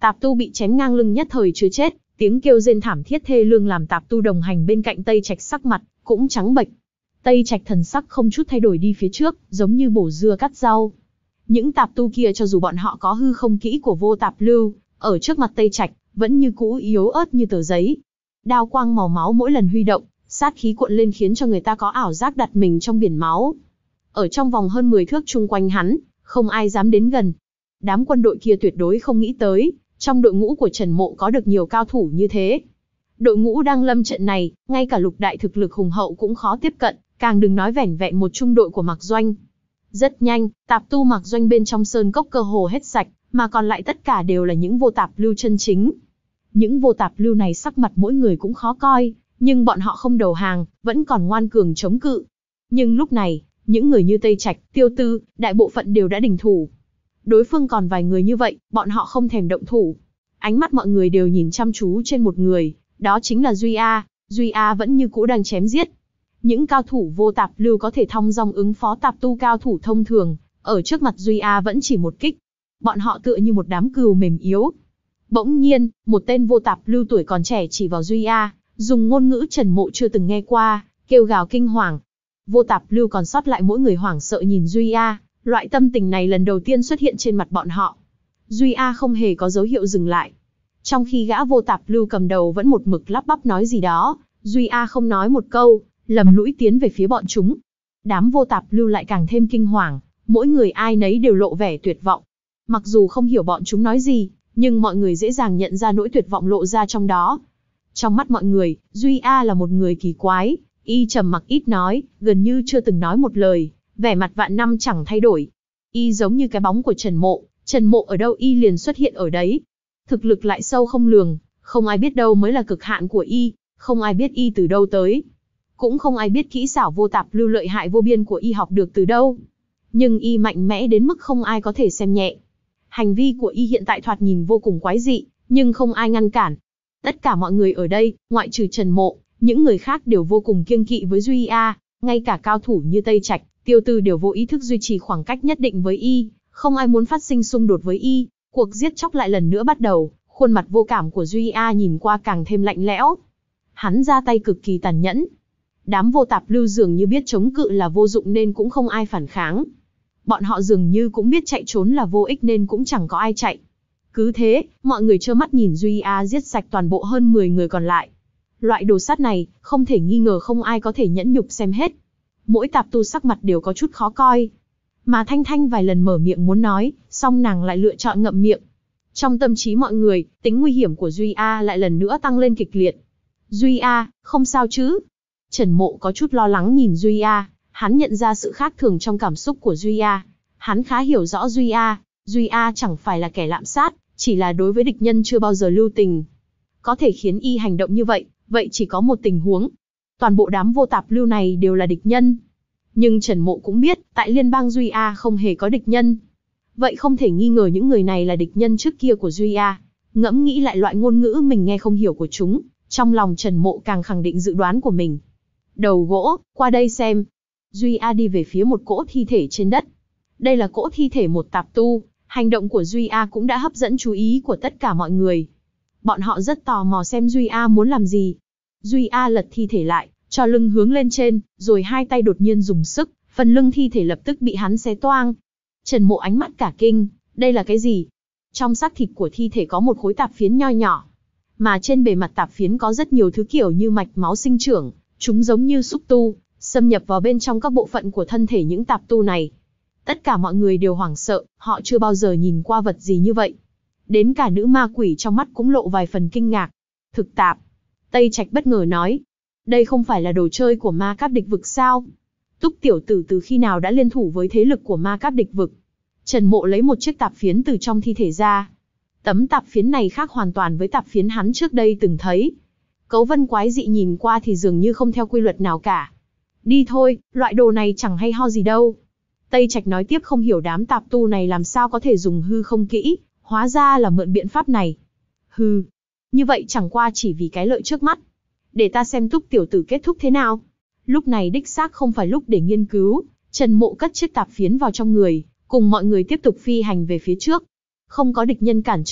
Tạp tu bị chém ngang lưng nhất thời chưa chết, tiếng kêu rên thảm thiết thê lương làm Tạp tu đồng hành bên cạnh Tây Trạch sắc mặt cũng trắng bệch. Tây Trạch thần sắc không chút thay đổi đi phía trước, giống như bổ dưa cắt rau. Những Tạp tu kia cho dù bọn họ có hư không kỹ của Vô Tạp Lưu, ở trước mặt Tây Trạch vẫn như cũ yếu ớt như tờ giấy. Đao quang màu máu mỗi lần huy động, sát khí cuộn lên khiến cho người ta có ảo giác đặt mình trong biển máu. Ở trong vòng hơn mười thước chung quanh hắn, không ai dám đến gần. Đám quân đội kia tuyệt đối không nghĩ tới, trong đội ngũ của Trần Mộ có được nhiều cao thủ như thế. Đội ngũ đang lâm trận này, ngay cả lục đại thực lực hùng hậu cũng khó tiếp cận, càng đừng nói vẻn vẹn một trung đội của Mạc Doanh. Rất nhanh, Tạp tu Mạc Doanh bên trong sơn cốc cơ hồ hết sạch, mà còn lại tất cả đều là những Vô Tạp Lưu chân chính. Những Vô Tạp Lưu này sắc mặt mỗi người cũng khó coi, nhưng bọn họ không đầu hàng, vẫn còn ngoan cường chống cự. Nhưng lúc này, những người như Tây Trạch, Tiêu Tư, đại bộ phận đều đã đình thủ. Đối phương còn vài người như vậy, bọn họ không thèm động thủ. Ánh mắt mọi người đều nhìn chăm chú trên một người, đó chính là Duy A. Duy A vẫn như cũ đang chém giết. Những cao thủ Vô Tạp Lưu có thể thong dong ứng phó Tạp tu cao thủ thông thường, ở trước mặt Duy A vẫn chỉ một kích. Bọn họ tựa như một đám cừu mềm yếu. Bỗng nhiên, một tên Vô Tạp Lưu tuổi còn trẻ chỉ vào Duy A, dùng ngôn ngữ Trần Mộ chưa từng nghe qua, kêu gào kinh hoàng. Vô Tạp Lưu còn sót lại mỗi người hoảng sợ nhìn Duy A, loại tâm tình này lần đầu tiên xuất hiện trên mặt bọn họ. Duy A không hề có dấu hiệu dừng lại. Trong khi gã Vô Tạp Lưu cầm đầu vẫn một mực lắp bắp nói gì đó, Duy A không nói một câu, lầm lũi tiến về phía bọn chúng. Đám Vô Tạp Lưu lại càng thêm kinh hoàng, mỗi người ai nấy đều lộ vẻ tuyệt vọng. Mặc dù không hiểu bọn chúng nói gì, nhưng mọi người dễ dàng nhận ra nỗi tuyệt vọng lộ ra trong đó. Trong mắt mọi người, Duy A là một người kỳ quái, y trầm mặc ít nói, gần như chưa từng nói một lời, vẻ mặt vạn năm chẳng thay đổi. Y giống như cái bóng của Trần Mộ, Trần Mộ ở đâu y liền xuất hiện ở đấy. Thực lực lại sâu không lường, không ai biết đâu mới là cực hạn của y, không ai biết y từ đâu tới. Cũng không ai biết kỹ xảo Vô Tạp Lưu lợi hại vô biên của y học được từ đâu. Nhưng y mạnh mẽ đến mức không ai có thể xem nhẹ. Hành vi của y hiện tại thoạt nhìn vô cùng quái dị, nhưng không ai ngăn cản. Tất cả mọi người ở đây, ngoại trừ Trần Mộ, những người khác đều vô cùng kiêng kỵ với Duy A, ngay cả cao thủ như Tây Trạch, Tiêu Tư đều vô ý thức duy trì khoảng cách nhất định với y, không ai muốn phát sinh xung đột với y. Cuộc giết chóc lại lần nữa bắt đầu, khuôn mặt vô cảm của Duy A nhìn qua càng thêm lạnh lẽo. Hắn ra tay cực kỳ tàn nhẫn. Đám Vô Tạp Lưu dường như biết chống cự là vô dụng nên cũng không ai phản kháng. Bọn họ dường như cũng biết chạy trốn là vô ích nên cũng chẳng có ai chạy. Cứ thế, mọi người trơ mắt nhìn Duy A giết sạch toàn bộ hơn mười người còn lại. Loại đồ sát này, không thể nghi ngờ không ai có thể nhẫn nhục xem hết. Mỗi Tạp tu sắc mặt đều có chút khó coi. Mà Thanh Thanh vài lần mở miệng muốn nói, song nàng lại lựa chọn ngậm miệng. Trong tâm trí mọi người, tính nguy hiểm của Duy A lại lần nữa tăng lên kịch liệt. Duy A, không sao chứ? Trần Mộ có chút lo lắng nhìn Duy A, hắn nhận ra sự khác thường trong cảm xúc của Duy A. Hắn khá hiểu rõ Duy A, Duy A chẳng phải là kẻ lạm sát, chỉ là đối với địch nhân chưa bao giờ lưu tình. Có thể khiến y hành động như vậy, vậy chỉ có một tình huống. Toàn bộ đám Vô Tạp Lưu này đều là địch nhân. Nhưng Trần Mộ cũng biết, tại liên bang Duy A không hề có địch nhân. Vậy không thể nghi ngờ những người này là địch nhân trước kia của Duy A. Ngẫm nghĩ lại loại ngôn ngữ mình nghe không hiểu của chúng, trong lòng Trần Mộ càng khẳng định dự đoán của mình. Đầu gỗ, qua đây xem. Duy A đi về phía một cỗ thi thể trên đất. Đây là cỗ thi thể một tạp tu, hành động của Duy A cũng đã hấp dẫn chú ý của tất cả mọi người. Bọn họ rất tò mò xem Duy A muốn làm gì. Duy A lật thi thể lại, cho lưng hướng lên trên, rồi hai tay đột nhiên dùng sức, phần lưng thi thể lập tức bị hắn xé toang. Trần Mộ ánh mắt cả kinh, đây là cái gì? Trong xác thịt của thi thể có một khối tạp phiến nho nhỏ, mà trên bề mặt tạp phiến có rất nhiều thứ kiểu như mạch máu sinh trưởng, chúng giống như xúc tu, xâm nhập vào bên trong các bộ phận của thân thể những tạp tu này. Tất cả mọi người đều hoảng sợ, họ chưa bao giờ nhìn qua vật gì như vậy. Đến cả nữ ma quỷ trong mắt cũng lộ vài phần kinh ngạc. Thực tạp. Tây Trạch bất ngờ nói. Đây không phải là đồ chơi của ma cáp địch vực sao? Túc tiểu tử từ khi nào đã liên thủ với thế lực của ma cáp địch vực? Trần Mộ lấy một chiếc tạp phiến từ trong thi thể ra. Tấm tạp phiến này khác hoàn toàn với tạp phiến hắn trước đây từng thấy. Cấu vân quái dị nhìn qua thì dường như không theo quy luật nào cả. Đi thôi, loại đồ này chẳng hay ho gì đâu. Tây Trạch nói tiếp, không hiểu đám tạp tu này làm sao có thể dùng hư không kỹ, hóa ra là mượn biện pháp này. Hừ, như vậy chẳng qua chỉ vì cái lợi trước mắt. Để ta xem Túc tiểu tử kết thúc thế nào. Lúc này đích xác không phải lúc để nghiên cứu, Trần Mộ cất chiếc tạp phiến vào trong người, cùng mọi người tiếp tục phi hành về phía trước. Không có địch nhân cản trở,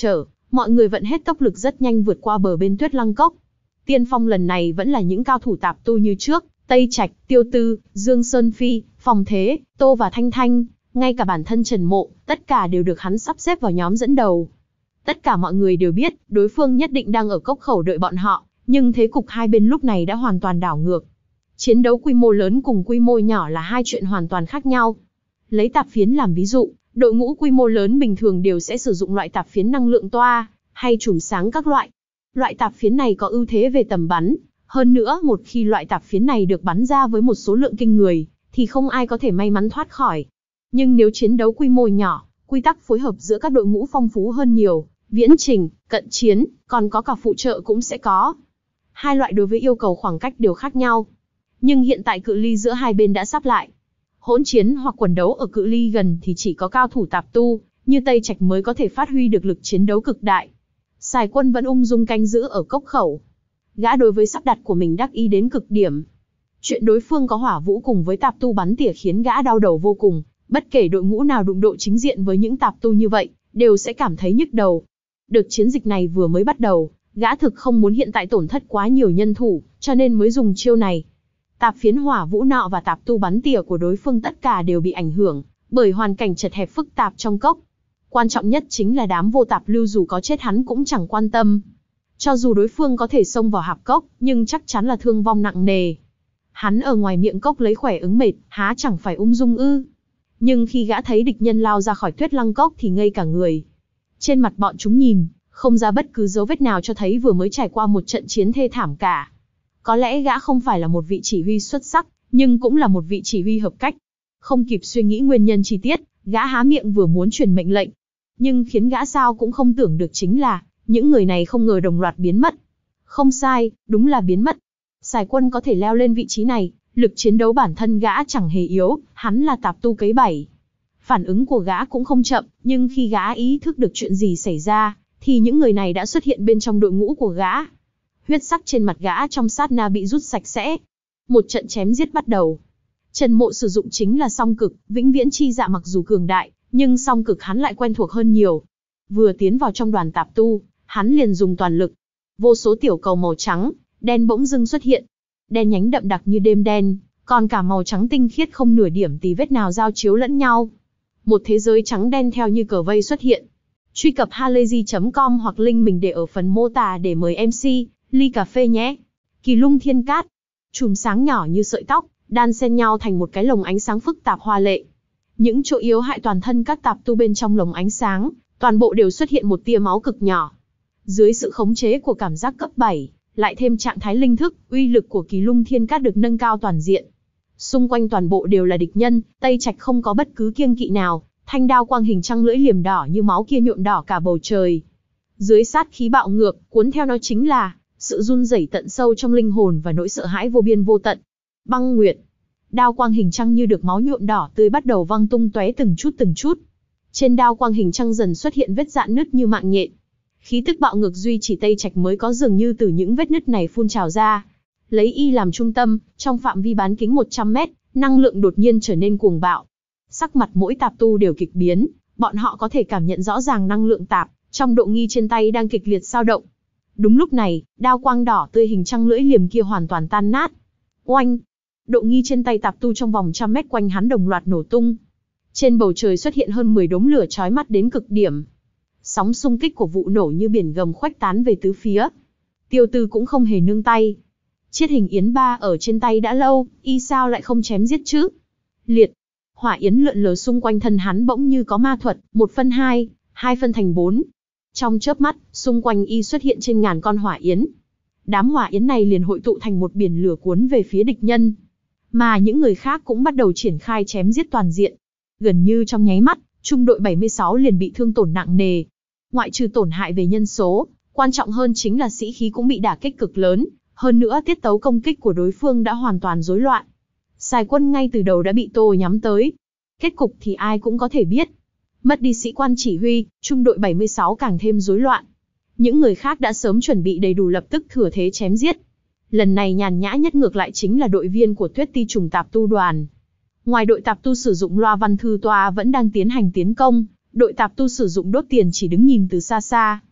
Mọi người vận hết tốc lực rất nhanh vượt qua bờ bên Tuyết Lăng Cốc. Tiên phong lần này vẫn là những cao thủ tạp tu như trước, Tây Trạch, Tiêu Tư, Dương Sơn Phi, Phong Thế, Tô và Thanh Thanh, ngay cả bản thân Trần Mộ, tất cả đều được hắn sắp xếp vào nhóm dẫn đầu. Tất cả mọi người đều biết, đối phương nhất định đang ở cốc khẩu đợi bọn họ, nhưng thế cục hai bên lúc này đã hoàn toàn đảo ngược. Chiến đấu quy mô lớn cùng quy mô nhỏ là hai chuyện hoàn toàn khác nhau. Lấy tạp phiến làm ví dụ, đội ngũ quy mô lớn bình thường đều sẽ sử dụng loại tạp phiến năng lượng toa, hay chùm sáng các loại. Loại tạp phiến này có ưu thế về tầm bắn, hơn nữa một khi loại tạp phiến này được bắn ra với một số lượng kinh người, thì không ai có thể may mắn thoát khỏi. Nhưng nếu chiến đấu quy mô nhỏ, quy tắc phối hợp giữa các đội ngũ phong phú hơn nhiều, viễn trình, cận chiến, còn có cả phụ trợ cũng sẽ có. Hai loại đối với yêu cầu khoảng cách đều khác nhau. Nhưng hiện tại cự ly giữa hai bên đã sắp lại. Hỗn chiến hoặc quần đấu ở cự ly gần thì chỉ có cao thủ tạp tu, như Tây Trạch mới có thể phát huy được lực chiến đấu cực đại. Sài Quân vẫn ung dung canh giữ ở cốc khẩu. Gã đối với sắp đặt của mình đắc ý đến cực điểm. Chuyện đối phương có hỏa vũ cùng với tạp tu bắn tỉa khiến gã đau đầu vô cùng, bất kể đội ngũ nào đụng độ chính diện với những tạp tu như vậy, đều sẽ cảm thấy nhức đầu. Đợt chiến dịch này vừa mới bắt đầu, gã thực không muốn hiện tại tổn thất quá nhiều nhân thủ, cho nên mới dùng chiêu này. Tạp phiến hỏa vũ nọ và tạp tu bắn tỉa của đối phương tất cả đều bị ảnh hưởng bởi hoàn cảnh chật hẹp phức tạp trong cốc. Quan trọng nhất chính là đám vô tạp lưu dù có chết hắn cũng chẳng quan tâm. Cho dù đối phương có thể xông vào hạp cốc, nhưng chắc chắn là thương vong nặng nề. Hắn ở ngoài miệng cốc lấy khỏe ứng mệt, há chẳng phải ung dung ư. Nhưng khi gã thấy địch nhân lao ra khỏi Tuyết Lăng Cốc thì ngây cả người. Trên mặt bọn chúng nhìn, không ra bất cứ dấu vết nào cho thấy vừa mới trải qua một trận chiến thê thảm cả. Có lẽ gã không phải là một vị chỉ huy xuất sắc, nhưng cũng là một vị chỉ huy hợp cách. Không kịp suy nghĩ nguyên nhân chi tiết, gã há miệng vừa muốn truyền mệnh lệnh. Nhưng khiến gã sao cũng không tưởng được chính là, những người này không ngờ đồng loạt biến mất. Không sai, đúng là biến mất. Sài Quân có thể leo lên vị trí này, lực chiến đấu bản thân gã chẳng hề yếu, hắn là tạp tu cấy bảy. Phản ứng của gã cũng không chậm, nhưng khi gã ý thức được chuyện gì xảy ra, thì những người này đã xuất hiện bên trong đội ngũ của gã. Huyết sắc trên mặt gã trong sát na bị rút sạch sẽ. Một trận chém giết bắt đầu. Trần Mộ sử dụng chính là song cực, vĩnh viễn chi dạ mặc dù cường đại, nhưng song cực hắn lại quen thuộc hơn nhiều. Vừa tiến vào trong đoàn tạp tu, hắn liền dùng toàn lực. Vô số tiểu cầu màu trắng, đen bỗng dưng xuất hiện. Đen nhánh đậm đặc như đêm đen, còn cả màu trắng tinh khiết không nửa điểm tì vết nào giao chiếu lẫn nhau. Một thế giới trắng đen theo như cờ vây xuất hiện. Truy cập halayzi chấm com hoặc link mình để ở phần mô tả để mời em xê, ly cà phê nhé. Kỳ lung thiên cát. Chùm sáng nhỏ như sợi tóc, đan xen nhau thành một cái lồng ánh sáng phức tạp hoa lệ. Những chỗ yếu hại toàn thân các tạp tu bên trong lồng ánh sáng, toàn bộ đều xuất hiện một tia máu cực nhỏ. Dưới sự khống chế của cảm giác cấp bảy, lại thêm trạng thái linh thức, uy lực của Kỳ Lung Thiên Cát được nâng cao toàn diện. Xung quanh toàn bộ đều là địch nhân, Tây Trạch không có bất cứ kiêng kỵ nào, thanh đao quang hình trăng lưỡi liềm đỏ như máu kia nhuộm đỏ cả bầu trời. Dưới sát khí bạo ngược, cuốn theo nó chính là sự run rẩy tận sâu trong linh hồn và nỗi sợ hãi vô biên vô tận. Băng Nguyệt. Đao quang hình trăng như được máu nhuộm đỏ tươi bắt đầu văng tung tóe từng chút từng chút. Trên đao quang hình trăng dần xuất hiện vết rạn nứt như mạng nhện. Khí tức bạo ngược duy chỉ Tây Trạch mới có dường như từ những vết nứt này phun trào ra. Lấy y làm trung tâm, trong phạm vi bán kính một trăm mét, năng lượng đột nhiên trở nên cuồng bạo. Sắc mặt mỗi tạp tu đều kịch biến, bọn họ có thể cảm nhận rõ ràng năng lượng tạp trong độ nghi trên tay đang kịch liệt dao động. Đúng lúc này, đao quang đỏ tươi hình trăng lưỡi liềm kia hoàn toàn tan nát. Oanh! Độ nghi trên tay tạp tu trong vòng trăm mét quanh hắn đồng loạt nổ tung. Trên bầu trời xuất hiện hơn mười đốm lửa chói mắt đến cực điểm. Sóng xung kích của vụ nổ như biển gầm khuếch tán về tứ phía. Tiêu Tư cũng không hề nương tay. Chiết hình yến ba ở trên tay đã lâu, y sao lại không chém giết chứ? Liệt! Hỏa yến lượn lờ xung quanh thân hắn bỗng như có ma thuật, một phân hai, hai phân thành bốn. Trong chớp mắt, xung quanh y xuất hiện trên ngàn con hỏa yến. Đám hỏa yến này liền hội tụ thành một biển lửa cuốn về phía địch nhân. Mà những người khác cũng bắt đầu triển khai chém giết toàn diện. Gần như trong nháy mắt, trung đội bảy mươi sáu liền bị thương tổn nặng nề. Ngoại trừ tổn hại về nhân số, quan trọng hơn chính là sĩ khí cũng bị đả kích cực lớn. Hơn nữa tiết tấu công kích của đối phương đã hoàn toàn rối loạn. Sài Quân ngay từ đầu đã bị Tô nhắm tới. Kết cục thì ai cũng có thể biết. Mất đi sĩ quan chỉ huy, trung đội bảy mươi sáu càng thêm rối loạn. Những người khác đã sớm chuẩn bị đầy đủ lập tức thừa thế chém giết. Lần này nhàn nhã nhất ngược lại chính là đội viên của Tuyết Ti Trùng Tạp Tu đoàn. Ngoài đội tạp tu sử dụng loa văn thư toa vẫn đang tiến hành tiến công, đội tạp tu sử dụng đốt tiền chỉ đứng nhìn từ xa xa.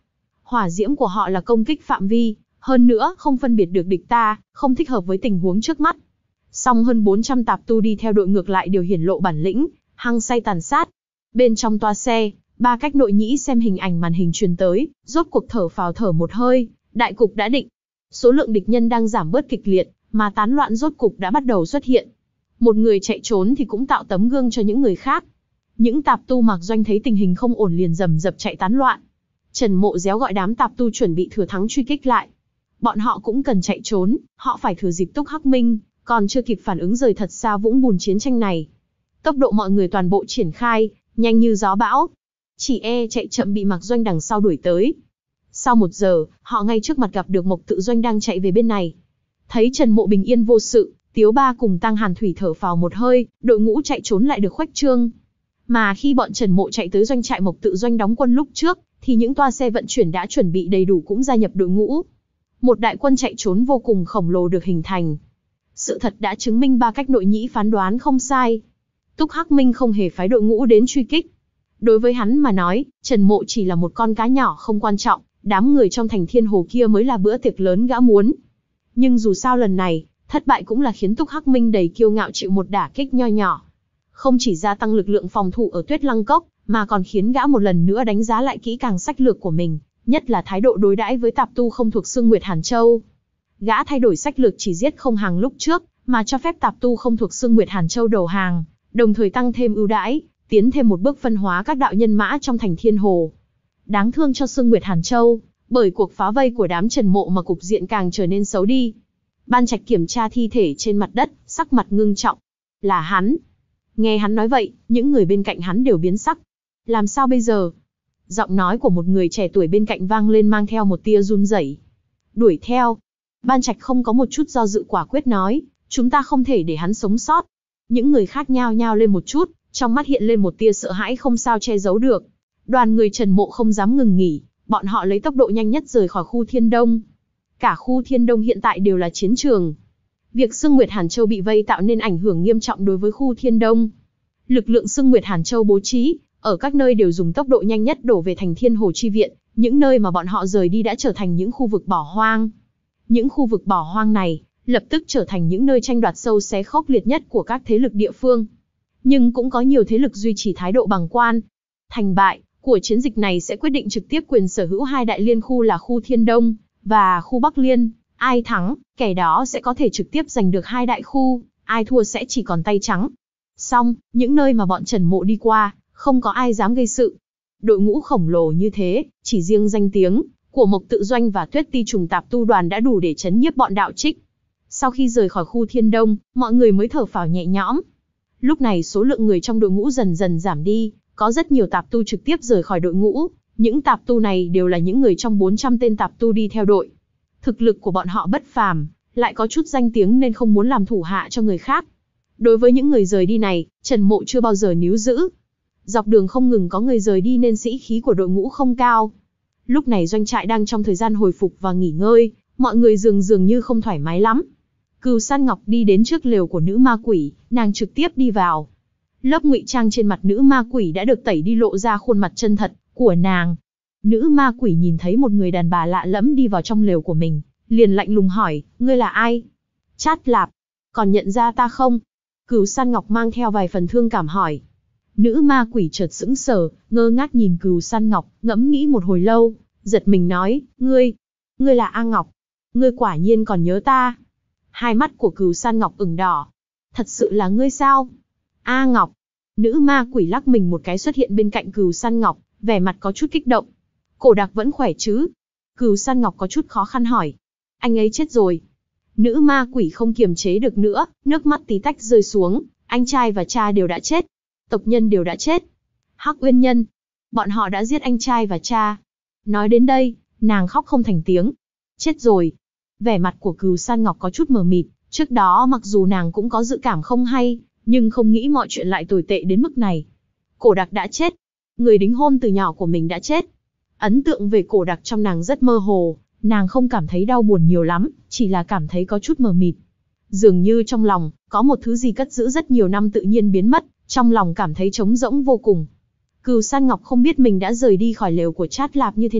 Hỏa diễm của họ là công kích phạm vi, hơn nữa không phân biệt được địch ta, không thích hợp với tình huống trước mắt. Song hơn bốn trăm tạp tu đi theo đội ngược lại đều hiển lộ bản lĩnh, hăng say tàn sát. Bên trong toa xe, ba cách nội nhĩ xem hình ảnh màn hình truyền tới, rốt cuộc thở phào thở một hơi, đại cục đã định. Số lượng địch nhân đang giảm bớt kịch liệt, mà tán loạn rốt cục đã bắt đầu xuất hiện. Một người chạy trốn thì cũng tạo tấm gương cho những người khác. Những tạp tu Mạc Doanh thấy tình hình không ổn liền rầm rập chạy tán loạn. Trần Mộ réo gọi đám tạp tu chuẩn bị thừa thắng truy kích lại. Bọn họ cũng cần chạy trốn, họ phải thừa dịp Túc Hắc Minh còn chưa kịp phản ứng rời thật xa vũng bùn chiến tranh này. Tốc độ mọi người toàn bộ triển khai, nhanh như gió bão. Chỉ e chạy chậm bị Mạc Doanh đằng sau đuổi tới. Sau một giờ, họ ngay trước mặt gặp được Mộc Tự Doanh đang chạy về bên này. Thấy Trần Mộ bình yên vô sự, Tiếu Ba cùng Tăng Hàn Thủy thở phào một hơi, đội ngũ chạy trốn lại được khuếch trương. Mà khi bọn Trần Mộ chạy tới doanh trại Mộc Tự Doanh đóng quân lúc trước, thì những toa xe vận chuyển đã chuẩn bị đầy đủ cũng gia nhập đội ngũ. Một đại quân chạy trốn vô cùng khổng lồ được hình thành. Sự thật đã chứng minh ba cách nội nhĩ phán đoán không sai. Túc Hắc Minh không hề phái đội ngũ đến truy kích. Đối với hắn mà nói, Trần Mộ chỉ là một con cá nhỏ không quan trọng, đám người trong thành Thiên Hồ kia mới là bữa tiệc lớn gã muốn. Nhưng dù sao lần này, thất bại cũng là khiến Túc Hắc Minh đầy kiêu ngạo chịu một đả kích nho nhỏ. Không chỉ gia tăng lực lượng phòng thủ ở Tuyết Lăng Cốc, mà còn khiến gã một lần nữa đánh giá lại kỹ càng sách lược của mình, nhất là thái độ đối đãi với tạp tu không thuộc Xương Nguyệt Hàn Châu. Gã thay đổi sách lược chỉ giết không hàng lúc trước, mà cho phép tạp tu không thuộc Xương Nguyệt Hàn Châu đầu hàng, đồng thời tăng thêm ưu đãi, tiến thêm một bước phân hóa các đạo nhân mã trong thành Thiên Hồ. Đáng thương cho Xương Nguyệt Hàn Châu, bởi cuộc phá vây của đám Trần Mộ mà cục diện càng trở nên xấu đi. Ban Trạch kiểm tra thi thể trên mặt đất, sắc mặt ngưng trọng. Là hắn. Nghe hắn nói vậy, những người bên cạnh hắn đều biến sắc. Làm sao bây giờ? Giọng nói của một người trẻ tuổi bên cạnh vang lên mang theo một tia run rẩy. Đuổi theo. Ban Trạch không có một chút do dự quả quyết nói, chúng ta không thể để hắn sống sót. Những người khác nhao nhao lên một chút, trong mắt hiện lên một tia sợ hãi không sao che giấu được. Đoàn người Trần Mộ không dám ngừng nghỉ, bọn họ lấy tốc độ nhanh nhất rời khỏi khu Thiên Đông. Cả khu Thiên Đông hiện tại đều là chiến trường. Việc Xương Nguyệt Hàn Châu bị vây tạo nên ảnh hưởng nghiêm trọng đối với khu Thiên Đông. Lực lượng Xương Nguyệt Hàn Châu bố trí, ở các nơi đều dùng tốc độ nhanh nhất đổ về thành Thiên Hồ chi viện, những nơi mà bọn họ rời đi đã trở thành những khu vực bỏ hoang. Những khu vực bỏ hoang này, lập tức trở thành những nơi tranh đoạt sâu xé khốc liệt nhất của các thế lực địa phương. Nhưng cũng có nhiều thế lực duy trì thái độ bằng quan. Thành bại của chiến dịch này sẽ quyết định trực tiếp quyền sở hữu hai đại liên khu là khu Thiên Đông và khu Bắc Liên. Ai thắng, kẻ đó sẽ có thể trực tiếp giành được hai đại khu, ai thua sẽ chỉ còn tay trắng. Song, những nơi mà bọn Trần Mộ đi qua, không có ai dám gây sự. Đội ngũ khổng lồ như thế, chỉ riêng danh tiếng của Mộc Tự Doanh và Tuyết Ti Trùng Tạp Tu đoàn đã đủ để chấn nhiếp bọn đạo trích. Sau khi rời khỏi khu Thiên Đông, mọi người mới thở phào nhẹ nhõm. Lúc này số lượng người trong đội ngũ dần dần giảm đi, có rất nhiều tạp tu trực tiếp rời khỏi đội ngũ. Những tạp tu này đều là những người trong bốn trăm tên tạp tu đi theo đội. Thực lực của bọn họ bất phàm, lại có chút danh tiếng nên không muốn làm thủ hạ cho người khác. Đối với những người rời đi này, Trần Mộ chưa bao giờ níu giữ. Dọc đường không ngừng có người rời đi nên sĩ khí của đội ngũ không cao. Lúc này doanh trại đang trong thời gian hồi phục và nghỉ ngơi, mọi người dường dường như không thoải mái lắm. Cừu San Ngọc đi đến trước lều của nữ ma quỷ, nàng trực tiếp đi vào. Lớp ngụy trang trên mặt nữ ma quỷ đã được tẩy đi lộ ra khuôn mặt chân thật của nàng. Nữ ma quỷ nhìn thấy một người đàn bà lạ lẫm đi vào trong lều của mình, liền lạnh lùng hỏi, ngươi là ai? Chát Lạp, còn nhận ra ta không? Cừu San Ngọc mang theo vài phần thương cảm hỏi. Nữ ma quỷ chợt sững sờ, ngơ ngác nhìn Cừu San Ngọc, ngẫm nghĩ một hồi lâu, giật mình nói, ngươi, ngươi là A Ngọc, ngươi quả nhiên còn nhớ ta. Hai mắt của Cừu San Ngọc ửng đỏ. Thật sự là ngươi sao? A Ngọc. Nữ ma quỷ lắc mình một cái xuất hiện bên cạnh Cừu San Ngọc, vẻ mặt có chút kích động. Cổ Đặc vẫn khỏe chứ? Cừu San Ngọc có chút khó khăn hỏi. Anh ấy chết rồi. Nữ ma quỷ không kiềm chế được nữa, nước mắt tí tách rơi xuống. Anh trai và cha đều đã chết. Tộc nhân đều đã chết. Hắc Uyên Nhân. Bọn họ đã giết anh trai và cha. Nói đến đây, nàng khóc không thành tiếng. Chết rồi. Vẻ mặt của Cừu San Ngọc có chút mờ mịt. Trước đó mặc dù nàng cũng có dự cảm không hay, nhưng không nghĩ mọi chuyện lại tồi tệ đến mức này. Cổ Đặc đã chết. Người đính hôn từ nhỏ của mình đã chết. Ấn tượng về Cổ Đặc trong nàng rất mơ hồ, nàng không cảm thấy đau buồn nhiều lắm, chỉ là cảm thấy có chút mờ mịt. Dường như trong lòng, có một thứ gì cất giữ rất nhiều năm tự nhiên biến mất, trong lòng cảm thấy trống rỗng vô cùng. Cừu San Ngọc không biết mình đã rời đi khỏi lều của Chát Lạp như thế nào,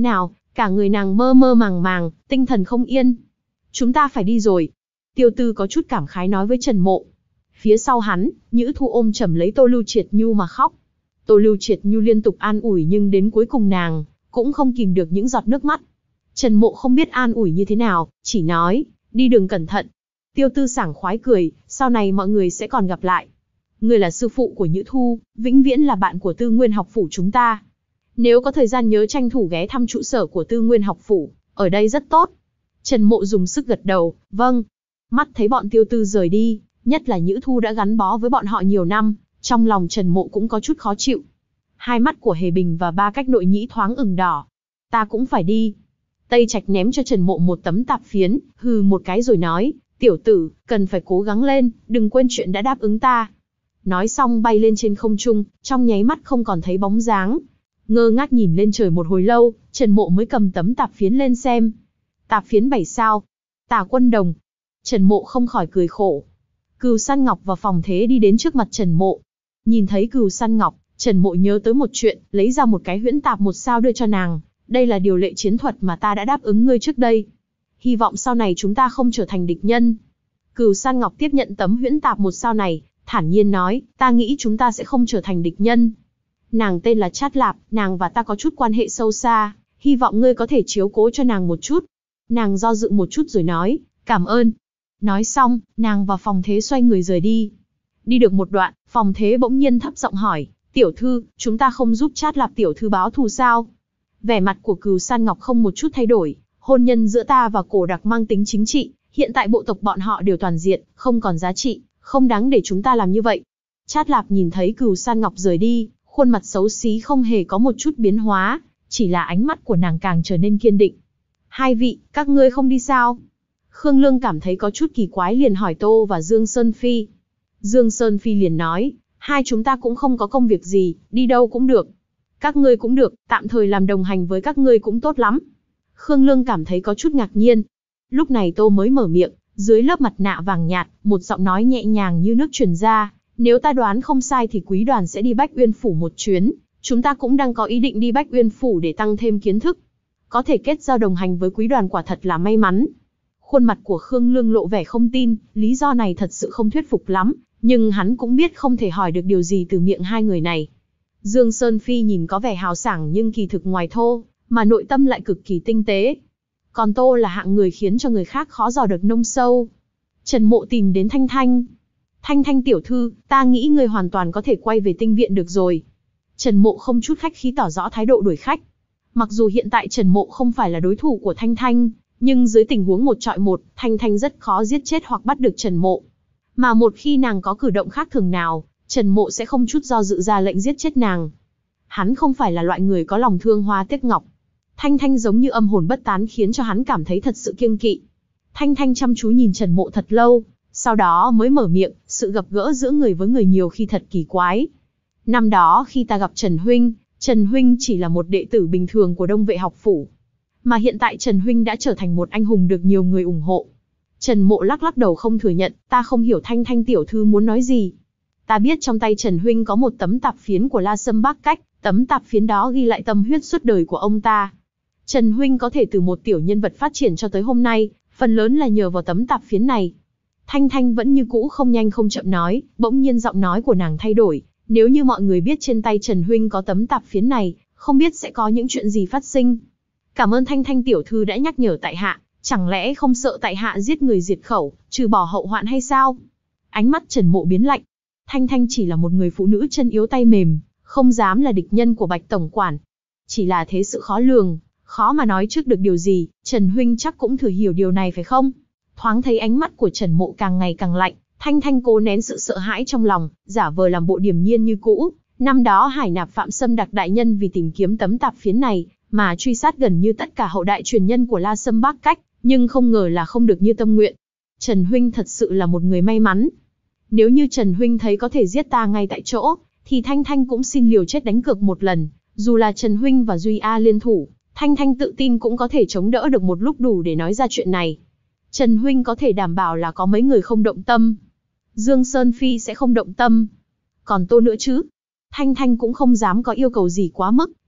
Cả người nàng mơ mơ màng màng, tinh thần không yên. Chúng ta phải đi rồi. Tiêu Tư có chút cảm khái nói với Trần Mộ. Phía sau hắn, Nhữ Thu ôm chầm lấy Tô Lưu Triệt Nhu mà khóc. Tô Lưu Triệt Nhu liên tục an ủi nhưng đến cuối cùng nàng cũng không kìm được những giọt nước mắt. Trần Mộ không biết an ủi như thế nào, chỉ nói, đi đường cẩn thận. Tiêu Tư sảng khoái cười, sau này mọi người sẽ còn gặp lại. Ngươi là sư phụ của Nhữ Thu, vĩnh viễn là bạn của Tư Nguyên học phủ chúng ta. Nếu có thời gian nhớ tranh thủ ghé thăm trụ sở của Tư Nguyên học phủ, ở đây rất tốt. Trần Mộ dùng sức gật đầu, vâng. Mắt thấy bọn Tiêu Tư rời đi, nhất là Nhữ Thu đã gắn bó với bọn họ nhiều năm, trong lòng Trần Mộ cũng có chút khó chịu. Hai mắt của Hề Bình và ba cách nội nhĩ thoáng ửng đỏ. Ta cũng phải đi. Tây Trạch ném cho Trần Mộ một tấm tạp phiến, hừ một cái rồi nói, tiểu tử, cần phải cố gắng lên, đừng quên chuyện đã đáp ứng ta. Nói xong bay lên trên không trung, trong nháy mắt không còn thấy bóng dáng. Ngơ ngác nhìn lên trời một hồi lâu, Trần Mộ mới cầm tấm tạp phiến lên xem. Tạp phiến bảy sao. Tả Quân Đồng. Trần Mộ không khỏi cười khổ. Cừu Săn Ngọc và Phòng Thế đi đến trước mặt Trần Mộ. Nhìn thấy Cừu Săn Ngọc, Trần Mộ nhớ tới một chuyện, lấy ra một cái huyễn tạp một sao đưa cho nàng. Đây là điều lệ chiến thuật mà ta đã đáp ứng ngươi trước đây. Hy vọng sau này chúng ta không trở thành địch nhân. Cừu Săn Ngọc tiếp nhận tấm huyễn tạp một sao này, thản nhiên nói, ta nghĩ chúng ta sẽ không trở thành địch nhân. Nàng tên là Trát Lạp, nàng và ta có chút quan hệ sâu xa, hy vọng ngươi có thể chiếu cố cho nàng một chút. Nàng do dự một chút rồi nói, cảm ơn. Nói xong, nàng và Phòng Thế xoay người rời đi. Đi được một đoạn, Phòng Thế bỗng nhiên thấp giọng hỏi, tiểu thư, chúng ta không giúp Trát Lạp tiểu thư báo thù sao? Vẻ mặt của Cừu Săn Ngọc không một chút thay đổi, hôn nhân giữa ta và Cổ Đặc mang tính chính trị, hiện tại bộ tộc bọn họ đều toàn diện, không còn giá trị, không đáng để chúng ta làm như vậy. Trát Lạp nhìn thấy Cừu Săn Ngọc rời đi, khuôn mặt xấu xí không hề có một chút biến hóa, chỉ là ánh mắt của nàng càng trở nên kiên định. Hai vị, các ngươi không đi sao? Khương Lương cảm thấy có chút kỳ quái liền hỏi Tô và Dương Sơn Phi. Dương Sơn Phi liền nói, hai chúng ta cũng không có công việc gì, đi đâu cũng được. Các ngươi cũng được, tạm thời làm đồng hành với các ngươi cũng tốt lắm. Khương Lương cảm thấy có chút ngạc nhiên. Lúc này Tô mới mở miệng, dưới lớp mặt nạ vàng nhạt, một giọng nói nhẹ nhàng như nước truyền ra. Nếu ta đoán không sai thì quý đoàn sẽ đi Bách Uyên Phủ một chuyến, chúng ta cũng đang có ý định đi Bách Uyên Phủ để tăng thêm kiến thức. Có thể kết giao đồng hành với quý đoàn quả thật là may mắn. Khuôn mặt của Khương Lương lộ vẻ không tin, lý do này thật sự không thuyết phục lắm, nhưng hắn cũng biết không thể hỏi được điều gì từ miệng hai người này. Dương Sơn Phi nhìn có vẻ hào sảng nhưng kỳ thực ngoài thô, mà nội tâm lại cực kỳ tinh tế. Còn Tô là hạng người khiến cho người khác khó dò được nông sâu. Trần Mộ tìm đến Thanh Thanh. Thanh Thanh tiểu thư, ta nghĩ ngươi hoàn toàn có thể quay về tinh viện được rồi. Trần Mộ không chút khách khí tỏ rõ thái độ đuổi khách. Mặc dù hiện tại Trần Mộ không phải là đối thủ của Thanh Thanh, nhưng dưới tình huống một trọi một, Thanh Thanh rất khó giết chết hoặc bắt được Trần Mộ. Mà một khi nàng có cử động khác thường nào, Trần Mộ sẽ không chút do dự ra lệnh giết chết nàng. Hắn không phải là loại người có lòng thương hoa tiếc ngọc. Thanh Thanh giống như âm hồn bất tán khiến cho hắn cảm thấy thật sự kiêng kỵ. Thanh Thanh chăm chú nhìn Trần Mộ thật lâu, sau đó mới mở miệng, sự gặp gỡ giữa người với người nhiều khi thật kỳ quái. Năm đó khi ta gặp Trần Huynh, Trần Huynh chỉ là một đệ tử bình thường của Đông Vệ học phủ. Mà hiện tại Trần Huynh đã trở thành một anh hùng được nhiều người ủng hộ. Trần Mộ lắc lắc đầu không thừa nhận, ta không hiểu Thanh Thanh tiểu thư muốn nói gì. Ta biết trong tay Trần Huynh có một tấm tạp phiến của La Sâm Bác Cách, tấm tạp phiến đó ghi lại tâm huyết suốt đời của ông ta. Trần Huynh có thể từ một tiểu nhân vật phát triển cho tới hôm nay, phần lớn là nhờ vào tấm tạp phiến này. Thanh Thanh vẫn như cũ không nhanh không chậm nói, bỗng nhiên giọng nói của nàng thay đổi. Nếu như mọi người biết trên tay Trần Huynh có tấm tạp phiến này, không biết sẽ có những chuyện gì phát sinh. Cảm ơn Thanh Thanh tiểu thư đã nhắc nhở tại hạ, chẳng lẽ không sợ tại hạ giết người diệt khẩu, trừ bỏ hậu hoạn hay sao? Ánh mắt Trần Mộ biến lạnh. Thanh Thanh chỉ là một người phụ nữ chân yếu tay mềm, không dám là địch nhân của Bạch tổng quản. Chỉ là thế sự khó lường, khó mà nói trước được điều gì, Trần Huynh chắc cũng thừa hiểu điều này phải không? Thoáng thấy ánh mắt của Trần Mộ càng ngày càng lạnh, Thanh Thanh cố nén sự sợ hãi trong lòng, giả vờ làm bộ điềm nhiên như cũ. Năm đó Hải Nạp Phạm Sâm Đặc đại nhân vì tìm kiếm tấm tạp phiến này, mà truy sát gần như tất cả hậu đại truyền nhân của La Sâm Bác Cách, nhưng không ngờ là không được như tâm nguyện. Trần Huynh thật sự là một người may mắn. Nếu như Trần Huynh thấy có thể giết ta ngay tại chỗ, thì Thanh Thanh cũng xin liều chết đánh cược một lần. Dù là Trần Huynh và Duy A liên thủ, Thanh Thanh tự tin cũng có thể chống đỡ được một lúc đủ để nói ra chuyện này. Trần Huynh có thể đảm bảo là có mấy người không động tâm. Dương Sơn Phi sẽ không động tâm. Còn Tô nữa chứ? Thanh Thanh cũng không dám có yêu cầu gì quá mức,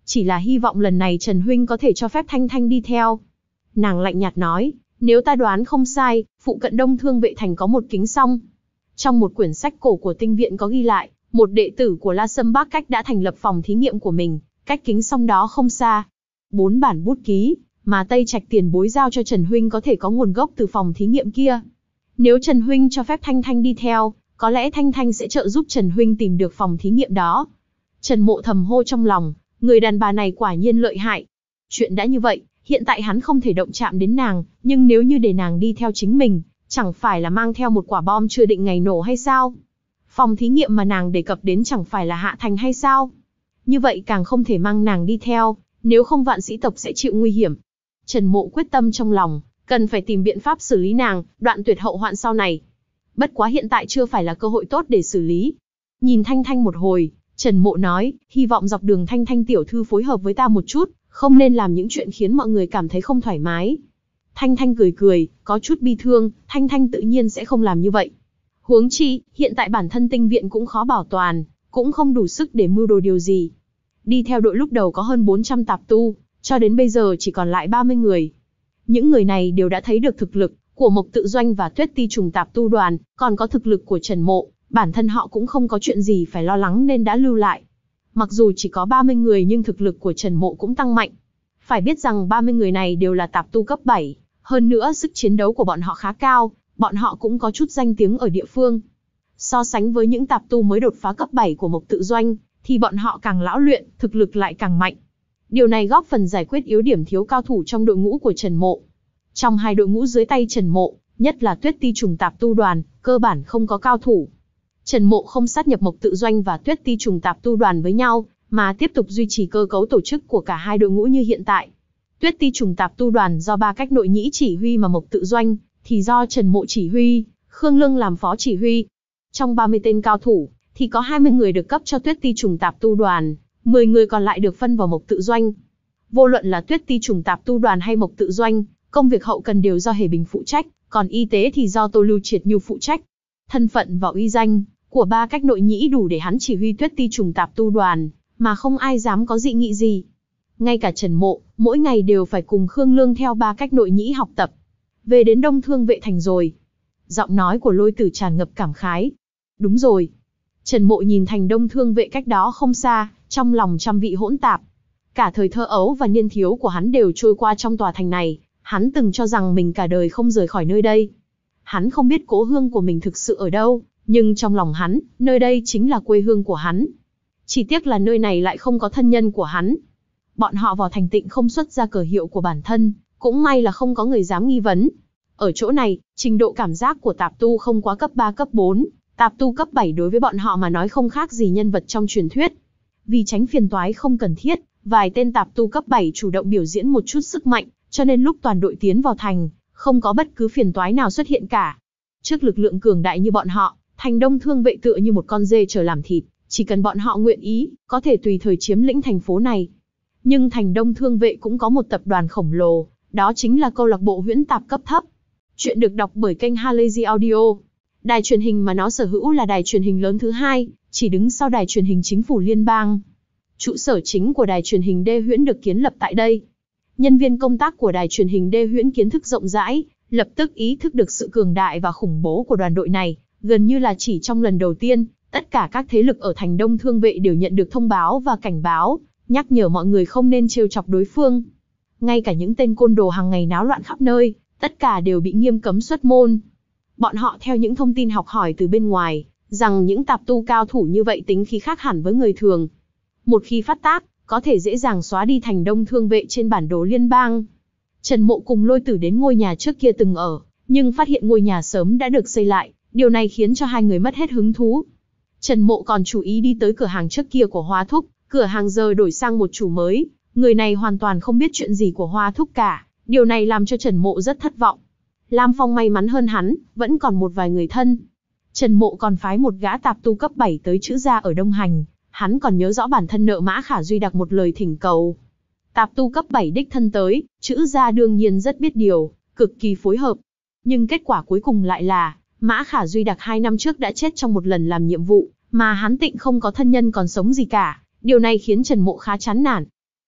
Chỉ là hy vọng lần này Trần Huynh có thể cho phép Thanh Thanh đi theo. Nàng lạnh nhạt nói, nếu ta đoán không sai, phụ cận Đông Thương Vệ Thành có một kính song. Trong một quyển sách cổ của tinh viện có ghi lại, một đệ tử của La Sâm Bắc Cách đã thành lập phòng thí nghiệm của mình, cách kính song đó không xa. Bốn bản bút ký, mà Tây Trạch tiền bối giao cho Trần Huynh có thể có nguồn gốc từ phòng thí nghiệm kia. Nếu Trần Huynh cho phép Thanh Thanh đi theo, có lẽ Thanh Thanh sẽ trợ giúp Trần Huynh tìm được phòng thí nghiệm đó. Trần Mộ thầm hô trong lòng, người đàn bà này quả nhiên lợi hại. Chuyện đã như vậy, hiện tại hắn không thể động chạm đến nàng, nhưng nếu như để nàng đi theo chính mình, chẳng phải là mang theo một quả bom chưa định ngày nổ hay sao? Phòng thí nghiệm mà nàng đề cập đến chẳng phải là Hạ Thành hay sao? Như vậy càng không thể mang nàng đi theo, nếu không vạn sĩ tộc sẽ chịu nguy hiểm. Trần Mộ quyết tâm trong lòng, cần phải tìm biện pháp xử lý nàng, đoạn tuyệt hậu hoạn sau này. Bất quá hiện tại chưa phải là cơ hội tốt để xử lý. Nhìn Thanh Thanh một hồi, Trần Mộ nói, hy vọng dọc đường Thanh Thanh tiểu thư phối hợp với ta một chút, không nên làm những chuyện khiến mọi người cảm thấy không thoải mái. Thanh Thanh cười cười, có chút bi thương, Thanh Thanh tự nhiên sẽ không làm như vậy. Huống chi, hiện tại bản thân tinh viện cũng khó bảo toàn, cũng không đủ sức để mưu đồ điều gì. Đi theo đội lúc đầu có hơn bốn trăm tạp tu, cho đến bây giờ chỉ còn lại ba mươi người. Những người này đều đã thấy được thực lực của Mộc Tự Doanh và Tuyết Ti Trùng tạp tu đoàn, còn có thực lực của Trần Mộ, bản thân họ cũng không có chuyện gì phải lo lắng nên đã lưu lại. Mặc dù chỉ có ba mươi người nhưng thực lực của Trần Mộ cũng tăng mạnh. Phải biết rằng ba mươi người này đều là tạp tu cấp bảy, hơn nữa sức chiến đấu của bọn họ khá cao, bọn họ cũng có chút danh tiếng ở địa phương. So sánh với những tạp tu mới đột phá cấp bảy của Mộc Tự Doanh, thì bọn họ càng lão luyện, thực lực lại càng mạnh. Điều này góp phần giải quyết yếu điểm thiếu cao thủ trong đội ngũ của Trần Mộ. Trong hai đội ngũ dưới tay Trần Mộ, nhất là Tuyết Ti Trùng tạp tu đoàn, cơ bản không có cao thủ. Trần Mộ không sát nhập Mộc Tự Doanh và Tuyết Ti Trùng tạp tu đoàn với nhau, mà tiếp tục duy trì cơ cấu tổ chức của cả hai đội ngũ như hiện tại. Tuyết Ti Trùng tạp tu đoàn do ba cách nội nhĩ chỉ huy mà Mộc Tự Doanh thì do Trần Mộ chỉ huy, Khương Lương làm phó chỉ huy. Trong ba mươi tên cao thủ, thì có hai mươi người được cấp cho Tuyết Ti Trùng tạp tu đoàn, mười người còn lại được phân vào Mộc Tự Doanh. Vô luận là Tuyết Ti Trùng tạp tu đoàn hay Mộc Tự Doanh, công việc hậu cần đều do Hề Bình phụ trách, còn y tế thì do Tô Lưu Triệt Nhu phụ trách. Thân phận và uy danh của ba cách nội nhĩ đủ để hắn chỉ huy Tuyết Ti Trùng tạp tu đoàn, mà không ai dám có dị nghị gì. Ngay cả Trần Mộ, mỗi ngày đều phải cùng Khương Lương theo ba cách nội nhĩ học tập. Về đến Đông Thương Vệ Thành rồi. Giọng nói của Lôi Tử tràn ngập cảm khái. Đúng rồi. Trần Mộ nhìn thành Đông Thương Vệ cách đó không xa, trong lòng trăm vị hỗn tạp. Cả thời thơ ấu và niên thiếu của hắn đều trôi qua trong tòa thành này, hắn từng cho rằng mình cả đời không rời khỏi nơi đây. Hắn không biết cố hương của mình thực sự ở đâu, nhưng trong lòng hắn, nơi đây chính là quê hương của hắn. Chỉ tiếc là nơi này lại không có thân nhân của hắn. Bọn họ vào thành Tịnh không xuất ra cờ hiệu của bản thân, cũng may là không có người dám nghi vấn. Ở chỗ này, trình độ cảm giác của tạp tu không quá cấp ba cấp bốn, tạp tu cấp bảy đối với bọn họ mà nói không khác gì nhân vật trong truyền thuyết. Vì tránh phiền toái không cần thiết, vài tên tạp tu cấp bảy chủ động biểu diễn một chút sức mạnh, cho nên lúc toàn đội tiến vào thành, không có bất cứ phiền toái nào xuất hiện cả. Trước lực lượng cường đại như bọn họ, thành Đông Thương Vệ tựa như một con dê chờ làm thịt, chỉ cần bọn họ nguyện ý, có thể tùy thời chiếm lĩnh thành phố này. Nhưng thành Đông Thương Vệ cũng có một tập đoàn khổng lồ, đó chính là câu lạc bộ huyễn tạp cấp thấp. Chuyện được đọc bởi kênh Halazy Audio. Đài truyền hình mà nó sở hữu là đài truyền hình lớn thứ hai, chỉ đứng sau đài truyền hình chính phủ liên bang. Trụ sở chính của đài truyền hình Đê Huyễn được kiến lập tại đây. Nhân viên công tác của đài truyền hình Đê Huyễn kiến thức rộng rãi, lập tức ý thức được sự cường đại và khủng bố của đoàn đội này. Gần như là chỉ trong lần đầu tiên, tất cả các thế lực ở thành Đông Thương Vệ đều nhận được thông báo và cảnh báo, nhắc nhở mọi người không nên trêu chọc đối phương. Ngay cả những tên côn đồ hàng ngày náo loạn khắp nơi, tất cả đều bị nghiêm cấm xuất môn. Bọn họ theo những thông tin học hỏi từ bên ngoài, rằng những tạp tu cao thủ như vậy tính khí khác hẳn với người thường. Một khi phát tác, có thể dễ dàng xóa đi thành Đông Thương Vệ trên bản đồ liên bang. Trần Mộ cùng Lôi Tử đến ngôi nhà trước kia từng ở, nhưng phát hiện ngôi nhà sớm đã được xây lại, điều này khiến cho hai người mất hết hứng thú. Trần Mộ còn chú ý đi tới cửa hàng trước kia của Hoa Thúc, cửa hàng giờ đổi sang một chủ mới, người này hoàn toàn không biết chuyện gì của Hoa Thúc cả, điều này làm cho Trần Mộ rất thất vọng. Lam Phong may mắn hơn hắn, vẫn còn một vài người thân. Trần Mộ còn phái một gã tạp tu cấp bảy tới chữ gia ở Đông Hành, hắn còn nhớ rõ bản thân nợ Mã Khả Duy đặt một lời thỉnh cầu. Tạp tu cấp bảy đích thân tới, chữ gia đương nhiên rất biết điều, cực kỳ phối hợp. Nhưng kết quả cuối cùng lại là, Mã Khả Duy đặc hai năm trước đã chết trong một lần làm nhiệm vụ, mà hắn Tịnh không có thân nhân còn sống gì cả, điều này khiến Trần Mộ khá chán nản.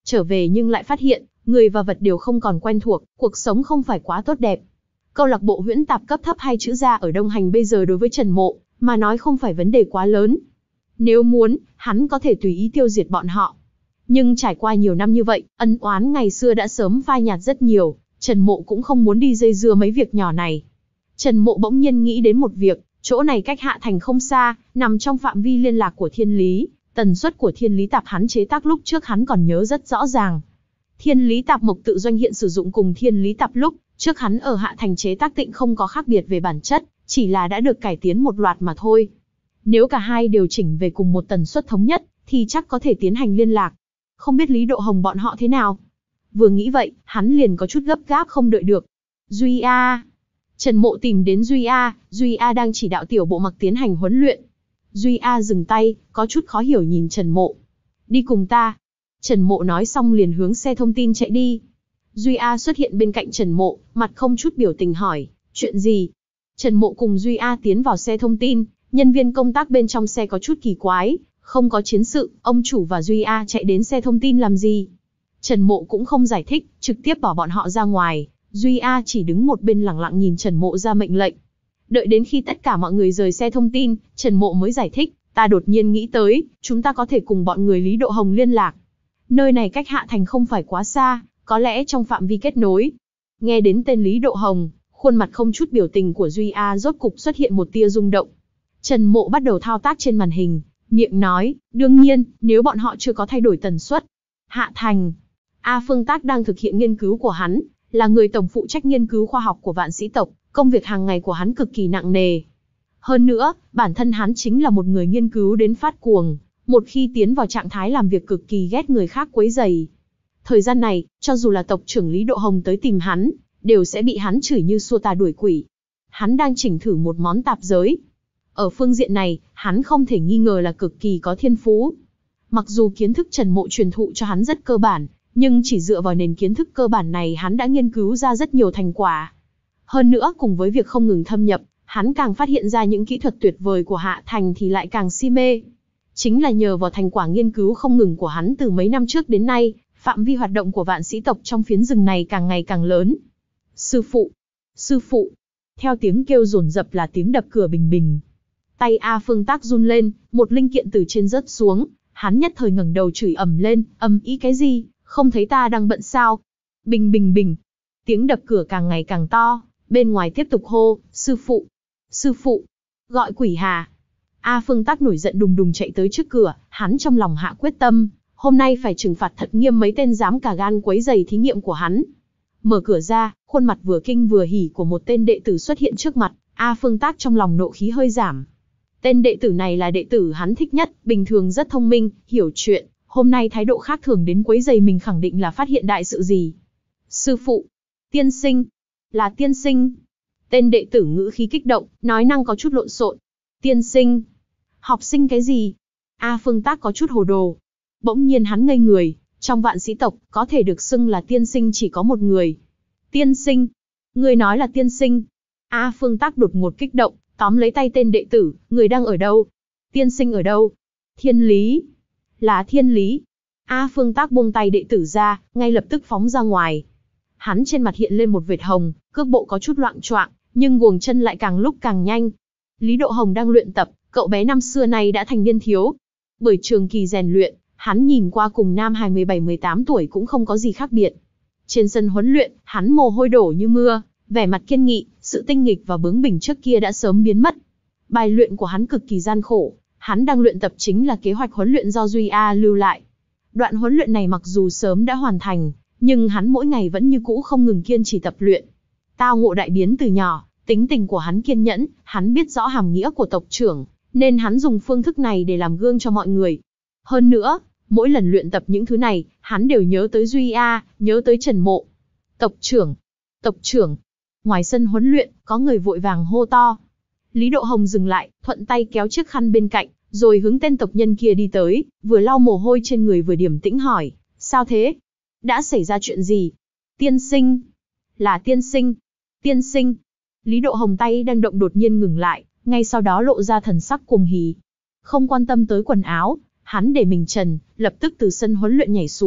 Trở về nhưng lại phát hiện, người và vật đều không còn quen thuộc, cuộc sống không phải quá tốt đẹp. Câu lạc bộ huyễn tạp cấp thấp hai chữ gia ở Đông Hành bây giờ đối với Trần Mộ, mà nói không phải vấn đề quá lớn. Nếu muốn, hắn có thể tùy ý tiêu diệt bọn họ. Nhưng trải qua nhiều năm như vậy, ân oán ngày xưa đã sớm phai nhạt rất nhiều, Trần Mộ cũng không muốn đi dây dưa mấy việc nhỏ này. Trần Mộ bỗng nhiên nghĩ đến một việc, chỗ này cách Hạ Thành không xa, nằm trong phạm vi liên lạc của Thiên Lý, tần suất của Thiên Lý Tạp hắn chế tác lúc trước hắn còn nhớ rất rõ ràng. Thiên Lý Tạp Mộc tự doanh hiện sử dụng cùng Thiên Lý Tạp lúc trước hắn ở Hạ Thành chế tác tịnh không có khác biệt về bản chất, chỉ là đã được cải tiến một loạt mà thôi. Nếu cả hai điều chỉnh về cùng một tần suất thống nhất, thì chắc có thể tiến hành liên lạc. Không biết Lý Độ Hồng bọn họ thế nào? Vừa nghĩ vậy, hắn liền có chút gấp gáp không đợi được. Duy A. Trần Mộ tìm đến Duy A, Duy A đang chỉ đạo tiểu bộ mặc tiến hành huấn luyện. Duy A dừng tay, có chút khó hiểu nhìn Trần Mộ. Đi cùng ta. Trần Mộ nói xong liền hướng xe thông tin chạy đi. Duy A xuất hiện bên cạnh Trần Mộ, mặt không chút biểu tình hỏi, chuyện gì? Trần Mộ cùng Duy A tiến vào xe thông tin, nhân viên công tác bên trong xe có chút kỳ quái, không có chiến sự, ông chủ và Duy A chạy đến xe thông tin làm gì? Trần Mộ cũng không giải thích, trực tiếp bỏ bọn họ ra ngoài, Duy A chỉ đứng một bên lặng lặng nhìn Trần Mộ ra mệnh lệnh. Đợi đến khi tất cả mọi người rời xe thông tin, Trần Mộ mới giải thích, ta đột nhiên nghĩ tới, chúng ta có thể cùng bọn người Lý Độ Hồng liên lạc. Nơi này cách Hạ Thành không phải quá xa, có lẽ trong phạm vi kết nối. Nghe đến tên Lý Độ Hồng, khuôn mặt không chút biểu tình của Duy A rốt cục xuất hiện một tia rung động. Trần Mộ bắt đầu thao tác trên màn hình, miệng nói, đương nhiên, nếu bọn họ chưa có thay đổi tần suất. Hạ Thành. A Phương Tác đang thực hiện nghiên cứu của hắn, là người tổng phụ trách nghiên cứu khoa học của Vạn Sĩ tộc, công việc hàng ngày của hắn cực kỳ nặng nề. Hơn nữa, bản thân hắn chính là một người nghiên cứu đến phát cuồng, một khi tiến vào trạng thái làm việc cực kỳ ghét người khác quấy rầy. Thời gian này, cho dù là tộc trưởng Lý Độ Hồng tới tìm hắn, đều sẽ bị hắn chửi như xua tà đuổi quỷ. Hắn đang chỉnh thử một món tạp giới. Ở phương diện này, hắn không thể nghi ngờ là cực kỳ có thiên phú. Mặc dù kiến thức Trần Mộ truyền thụ cho hắn rất cơ bản, nhưng chỉ dựa vào nền kiến thức cơ bản này hắn đã nghiên cứu ra rất nhiều thành quả. Hơn nữa cùng với việc không ngừng thâm nhập, hắn càng phát hiện ra những kỹ thuật tuyệt vời của Hạ Thành thì lại càng si mê. Chính là nhờ vào thành quả nghiên cứu không ngừng của hắn từ mấy năm trước đến nay, phạm vi hoạt động của Vạn Sĩ tộc trong phiến rừng này càng ngày càng lớn. Sư phụ! Sư phụ! Theo tiếng kêu dồn dập là tiếng đập cửa bình bình. Tay A Phương Tác run lên, một linh kiện từ trên rớt xuống, hắn nhất thời ngẩng đầu chửi ầm lên, ầm ý cái gì, không thấy ta đang bận sao? Bình bình bình. Tiếng đập cửa càng ngày càng to, bên ngoài tiếp tục hô, sư phụ! Sư phụ! Gọi quỷ hà! A Phương Tác nổi giận đùng đùng chạy tới trước cửa, hắn trong lòng hạ quyết tâm, hôm nay phải trừng phạt thật nghiêm mấy tên dám cả gan quấy rầy thí nghiệm của hắn. Mở cửa ra, khuôn mặt vừa kinh vừa hỉ của một tên đệ tử xuất hiện trước mặt, A Phương Tác trong lòng nộ khí hơi giảm. Tên đệ tử này là đệ tử hắn thích nhất, bình thường rất thông minh, hiểu chuyện, hôm nay thái độ khác thường đến quấy rầy mình khẳng định là phát hiện đại sự gì. Sư phụ! Tiên sinh! Là tiên sinh! Tên đệ tử ngữ khí kích động, nói năng có chút lộn xộn. Tiên sinh! Học sinh cái gì? A Phương Tác có chút hồ đồ. Bỗng nhiên hắn ngây người, trong Vạn Sĩ tộc, có thể được xưng là tiên sinh chỉ có một người. Tiên sinh! Người nói là tiên sinh! A Phương Tác đột ngột kích động, tóm lấy tay tên đệ tử, người đang ở đâu? Tiên sinh ở đâu? Thiên Lý! Là Thiên Lý! A Phương Tác buông tay đệ tử ra, ngay lập tức phóng ra ngoài. Hắn trên mặt hiện lên một vệt hồng, cước bộ có chút loạng choạng, nhưng guồng chân lại càng lúc càng nhanh. Lý Độ Hồng đang luyện tập, cậu bé năm xưa nay đã thành niên thiếu. Bởi trường kỳ rèn luyện, hắn nhìn qua cùng nam hài mười bảy mười tám tuổi cũng không có gì khác biệt. Trên sân huấn luyện, hắn mồ hôi đổ như mưa, vẻ mặt kiên nghị, sự tinh nghịch và bướng bỉnh trước kia đã sớm biến mất. Bài luyện của hắn cực kỳ gian khổ, hắn đang luyện tập chính là kế hoạch huấn luyện do Duy A lưu lại. Đoạn huấn luyện này mặc dù sớm đã hoàn thành, nhưng hắn mỗi ngày vẫn như cũ không ngừng kiên trì tập luyện. Tao ngộ đại biến từ nhỏ, tính tình của hắn kiên nhẫn, hắn biết rõ hàm nghĩa của tộc trưởng, nên hắn dùng phương thức này để làm gương cho mọi người. Hơn nữa, mỗi lần luyện tập những thứ này, hắn đều nhớ tới Duy A, nhớ tới Trần Mộ. Tộc trưởng! Tộc trưởng! Ngoài sân huấn luyện, có người vội vàng hô to. Lý Độ Hồng dừng lại, thuận tay kéo chiếc khăn bên cạnh, rồi hướng tên tộc nhân kia đi tới, vừa lau mồ hôi trên người vừa điềm tĩnh hỏi, sao thế? Đã xảy ra chuyện gì? Tiên sinh! Là tiên sinh! Tiên sinh! Lý Độ Hồng tay đang động đột nhiên ngừng lại, ngay sau đó lộ ra thần sắc cuồng hỉ. Không quan tâm tới quần áo, hắn để mình trần, lập tức từ sân huấn luyện nhảy xuống,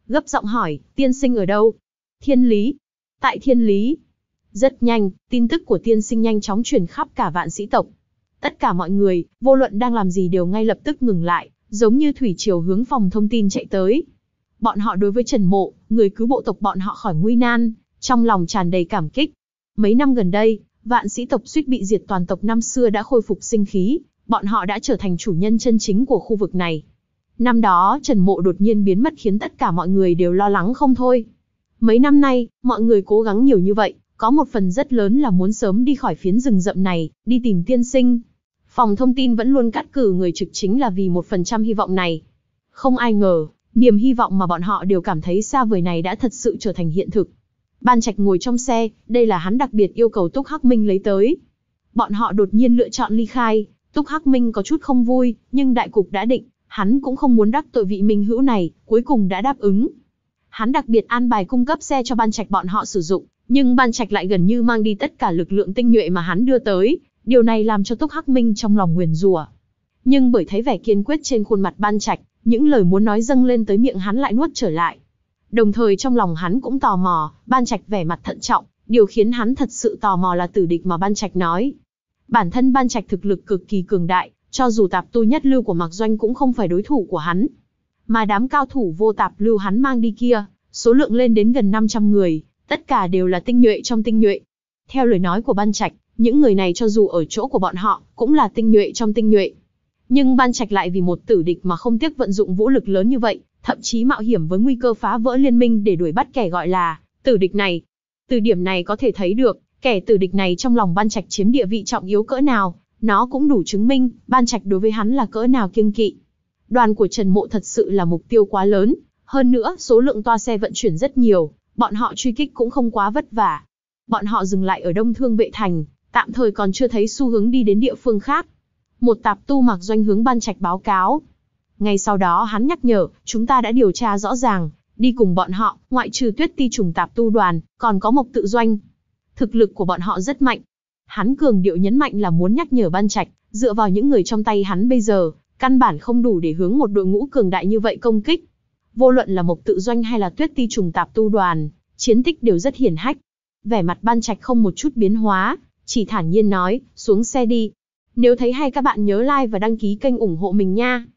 gấp giọng hỏi, tiên sinh ở đâu? Thiên Lý. Tại Thiên Lý. Rất nhanh, tin tức của tiên sinh nhanh chóng truyền khắp cả Vạn Sĩ tộc. Tất cả mọi người, vô luận đang làm gì đều ngay lập tức ngừng lại, giống như thủy triều hướng phòng thông tin chạy tới. Bọn họ đối với Trần Mộ, người cứu bộ tộc bọn họ khỏi nguy nan, trong lòng tràn đầy cảm kích. Mấy năm gần đây, Vạn Sĩ tộc suýt bị diệt toàn tộc năm xưa đã khôi phục sinh khí, bọn họ đã trở thành chủ nhân chân chính của khu vực này. Năm đó, Trần Mộ đột nhiên biến mất khiến tất cả mọi người đều lo lắng không thôi. Mấy năm nay, mọi người cố gắng nhiều như vậy, có một phần rất lớn là muốn sớm đi khỏi phiến rừng rậm này, đi tìm tiên sinh. Phòng thông tin vẫn luôn cắt cử người trực chính là vì một phần trăm hy vọng này. Không ai ngờ, niềm hy vọng mà bọn họ đều cảm thấy xa vời này đã thật sự trở thành hiện thực. Ban Trạch ngồi trong xe, đây là hắn đặc biệt yêu cầu Túc Hắc Minh lấy tới. Bọn họ đột nhiên lựa chọn ly khai, Túc Hắc Minh có chút không vui, nhưng đại cục đã định, hắn cũng không muốn đắc tội vị minh hữu này, cuối cùng đã đáp ứng. Hắn đặc biệt an bài cung cấp xe cho Ban Trạch bọn họ sử dụng, nhưng Ban Trạch lại gần như mang đi tất cả lực lượng tinh nhuệ mà hắn đưa tới, điều này làm cho Túc Hắc Minh trong lòng nguyền rủa. Nhưng bởi thấy vẻ kiên quyết trên khuôn mặt Ban Trạch, những lời muốn nói dâng lên tới miệng hắn lại nuốt trở lại. Đồng thời trong lòng hắn cũng tò mò, Ban Trạch vẻ mặt thận trọng, điều khiến hắn thật sự tò mò là tử địch mà Ban Trạch nói. Bản thân Ban Trạch thực lực cực kỳ cường đại, cho dù tạp tu nhất lưu của Mạc Doanh cũng không phải đối thủ của hắn. Mà đám cao thủ vô tạp lưu hắn mang đi kia, số lượng lên đến gần năm trăm người, tất cả đều là tinh nhuệ trong tinh nhuệ. Theo lời nói của Ban Trạch, những người này cho dù ở chỗ của bọn họ, cũng là tinh nhuệ trong tinh nhuệ. Nhưng Ban Trạch lại vì một tử địch mà không tiếc vận dụng vũ lực lớn như vậy, thậm chí mạo hiểm với nguy cơ phá vỡ liên minh để đuổi bắt kẻ gọi là tử địch này. Từ điểm này có thể thấy được, kẻ tử địch này trong lòng Ban Trạch chiếm địa vị trọng yếu cỡ nào, nó cũng đủ chứng minh, Ban Trạch đối với hắn là cỡ nào kiêng kỵ. Đoàn của Trần Mộ thật sự là mục tiêu quá lớn, hơn nữa số lượng toa xe vận chuyển rất nhiều, bọn họ truy kích cũng không quá vất vả. Bọn họ dừng lại ở Đông Thương Vệ Thành, tạm thời còn chưa thấy xu hướng đi đến địa phương khác. Một tạp tu Mạc Doanh hướng Ban Trạch báo cáo. Ngay sau đó hắn nhắc nhở, chúng ta đã điều tra rõ ràng, đi cùng bọn họ, ngoại trừ Tuyết Ti trùng tạp tu đoàn, còn có Mộc Tự Doanh. Thực lực của bọn họ rất mạnh. Hắn cường điệu nhấn mạnh là muốn nhắc nhở Ban Trạch, dựa vào những người trong tay hắn bây giờ, căn bản không đủ để hướng một đội ngũ cường đại như vậy công kích. Vô luận là Mộc Tự Doanh hay là Tuyết Ti trùng tạp tu đoàn, chiến tích đều rất hiển hách. Vẻ mặt Ban Trạch không một chút biến hóa, chỉ thản nhiên nói, xuống xe đi. Nếu thấy hay các bạn nhớ like và đăng ký kênh ủng hộ mình nha.